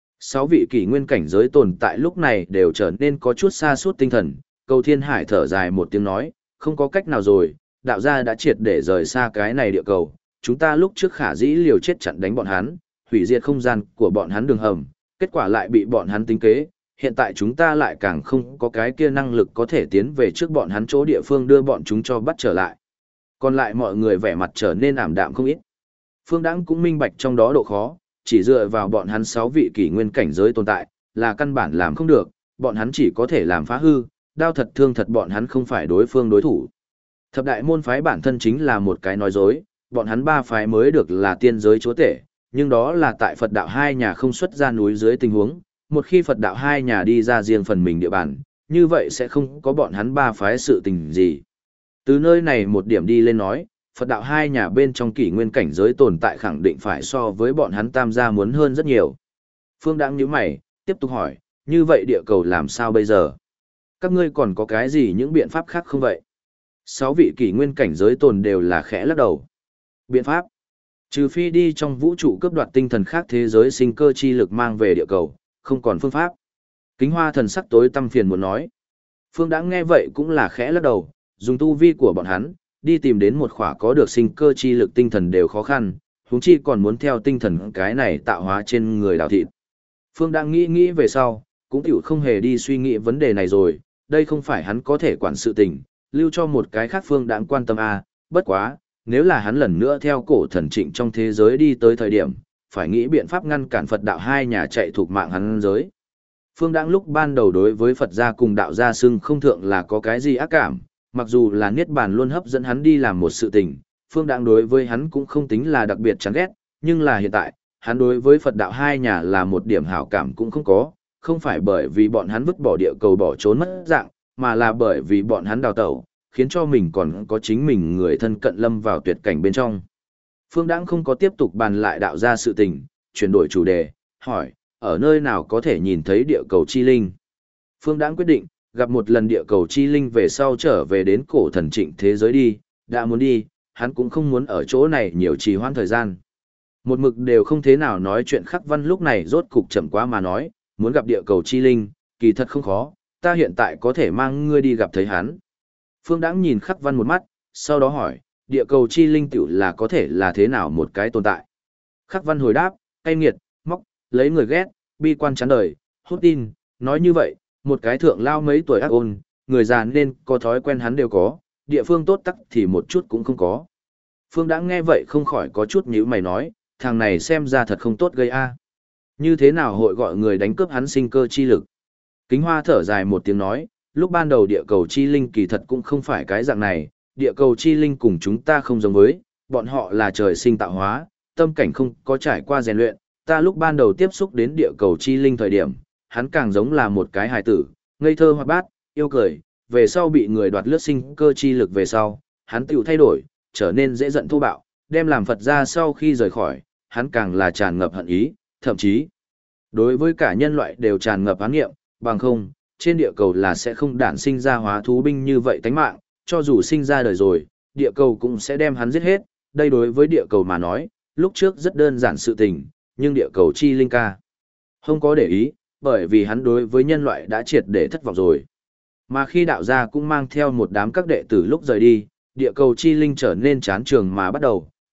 A: 6 vị kỷ nguyên cảnh giới tồn tại lúc này đều trở nên có chút xa suốt tinh thần, Cầu Thiên Hải thở dài một tiếng nói, không có cách nào rồi, đạo gia đã triệt để rời xa cái này địa cầu, chúng ta lúc trước khả dĩ liều chết chặn đánh bọn hắn, hủy diệt không gian của bọn hắn đường hầm, kết quả lại bị bọn hắn tính kế, hiện tại chúng ta lại càng không có cái kia năng lực có thể tiến về trước bọn hắn chỗ địa phương đưa bọn chúng cho bắt trở lại. Còn lại mọi người vẻ mặt trở nên ảm đạm không ít. Phương Đãng cũng minh bạch trong đó độ khó, chỉ dựa vào bọn hắn 6 vị kỷ nguyên cảnh giới tồn tại, là căn bản làm không được, bọn hắn chỉ có thể làm phá hư, đao thật thương thật bọn hắn không phải đối phương đối thủ. Thập đại môn phái bản thân chính là một cái nói dối, bọn hắn ba phái mới được là tiên giới chúa tể, nhưng đó là tại Phật đạo hai nhà không xuất ra núi dưới tình huống, một khi Phật đạo hai nhà đi ra riêng phần mình địa bàn, như vậy sẽ không có bọn hắn ba phái sự tình gì. Từ nơi này một điểm đi lên nói, Phật đạo hai nhà bên trong kỷ nguyên cảnh giới tồn tại khẳng định phải so với bọn hắn tam gia muốn hơn rất nhiều. Phương Đãng nhíu mày, tiếp tục hỏi, như vậy địa cầu làm sao bây giờ? Các ngươi còn có cái gì những biện pháp khác không vậy? 6 vị kỷ nguyên cảnh giới tồn đều là khẽ lắc đầu. Biện pháp? Trừ phi đi trong vũ trụ cướp đoạt tinh thần khác thế giới sinh cơ chi lực mang về địa cầu, không còn phương pháp. Kính Hoa thần sắc tối tăm phiền muốn nói. Phương Đãng nghe vậy cũng là khẽ lắc đầu, dùng tu vi của bọn hắn, đi tìm đến một khỏa có được sinh cơ chi lực tinh thần đều khó khăn, huống chi còn muốn theo tinh thần cái này tạo hóa trên người đào thịt. Phương Đãng nghĩ về sau, cũng tiểu không hề đi suy nghĩ vấn đề này rồi, đây không phải hắn có thể quản sự tình, lưu cho một cái khác Phương Đãng quan tâm bất quá, nếu là hắn lần nữa theo cổ thần trịnh trong thế giới đi tới thời điểm, phải nghĩ biện pháp ngăn cản Phật đạo hai nhà chạy thuộc mạng hắn giới. Phương Đãng lúc ban đầu đối với Phật gia cùng đạo gia xưng không thượng là có cái gì ác cảm, mặc dù là Niết Bàn luôn hấp dẫn hắn đi làm một sự tình, Phương Đãng đối với hắn cũng không tính là đặc biệt chán ghét, nhưng là hiện tại, hắn đối với Phật đạo hai nhà là một điểm hảo cảm cũng không có, không phải bởi vì bọn hắn vứt bỏ địa cầu bỏ trốn mất dạng, mà là bởi vì bọn hắn đào tẩu, khiến cho mình còn có chính mình người thân cận lâm vào tuyệt cảnh bên trong. Phương Đãng không có tiếp tục bàn lại đạo gia sự tình, chuyển đổi chủ đề, hỏi, ở nơi nào có thể nhìn thấy địa cầu chi linh? Phương Đãng quyết định, gặp một lần địa cầu chi linh về sau trở về đến cổ thần trịnh thế giới đi, đã muốn đi, hắn cũng không muốn ở chỗ này nhiều trì hoãn thời gian. Một mực đều không thế nào nói chuyện Khắc Văn lúc này rốt cục chậm quá mà nói, muốn gặp địa cầu chi linh, kỳ thật không khó, ta hiện tại có thể mang ngươi đi gặp thấy hắn. Phương Đãng nhìn Khắc Văn một mắt, sau đó hỏi, địa cầu chi linh tiểu là có thể là thế nào một cái tồn tại? Khắc Văn hồi đáp, cay nghiệt, móc, lấy người ghét, bi quan chán đời, hốt tin, nói như vậy, một cái thượng lao mấy tuổi ác ôn, người già nên có thói quen hắn đều có, địa phương tốt tắc thì một chút cũng không có. Phương Đãng nghe vậy không khỏi có chút nhíu mày nói, thằng này xem ra thật không tốt gây a. Như thế nào hội gọi người đánh cướp hắn sinh cơ chi lực? Kính Hoa thở dài một tiếng nói, lúc ban đầu địa cầu chi linh kỳ thật cũng không phải cái dạng này, địa cầu chi linh cùng chúng ta không giống với, bọn họ là trời sinh tạo hóa, tâm cảnh không có trải qua rèn luyện, ta lúc ban đầu tiếp xúc đến địa cầu chi linh thời điểm, hắn càng giống là một cái hài tử, ngây thơ hoạt bát, yêu cười, về sau bị người đoạt lướt sinh cơ chi lực về sau, hắn tiểu thay đổi, trở nên dễ giận thô bạo, đem làm Phật ra sau khi rời khỏi, hắn càng là tràn ngập hận ý, thậm chí đối với cả nhân loại đều tràn ngập án nghiệm, bằng không, trên địa cầu là sẽ không đản sinh ra hóa thú binh như vậy tánh mạng, cho dù sinh ra đời rồi, địa cầu cũng sẽ đem hắn giết hết, đây đối với địa cầu mà nói, lúc trước rất đơn giản sự tình, nhưng địa cầu chi linh ca không có để ý, bởi vì hắn đối với nhân loại đã triệt để thất vọng rồi. Mà khi đạo gia cũng mang theo một đám các đệ tử lúc rời đi, địa cầu chi linh trở nên chán trường mà bắt đầu,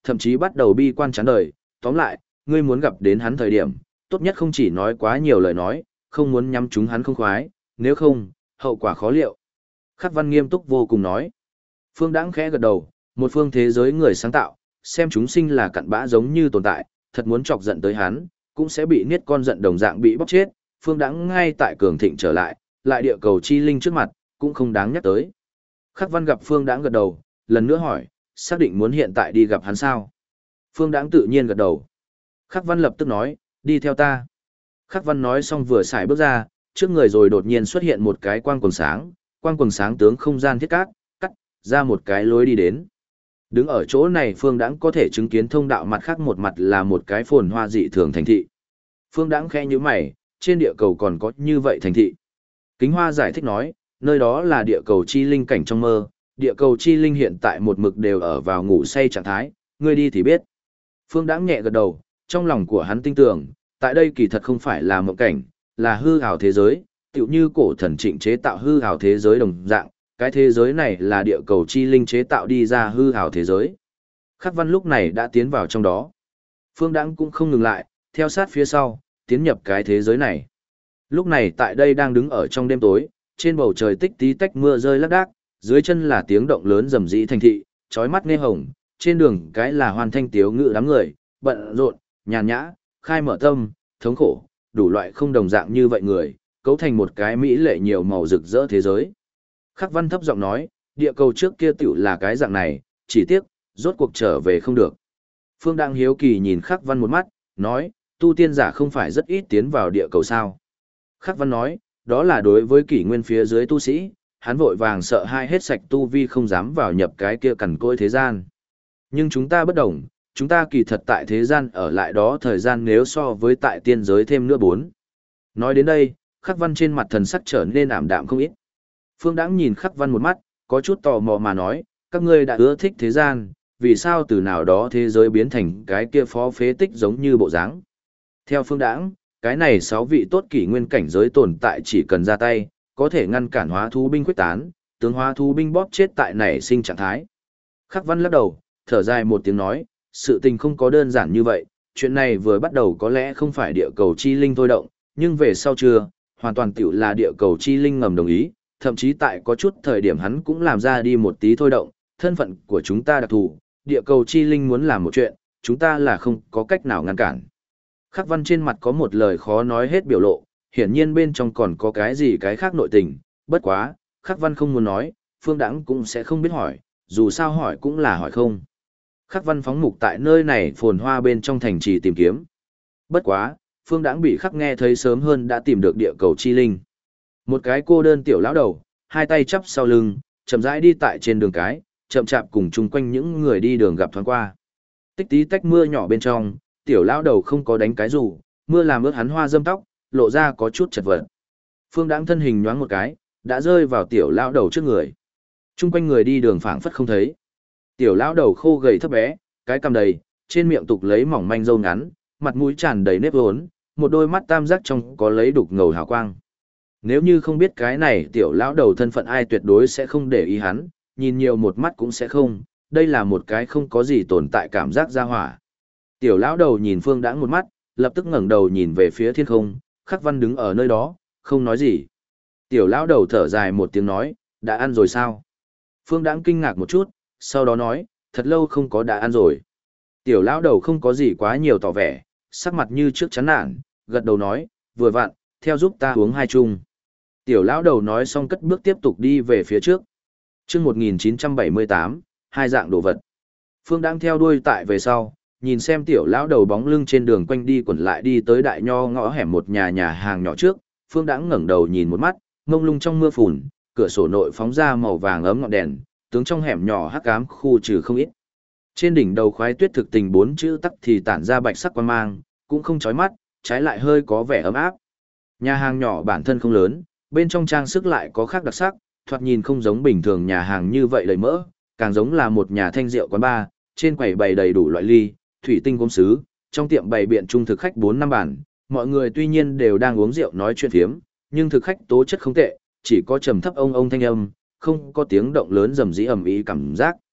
A: thậm chí bắt đầu bi quan chán đời. Tóm lại, ngươi muốn gặp đến hắn thời điểm, tốt nhất không chỉ nói quá nhiều lời nói, không muốn nhắm chúng hắn không khoái, nếu không, hậu quả khó liệu. Khắc Văn nghiêm túc vô cùng nói. Phương Đãng khẽ gật đầu, một phương thế giới người sáng tạo, xem chúng sinh là cặn bã giống như tồn tại, thật muốn chọc giận tới hắn, cũng sẽ bị niết con giận đồng dạng bị bóc chết. Phương Đãng ngay tại cường thịnh trở lại địa cầu chi linh trước mặt, cũng không đáng nhắc tới. Khắc Văn gặp Phương Đãng gật đầu, lần nữa hỏi, xác định muốn hiện tại đi gặp hắn sao? Phương Đãng tự nhiên gật đầu. Khắc Văn lập tức nói, đi theo ta. Khắc Văn nói xong vừa xài bước ra, trước người rồi đột nhiên xuất hiện một cái quang quần sáng tướng không gian thiết cắt ra một cái lối đi đến. Đứng ở chỗ này Phương Đãng có thể chứng kiến thông đạo mặt khác một mặt là một cái phồn hoa dị thường thành thị. Phương Đãng khẽ nhíu mày, trên địa cầu còn có như vậy thành thị. Kính Hoa giải thích nói, nơi đó là địa cầu chi linh cảnh trong mơ, địa cầu chi linh hiện tại một mực đều ở vào ngủ say trạng thái, ngươi đi thì biết. Phương Đãng nhẹ gật đầu, trong lòng của hắn tin tưởng, tại đây kỳ thật không phải là mộng cảnh, là hư ảo thế giới, tựu như cổ thần Trịnh chế tạo hư ảo thế giới đồng dạng, cái thế giới này là địa cầu chi linh chế tạo đi ra hư ảo thế giới. Khắc Văn lúc này đã tiến vào trong đó. Phương Đãng cũng không ngừng lại, theo sát phía sau, tiến nhập cái thế giới này. Lúc này tại đây đang đứng ở trong đêm tối, trên bầu trời tích tí tách mưa rơi lác đác, dưới chân là tiếng động lớn rầm rĩ thành thị, chói mắt nghe hồng, trên đường cái là hoàn thanh tiếu ngự đám người, bận rộn, nhàn nhã, khai mở tâm, thống khổ, đủ loại không đồng dạng như vậy người, cấu thành một cái mỹ lệ nhiều màu rực rỡ thế giới. Khắc Văn thấp giọng nói, địa cầu trước kia tiểu là cái dạng này, chỉ tiếc, rốt cuộc trở về không được. Phương Đãng hiếu kỳ nhìn Khắc Văn một mắt, nói, tu tiên giả không phải rất ít tiến vào địa cầu sao. Khắc Văn nói, đó là đối với kỷ nguyên phía dưới tu sĩ, hắn vội vàng sợ hai hết sạch tu vi không dám vào nhập cái kia cằn cỗi thế gian. Nhưng chúng ta bất đồng, chúng ta kỳ thật tại thế gian ở lại đó thời gian nếu so với tại tiên giới thêm nữa 4. Nói đến đây, Khắc Văn trên mặt thần sắc trở nên ảm đạm không ít. Phương Đãng nhìn Khắc Văn một mắt, có chút tò mò mà nói, các ngươi đã ưa thích thế gian, vì sao từ nào đó thế giới biến thành cái kia phó phế tích giống như bộ dáng. Theo Phương Đãng, cái này 6 vị tốt kỷ nguyên cảnh giới tồn tại chỉ cần ra tay, có thể ngăn cản hóa thú binh quyết tán, tướng hóa thú binh bóp chết tại nảy sinh trạng thái. Khắc Văn lắc đầu, thở dài một tiếng nói, sự tình không có đơn giản như vậy, chuyện này vừa bắt đầu có lẽ không phải địa cầu chi linh thôi động, nhưng về sau chưa, hoàn toàn tiểu là địa cầu chi linh ngầm đồng ý, thậm chí tại có chút thời điểm hắn cũng làm ra đi một tí thôi động, thân phận của chúng ta đặc thù, địa cầu chi linh muốn làm một chuyện, chúng ta là không có cách nào ngăn cản. Khắc Văn trên mặt có một lời khó nói hết biểu lộ, hiển nhiên bên trong còn có cái gì cái khác nội tình, bất quá, Khắc Văn không muốn nói, Phương Đãng cũng sẽ không biết hỏi, dù sao hỏi cũng là hỏi không. Khắc Văn phóng mục tại nơi này phồn hoa bên trong thành trì tìm kiếm. Bất quá, Phương Đãng bị Khắc nghe thấy sớm hơn đã tìm được địa cầu chi linh. Một cái cô đơn tiểu lão đầu, hai tay chắp sau lưng, chậm rãi đi tại trên đường cái, chậm chạp cùng chung quanh những người đi đường gặp thoáng qua. Tích tí tách mưa nhỏ bên trong, tiểu lão đầu không có đánh cái dù, mưa làm ướt hắn hoa râm tóc, lộ ra có chút chật vật. Phương Đãng thân hình nhoáng một cái, đã rơi vào tiểu lão đầu trước người. Chung quanh người đi đường phảng phất không thấy. Tiểu lão đầu khô gầy thấp bé, cái cằm đầy, trên miệng tục lấy mỏng manh râu ngắn, mặt mũi tràn đầy nếp vốn, một đôi mắt tam giác trong có lấy đục ngầu hào quang. Nếu như không biết cái này tiểu lão đầu thân phận ai tuyệt đối sẽ không để ý hắn, nhìn nhiều một mắt cũng sẽ không, đây là một cái không có gì tồn tại cảm giác ra hỏa. Tiểu lão đầu nhìn Phương Đãng một mắt, lập tức ngẩng đầu nhìn về phía thiên không, Khắc Văn đứng ở nơi đó, không nói gì. Tiểu lão đầu thở dài một tiếng nói, đã ăn rồi sao? Phương Đãng kinh ngạc một chút, sau đó nói, thật lâu không có đã ăn rồi. Tiểu lão đầu không có gì quá nhiều tỏ vẻ, sắc mặt như trước chán nản, gật đầu nói, vừa vặn, theo giúp ta uống 2 chung. Tiểu lão đầu nói xong cất bước tiếp tục đi về phía trước. Chương 1978, hai dạng đồ vật. Phương đang theo đuôi tại về sau, nhìn xem tiểu lão đầu bóng lưng trên đường quanh đi quẩn lại đi tới đại nho ngõ hẻm một nhà hàng nhỏ trước, Phương đã ngẩng đầu nhìn một mắt, mông lung trong mưa phùn, cửa sổ nội phóng ra màu vàng ấm ngọn đèn, tướng trong hẻm nhỏ hắc ám khu trừ không ít. Trên đỉnh đầu khoái tuyết thực tình 4 chữ tắc thì tản ra bạch sắc quang mang, cũng không chói mắt, trái lại hơi có vẻ ấm áp. Nhà hàng nhỏ bản thân không lớn, bên trong trang sức lại có khác đặc sắc, thoạt nhìn không giống bình thường nhà hàng như vậy đầy mỡ, càng giống là một nhà thanh rượu quán bar, trên quầy bày đầy đủ loại ly, thủy tinh gốm sứ, trong tiệm bày biện trung thực khách 4-5 bàn, mọi người tuy nhiên đều đang uống rượu nói chuyện phiếm, nhưng thực khách tố chất không tệ, chỉ có trầm thấp ông thanh âm, không có tiếng động lớn rầm rĩ ầm ĩ cảm giác.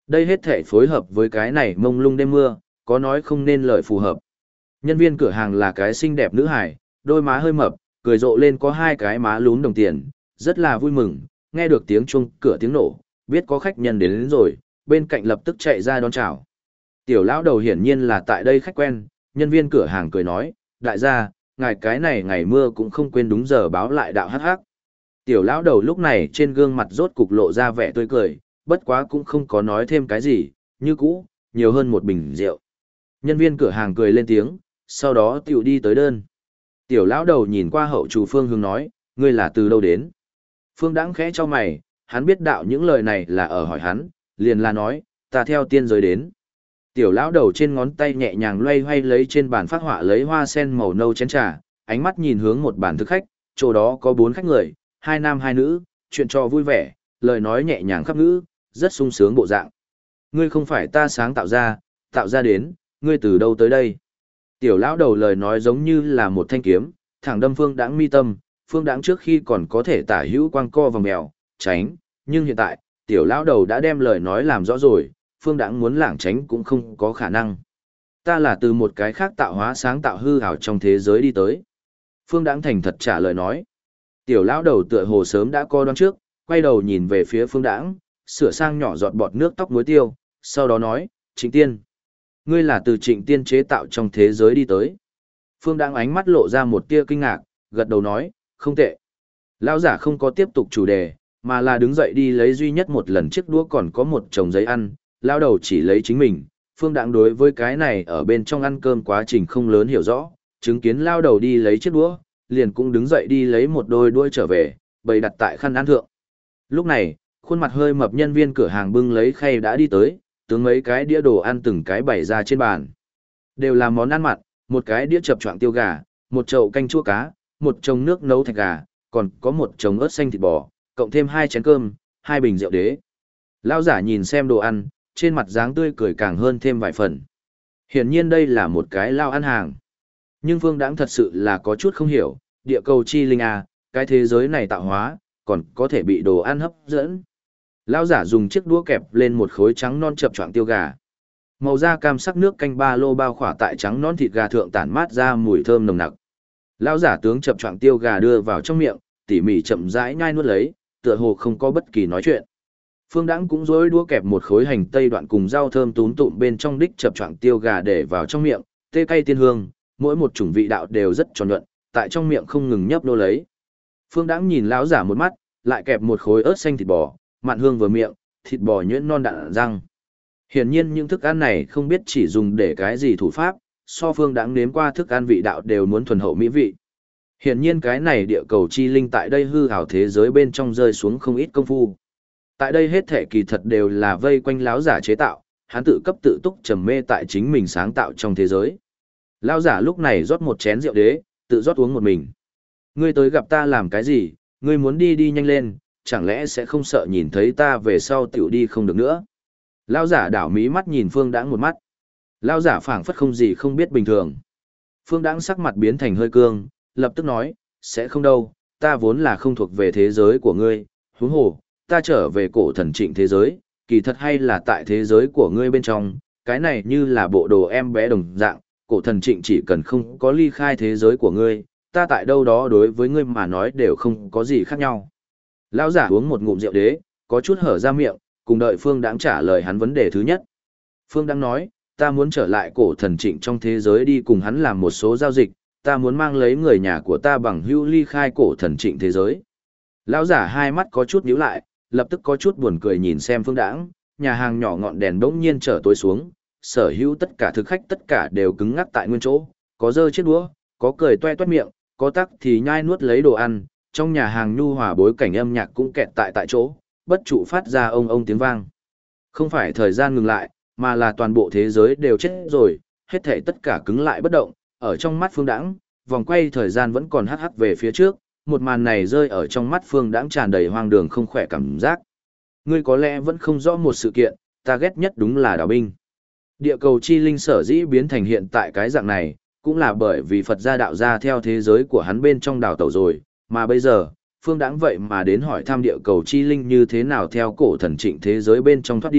A: Đây hết thể phối hợp với cái này mông lung đêm mưa, có nói không nên lời phù hợp. Nhân viên cửa hàng là cái xinh đẹp nữ hải, đôi má hơi mập, cười rộ lên có hai cái má lún đồng tiền, rất là vui mừng, nghe được tiếng chuông cửa tiếng nổ, biết có khách nhân đến rồi, bên cạnh lập tức chạy ra đón chào. Tiểu lão đầu hiển nhiên là tại đây khách quen, nhân viên cửa hàng cười nói, đại gia, ngài cái này ngày mưa cũng không quên đúng giờ báo lại đạo hắc hắc. Tiểu lão đầu lúc này trên gương mặt rốt cục lộ ra vẻ tươi cười, bất quá cũng không có nói thêm cái gì, như cũ, nhiều hơn một bình rượu. Nhân viên cửa hàng cười lên tiếng, sau đó tiểu đi tới đơn. Tiểu lão đầu nhìn qua hậu chủ Phương Hướng nói, ngươi là từ đâu đến? Phương Đãng khẽ cho mày, hắn biết đạo những lời này là ở hỏi hắn, liền là nói, ta theo tiên giới đến. Tiểu lão đầu trên ngón tay nhẹ nhàng loay hoay lấy trên bàn phác họa lấy hoa sen màu nâu chén trà, ánh mắt nhìn hướng một bàn thực khách, chỗ đó có 4 khách người, 2 nam 2 nữ, chuyện trò vui vẻ, lời nói nhẹ nhàng khắp ngữ, rất sung sướng bộ dạng. Ngươi không phải ta sáng tạo ra đến, ngươi từ đâu tới đây? Tiểu lão đầu lời nói giống như là một thanh kiếm, thẳng đâm Phương Đãng mi tâm, Phương Đãng trước khi còn có thể tả hữu quang co vòng mèo, tránh, nhưng hiện tại, tiểu lão đầu đã đem lời nói làm rõ rồi, Phương Đãng muốn lảng tránh cũng không có khả năng. Ta là từ một cái khác tạo hóa sáng tạo hư ảo trong thế giới đi tới. Phương Đãng thành thật trả lời nói. Tiểu lão đầu tựa hồ sớm đã coi đoán trước, quay đầu nhìn về phía Phương Đãng, sửa sang nhỏ giọt bọt nước tóc muối tiêu, sau đó nói, Trịnh Tiên. Ngươi là từ Trịnh Tiên chế tạo trong thế giới đi tới. Phương Đãng ánh mắt lộ ra một tia kinh ngạc, gật đầu nói, không tệ. Lão giả không có tiếp tục chủ đề, mà là đứng dậy đi lấy duy nhất một lần chiếc đũa còn có một chồng giấy ăn, lão đầu chỉ lấy chính mình. Phương Đãng đối với cái này ở bên trong ăn cơm quá trình không lớn hiểu rõ, chứng kiến lão đầu đi lấy chiếc đũa, liền cũng đứng dậy đi lấy một đôi đuôi trở về, bày đặt tại khăn ăn thượng. Lúc này, khuôn mặt hơi mập nhân viên cửa hàng bưng lấy khay đã đi tới, tướng mấy cái đĩa đồ ăn từng cái bày ra trên bàn. Đều là món ăn mặn, một cái đĩa chập choạng tiêu gà, một chậu canh chua cá, một chồng nước nấu thạch gà, còn có một chồng ớt xanh thịt bò, cộng thêm 2 chén cơm, 2 bình rượu đế. Lão giả nhìn xem đồ ăn, trên mặt dáng tươi cười càng hơn thêm vài phần. Hiển nhiên đây là một cái lao ăn hàng. Nhưng Phương Đãng thật sự là có chút không hiểu, địa cầu chi linh à, cái thế giới này tạo hóa, còn có thể bị đồ ăn hấp dẫn. Lão giả dùng chiếc đũa kẹp lên một khối trắng non chập choạng tiêu gà. Màu da cam sắc nước canh ba lô bao khỏa tại trắng non thịt gà thượng tản mát ra mùi thơm nồng nặc. Lão giả tướng chập choạng tiêu gà đưa vào trong miệng, tỉ mỉ chậm rãi nhai nuốt lấy, tựa hồ không có bất kỳ nói chuyện. Phương Đãng cũng rối đũa kẹp một khối hành tây đoạn cùng rau thơm túm tụm bên trong đích chập choạng tiêu gà để vào trong miệng, tê cay tiên hương, mỗi một chủng vị đạo đều rất tròn nhuận, tại trong miệng không ngừng nhấp nô lấy. Phương Đãng nhìn lão giả một mắt, lại kẹp một khối ớt xanh thịt bò, mặn hương vừa miệng, thịt bò nhuyễn non đạn răng. Hiển nhiên những thức ăn này không biết chỉ dùng để cái gì thủ pháp, so Phương Đãng nếm qua thức ăn vị đạo đều muốn thuần hậu mỹ vị. Hiển nhiên cái này địa cầu chi linh tại đây hư ảo thế giới bên trong rơi xuống không ít công phu. Tại đây hết thể kỳ thật đều là vây quanh lão giả chế tạo, hắn tự cấp tự túc trầm mê tại chính mình sáng tạo trong thế giới. Lão giả lúc này rót một chén rượu đế, tự rót uống một mình. Ngươi tới gặp ta làm cái gì, ngươi muốn đi đi nhanh lên, chẳng lẽ sẽ không sợ nhìn thấy ta về sau tiểu đi không được nữa. Lão giả đảo mí mắt nhìn Phương Đãng một mắt. Lão giả phảng phất không gì không biết bình thường. Phương Đãng sắc mặt biến thành hơi cương, lập tức nói, sẽ không đâu, ta vốn là không thuộc về thế giới của ngươi, huống hồ, ta trở về cổ thần Trịnh thế giới, kỳ thật hay là tại thế giới của ngươi bên trong, cái này như là bộ đồ em bé đồng dạng, cổ thần Trịnh chỉ cần không có ly khai thế giới của ngươi, ta tại đâu đó đối với ngươi mà nói đều không có gì khác nhau. Lão giả uống một ngụm rượu đế, có chút hở ra miệng, cùng đợi Phương Đãng trả lời hắn vấn đề thứ nhất. Phương Đãng nói, ta muốn trở lại cổ thần Trịnh trong thế giới đi cùng hắn làm một số giao dịch, ta muốn mang lấy người nhà của ta bằng hữu ly khai cổ thần Trịnh thế giới. Lão giả hai mắt có chút nhíu lại, lập tức có chút buồn cười nhìn xem Phương Đãng, nhà hàng nhỏ ngọn đèn bỗng nhiên trở tối xuống, sở hữu tất cả thực khách tất cả đều cứng ngắc tại nguyên chỗ, có giơ chiếc đũa, có cười toe toét miệng, có tắc thì nhai nuốt lấy đồ ăn, trong nhà hàng nhu hòa bối cảnh âm nhạc cũng kẹt tại chỗ, bất trụ phát ra ông ông tiếng vang. Không phải thời gian ngừng lại, mà là toàn bộ thế giới đều chết rồi, hết thảy tất cả cứng lại bất động, ở trong mắt Phương Đãng, vòng quay thời gian vẫn còn hắc hắc về phía trước, một màn này rơi ở trong mắt Phương Đãng tràn đầy hoang đường không khỏe cảm giác. Ngươi có lẽ vẫn không rõ một sự kiện, ta ghét nhất đúng là đào binh. Địa cầu chi linh sở dĩ biến thành hiện tại cái dạng này, cũng là bởi vì Phật gia đạo gia theo thế giới của hắn bên trong đào tẩu rồi, mà bây giờ, Phương Đãng vậy mà đến hỏi thăm địa cầu chi linh như thế nào theo cổ thần Trịnh thế giới bên trong thoát đi,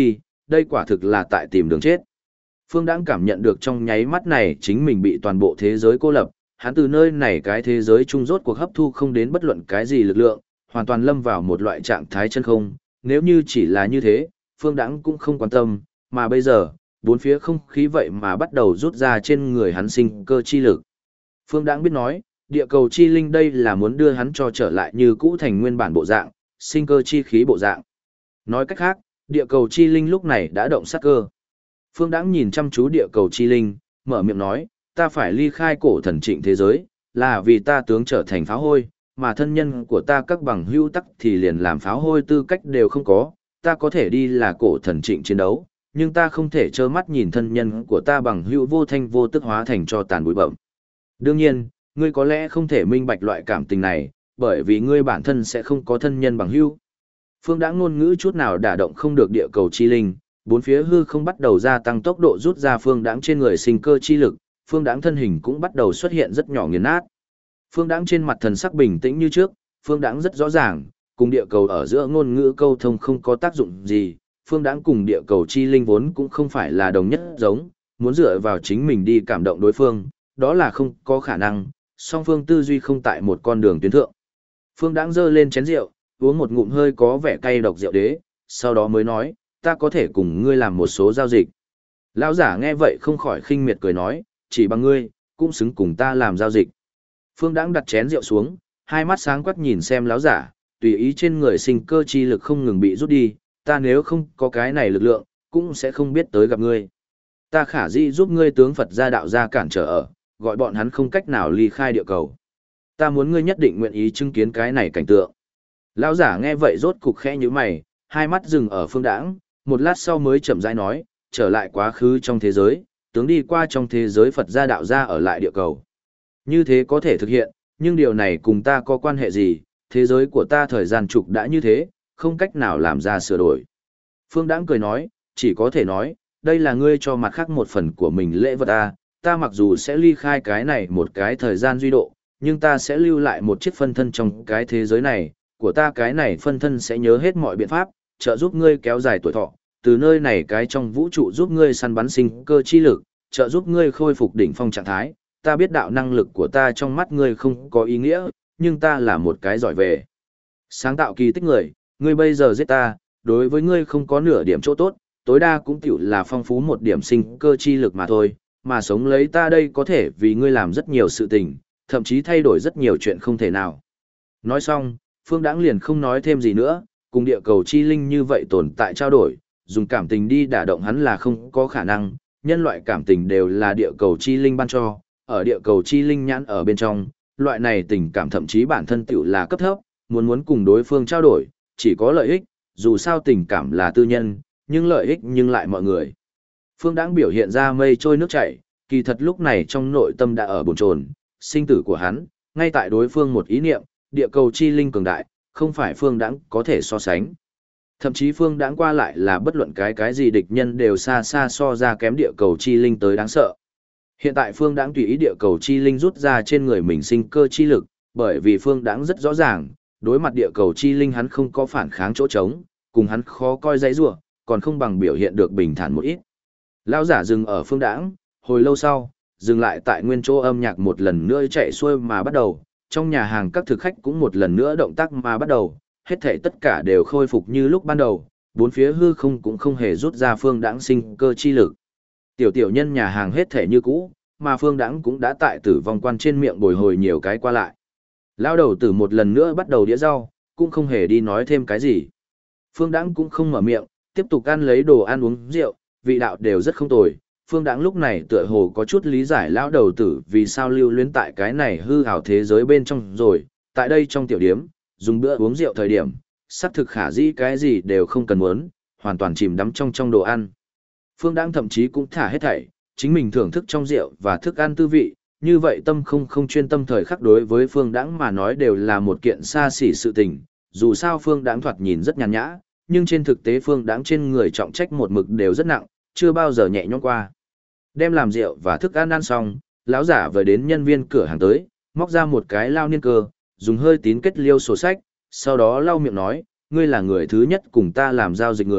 A: đây quả thực là tại tìm đường chết. Phương Đãng cảm nhận được trong nháy mắt này chính mình bị toàn bộ thế giới cô lập, hắn từ nơi này cái thế giới trung rốt cuộc hấp thu không đến bất luận cái gì lực lượng, hoàn toàn lâm vào một loại trạng thái chân không, nếu như chỉ là như thế, Phương Đãng cũng không quan tâm, mà bây giờ, bốn phía không khí vậy mà bắt đầu rút ra trên người hắn sinh cơ chi lực. Phương Đãng biết nói, địa cầu chi linh đây là muốn đưa hắn cho trở lại như cũ thành nguyên bản bộ dạng, sinh cơ chi khí bộ dạng. Nói cách khác, địa cầu chi linh lúc này đã động sát cơ. Phương Đãng nhìn chăm chú địa cầu chi linh, mở miệng nói, ta phải ly khai cổ thần trịnh thế giới, là vì ta tướng trở thành pháo hôi, mà thân nhân của ta các bằng hữu tắc thì liền làm pháo hôi tư cách đều không có, ta có thể đi là cổ thần trịnh chiến đấu, nhưng ta không thể trơ mắt nhìn thân nhân của ta bằng hữu vô thanh vô tức hóa thành cho tàn bụi bậm. Đương nhiên, ngươi có lẽ không thể minh bạch loại cảm tình này, bởi vì ngươi bản thân sẽ không có thân nhân bằng hữu. Phương Đãng ngôn ngữ chút nào đả động không được địa cầu chi linh, bốn phía hư không bắt đầu gia tăng tốc độ rút ra Phương Đãng trên người sinh cơ chi lực, Phương Đãng thân hình cũng bắt đầu xuất hiện rất nhỏ nghiền nát. Phương Đãng trên mặt thần sắc bình tĩnh như trước, Phương Đãng rất rõ ràng, cùng địa cầu ở giữa ngôn ngữ câu thông không có tác dụng gì, Phương Đãng cùng địa cầu chi linh vốn cũng không phải là đồng nhất giống, muốn dựa vào chính mình đi cảm động đối phương, đó là không có khả năng, song phương tư duy không tại một con đường tuyến thượng. Phương Đãng giơ lên chén rượu, uống một ngụm hơi có vẻ cay độc rượu đế, sau đó mới nói, ta có thể cùng ngươi làm một số giao dịch. Lão giả nghe vậy không khỏi khinh miệt cười nói, chỉ bằng ngươi, cũng xứng cùng ta làm giao dịch. Phương Đãng đặt chén rượu xuống, hai mắt sáng quắc nhìn xem lão giả, tùy ý trên người sinh cơ chi lực không ngừng bị rút đi, ta nếu không có cái này lực lượng, cũng sẽ không biết tới gặp ngươi. Ta khả dĩ giúp ngươi tướng Phật gia đạo gia cản trở ở, gọi bọn hắn không cách nào ly khai địa cầu. Ta muốn ngươi nhất định nguyện ý chứng kiến cái này cảnh tượng. Lão giả nghe vậy rốt cục khẽ nhíu mày, hai mắt dừng ở Phương Đãng, một lát sau mới chậm rãi nói, trở lại quá khứ trong thế giới, tướng đi qua trong thế giới Phật gia đạo gia ở lại địa cầu. Như thế có thể thực hiện, nhưng điều này cùng ta có quan hệ gì, thế giới của ta thời gian trục đã như thế, không cách nào làm ra sửa đổi. Phương Đãng cười nói, chỉ có thể nói, đây là ngươi cho mặt khác một phần của mình lễ vật ta mặc dù sẽ ly khai cái này một cái thời gian duy độ, nhưng ta sẽ lưu lại một chiếc phân thân trong cái thế giới này, của ta cái này phân thân sẽ nhớ hết mọi biện pháp, trợ giúp ngươi kéo dài tuổi thọ, từ nơi này cái trong vũ trụ giúp ngươi săn bắn sinh cơ chi lực, trợ giúp ngươi khôi phục đỉnh phong trạng thái. Ta biết đạo năng lực của ta trong mắt ngươi không có ý nghĩa, nhưng ta là một cái giỏi về sáng tạo kỳ tích người, ngươi bây giờ giết ta, đối với ngươi không có nửa điểm chỗ tốt, tối đa cũng tiểu là phong phú một điểm sinh cơ chi lực mà thôi, mà sống lấy ta đây có thể vì ngươi làm rất nhiều sự tình, thậm chí thay đổi rất nhiều chuyện không thể nào. Nói xong, Phương Đãng liền không nói thêm gì nữa, cùng địa cầu chi linh như vậy tồn tại trao đổi, dùng cảm tình đi đả động hắn là không có khả năng, nhân loại cảm tình đều là địa cầu chi linh ban cho, ở địa cầu chi linh nhãn ở bên trong, loại này tình cảm thậm chí bản thân tiểu là cấp thấp, muốn cùng đối phương trao đổi, chỉ có lợi ích, dù sao tình cảm là tư nhân, nhưng lợi ích nhưng lại mọi người. Phương Đãng biểu hiện ra mây trôi nước chảy, kỳ thật lúc này trong nội tâm đã ở bồn chồn, sinh tử của hắn, ngay tại đối phương một ý niệm, địa cầu chi linh cường đại, không phải Phương Đãng có thể so sánh. Thậm chí Phương Đãng qua lại là bất luận cái gì địch nhân đều xa xa so ra kém địa cầu chi linh tới đáng sợ. Hiện tại Phương Đãng tùy ý địa cầu chi linh rút ra trên người mình sinh cơ chi lực, bởi vì Phương Đãng rất rõ ràng, đối mặt địa cầu chi linh hắn không có phản kháng chỗ trống, cùng hắn khó coi dãy rủa, còn không bằng biểu hiện được bình thản một ít. Lão giả dừng ở Phương Đãng, hồi lâu sau, dừng lại tại nguyên chỗ âm nhạc một lần nữa chạy xuôi mà bắt đầu, trong nhà hàng các thực khách cũng một lần nữa động tác mà bắt đầu, hết thảy tất cả đều khôi phục như lúc ban đầu, bốn phía hư không cũng không hề rút ra Phương Đãng sinh cơ chi lực. Tiểu nhân nhà hàng hết thảy như cũ, mà Phương Đãng cũng đã tại tử vong quan trên miệng bồi hồi nhiều cái qua lại. Lão đầu tử một lần nữa bắt đầu đĩa rau, cũng không hề đi nói thêm cái gì. Phương Đãng cũng không mở miệng, tiếp tục ăn lấy đồ ăn uống rượu, vị đạo đều rất không tồi. Phương Đãng lúc này tựa hồ có chút lý giải lão đầu tử vì sao lưu luyến tại cái này hư ảo thế giới bên trong rồi, tại đây trong tiểu điếm, dùng bữa uống rượu thời điểm, xác thực khả dĩ cái gì đều không cần muốn, hoàn toàn chìm đắm trong đồ ăn. Phương Đãng thậm chí cũng thả hết thảy, chính mình thưởng thức trong rượu và thức ăn tư vị, như vậy tâm không chuyên tâm thời khắc đối với Phương Đãng mà nói đều là một kiện xa xỉ sự tình, dù sao Phương Đãng thoạt nhìn rất nhàn nhã, nhưng trên thực tế Phương Đãng trên người trọng trách một mực đều rất nặng, chưa bao giờ nhẹ nhõm qua. Đem làm rượu và thức ăn ăn xong, lão giả vừa đến nhân viên cửa hàng tới, móc ra một cái lao niên cơ, dùng hơi tín kết liêu sổ sách, sau đó lau miệng nói, ngươi là người thứ nhất cùng ta làm giao dịch người,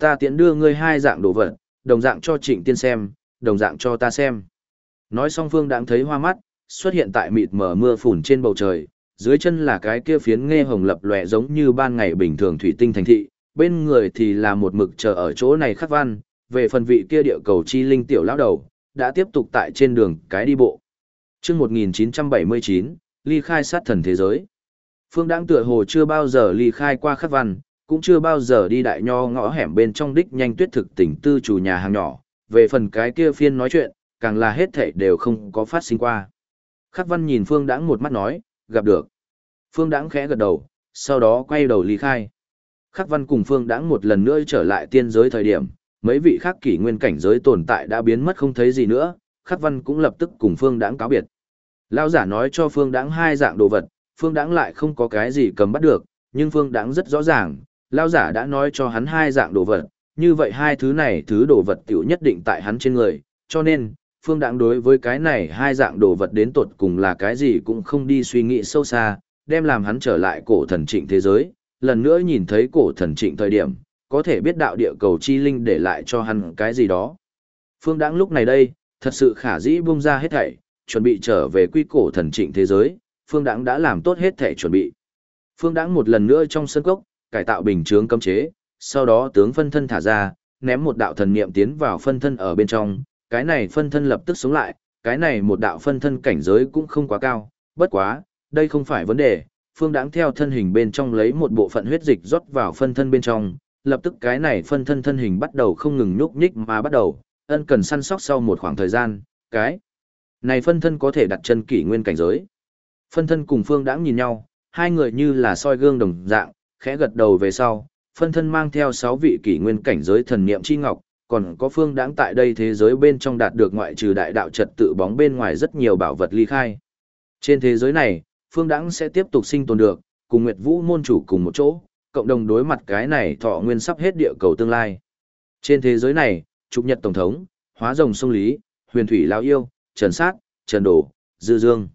A: ta tiễn đưa ngươi hai dạng đồ vật, đồng dạng cho Trịnh Tiên xem, đồng dạng cho ta xem. Nói xong Phương Đãng thấy hoa mắt, xuất hiện tại mịt mờ mưa phùn trên bầu trời, dưới chân là cái kia phiến nghe hồng lập lòe giống như ban ngày bình thường thủy tinh thành thị, bên người thì là một mực chờ ở chỗ này khắc văn, về phần vị kia địa cầu chi linh tiểu lão đầu, đã tiếp tục tại trên đường cái đi bộ. Chương 1979, ly khai sát thần thế giới. Phương Đãng tựa hồ chưa bao giờ ly khai qua khắc văn, cũng chưa bao giờ đi đại nho ngõ hẻm bên trong đích nhanh tuyết thực tỉnh tư chủ nhà hàng nhỏ, về phần cái kia phiên nói chuyện, càng là hết thảy đều không có phát sinh qua. Khắc văn nhìn Phương Đãng một mắt nói, gặp được. Phương Đãng khẽ gật đầu, sau đó quay đầu ly khai. Khắc văn cùng Phương Đãng một lần nữa trở lại tiên giới thời điểm, mấy vị khác kỷ nguyên cảnh giới tồn tại đã biến mất không thấy gì nữa, Khắc văn cũng lập tức cùng Phương Đãng cáo biệt. Lão giả nói cho Phương Đãng hai dạng đồ vật, Phương Đãng lại không có cái gì cầm bắt được, nhưng Phương Đãng rất rõ ràng, lão giả đã nói cho hắn hai dạng đồ vật, như vậy hai thứ này thứ đồ vật tiểu nhất định tại hắn trên người, cho nên, Phương Đãng đối với cái này hai dạng đồ vật đến tột cùng là cái gì cũng không đi suy nghĩ sâu xa, đem làm hắn trở lại cổ thần Trịnh thế giới, lần nữa nhìn thấy cổ thần Trịnh thời điểm, có thể biết đạo địa cầu chi linh để lại cho hắn cái gì đó. Phương Đãng lúc này đây, thật sự khả dĩ buông ra hết thảy, chuẩn bị trở về quy cổ thần Trịnh thế giới, Phương Đãng đã làm tốt hết thảy chuẩn bị. Phương Đãng một lần nữa trong sân cốc, cải tạo bình chướng cấm chế, sau đó tướng phân thân thả ra, ném một đạo thần niệm tiến vào phân thân ở bên trong, cái này phân thân lập tức sống lại, cái này một đạo phân thân cảnh giới cũng không quá cao, bất quá, đây không phải vấn đề, Phương Đãng theo thân hình bên trong lấy một bộ phận huyết dịch rót vào phân thân bên trong, lập tức cái này phân thân thân hình bắt đầu không ngừng nhúc nhích mà bắt đầu, ân cần săn sóc sau một khoảng thời gian, cái này phân thân có thể đặt chân kỷ nguyên cảnh giới. Phân thân cùng Phương Đãng nhìn nhau, hai người như là soi gương đồng dạng, khẽ gật đầu về sau, phân thân mang theo 6 vị kỷ nguyên cảnh giới thần niệm chi ngọc, còn có Phương Đãng tại đây thế giới bên trong đạt được ngoại trừ đại đạo trật tự bóng bên ngoài rất nhiều bảo vật ly khai. Trên thế giới này, Phương Đãng sẽ tiếp tục sinh tồn được, cùng Nguyệt Vũ môn chủ cùng một chỗ, cộng đồng đối mặt cái này thọ nguyên sắp hết địa cầu tương lai. Trên thế giới này, Trục Nhật Tổng thống, Hóa Rồng Sông Lý, Huyền Thủy Lão Yêu, Trần Sát, Trần Đổ, Dư Dương.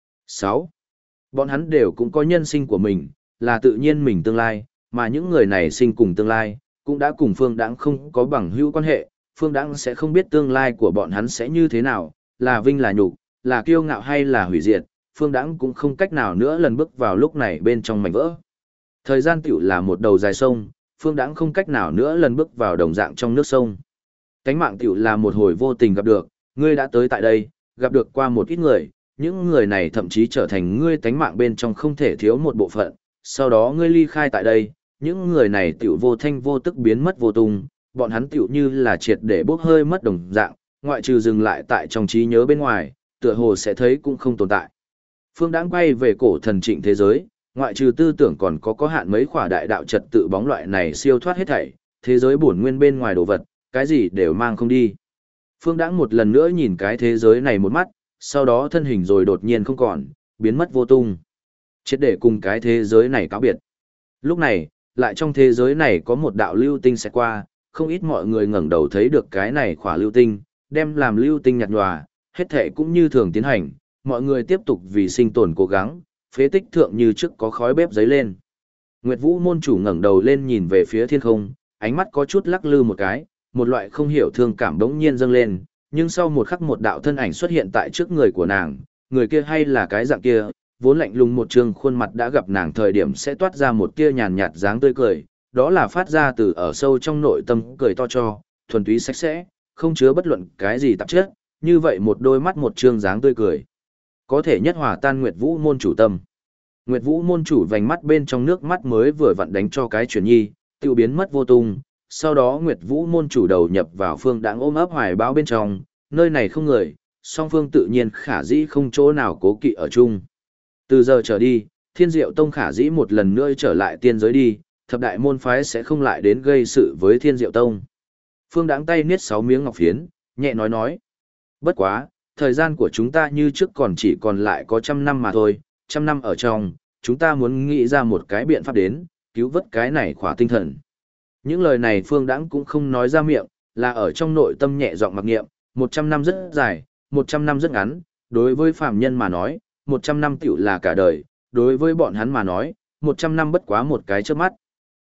A: 6. Bọn hắn đều cũng có nhân sinh của mình, là tự nhiên mình tương lai, mà những người này sinh cùng tương lai, cũng đã cùng Phương Đãng không có bằng hữu quan hệ, Phương Đãng sẽ không biết tương lai của bọn hắn sẽ như thế nào, là vinh là nhục, là kiêu ngạo hay là hủy diệt, Phương Đãng cũng không cách nào nữa lần bước vào lúc này bên trong mảnh vỡ. Thời gian tiểu là một đầu dài sông, Phương Đãng không cách nào nữa lần bước vào đồng dạng trong nước sông. Tánh mạng tiểu là một hồi vô tình gặp được, ngươi đã tới tại đây, gặp được qua một ít người, những người này thậm chí trở thành ngươi tánh mạng bên trong không thể thiếu một bộ phận, sau đó ngươi ly khai tại đây, những người này tiểu vô thanh vô tức biến mất vô tung, bọn hắn tiểu như là triệt để bốc hơi mất đồng dạng, ngoại trừ dừng lại tại trong trí nhớ bên ngoài, tựa hồ sẽ thấy cũng không tồn tại. Phương Đãng quay về cổ thần Trịnh thế giới, ngoại trừ tư tưởng còn có hạn mấy khỏa đại đạo trật tự bóng loại này siêu thoát hết thảy, thế giới bổn nguyên bên ngoài đồ vật, cái gì đều mang không đi. Phương Đãng một lần nữa nhìn cái thế giới này một mắt, sau đó thân hình rồi đột nhiên không còn, biến mất vô tung. Chết để cùng cái thế giới này cáo biệt. Lúc này, lại trong thế giới này có một đạo lưu tinh sẽ qua, không ít mọi người ngẩng đầu thấy được cái này khỏa lưu tinh, đem làm lưu tinh nhạt nhòa, hết thảy cũng như thường tiến hành, mọi người tiếp tục vì sinh tồn cố gắng, phế tích thượng như trước có khói bếp giấy lên. Nguyệt Vũ môn chủ ngẩng đầu lên nhìn về phía thiên không, ánh mắt có chút lắc lư một cái, một loại không hiểu thương cảm đống nhiên dâng lên, nhưng sau một khắc một đạo thân ảnh xuất hiện tại trước người của nàng, người kia hay là cái dạng kia, vốn lạnh lùng một trương khuôn mặt đã gặp nàng thời điểm sẽ toát ra một tia nhàn nhạt dáng tươi cười, đó là phát ra từ ở sâu trong nội tâm cười to cho, thuần túy sạch sẽ, không chứa bất luận cái gì tạp chất, như vậy một đôi mắt một trương dáng tươi cười, có thể nhất hòa tan Nguyệt Vũ môn chủ tâm. Nguyệt Vũ môn chủ vành mắt bên trong nước mắt mới vừa vặn đánh cho cái chuyển nhi, tiêu biến mất vô tung. Sau đó Nguyệt Vũ môn chủ đầu nhập vào Phương Đãng ôm ấp hoài bão bên trong, nơi này không người, song phương tự nhiên khả dĩ không chỗ nào cố kỵ ở chung. Từ giờ trở đi, Thiên Diệu Tông khả dĩ một lần nữa trở lại tiên giới đi, thập đại môn phái sẽ không lại đến gây sự với Thiên Diệu Tông. Phương Đãng tay niết 6 miếng ngọc phiến, nhẹ nói. Bất quá, thời gian của chúng ta như trước còn chỉ còn lại có 100 năm mà thôi, 100 năm ở trong, chúng ta muốn nghĩ ra một cái biện pháp đến, cứu vớt cái này khỏa tinh thần. Những lời này Phương Đãng cũng không nói ra miệng, là ở trong nội tâm nhẹ giọng mặc niệm, 100 năm rất dài, 100 năm rất ngắn, đối với phàm nhân mà nói, 100 năm tiểu là cả đời, đối với bọn hắn mà nói, 100 năm bất quá một cái chớp mắt.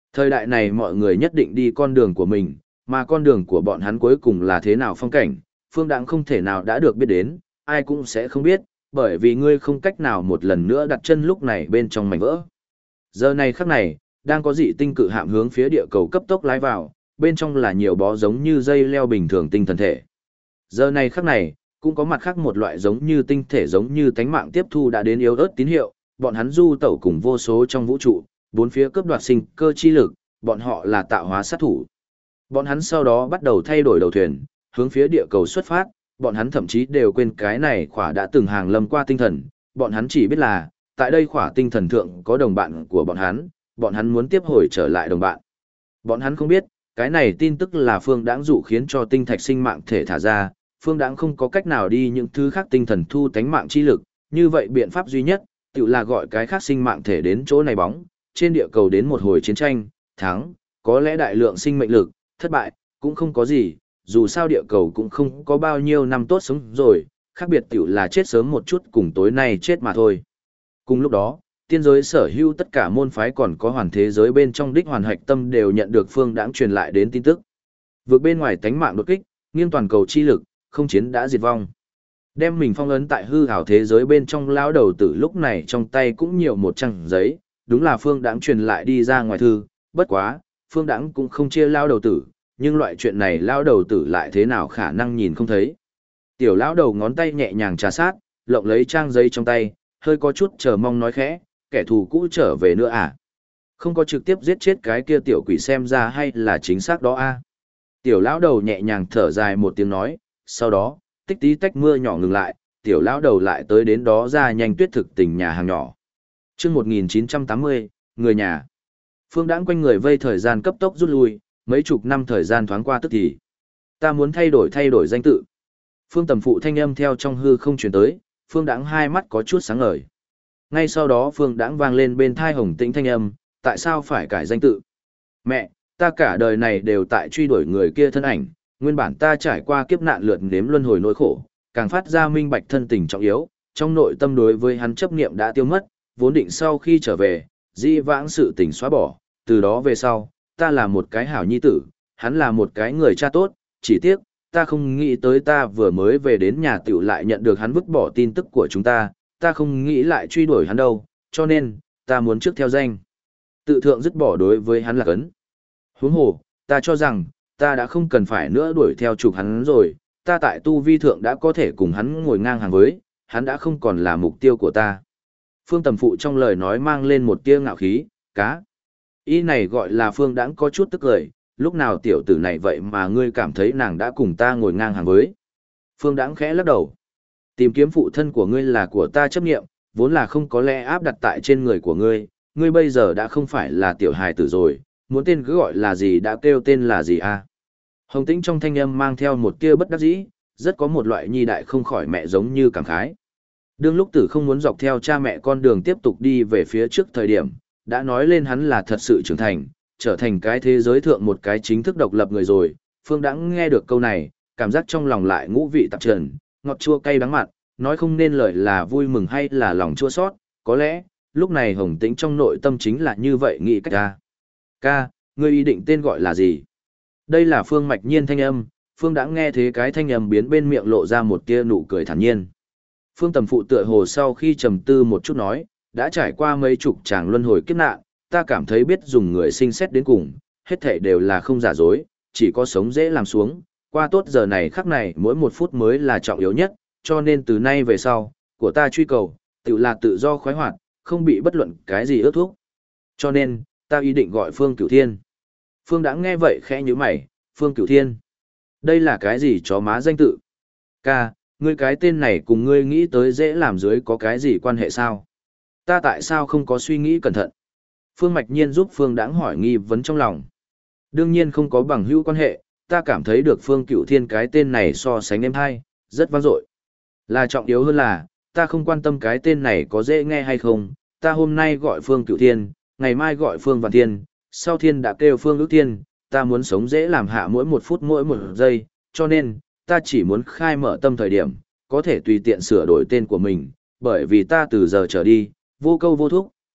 A: Thời đại này mọi người nhất định đi con đường của mình, mà con đường của bọn hắn cuối cùng là thế nào phong cảnh, Phương Đãng không thể nào đã được biết đến, ai cũng sẽ không biết, bởi vì ngươi không cách nào một lần nữa đặt chân lúc này bên trong mảnh vỡ. Giờ này khắc này, đang có dị tinh cự hạm hướng phía địa cầu cấp tốc lái vào, bên trong là nhiều bó giống như dây leo bình thường tinh thần thể. Giờ này khắc này, cũng có mặt khác một loại giống như tinh thể giống như tánh mạng tiếp thu đã đến yếu ớt tín hiệu, bọn hắn du tẩu cùng vô số trong vũ trụ, bốn phía cướp đoạt sinh cơ chi lực, bọn họ là tạo hóa sát thủ. Bọn hắn sau đó bắt đầu thay đổi đầu thuyền, hướng phía địa cầu xuất phát, bọn hắn thậm chí đều quên cái này khỏa đã từng hàng lâm qua tinh thần, bọn hắn chỉ biết là, tại đây khỏa tinh thần thượng có đồng bạn của bọn hắn muốn tiếp hồi trở lại đồng bạn. Bọn hắn không biết, cái này tin tức là Phương Đãng dụ khiến cho tinh thạch sinh mạng thể thả ra, Phương Đãng không có cách nào đi những thứ khác tinh thần thu tánh mạng chi lực, như vậy biện pháp duy nhất, tự là gọi cái khác sinh mạng thể đến chỗ này bóng, trên địa cầu đến một hồi chiến tranh, thắng, có lẽ đại lượng sinh mệnh lực, thất bại, cũng không có gì, dù sao địa cầu cũng không có bao nhiêu năm tốt sống rồi, khác biệt tự là chết sớm một chút cùng tối nay chết mà thôi. Cùng lúc đó, tiên giới sở hữu tất cả môn phái còn có hoàn thế giới bên trong đích hoàn hạch tâm đều nhận được Phương Đãng truyền lại đến tin tức. Vượt bên ngoài tánh mạng đột kích, nghiêng toàn cầu chi lực, không chiến đã diệt vong. Đem mình phong ấn tại hư ảo thế giới bên trong lão đầu tử lúc này trong tay cũng nhiều một trang giấy, đúng là Phương Đãng truyền lại đi ra ngoài thư, bất quá, Phương Đãng cũng không chia lão đầu tử, nhưng loại chuyện này lão đầu tử lại thế nào khả năng nhìn không thấy. Tiểu lão đầu ngón tay nhẹ nhàng trà sát, lộng lấy trang giấy trong tay, hơi có chút chờ mong nói khẽ, kẻ thù cũ trở về nữa à? Không có trực tiếp giết chết cái kia tiểu quỷ xem ra hay là chính xác đó a? Tiểu lão đầu nhẹ nhàng thở dài một tiếng nói, sau đó, tích tí tách mưa nhỏ ngừng lại, tiểu lão đầu lại tới đến đó ra nhanh tuyết thực tình nhà hàng nhỏ. Chương 1980, người nhà. Phương Đãng quanh người vây thời gian cấp tốc rút lui, mấy chục năm thời gian thoáng qua tức thì. Ta muốn thay đổi danh tự. Phương Tầm Phụ thanh âm theo trong hư không truyền tới, Phương Đãng hai mắt có chút sáng ngời. Ngay sau đó Phương Đãng vang lên bên thai Hồng Tĩnh thanh âm, tại sao phải cải danh tự? Mẹ, ta cả đời này đều tại truy đuổi người kia thân ảnh, nguyên bản ta trải qua kiếp nạn lượt nếm luân hồi nỗi khổ, càng phát ra minh bạch thân tình trọng yếu, trong nội tâm đối với hắn chấp niệm đã tiêu mất, vốn định sau khi trở về, di vãng sự tình xóa bỏ, từ đó về sau, ta là một cái hảo nhi tử, hắn là một cái người cha tốt, chỉ tiếc, ta không nghĩ tới ta vừa mới về đến nhà tiểu lại nhận được hắn vứt bỏ tin tức của chúng ta không nghĩ lại truy đuổi hắn đâu, cho nên, ta muốn trước theo danh. Tự thượng dứt bỏ đối với hắn là cấn. Huống hồ, ta cho rằng, ta đã không cần phải nữa đuổi theo trục hắn rồi, ta tại tu vi thượng đã có thể cùng hắn ngồi ngang hàng với, hắn đã không còn là mục tiêu của ta. Phương Tầm Phụ trong lời nói mang lên một tia ngạo khí, cá. Ý này gọi là Phương Đãng có chút tức cười, lúc nào tiểu tử này vậy mà ngươi cảm thấy nàng đã cùng ta ngồi ngang hàng với. Phương Đãng khẽ lắc đầu. Tìm kiếm phụ thân của ngươi là của ta chấp nghiệm, vốn là không có lẽ áp đặt tại trên người của ngươi, ngươi bây giờ đã không phải là tiểu hài tử rồi, muốn tên cứ gọi là gì đã kêu tên là gì à. Hồng Tĩnh trong thanh âm mang theo một tia bất đắc dĩ, rất có một loại nhi đại không khỏi mẹ giống như cảm khái. Đương lúc tử không muốn dọc theo cha mẹ con đường tiếp tục đi về phía trước thời điểm, đã nói lên hắn là thật sự trưởng thành, trở thành cái thế giới thượng một cái chính thức độc lập người rồi. Phương Đãng nghe được câu này, cảm giác trong lòng lại ngũ vị tạp trần, ngọt chua cay đắng mặn, nói không nên lời là vui mừng hay là lòng chua xót, có lẽ, lúc này Hồng Tĩnh trong nội tâm chính là như vậy nghĩ cách ra. Ca, ngươi ý định tên gọi là gì? Đây là Phương Mạch Nhiên thanh âm, Phương đã nghe thế cái thanh âm biến bên miệng lộ ra một tia nụ cười thản nhiên. Phương Tầm Phụ tựa hồ sau khi trầm tư một chút nói, đã trải qua mấy chục tràng luân hồi kiếp nạn, ta cảm thấy biết dùng người sinh xét đến cùng, hết thảy đều là không giả dối, chỉ có sống dễ làm xuống, qua tốt giờ này khắc này mỗi một phút mới là trọng yếu nhất, cho nên từ nay về sau, của ta truy cầu, tự là tự do khoái hoạt, không bị bất luận cái gì ước thúc. Cho nên, ta ý định gọi Phương Cửu Thiên. Phương đã nghe vậy khẽ nhíu mày, Phương Cửu Thiên. Đây là cái gì chó má danh tự? Ca, ngươi cái tên này cùng ngươi nghĩ tới dễ làm dưới có cái gì quan hệ sao? Ta tại sao không có suy nghĩ cẩn thận? Phương Mạch Nhiên giúp Phương Đãng hỏi nghi vấn trong lòng. Đương nhiên không có bằng hữu quan hệ, ta cảm thấy được Phương Cửu Thiên cái tên này so sánh êm hay, rất vang dội. Là trọng yếu hơn là, ta không quan tâm cái tên này có dễ nghe hay không, ta hôm nay gọi Phương Cửu Thiên, ngày mai gọi Phương Vạn Thiên, sau Thiên đã kêu Phương Ước Thiên, ta muốn sống dễ làm hạ mỗi một phút mỗi một giây, cho nên, ta chỉ muốn khai mở tâm thời điểm, có thể tùy tiện sửa đổi tên của mình, bởi vì ta từ giờ trở đi, vô câu vô thúc,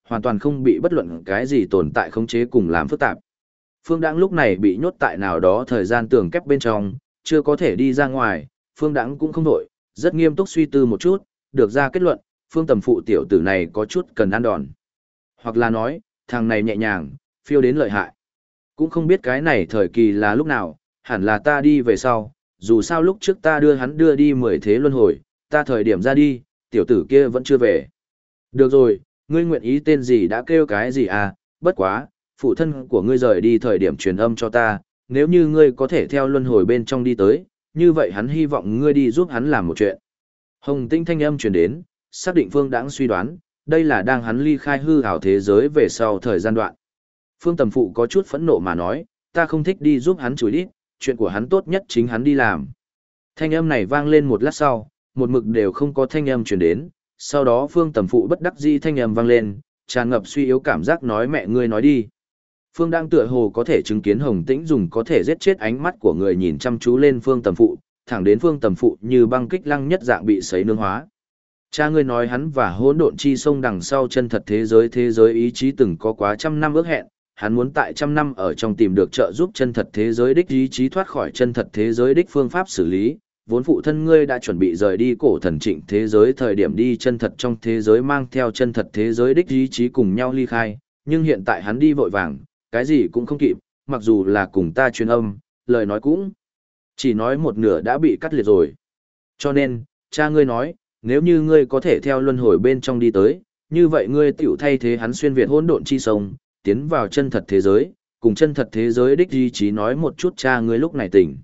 A: hoàn toàn không bị bất luận cái gì tồn tại khống chế cùng làm phức tạp. Phương Đãng lúc này bị nhốt tại nào đó thời gian tường kép bên trong, chưa có thể đi ra ngoài, Phương Đãng cũng không đổi, rất nghiêm túc suy tư một chút, được ra kết luận, Phương Tầm Phụ tiểu tử này có chút cần ăn đòn. Hoặc là nói, thằng này nhẹ nhàng, phiêu đến lợi hại. Cũng không biết cái này thời kỳ là lúc nào, hẳn là ta đi về sau, dù sao lúc trước ta đưa hắn đưa đi 10 thế luân hồi, ta thời điểm ra đi, tiểu tử kia vẫn chưa về. Được rồi, ngươi nguyện ý tên gì đã kêu cái gì à, bất quá, phụ thân của ngươi rời đi thời điểm truyền âm cho ta, nếu như ngươi có thể theo luân hồi bên trong đi tới, như vậy hắn hy vọng ngươi đi giúp hắn làm một chuyện. Hồng Tinh thanh âm truyền đến, xác định Phương Đãng suy đoán, đây là đang hắn ly khai hư ảo thế giới về sau thời gian đoạn. Phương Tầm Phụ có chút phẫn nộ mà nói, ta không thích đi giúp hắn chửi đít, chuyện của hắn tốt nhất chính hắn đi làm. Thanh âm này vang lên một lát sau, một mực đều không có thanh âm truyền đến, sau đó Phương Tầm Phụ bất đắc dĩ thanh âm vang lên, tràn ngập suy yếu cảm giác nói mẹ ngươi nói đi. Phương đang tựa hồ có thể chứng kiến Hồng Tĩnh dùng có thể giết chết ánh mắt của người nhìn chăm chú lên Phương Tầm Phụ, thẳng đến Phương Tầm Phụ như băng kích lăng nhất dạng bị sấy nướng hóa. Cha ngươi nói hắn và hỗn độn chi sông đằng sau chân thật thế giới ý chí từng có quá trăm năm ước hẹn, hắn muốn tại trăm năm ở trong tìm được trợ giúp chân thật thế giới đích ý chí thoát khỏi chân thật thế giới đích phương pháp xử lý. Vốn phụ thân ngươi đã chuẩn bị rời đi cổ thần trịnh thế giới thời điểm đi chân thật trong thế giới mang theo chân thật thế giới đích ý chí cùng nhau ly khai, nhưng hiện tại hắn đi vội vàng, cái gì cũng không kịp, mặc dù là cùng ta truyền âm, lời nói cũng chỉ nói một nửa đã bị cắt liệt rồi. Cho nên, cha ngươi nói, nếu như ngươi có thể theo luân hồi bên trong đi tới, như vậy ngươi tiểu thay thế hắn xuyên việt hỗn độn chi sông, tiến vào chân thật thế giới, cùng chân thật thế giới đích ý chí nói một chút cha ngươi lúc này tỉnh.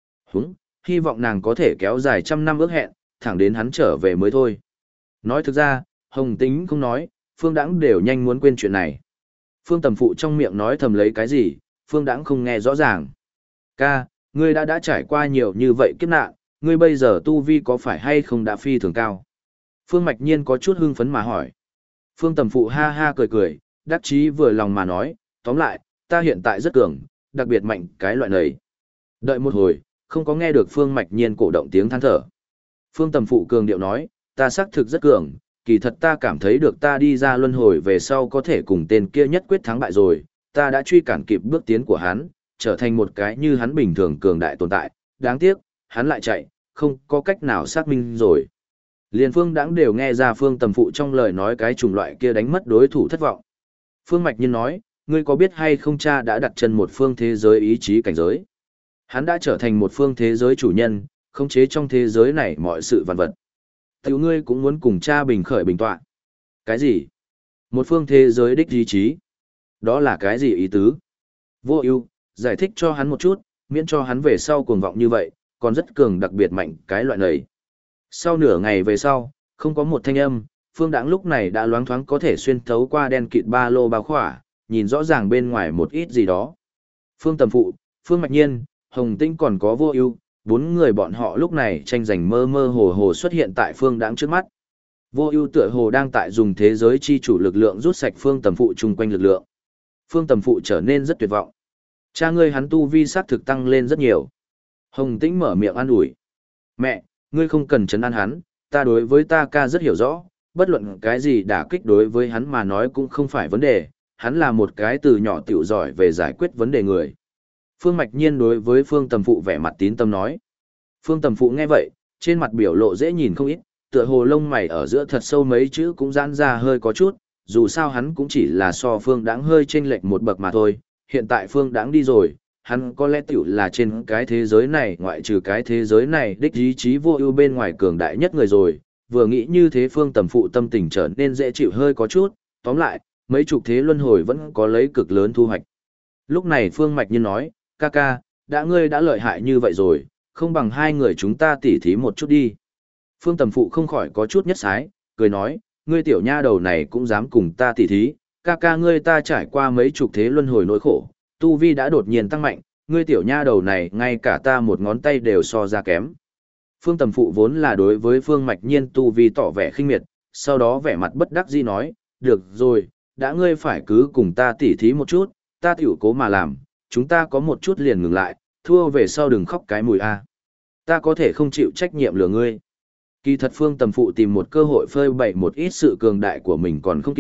A: Hy vọng nàng có thể kéo dài trăm năm ước hẹn, thẳng đến hắn trở về mới thôi. Nói thực ra, Hồng Tĩnh không nói, Phương Đãng đều nhanh muốn quên chuyện này. Phương Tầm Phụ trong miệng nói thầm lấy cái gì, Phương Đãng không nghe rõ ràng. Ca, ngươi đã trải qua nhiều như vậy kiếp nạn, ngươi bây giờ tu vi có phải hay không đã phi thường cao? Phương Mạch Nhiên có chút hưng phấn mà hỏi. Phương Tầm Phụ ha ha cười cười, đắc chí vừa lòng mà nói, tóm lại, ta hiện tại rất cường, đặc biệt mạnh cái loại này. Đợi một hồi, không có nghe được Phương Mạch Nhiên cổ động tiếng than thở. Phương Tầm Phụ cường điệu nói, ta xác thực rất cường, kỳ thật ta cảm thấy được ta đi ra luân hồi về sau có thể cùng tên kia nhất quyết thắng bại rồi, ta đã truy cản kịp bước tiến của hắn, trở thành một cái như hắn bình thường cường đại tồn tại, đáng tiếc, hắn lại chạy, không có cách nào xác minh rồi. Liên Phương Đãng đều nghe ra Phương Tầm Phụ trong lời nói cái chủng loại kia đánh mất đối thủ thất vọng. Phương Mạch Nhiên nói, ngươi có biết hay không cha đã đặt chân một phương thế giới ý chí cảnh giới. Hắn đã trở thành một phương thế giới chủ nhân, khống chế trong thế giới này mọi sự vạn vật. Tiểu ngươi cũng muốn cùng cha bình khởi bình tọa. Cái gì? Một phương thế giới đích ý chí. Đó là cái gì ý tứ? Vô ưu, giải thích cho hắn một chút, miễn cho hắn về sau cuồng vọng như vậy, còn rất cường đặc biệt mạnh cái loại này. Sau nửa ngày về sau, không có một thanh âm, Phương Đãng lúc này đã loáng thoáng có thể xuyên thấu qua đen kịt ba lô bao khỏa, nhìn rõ ràng bên ngoài một ít gì đó. Phương Tầm Phụ, Phương Mạch Nhiên, Hồng Tinh còn có Vô Ưu, bốn người bọn họ lúc này tranh giành mơ mơ hồ hồ xuất hiện tại Phương Đãng trước mắt. Vô Ưu tựa hồ đang tại dùng thế giới chi chủ lực lượng rút sạch Phương Tầm Phụ chung quanh lực lượng. Phương Tầm Phụ trở nên rất tuyệt vọng. Cha ngươi hắn tu vi sát thực tăng lên rất nhiều. Hồng Tĩnh mở miệng an ủi. Mẹ, ngươi không cần trấn an hắn, ta đối với ta ca rất hiểu rõ, bất luận cái gì đả kích đối với hắn mà nói cũng không phải vấn đề, hắn là một cái từ nhỏ tiểu giỏi về giải quyết vấn đề người. Phương Mạch Nhiên đối với Phương Tầm Phụ vẻ mặt tín tâm nói. Phương Tầm Phụ nghe vậy, trên mặt biểu lộ dễ nhìn không ít, tựa hồ lông mày ở giữa thật sâu mấy chữ cũng giãn ra hơi có chút, dù sao hắn cũng chỉ là so Phương Đãng hơi chênh lệch một bậc mà thôi, hiện tại Phương Đãng đi rồi, hắn có lẽ tiểu là trên cái thế giới này ngoại trừ cái thế giới này đích ý chí vô ưu bên ngoài cường đại nhất người rồi, vừa nghĩ như thế Phương Tầm Phụ tâm tình trở nên dễ chịu hơi có chút, tóm lại, mấy chục thế luân hồi vẫn có lấy cực lớn thu hoạch. Lúc này Phương Mạch Nhiên nói, ca ca, đã ngươi đã lợi hại như vậy rồi, không bằng hai người chúng ta tỉ thí một chút đi. Phương Tầm Phụ không khỏi có chút nhất sái, cười nói, ngươi tiểu nha đầu này cũng dám cùng ta tỉ thí, ca ca ngươi ta trải qua mấy chục thế luân hồi nỗi khổ, tu vi đã đột nhiên tăng mạnh, ngươi tiểu nha đầu này ngay cả ta một ngón tay đều so ra kém. Phương Tầm Phụ vốn là đối với Phương Mạch Nhiên tu vi tỏ vẻ khinh miệt, sau đó vẻ mặt bất đắc dĩ nói, được rồi, đã ngươi phải cứ cùng ta tỉ thí một chút, ta tiểu cố mà làm, chúng ta có một chút liền ngừng lại, thua về sau đừng khóc cái mùi a. Ta có thể không chịu trách nhiệm lừa ngươi. Kỳ thật Phương Tầm Phụ tìm một cơ hội phơi bày một ít sự cường đại của mình còn không kịp,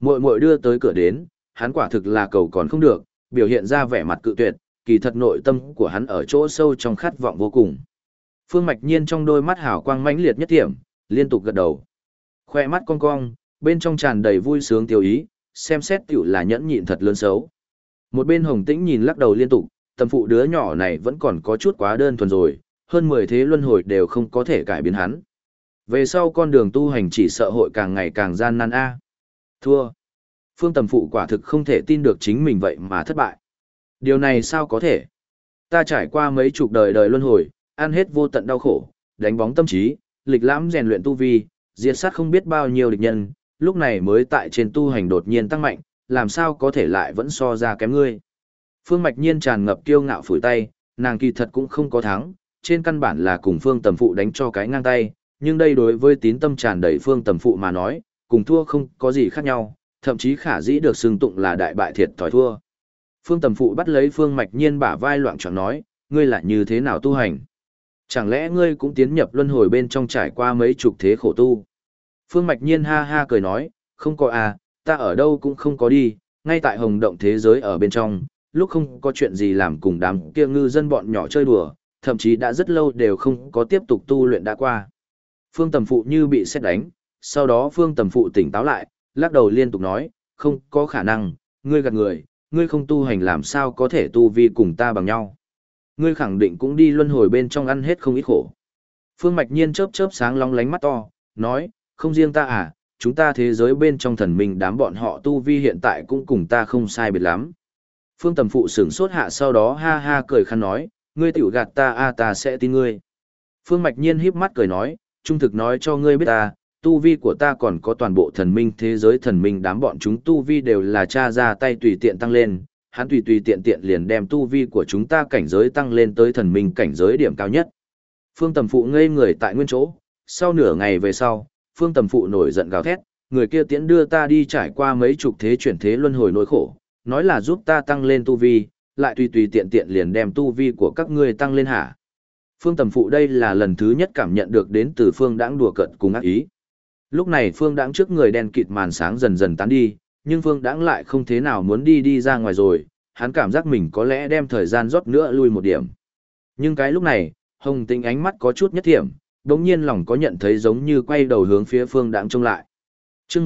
A: Muội muội đưa tới cửa đến, hắn quả thực là cầu còn không được, biểu hiện ra vẻ mặt cự tuyệt, kỳ thật nội tâm của hắn ở chỗ sâu trong khát vọng vô cùng. Phương Mạch Nhiên trong đôi mắt hào quang mãnh liệt nhất điểm, liên tục gật đầu. Khoe mắt cong cong, bên trong tràn đầy vui sướng tiêu ý, xem xét tiểu là nhẫn nhịn thật lớn xấu. Một bên Hồng Tĩnh nhìn lắc đầu liên tục, tầm phụ đứa nhỏ này vẫn còn có chút quá đơn thuần rồi, hơn 10 thế luân hồi đều không có thể cải biến hắn. Về sau con đường tu hành chỉ sợ hội càng ngày càng gian nan a. Thua. Phương tầm phụ quả thực không thể tin được chính mình vậy mà thất bại. Điều này sao có thể? Ta trải qua mấy chục đời đời luân hồi, ăn hết vô tận đau khổ, đánh bóng tâm trí, lịch lãm rèn luyện tu vi, diệt sát không biết bao nhiêu địch nhân, lúc này mới tại trên tu hành đột nhiên tăng mạnh, làm sao có thể lại vẫn so ra kém ngươi. Phương Mạch Nhiên tràn ngập kiêu ngạo phủi tay, nàng kỳ thật cũng không có thắng, trên căn bản là cùng Phương Tầm Phụ đánh cho cái ngang tay, nhưng đây đối với tín tâm tràn đầy Phương Tầm Phụ mà nói, cùng thua không có gì khác nhau, thậm chí khả dĩ được xưng tụng là đại bại thiệt thòi thua. Phương Tầm Phụ bắt lấy Phương Mạch Nhiên bả vai loạn choạng nói, ngươi là như thế nào tu hành? Chẳng lẽ ngươi cũng tiến nhập luân hồi bên trong trải qua mấy chục thế khổ tu? Phương Mạch Nhiên ha ha cười nói, không có à, ta ở đâu cũng không có đi, ngay tại hồng động thế giới ở bên trong, lúc không có chuyện gì làm cùng đám kia ngư dân bọn nhỏ chơi đùa, thậm chí đã rất lâu đều không có tiếp tục tu luyện đã qua. Phương Tầm Phụ như bị sét đánh, sau đó Phương Tầm Phụ tỉnh táo lại, lắc đầu liên tục nói, không có khả năng, ngươi gạt người, ngươi không tu hành làm sao có thể tu vi cùng ta bằng nhau. Ngươi khẳng định cũng đi luân hồi bên trong ăn hết không ít khổ. Phương Mạch Nhiên chớp chớp sáng long lánh mắt to, nói, không riêng ta à, chúng ta thế giới bên trong thần minh đám bọn họ tu vi hiện tại cũng cùng ta không sai biệt lắm. Phương Tầm Phụ sửng sốt hạ sau đó ha ha cười khăn nói, ngươi tiểu gạt ta à ta sẽ tin ngươi. Phương Mạch Nhiên híp mắt cười nói, trung thực nói cho ngươi biết ta, tu vi của ta còn có toàn bộ thần minh thế giới thần minh đám bọn chúng tu vi đều là cha ra tay tùy tiện tăng lên, hắn tùy tùy tiện tiện liền đem tu vi của chúng ta cảnh giới tăng lên tới thần minh cảnh giới điểm cao nhất. Phương Tầm Phụ ngây người tại nguyên chỗ, sau nửa ngày về sau, Phương Tầm Phụ nổi giận gào thét, người kia tiễn đưa ta đi trải qua mấy chục thế chuyển thế luân hồi nỗi khổ, nói là giúp ta tăng lên tu vi, lại tùy tùy tiện tiện liền đem tu vi của các ngươi tăng lên hả? Phương Tầm Phụ đây là lần thứ nhất cảm nhận được đến từ Phương Đãng đùa cợt cùng ác ý. Lúc này Phương Đãng trước người đen kịt màn sáng dần dần tán đi, nhưng Phương Đãng lại không thế nào muốn đi ra ngoài rồi, hắn cảm giác mình có lẽ đem thời gian rót nữa lui một điểm. Nhưng cái lúc này, Hồng Tĩnh ánh mắt có chút nhất thiểm, đống nhiên lòng có nhận thấy giống như quay đầu hướng phía Phương Đãng trông lại. Chương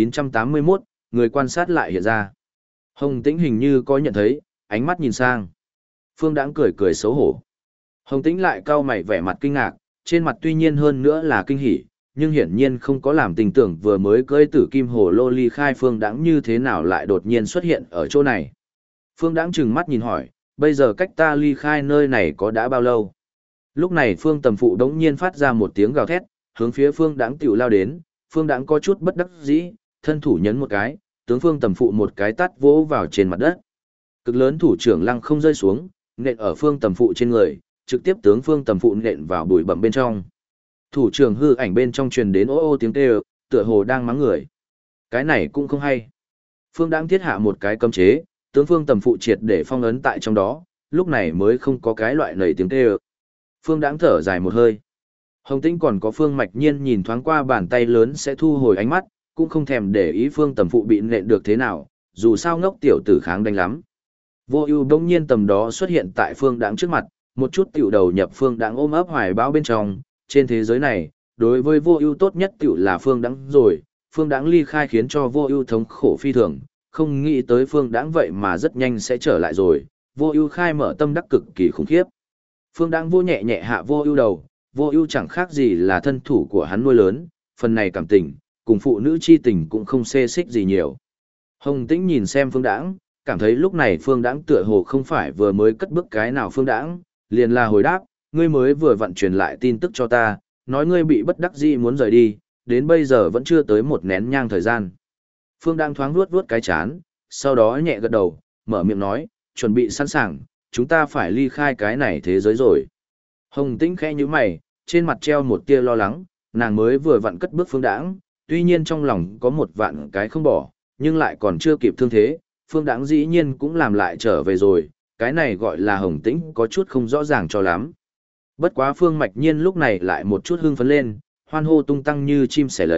A: 1981, người quan sát lại hiện ra. Hồng Tĩnh hình như có nhận thấy, ánh mắt nhìn sang. Phương Đãng cười cười xấu hổ. Hồng Tĩnh lại cau mày vẻ mặt kinh ngạc, trên mặt tuy nhiên hơn nữa là kinh hỉ, nhưng hiển nhiên không có làm tình tưởng vừa mới cưỡi tử kim hồ lô ly khai Phương Đãng như thế nào lại đột nhiên xuất hiện ở chỗ này. Phương Đãng trừng mắt nhìn hỏi, bây giờ cách ta ly khai nơi này có đã bao lâu? Lúc này Phương Tầm Phụ đống nhiên phát ra một tiếng gào thét, hướng phía Phương Đãng tiểu lao đến, Phương Đãng có chút bất đắc dĩ, thân thủ nhấn một cái, tướng Phương Tầm Phụ một cái tát vỗ vào trên mặt đất. Cực lớn thủ trưởng lăng không rơi xuống, nện ở Phương Tầm Phụ trên người, trực tiếp tướng Phương Tầm Phụ nện vào bụi bặm bên trong. Thủ trưởng hư ảnh bên trong truyền đến ô ô tiếng kêu, tựa hồ đang mắng người. Cái này cũng không hay. Phương Đãng thiết hạ một cái cấm chế, tướng Phương Tầm Phụ triệt để phong ấn tại trong đó, lúc này mới không có cái loại nảy tiếng kêu. Phương Đãng thở dài một hơi. Hồng Tĩnh còn có Phương Mạch Nhiên nhìn thoáng qua bàn tay lớn sẽ thu hồi ánh mắt, cũng không thèm để ý Phương Tầm Phụ bị nện được thế nào, dù sao ngốc tiểu tử kháng đánh lắm. Vô Ưu bỗng nhiên tầm đó xuất hiện tại Phương Đãng trước mặt, một chút tiểu đầu nhập Phương Đãng ôm ấp hoài bão bên trong, trên thế giới này, đối với Vô Ưu tốt nhất tiểu là Phương Đãng rồi, Phương Đãng ly khai khiến cho Vô Ưu thống khổ phi thường, không nghĩ tới Phương Đãng vậy mà rất nhanh sẽ trở lại rồi, Vô Ưu khai mở tâm đắc cực kỳ khủng khiếp. Phương Đãng vô nhẹ nhẹ hạ Vô Ưu đầu, Vô Ưu chẳng khác gì là thân thủ của hắn nuôi lớn, phần này cảm tình, cùng phụ nữ chi tình cũng không xê xích gì nhiều. Hồng Tĩnh nhìn xem Phương Đãng, cảm thấy lúc này Phương Đãng tựa hồ không phải vừa mới cất bước cái nào Phương Đãng, liền là hồi đáp, ngươi mới vừa vận chuyển lại tin tức cho ta, nói ngươi bị bất đắc dĩ muốn rời đi, đến bây giờ vẫn chưa tới một nén nhang thời gian. Phương Đãng thoáng vuốt cái trán, sau đó nhẹ gật đầu, mở miệng nói, chuẩn bị sẵn sàng, chúng ta phải ly khai cái này thế giới rồi. Hồng Tĩnh khẽ nhíu mày, trên mặt treo một tia lo lắng, nàng mới vừa vặn cất bước Phương Đãng, tuy nhiên trong lòng có một vạn cái không bỏ, nhưng lại còn chưa kịp thương thế, Phương Đãng dĩ nhiên cũng làm lại trở về rồi, cái này gọi là Hồng Tĩnh có chút không rõ ràng cho lắm. Bất quá Phương Mạch Nhiên lúc này lại một chút hưng phấn lên, hoan hô tung tăng như chim sẻ lấy,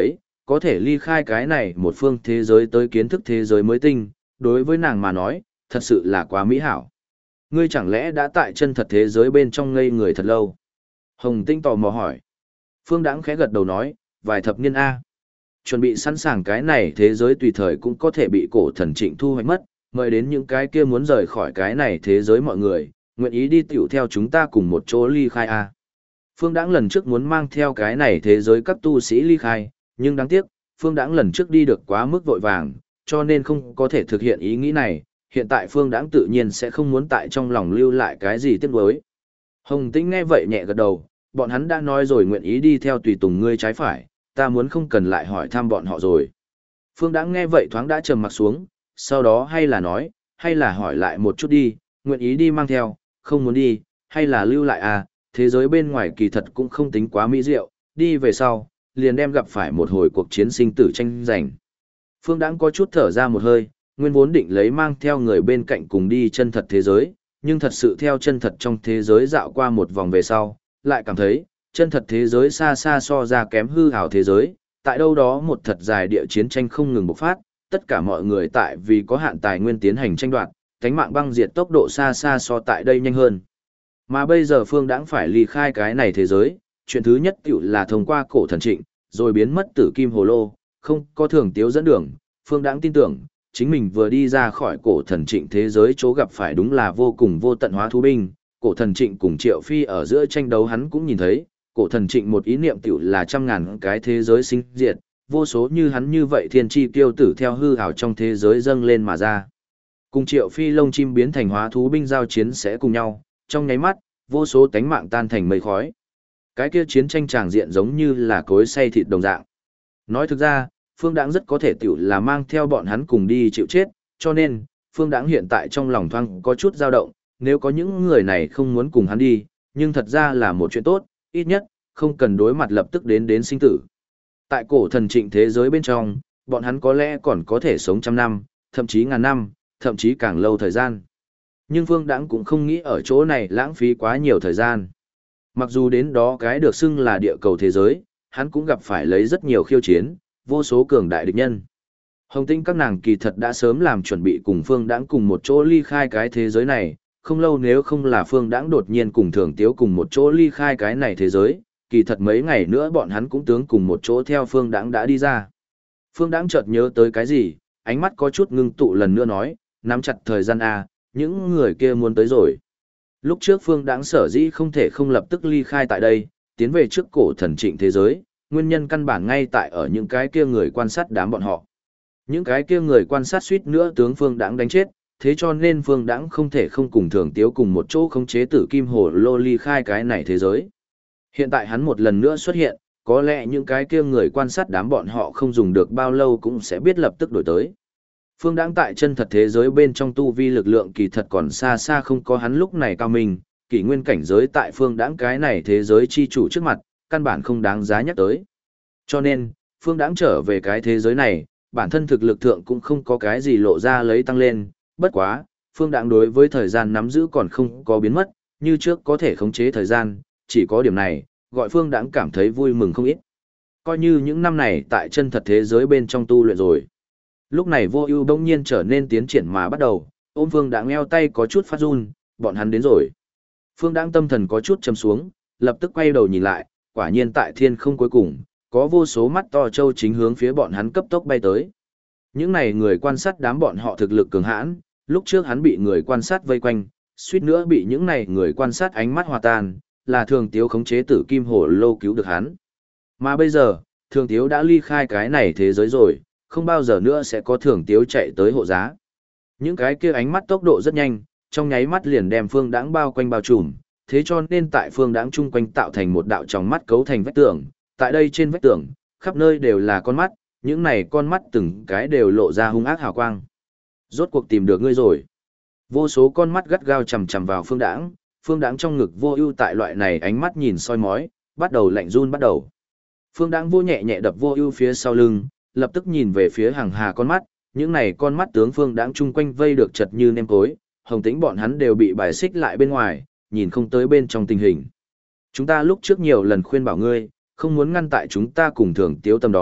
A: có thể ly khai cái này một phương thế giới tới kiến thức thế giới mới tinh, đối với nàng mà nói, thật sự là quá mỹ hảo. Ngươi chẳng lẽ đã tại chân thật thế giới bên trong ngây người thật lâu? Hồng Tinh tò mò hỏi. Phương Đãng khẽ gật đầu nói, vài thập niên A. Chuẩn bị sẵn sàng cái này thế giới tùy thời cũng có thể bị cổ thần Trịnh thu hoạch mất, mời đến những cái kia muốn rời khỏi cái này thế giới mọi người, nguyện ý đi tiểu theo chúng ta cùng một chỗ ly khai A. Phương Đãng lần trước muốn mang theo cái này thế giới các tu sĩ ly khai, nhưng đáng tiếc, Phương Đãng lần trước đi được quá mức vội vàng, cho nên không có thể thực hiện ý nghĩ này, hiện tại Phương Đãng tự nhiên sẽ không muốn tại trong lòng lưu lại cái gì tiếc nuối. Hồng Tĩnh nghe vậy nhẹ gật đầu, bọn hắn đã nói rồi nguyện ý đi theo tùy tùng ngươi trái phải, ta muốn không cần lại hỏi thăm bọn họ rồi. Phương Đãng nghe vậy thoáng đã trầm mặt xuống, sau đó hay là nói, hay là hỏi lại một chút đi, nguyện ý đi mang theo, không muốn đi, hay là lưu lại à, thế giới bên ngoài kỳ thật cũng không tính quá mỹ diệu, đi về sau, liền đem gặp phải một hồi cuộc chiến sinh tử tranh giành. Phương Đãng có chút thở ra một hơi, nguyên vốn định lấy mang theo người bên cạnh cùng đi chân thật thế giới, nhưng thật sự theo chân thật trong thế giới dạo qua một vòng về sau, lại cảm thấy, chân thật thế giới xa xa so ra kém hư ảo thế giới, tại đâu đó một thật dài địa chiến tranh không ngừng bộc phát, tất cả mọi người tại vì có hạn tài nguyên tiến hành tranh đoạt, cánh mạng băng diệt tốc độ xa xa so tại đây nhanh hơn. Mà bây giờ Phương Đãng phải ly khai cái này thế giới, chuyện thứ nhất tiểu là thông qua cổ thần Trịnh, rồi biến mất tử kim hồ lô, không có thường tiếu dẫn đường, Phương Đãng tin tưởng, chính mình vừa đi ra khỏi cổ thần Trịnh thế giới chỗ gặp phải đúng là vô cùng vô tận hóa thú binh, cổ thần Trịnh cùng Triệu Phi ở giữa tranh đấu hắn cũng nhìn thấy, cổ thần Trịnh một ý niệm tiểu là trăm ngàn cái thế giới sinh diệt, vô số như hắn như vậy thiên chi tiêu tử theo hư ảo trong thế giới dâng lên mà ra. Cùng Triệu Phi lông chim biến thành hóa thú binh giao chiến sẽ cùng nhau, trong nháy mắt, vô số tánh mạng tan thành mây khói. Cái kia chiến tranh tràng diện giống như là cối xay thịt đồng dạng. Nói thực ra, Phương Đãng rất có thể tiểu là mang theo bọn hắn cùng đi chịu chết, cho nên, Phương Đãng hiện tại trong lòng thoáng có chút dao động, nếu có những người này không muốn cùng hắn đi, nhưng thật ra là một chuyện tốt, ít nhất, không cần đối mặt lập tức đến sinh tử. Tại cổ thần Trịnh thế giới bên trong, bọn hắn có lẽ còn có thể sống trăm năm, thậm chí ngàn năm, thậm chí càng lâu thời gian. Nhưng Phương Đãng cũng không nghĩ ở chỗ này lãng phí quá nhiều thời gian. Mặc dù đến đó cái được xưng là địa cầu thế giới, hắn cũng gặp phải lấy rất nhiều khiêu chiến, vô số cường đại địch nhân. Hồng Tinh các nàng kỳ thật đã sớm làm chuẩn bị cùng Phương Đãng cùng một chỗ ly khai cái thế giới này, không lâu nếu không là Phương Đãng đột nhiên cùng Thường Tiếu cùng một chỗ ly khai cái này thế giới, kỳ thật mấy ngày nữa bọn hắn cũng tướng cùng một chỗ theo Phương Đãng đã đi ra. Phương Đãng chợt nhớ tới cái gì, ánh mắt có chút ngưng tụ lần nữa nói, nắm chặt thời gian a, những người kia muốn tới rồi. Lúc trước Phương Đãng sở dĩ không thể không lập tức ly khai tại đây, tiến về trước cổ thần Trịnh thế giới, nguyên nhân căn bản ngay tại ở những cái kia người quan sát đám bọn họ. Những cái kia người quan sát suýt nữa tướng Phương Đãng đánh chết, thế cho nên Phương Đãng không thể không cùng Thường Tiếu cùng một chỗ khống chế tử kim hồ lô ly khai cái này thế giới. Hiện tại hắn một lần nữa xuất hiện, có lẽ những cái kia người quan sát đám bọn họ không dùng được bao lâu cũng sẽ biết lập tức đổi tới. Phương Đãng tại chân thật thế giới bên trong tu vi lực lượng kỳ thật còn xa xa không có hắn lúc này cao minh, kỷ nguyên cảnh giới tại Phương Đãng cái này thế giới chi chủ trước mặt, căn bản không đáng giá nhắc tới. Cho nên, Phương Đãng trở về cái thế giới này, bản thân thực lực thượng cũng không có cái gì lộ ra lấy tăng lên, bất quá, Phương Đãng đối với thời gian nắm giữ còn không có biến mất, như trước có thể khống chế thời gian, chỉ có điểm này, gọi Phương Đãng cảm thấy vui mừng không ít. Coi như những năm này tại chân thật thế giới bên trong tu luyện rồi. Lúc này Vô Ưu bỗng nhiên trở nên tiến triển mà bắt đầu, ôm Phương Đãng eo tay có chút phát run, bọn hắn đến rồi. Phương Đãng tâm thần có chút trầm xuống, lập tức quay đầu nhìn lại, quả nhiên tại thiên không cuối cùng, có vô số mắt to trâu chính hướng phía bọn hắn cấp tốc bay tới. Những này người quan sát đám bọn họ thực lực cường hãn, lúc trước hắn bị người quan sát vây quanh, suýt nữa bị những này người quan sát ánh mắt hòa tan, là Thường Tiếu khống chế tử kim hồ lô cứu được hắn. Mà bây giờ, Thường Tiếu đã ly khai cái này thế giới rồi, không bao giờ nữa sẽ có Thường Tiếu chạy tới hộ giá. Những cái kia ánh mắt tốc độ rất nhanh, trong nháy mắt liền đem Phương Đãng bao quanh bao trùm, thế cho nên tại Phương Đãng chung quanh tạo thành một đạo tròng mắt cấu thành vách tường, tại đây trên vách tường, khắp nơi đều là con mắt, những này con mắt từng cái đều lộ ra hung ác hào quang. Rốt cuộc tìm được ngươi rồi. Vô số con mắt gắt gao chằm chằm vào Phương Đãng trong ngực Vô Ưu tại loại này ánh mắt nhìn soi mói, bắt đầu lạnh run bắt đầu. Phương Đãng vô nhẹ nhẹ đập Vô Ưu phía sau lưng, lập tức nhìn về phía hàng hà con mắt, những này con mắt tướng Phương Đãng chung quanh vây được chật như nêm cối, Hồng Tĩnh bọn hắn đều bị bài xích lại bên ngoài, nhìn không tới bên trong tình hình. Chúng ta lúc trước nhiều lần khuyên bảo ngươi, không muốn ngăn tại chúng ta cùng Thường Tiếu tâm đó,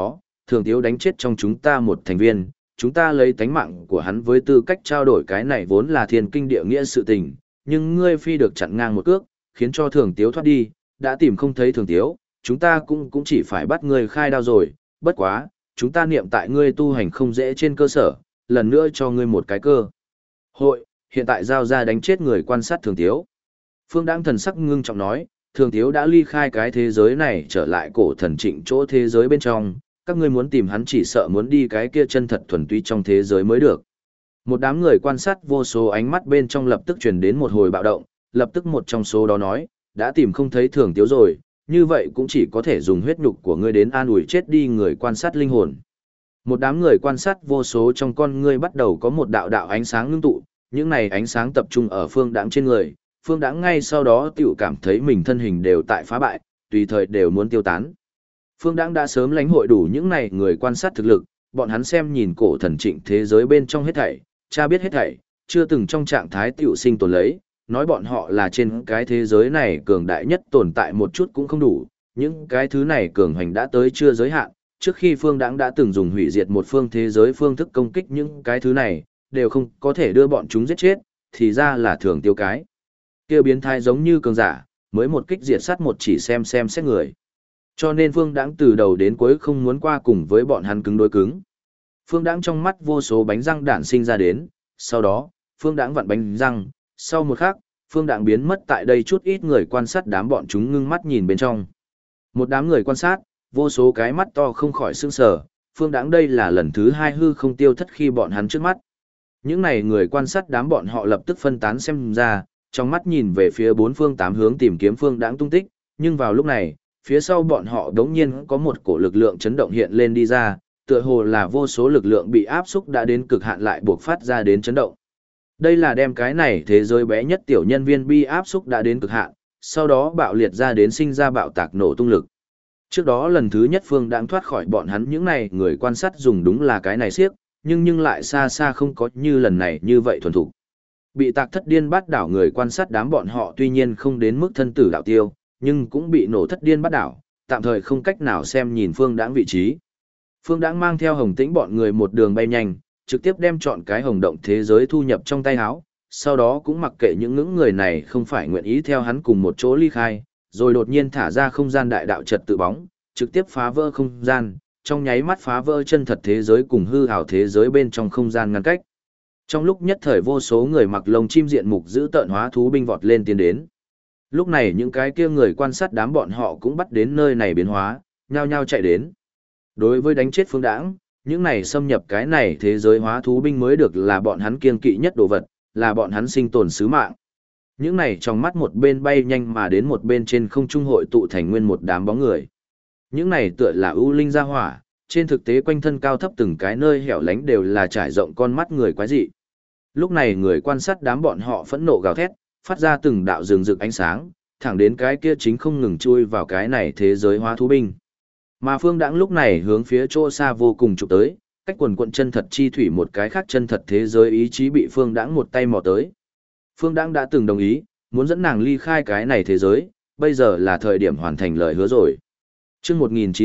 A: thường tiếu đánh chết trong chúng ta một thành viên, chúng ta lấy tánh mạng của hắn với tư cách trao đổi cái này vốn là thiên kinh địa nghĩa sự tình, nhưng ngươi phi được chặn ngang một cước, khiến cho thường tiếu thoát đi, đã tìm không thấy thường tiếu, chúng ta cũng chỉ phải bắt ngươi khai đao rồi, bất quá, chúng ta niệm tại ngươi tu hành không dễ trên cơ sở, lần nữa cho ngươi một cái cơ hội, hiện tại giao ra đánh chết người quan sát thường tiếu. Phương Đãng thần sắc ngưng trọng nói, thường tiếu đã ly khai cái thế giới này trở lại cổ thần trịnh chỗ thế giới bên trong, các ngươi muốn tìm hắn chỉ sợ muốn đi cái kia chân thật thuần túy trong thế giới mới được. Một đám người quan sát vô số ánh mắt bên trong lập tức truyền đến một hồi bạo động, lập tức một trong số đó nói, đã tìm không thấy thường tiếu rồi, như vậy cũng chỉ có thể dùng huyết nhục của ngươi đến an ủi chết đi người quan sát linh hồn. Một đám người quan sát vô số trong con ngươi bắt đầu có một đạo đạo ánh sáng ngưng tụ, những này ánh sáng tập trung ở Phương Đãng trên người, Phương Đãng ngay sau đó tiểu cảm thấy mình thân hình đều tại phá bại, tùy thời đều muốn tiêu tán. Phương Đãng đã sớm lãnh hội đủ những này người quan sát thực lực, bọn hắn xem nhìn cổ thần trịnh thế giới bên trong hết thảy, cha biết hết thảy, chưa từng trong trạng thái tiểu sinh tồn lấy, nói bọn họ là trên cái thế giới này cường đại nhất tồn tại một chút cũng không đủ, những cái thứ này cường hành đã tới chưa giới hạn, trước khi Phương Đãng đã từng dùng hủy diệt một phương thế giới phương thức công kích những cái thứ này, đều không có thể đưa bọn chúng giết chết, thì ra là thường tiêu cái. Kia biến thái giống như cường giả, mới một kích diệt sát một chỉ xem xét người. Cho nên Phương Đãng từ đầu đến cuối không muốn qua cùng với bọn hắn cứng đối cứng. Phương Đãng trong mắt vô số bánh răng đạn sinh ra đến, sau đó, Phương Đãng vặn bánh răng, sau một khắc, Phương Đãng biến mất tại đây chút ít người quan sát đám bọn chúng ngưng mắt nhìn bên trong. Một đám người quan sát, vô số cái mắt to không khỏi sững sờ, Phương Đãng đây là lần thứ hai hư không tiêu thất khi bọn hắn trước mắt. Những này người quan sát đám bọn họ lập tức phân tán xem ra, trong mắt nhìn về phía bốn phương tám hướng tìm kiếm Phương Đãng tung tích, nhưng vào lúc này, phía sau bọn họ đống nhiên có một cổ lực lượng chấn động hiện lên đi ra, tựa hồ là vô số lực lượng bị áp xúc đã đến cực hạn lại buộc phát ra đến chấn động. Đây là đem cái này thế giới bé nhất tiểu nhân viên bi áp xúc đã đến cực hạn, sau đó bạo liệt ra đến sinh ra bạo tạc nổ tung lực. Trước đó lần thứ nhất Phương Đãng thoát khỏi bọn hắn những này người quan sát dùng đúng là cái này siếc, nhưng lại xa xa không có như lần này như vậy thuần thục. Bị tạc thất điên bắt đảo người quan sát đám bọn họ tuy nhiên không đến mức thân tử đạo tiêu, nhưng cũng bị nổ thất điên bắt đảo, tạm thời không cách nào xem nhìn Phương Đãng vị trí. Phương Đãng mang theo Hồng Tĩnh bọn người một đường bay nhanh, trực tiếp đem chọn cái hồng động thế giới thu nhập trong tay áo, sau đó cũng mặc kệ những người này không phải nguyện ý theo hắn cùng một chỗ ly khai, rồi đột nhiên thả ra không gian đại đạo trật tự bóng, trực tiếp phá vỡ không gian, trong nháy mắt phá vỡ chân thật thế giới cùng hư ảo thế giới bên trong không gian ngăn cách. Trong lúc nhất thời vô số người mặc lông chim diện mục giữ tợn hóa thú binh vọt lên tiến đến. Lúc này những cái kia người quan sát đám bọn họ cũng bắt đến nơi này biến hóa, nhao nhao chạy đến. Đối với đánh chết Phương Đãng, những này xâm nhập cái này thế giới hóa thú binh mới được là bọn hắn kiêng kỵ nhất đồ vật, là bọn hắn sinh tồn sứ mạng. Những này trong mắt một bên bay nhanh mà đến một bên trên không trung hội tụ thành nguyên một đám bóng người. Những này tựa là ưu linh gia hỏa, trên thực tế quanh thân cao thấp từng cái nơi hẻo lánh đều là trải rộng con mắt người quái dị. Lúc này người quan sát đám bọn họ phẫn nộ gào thét, phát ra từng đạo rừng rực ánh sáng, thẳng đến cái kia chính không ngừng chui vào cái này thế giới hóa thú binh. Mà Phương Đãng lúc này hướng phía chỗ xa vô cùng chụp tới, cách quần quận chân thật chi thủy một cái khác chân thật thế giới ý chí bị Phương Đãng một tay mò tới. Phương Đãng đã từng đồng ý, muốn dẫn nàng ly khai cái này thế giới, bây giờ là thời điểm hoàn thành lời hứa rồi. Chương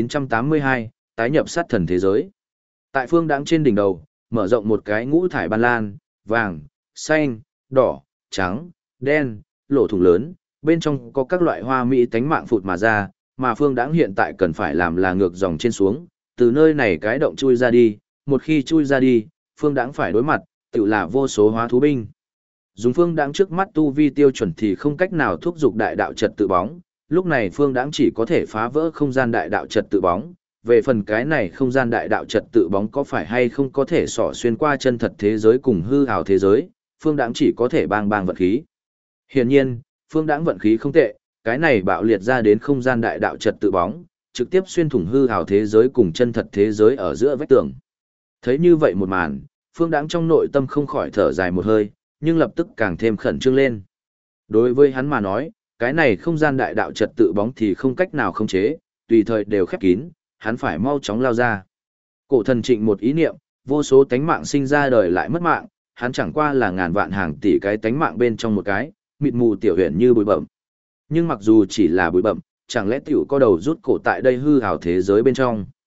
A: 1982, tái nhập sát thần thế giới. Tại Phương Đãng trên đỉnh đầu, mở rộng một cái ngũ thải ban lan, vàng, xanh, đỏ, trắng, đen, lỗ thủng lớn, bên trong có các loại hoa mỹ tánh mạng phụt mà ra, mà Phương Đãng hiện tại cần phải làm là ngược dòng trên xuống, từ nơi này cái động chui ra đi, một khi chui ra đi, Phương Đãng phải đối mặt, tự là vô số hóa thú binh. Dùng Phương Đãng trước mắt tu vi tiêu chuẩn thì không cách nào thúc giục đại đạo trật tự bóng, lúc này Phương Đãng chỉ có thể phá vỡ không gian đại đạo trật tự bóng. Về phần cái này không gian đại đạo trật tự bóng có phải hay không có thể xỏ xuyên qua chân thật thế giới cùng hư ảo thế giới, Phương Đãng chỉ có thể bang vận khí. Hiển nhiên, Phương Đãng vận khí không tệ, cái này bạo liệt ra đến không gian đại đạo trật tự bóng, trực tiếp xuyên thủng hư ảo thế giới cùng chân thật thế giới ở giữa vách tường. Thấy như vậy một màn, Phương Đãng trong nội tâm không khỏi thở dài một hơi, nhưng lập tức càng thêm khẩn trương lên. Đối với hắn mà nói, cái này không gian đại đạo trật tự bóng thì không cách nào khống chế, tùy thời đều khép kín, hắn phải mau chóng lao ra. Cổ thần trịnh một ý niệm, vô số tánh mạng sinh ra đời lại mất mạng, hắn chẳng qua là ngàn vạn hàng tỷ cái tánh mạng bên trong một cái, mịt mù tiểu huyền như bụi bậm. Nhưng mặc dù chỉ là bụi bậm, chẳng lẽ tiểu có đầu rút cổ tại đây hư ảo thế giới bên trong.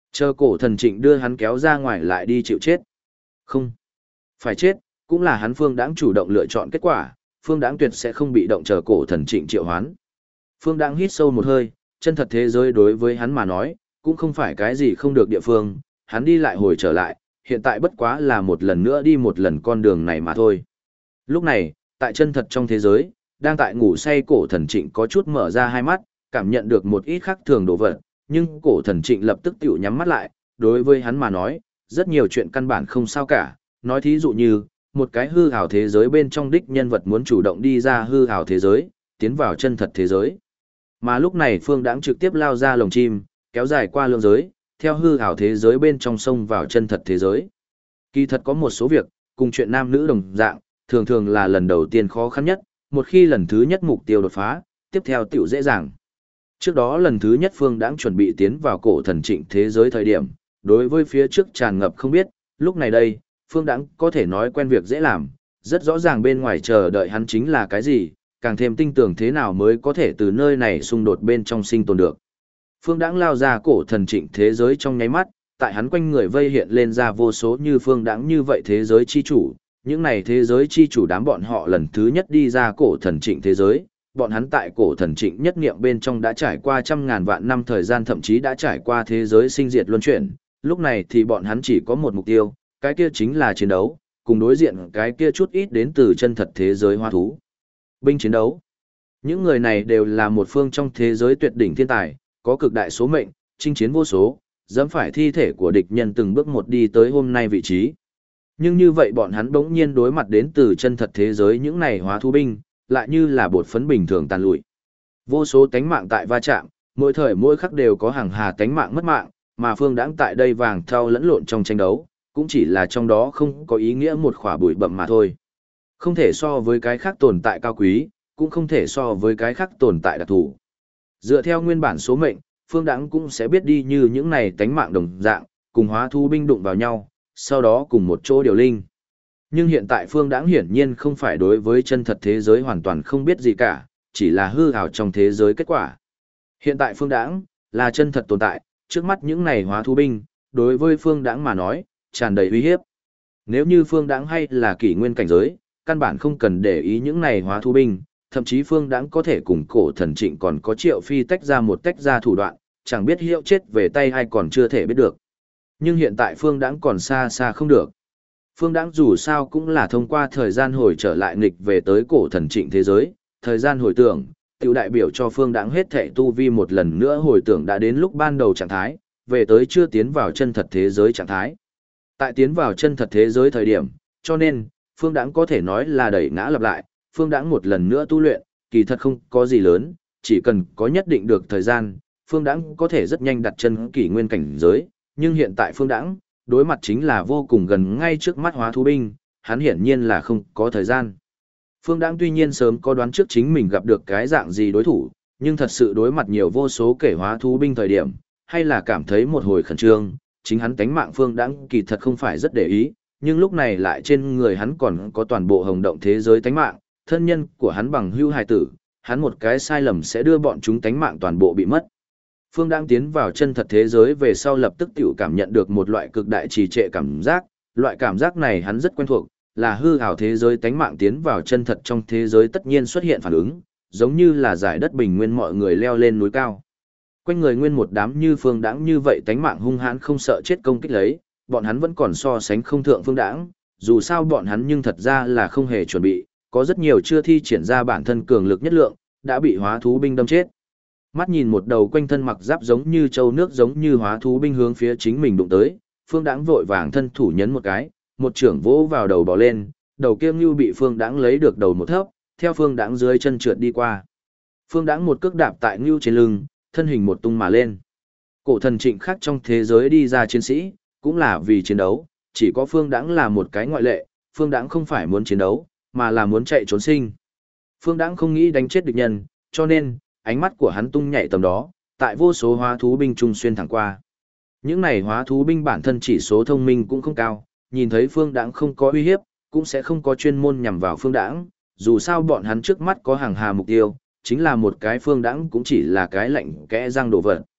A: Chờ cổ thần trịnh đưa hắn kéo ra ngoài lại đi chịu chết. Không. Phải chết, cũng là hắn Phương Đãng chủ động lựa chọn kết quả, Phương Đãng tuyệt sẽ không bị động chờ cổ thần trịnh triệu hoán. Phương Đãng hít sâu một hơi, chân thật thế giới đối với hắn mà nói, cũng không phải cái gì không được địa phương, hắn đi lại hồi trở lại, hiện tại bất quá là một lần nữa đi một lần con đường này mà thôi. Lúc này, tại chân thật trong thế giới, đang tại ngủ say cổ thần trịnh có chút mở ra hai mắt, cảm nhận được một ít khác thường đồ vật, nhưng cổ thần trịnh lập tức tiểu nhắm mắt lại, đối với hắn mà nói, rất nhiều chuyện căn bản không sao cả, nói thí dụ như, một cái hư ảo thế giới bên trong đích nhân vật muốn chủ động đi ra hư ảo thế giới, tiến vào chân thật thế giới. Mà lúc này Phương Đãng trực tiếp lao ra lồng chim, kéo dài qua lượng giới, theo hư ảo thế giới bên trong sông vào chân thật thế giới. Kỳ thật có một số việc, cùng chuyện nam nữ đồng dạng, thường thường là lần đầu tiên khó khăn nhất, một khi lần thứ nhất mục tiêu đột phá, tiếp theo tiểu dễ dàng. Trước đó lần thứ nhất Phương Đãng chuẩn bị tiến vào cổ thần trịnh thế giới thời điểm, đối với phía trước tràn ngập không biết, lúc này đây, Phương Đãng có thể nói quen việc dễ làm, rất rõ ràng bên ngoài chờ đợi hắn chính là cái gì, càng thêm tin tưởng thế nào mới có thể từ nơi này xung đột bên trong sinh tồn được. Phương Đãng lao ra cổ thần trịnh thế giới trong nháy mắt, tại hắn quanh người vây hiện lên ra vô số như Phương Đãng như vậy thế giới chi chủ, những này thế giới chi chủ đám bọn họ lần thứ nhất đi ra cổ thần trịnh thế giới, bọn hắn tại cổ thần trịnh nhất niệm bên trong đã trải qua trăm ngàn vạn năm thời gian, thậm chí đã trải qua thế giới sinh diệt luân chuyển, lúc này thì bọn hắn chỉ có một mục tiêu, cái kia chính là chiến đấu, cùng đối diện cái kia chút ít đến từ chân thật thế giới hoa thú. Binh chiến đấu. Những người này đều là một phương trong thế giới tuyệt đỉnh thiên tài, có cực đại số mệnh, chinh chiến vô số, dẫm phải thi thể của địch nhân từng bước một đi tới hôm nay vị trí. Nhưng như vậy bọn hắn bỗng nhiên đối mặt đến từ chân thật thế giới những này hóa thú binh, lại như là bột phấn bình thường tàn lụi. Vô số tánh mạng tại va chạm, mỗi thời mỗi khắc đều có hàng hà tánh mạng mất mạng, mà Phương Đãng tại đây vàng thau lẫn lộn trong tranh đấu, cũng chỉ là trong đó không có ý nghĩa một khỏa bụi bậm mà thôi. Không thể so với cái khác tồn tại cao quý, cũng không thể so với cái khác tồn tại đặc thù. Dựa theo nguyên bản số mệnh, Phương Đãng cũng sẽ biết đi như những này tánh mạng đồng dạng, cùng hóa thú binh đụng vào nhau, sau đó cùng một chỗ điều linh. Nhưng hiện tại Phương Đãng hiển nhiên không phải đối với chân thật thế giới hoàn toàn không biết gì cả, chỉ là hư ảo trong thế giới kết quả. Hiện tại Phương Đãng là chân thật tồn tại, trước mắt những này hóa thú binh, đối với Phương Đãng mà nói, tràn đầy uy hiếp. Nếu như Phương Đãng hay là kỷ nguyên cảnh giới, căn bản không cần để ý những này hóa thú binh, thậm chí Phương Đãng có thể cùng cổ thần trịnh còn có Triệu Phi tách ra thủ đoạn, chẳng biết hiệu chết về tay hay còn chưa thể biết được. Nhưng hiện tại Phương Đãng còn xa xa không được. Phương Đãng dù sao cũng là thông qua thời gian hồi trở lại nghịch về tới cổ thần trịnh thế giới, thời gian hồi tưởng, tiểu đại biểu cho Phương Đãng hết thảy tu vi một lần nữa hồi tưởng đã đến lúc ban đầu trạng thái, về tới chưa tiến vào chân thật thế giới trạng thái. Tại tiến vào chân thật thế giới thời điểm, cho nên, Phương Đãng có thể nói là đẩy ngã lặp lại, Phương Đãng một lần nữa tu luyện, kỳ thật không có gì lớn, chỉ cần có nhất định được thời gian, Phương Đãng có thể rất nhanh đặt chân kỷ nguyên cảnh giới, nhưng hiện tại Phương Đãng đối mặt chính là vô cùng gần ngay trước mắt hóa thú binh, hắn hiển nhiên là không có thời gian. Phương Đãng tuy nhiên sớm có đoán trước chính mình gặp được cái dạng gì đối thủ, nhưng thật sự đối mặt nhiều vô số kẻ hóa thú binh thời điểm, hay là cảm thấy một hồi khẩn trương, chính hắn tánh mạng Phương Đãng kỳ thật không phải rất để ý, nhưng lúc này lại trên người hắn còn có toàn bộ hồng động thế giới tánh mạng, thân nhân của hắn bằng hữu hài tử, hắn một cái sai lầm sẽ đưa bọn chúng tánh mạng toàn bộ bị mất. Phương Đãng tiến vào chân thật thế giới về sau lập tức tiểu cảm nhận được một loại cực đại trì trệ cảm giác, loại cảm giác này hắn rất quen thuộc, là hư ảo thế giới tánh mạng tiến vào chân thật trong thế giới tất nhiên xuất hiện phản ứng, giống như là giải đất bình nguyên mọi người leo lên núi cao. Quanh người nguyên một đám như Phương Đãng như vậy tánh mạng hung hãn không sợ chết công kích lấy, bọn hắn vẫn còn so sánh không thượng Phương Đãng, dù sao bọn hắn nhưng thật ra là không hề chuẩn bị, có rất nhiều chưa thi triển ra bản thân cường lực nhất lượng, đã bị hóa thú binh đâm chết. Mắt nhìn một đầu quanh thân mặc giáp giống như châu nước giống như hóa thú binh hướng phía chính mình đụng tới, Phương Đãng vội vàng thân thủ nhấn một cái, một trưởng vỗ vào đầu bò lên, đầu kia như bị Phương Đãng lấy được đầu một thấp, theo Phương Đãng dưới chân trượt đi qua. Phương Đãng một cước đạp tại Ngưu trên lưng, thân hình một tung mà lên. Cổ thần trịnh khác trong thế giới đi ra chiến sĩ, cũng là vì chiến đấu, chỉ có Phương Đãng là một cái ngoại lệ, Phương Đãng không phải muốn chiến đấu, mà là muốn chạy trốn sinh. Phương Đãng không nghĩ đánh chết địch nhân, cho nên, ánh mắt của hắn tung nhảy tầm đó, tại vô số hóa thú binh trung xuyên thẳng qua. Những này hóa thú binh bản thân chỉ số thông minh cũng không cao, nhìn thấy Phương Đãng không có uy hiếp, cũng sẽ không có chuyên môn nhằm vào Phương Đãng, dù sao bọn hắn trước mắt có hàng hà mục tiêu, chính là một cái Phương Đãng cũng chỉ là cái lạnh kẽ răng đổ vật.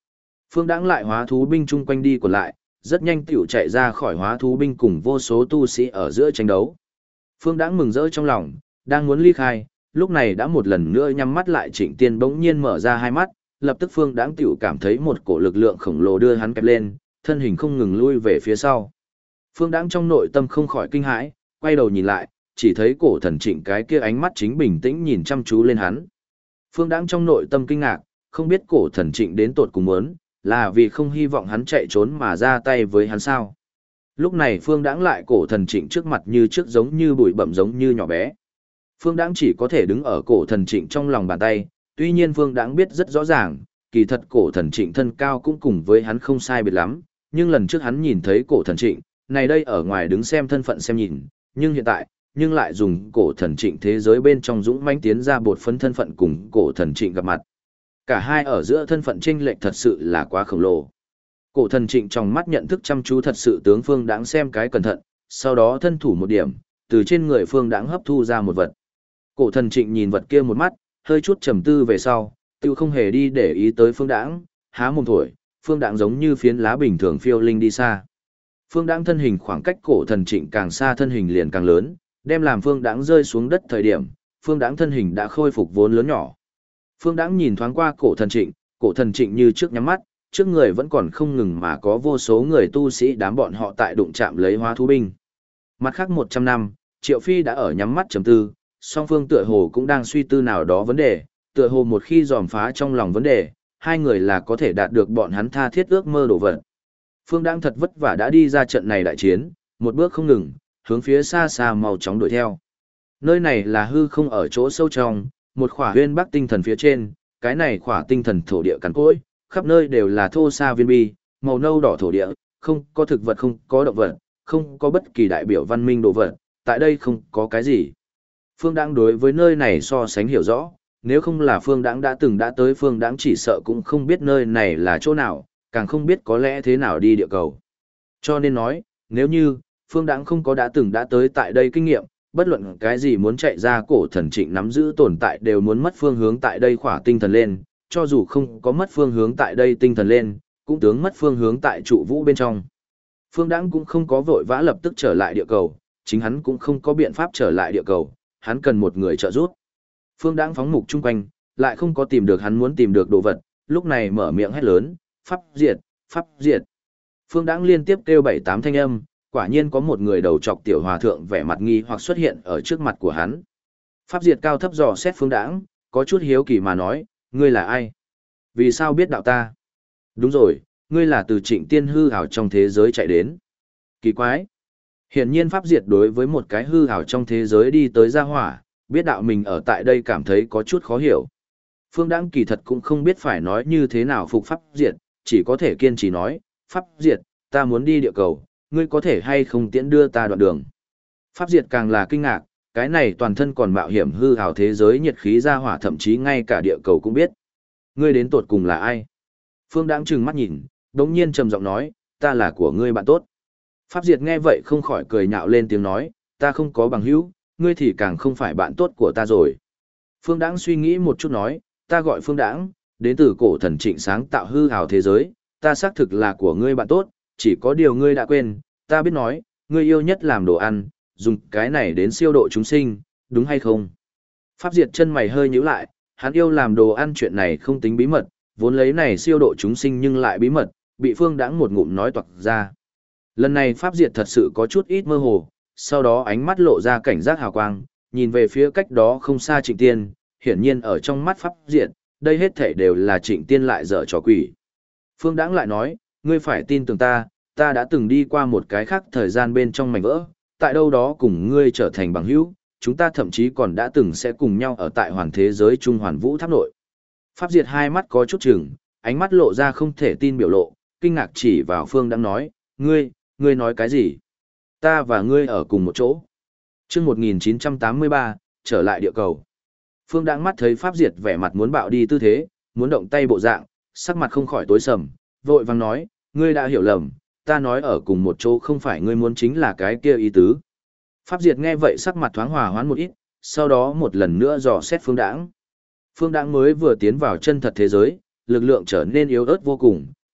A: Phương Đãng lại hóa thú binh chung quanh đi còn lại, rất nhanh tiểu chạy ra khỏi hóa thú binh cùng vô số tu sĩ ở giữa tranh đấu. Phương Đãng mừng rỡ trong lòng, đang muốn ly khai, lúc này đã một lần nữa nhắm mắt lại Trịnh Tiên bỗng nhiên mở ra hai mắt, lập tức Phương Đãng tiểu cảm thấy một cổ lực lượng khổng lồ đưa hắn kẹp lên, thân hình không ngừng lui về phía sau. Phương Đãng trong nội tâm không khỏi kinh hãi, quay đầu nhìn lại, chỉ thấy cổ thần Trịnh cái kia ánh mắt chính bình tĩnh nhìn chăm chú lên hắn. Phương Đãng trong nội tâm kinh ngạc, không biết cổ thần Trịnh đến tột cùng muốn, là vì không hy vọng hắn chạy trốn mà ra tay với hắn sao. Lúc này Phương Đãng lại cổ thần Trịnh trước mặt như trước giống như bụi bặm giống như nhỏ bé. Phương Đãng chỉ có thể đứng ở cổ thần Trịnh trong lòng bàn tay, tuy nhiên Phương Đãng biết rất rõ ràng, kỳ thật cổ thần Trịnh thân cao cũng cùng với hắn không sai biệt lắm, nhưng lần trước hắn nhìn thấy cổ thần Trịnh, này đây ở ngoài đứng xem thân phận xem nhìn, nhưng hiện tại, nhưng lại dùng cổ thần Trịnh thế giới bên trong dũng mãnh tiến ra bột phấn thân phận cùng cổ thần Trịnh gặp mặt. Cả hai ở giữa thân phận chênh lệch thật sự là quá khổng lồ. Cổ thần Trịnh trong mắt nhận thức chăm chú thật sự tướng Phương Đãng xem cái cẩn thận, sau đó thân thủ một điểm, từ trên người Phương Đãng hấp thu ra một vật. Cổ thần Trịnh nhìn vật kia một mắt, hơi chút trầm tư về sau, tiêu không hề đi để ý tới Phương Đãng, há mồm thổi, Phương Đãng giống như phiến lá bình thường phiêu linh đi xa. Phương Đãng thân hình khoảng cách cổ thần Trịnh càng xa thân hình liền càng lớn, đem làm Phương Đãng rơi xuống đất thời điểm, Phương Đãng thân hình đã khôi phục vốn lớn nhỏ. Phương Đãng nhìn thoáng qua cổ thần Trịnh như trước nhắm mắt, trước người vẫn còn không ngừng mà có vô số người tu sĩ đám bọn họ tại đụng chạm lấy hóa thú binh. Mặt khác 100 năm, Triệu Phi đã ở nhắm mắt trầm tư, song phương tựa hồ cũng đang suy tư nào đó vấn đề, tựa hồ một khi dòm phá trong lòng vấn đề, hai người là có thể đạt được bọn hắn tha thiết ước mơ đồ vật. Phương Đãng thật vất vả đã đi ra trận này đại chiến, một bước không ngừng, hướng phía xa xa mau chóng đuổi theo. Nơi này là hư không ở chỗ sâu trong, một khỏa huyên bắc tinh thần phía trên, cái này khỏa tinh thần thổ địa cằn cỗi, khắp nơi đều là thô sa viên bi, màu nâu đỏ thổ địa, không có thực vật không có động vật, không có bất kỳ đại biểu văn minh đồ vật, tại đây không có cái gì. Phương Đãng đối với nơi này so sánh hiểu rõ, nếu không là Phương Đãng đã từng đã tới Phương Đãng chỉ sợ cũng không biết nơi này là chỗ nào, càng không biết có lẽ thế nào đi địa cầu. Cho nên nói, nếu như, Phương Đãng không có đã từng đã tới tại đây kinh nghiệm, bất luận cái gì muốn chạy ra cổ thần Trịnh nắm giữ tồn tại đều muốn mất phương hướng tại đây khỏa tinh thần lên, cho dù không có mất phương hướng tại đây tinh thần lên, cũng tướng mất phương hướng tại trụ vũ bên trong. Phương Đãng cũng không có vội vã lập tức trở lại địa cầu, chính hắn cũng không có biện pháp trở lại địa cầu, hắn cần một người trợ giúp. Phương Đãng phóng mục chung quanh, lại không có tìm được hắn muốn tìm được đồ vật, lúc này mở miệng hét lớn, pháp diệt, pháp diệt. Phương Đãng liên tiếp kêu 7-8 thanh âm, quả nhiên có một người đầu trọc tiểu hòa thượng vẻ mặt nghi hoặc xuất hiện ở trước mặt của hắn. Pháp diệt cao thấp dò xét Phương Đãng, có chút hiếu kỳ mà nói, ngươi là ai? Vì sao biết đạo ta? Đúng rồi, ngươi là từ Trịnh Tiên hư ảo trong thế giới chạy đến. Kỳ quái. Hiển nhiên Pháp diệt đối với một cái hư ảo trong thế giới đi tới gia hỏa, biết đạo mình ở tại đây cảm thấy có chút khó hiểu. Phương Đãng kỳ thật cũng không biết phải nói như thế nào phục Pháp diệt, chỉ có thể kiên trì nói, Pháp diệt, ta muốn đi địa cầu, ngươi có thể hay không tiễn đưa ta đoạn đường. Pháp diệt càng là kinh ngạc, cái này toàn thân còn mạo hiểm hư ảo thế giới nhiệt khí gia hỏa thậm chí ngay cả địa cầu cũng biết. Ngươi đến tột cùng là ai? Phương Đãng trừng mắt nhìn, đống nhiên trầm giọng nói, ta là của ngươi bạn tốt. Pháp diệt nghe vậy không khỏi cười nhạo lên tiếng nói, ta không có bằng hữu, ngươi thì càng không phải bạn tốt của ta rồi. Phương Đãng suy nghĩ một chút nói, ta gọi Phương Đãng, đến từ cổ thần Trịnh sáng tạo hư ảo thế giới, ta xác thực là của ngươi bạn tốt, chỉ có điều ngươi đã quên, ta biết nói, ngươi yêu nhất làm đồ ăn, dùng cái này đến siêu độ chúng sinh, đúng hay không? Pháp diệt chân mày hơi nhíu lại, hắn yêu làm đồ ăn chuyện này không tính bí mật, vốn lấy này siêu độ chúng sinh nhưng lại bí mật, bị Phương Đãng một ngụm nói toạc ra. Lần này Pháp diệt thật sự có chút ít mơ hồ, sau đó ánh mắt lộ ra cảnh giác hào quang, nhìn về phía cách đó không xa Trịnh Tiên, hiển nhiên ở trong mắt Pháp diệt, đây hết thể đều là Trịnh Tiên lại dở trò quỷ. Phương Đãng lại nói, ngươi phải tin tưởng ta, ta đã từng đi qua một cái khác thời gian bên trong mảnh vỡ, tại đâu đó cùng ngươi trở thành bằng hữu, chúng ta thậm chí còn đã từng sẽ cùng nhau ở tại hoàn thế giới Trung Hoàn Vũ Tháp nội. Pháp diệt hai mắt có chút chừng, ánh mắt lộ ra không thể tin biểu lộ, kinh ngạc chỉ vào Phương Đãng nói, ngươi nói cái gì? Ta và ngươi ở cùng một chỗ. Chương 1983, trở lại địa cầu. Phương Đãng mắt thấy Pháp diệt vẻ mặt muốn bạo đi tư thế, muốn động tay bộ dạng, sắc mặt không khỏi tối sầm, vội vàng nói, ngươi đã hiểu lầm, ta nói ở cùng một chỗ không phải ngươi muốn chính là cái kia ý tứ. Pháp diệt nghe vậy sắc mặt thoáng hòa hoãn một ít, sau đó một lần nữa dò xét Phương Đãng. Phương Đãng mới vừa tiến vào chân thật thế giới, lực lượng trở nên yếu ớt vô cùng,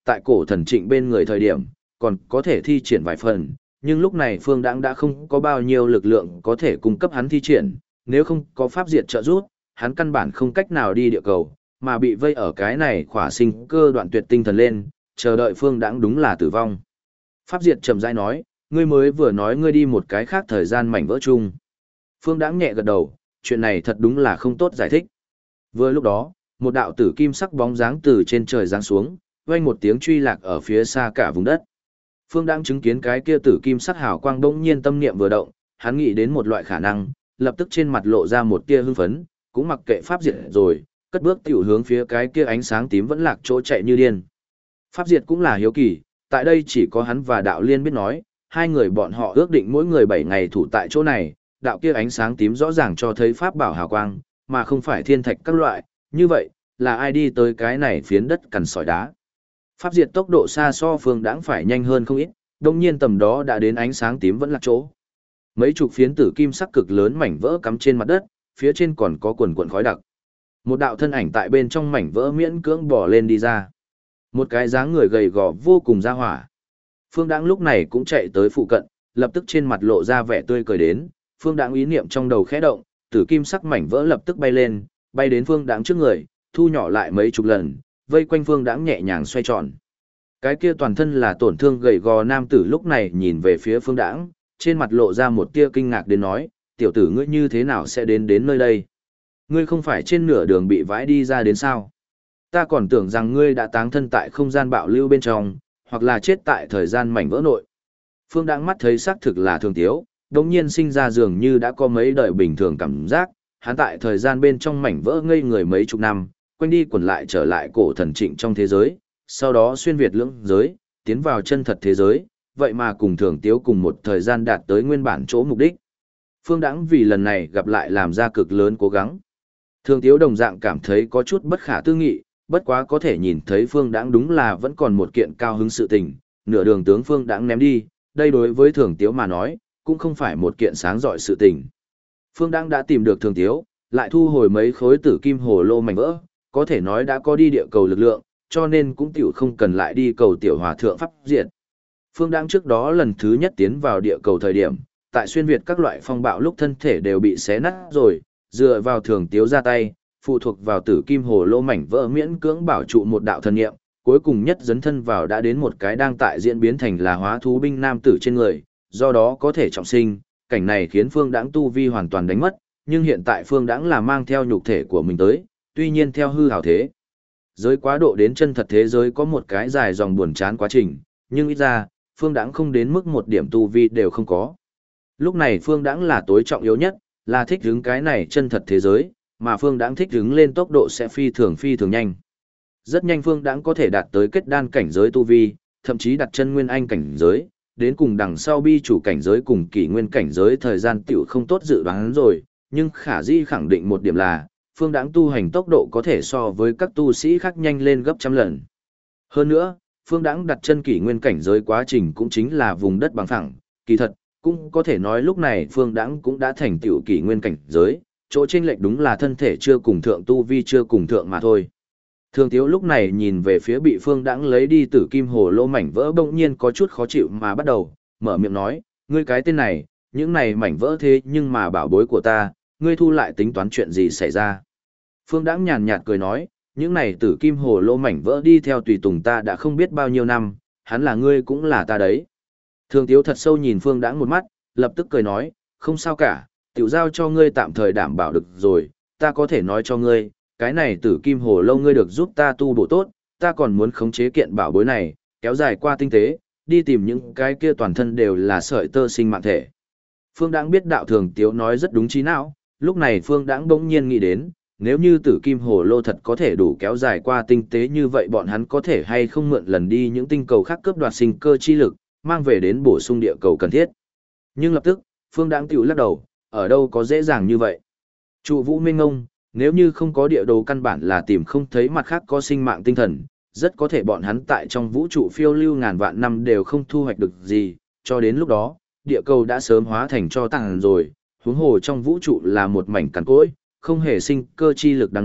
A: tại cổ thần trịnh bên người thời điểm, còn có thể thi triển vài phần, nhưng lúc này Phương Đãng đã không có bao nhiêu lực lượng có thể cung cấp hắn thi triển, nếu không có pháp diệt trợ giúp, hắn căn bản không cách nào đi địa cầu, mà bị vây ở cái này khỏa sinh cơ đoạn tuyệt tinh thần lên, chờ đợi Phương Đãng đúng là tử vong. Pháp diệt chậm rãi nói, ngươi mới vừa nói ngươi đi một cái khác thời gian mảnh vỡ chung. Phương Đãng nhẹ gật đầu, chuyện này thật đúng là không tốt giải thích. Vừa lúc đó, một đạo tử kim sắc bóng dáng từ trên trời giáng xuống, vang một tiếng truy lạc ở phía xa cả vùng đất. Phương Đãng chứng kiến cái kia tử kim sắc hào quang bỗng nhiên tâm niệm vừa động, hắn nghĩ đến một loại khả năng, lập tức trên mặt lộ ra một tia hưng phấn, cũng mặc kệ pháp diệt rồi, cất bước tiểu hướng phía cái kia ánh sáng tím vẫn lạc chỗ chạy như điên. Pháp diệt cũng là hiếu kỳ, tại đây chỉ có hắn và đạo liên biết nói, hai người bọn họ ước định mỗi người 7 ngày thủ tại chỗ này, đạo kia ánh sáng tím rõ ràng cho thấy pháp bảo hào quang, mà không phải thiên thạch các loại, như vậy, là ai đi tới cái này phiến đất cằn sỏi đá. Pháp diệt tốc độ xa so Phương Đãng phải nhanh hơn không ít, đồng nhiên tầm đó đã đến ánh sáng tím vẫn lạc chỗ. Mấy chục phiến tử kim sắc cực lớn mảnh vỡ cắm trên mặt đất, phía trên còn có quần quần khói đặc. Một đạo thân ảnh tại bên trong mảnh vỡ miễn cưỡng bỏ lên đi ra. Một cái dáng người gầy gò vô cùng ra hỏa. Phương Đãng lúc này cũng chạy tới phụ cận, lập tức trên mặt lộ ra vẻ tươi cười đến, Phương Đãng ý niệm trong đầu khẽ động, tử kim sắc mảnh vỡ lập tức bay lên, bay đến Phương Đãng trước người, thu nhỏ lại mấy chục lần, vây quanh Phương Đãng nhẹ nhàng xoay tròn. Cái kia toàn thân là tổn thương gầy gò nam tử lúc này nhìn về phía Phương Đãng, trên mặt lộ ra một tia kinh ngạc đến nói, tiểu tử ngươi như thế nào sẽ đến nơi đây? Ngươi không phải trên nửa đường bị vãi đi ra đến sao? Ta còn tưởng rằng ngươi đã táng thân tại không gian bạo lưu bên trong, hoặc là chết tại thời gian mảnh vỡ nội. Phương Đãng mắt thấy xác thực là Thường Tiếu, đồng nhiên sinh ra dường như đã có mấy đời bình thường cảm giác, hắn tại thời gian bên trong mảnh vỡ ngây người mấy chục năm, quanh đi quẩn lại trở lại cổ thần trịnh trong thế giới, sau đó xuyên việt lưỡng giới, tiến vào chân thật thế giới, vậy mà cùng Thường Tiếu cùng một thời gian đạt tới nguyên bản chỗ mục đích. Phương Đãng vì lần này gặp lại làm ra cực lớn cố gắng. Thường Tiếu đồng dạng cảm thấy có chút bất khả tư nghị, bất quá có thể nhìn thấy Phương Đãng đúng là vẫn còn một kiện cao hứng sự tình, nửa đường tướng Phương Đãng ném đi, đây đối với Thường Tiếu mà nói, cũng không phải một kiện sáng rọi sự tình. Phương Đãng đã tìm được Thường Tiếu, lại thu hồi mấy khối tử kim hồ lô mảnh vỡ, có thể nói đã có đi địa cầu lực lượng, cho nên cũng tiểu không cần lại đi cầu tiểu hòa thượng pháp diệt. Phương Đãng trước đó lần thứ nhất tiến vào địa cầu thời điểm, tại xuyên việt các loại phong bạo lúc thân thể đều bị xé nát rồi, dựa vào Thường Tiếu ra tay, phụ thuộc vào tử kim hồ lô mảnh vỡ miễn cưỡng bảo trụ một đạo thần niệm, cuối cùng nhất dấn thân vào đã đến một cái đang tại diễn biến thành là hóa thú binh nam tử trên người, do đó có thể trọng sinh, cảnh này khiến Phương Đãng tu vi hoàn toàn đánh mất, nhưng hiện tại Phương Đãng là mang theo nhục thể của mình tới, tuy nhiên theo hư hào thế. Giới quá độ đến chân thật thế giới có một cái dài dòng buồn chán quá trình, nhưng ít ra, Phương Đãng không đến mức một điểm tu vi đều không có. Lúc này Phương Đãng là tối trọng yếu nhất, là thích ứng cái này chân thật thế giới, mà Phương Đãng thích ứng lên tốc độ sẽ phi thường nhanh. Rất nhanh Phương Đãng có thể đạt tới kết đan cảnh giới tu vi, thậm chí đặt chân nguyên anh cảnh giới, đến cùng đằng sau bi chủ cảnh giới cùng kỷ nguyên cảnh giới thời gian tiểu không tốt dự đoán rồi, nhưng khả di khẳng định một điểm là, Phương Đãng tu hành tốc độ có thể so với các tu sĩ khác nhanh lên gấp trăm lần. Hơn nữa, Phương Đãng đặt chân kỷ nguyên cảnh giới quá trình cũng chính là vùng đất bằng phẳng, kỳ thật, cũng có thể nói lúc này Phương Đãng cũng đã thành tựu kỷ nguyên cảnh giới, chỗ chênh lệch đúng là thân thể chưa cùng thượng tu vi chưa cùng thượng mà thôi. Thường Tiếu lúc này nhìn về phía bị Phương Đãng lấy đi tử kim hồ lô mảnh vỡ bỗng nhiên có chút khó chịu mà bắt đầu, mở miệng nói, ngươi cái tên này, những này mảnh vỡ thế nhưng mà bảo bối của ta, ngươi thu lại tính toán chuyện gì xảy ra. Phương Đãng nhàn nhạt cười nói, những này tử kim hồ lô mảnh vỡ đi theo tùy tùng ta đã không biết bao nhiêu năm, hắn là ngươi cũng là ta đấy. Thường Tiếu thật sâu nhìn Phương Đãng một mắt, lập tức cười nói, không sao cả, tiểu giao cho ngươi tạm thời đảm bảo được rồi, ta có thể nói cho ngươi, cái này tử kim hồ lô ngươi được giúp ta tu bổ tốt, ta còn muốn khống chế kiện bảo bối này, kéo dài qua tinh tế, đi tìm những cái kia toàn thân đều là sợi tơ sinh mạng thể. Phương Đãng biết đạo Thường Tiếu nói rất đúng trí não, lúc này Phương Đãng bỗng nhiên nghĩ đến, nếu như tử kim hồ lô thật có thể đủ kéo dài qua tinh tế như vậy bọn hắn có thể hay không mượn lần đi những tinh cầu khác cướp đoạt sinh cơ chi lực, mang về đến bổ sung địa cầu cần thiết. Nhưng lập tức, Phương Đãng tiểu lắc đầu, ở đâu có dễ dàng như vậy. Trụ vũ minh ngông, nếu như không có địa đồ căn bản là tìm không thấy mặt khác có sinh mạng tinh thần, rất có thể bọn hắn tại trong vũ trụ phiêu lưu ngàn vạn năm đều không thu hoạch được gì, cho đến lúc đó, địa cầu đã sớm hóa thành tro tàn rồi, huống hồ trong vũ trụ là một mảnh cằn cỗi, không hề sinh cơ chi lực đang nói,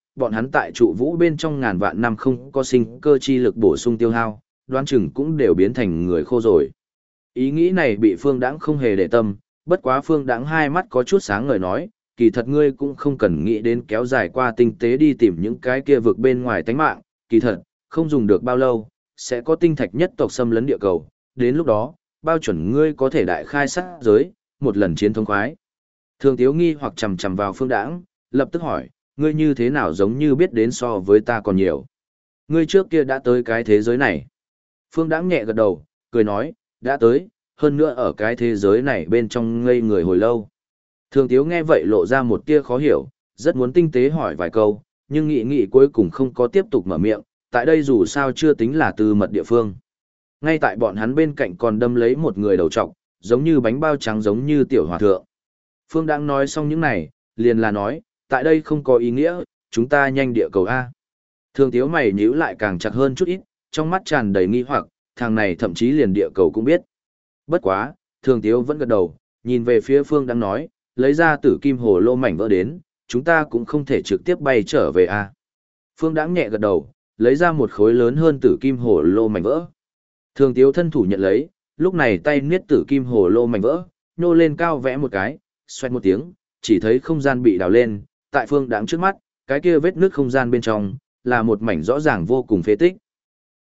A: bọn hắn tại trụ vũ bên trong ngàn vạn năm không có sinh cơ chi lực bổ sung tiêu hao, đoán chừng cũng đều biến thành người khô rồi. Ý nghĩ này bị Phương Đãng không hề để tâm, bất quá Phương Đãng hai mắt có chút sáng ngời nói, kỳ thật ngươi cũng không cần nghĩ đến kéo dài qua tinh tế đi tìm những cái kia vực bên ngoài tánh mạng, kỳ thật, không dùng được bao lâu, sẽ có tinh thạch nhất tộc xâm lấn địa cầu, đến lúc đó, bao chuẩn ngươi có thể đại khai sát giới, một lần chiến thống khoái. Thường Tiếu nghi hoặc chầm chầm vào Phương Đãng, lập tức hỏi, ngươi như thế nào giống như biết đến so với ta còn nhiều. Ngươi trước kia đã tới cái thế giới này. Phương Đãng nhẹ gật đầu, cười nói, đã tới, hơn nữa ở cái thế giới này bên trong ngây người hồi lâu. Thường Tiếu nghe vậy lộ ra một tia khó hiểu, rất muốn tinh tế hỏi vài câu, nhưng nghĩ cuối cùng không có tiếp tục mở miệng, tại đây dù sao chưa tính là tư mật địa phương. Ngay tại bọn hắn bên cạnh còn đâm lấy một người đầu trọc, giống như bánh bao trắng giống như tiểu hòa thượng. Phương đang nói xong những này, liền là nói, tại đây không có ý nghĩa, chúng ta nhanh địa cầu A. Thường Tiếu mày nhíu lại càng chặt hơn chút ít, trong mắt tràn đầy nghi hoặc, thằng này thậm chí liền địa cầu cũng biết. Bất quá, Thường Tiếu vẫn gật đầu, nhìn về phía Phương đang nói, lấy ra tử kim hồ lô mảnh vỡ đến, chúng ta cũng không thể trực tiếp bay trở về A. Phương Đãng nhẹ gật đầu, lấy ra một khối lớn hơn tử kim hồ lô mảnh vỡ. Thường Tiếu thân thủ nhận lấy, lúc này tay niết tử kim hồ lô mảnh vỡ, nhô lên cao vẽ một cái, xoẹt một tiếng, chỉ thấy không gian bị đào lên, tại Phương Đãng trước mắt, cái kia vết nước không gian bên trong, là một mảnh rõ ràng vô cùng phế tích.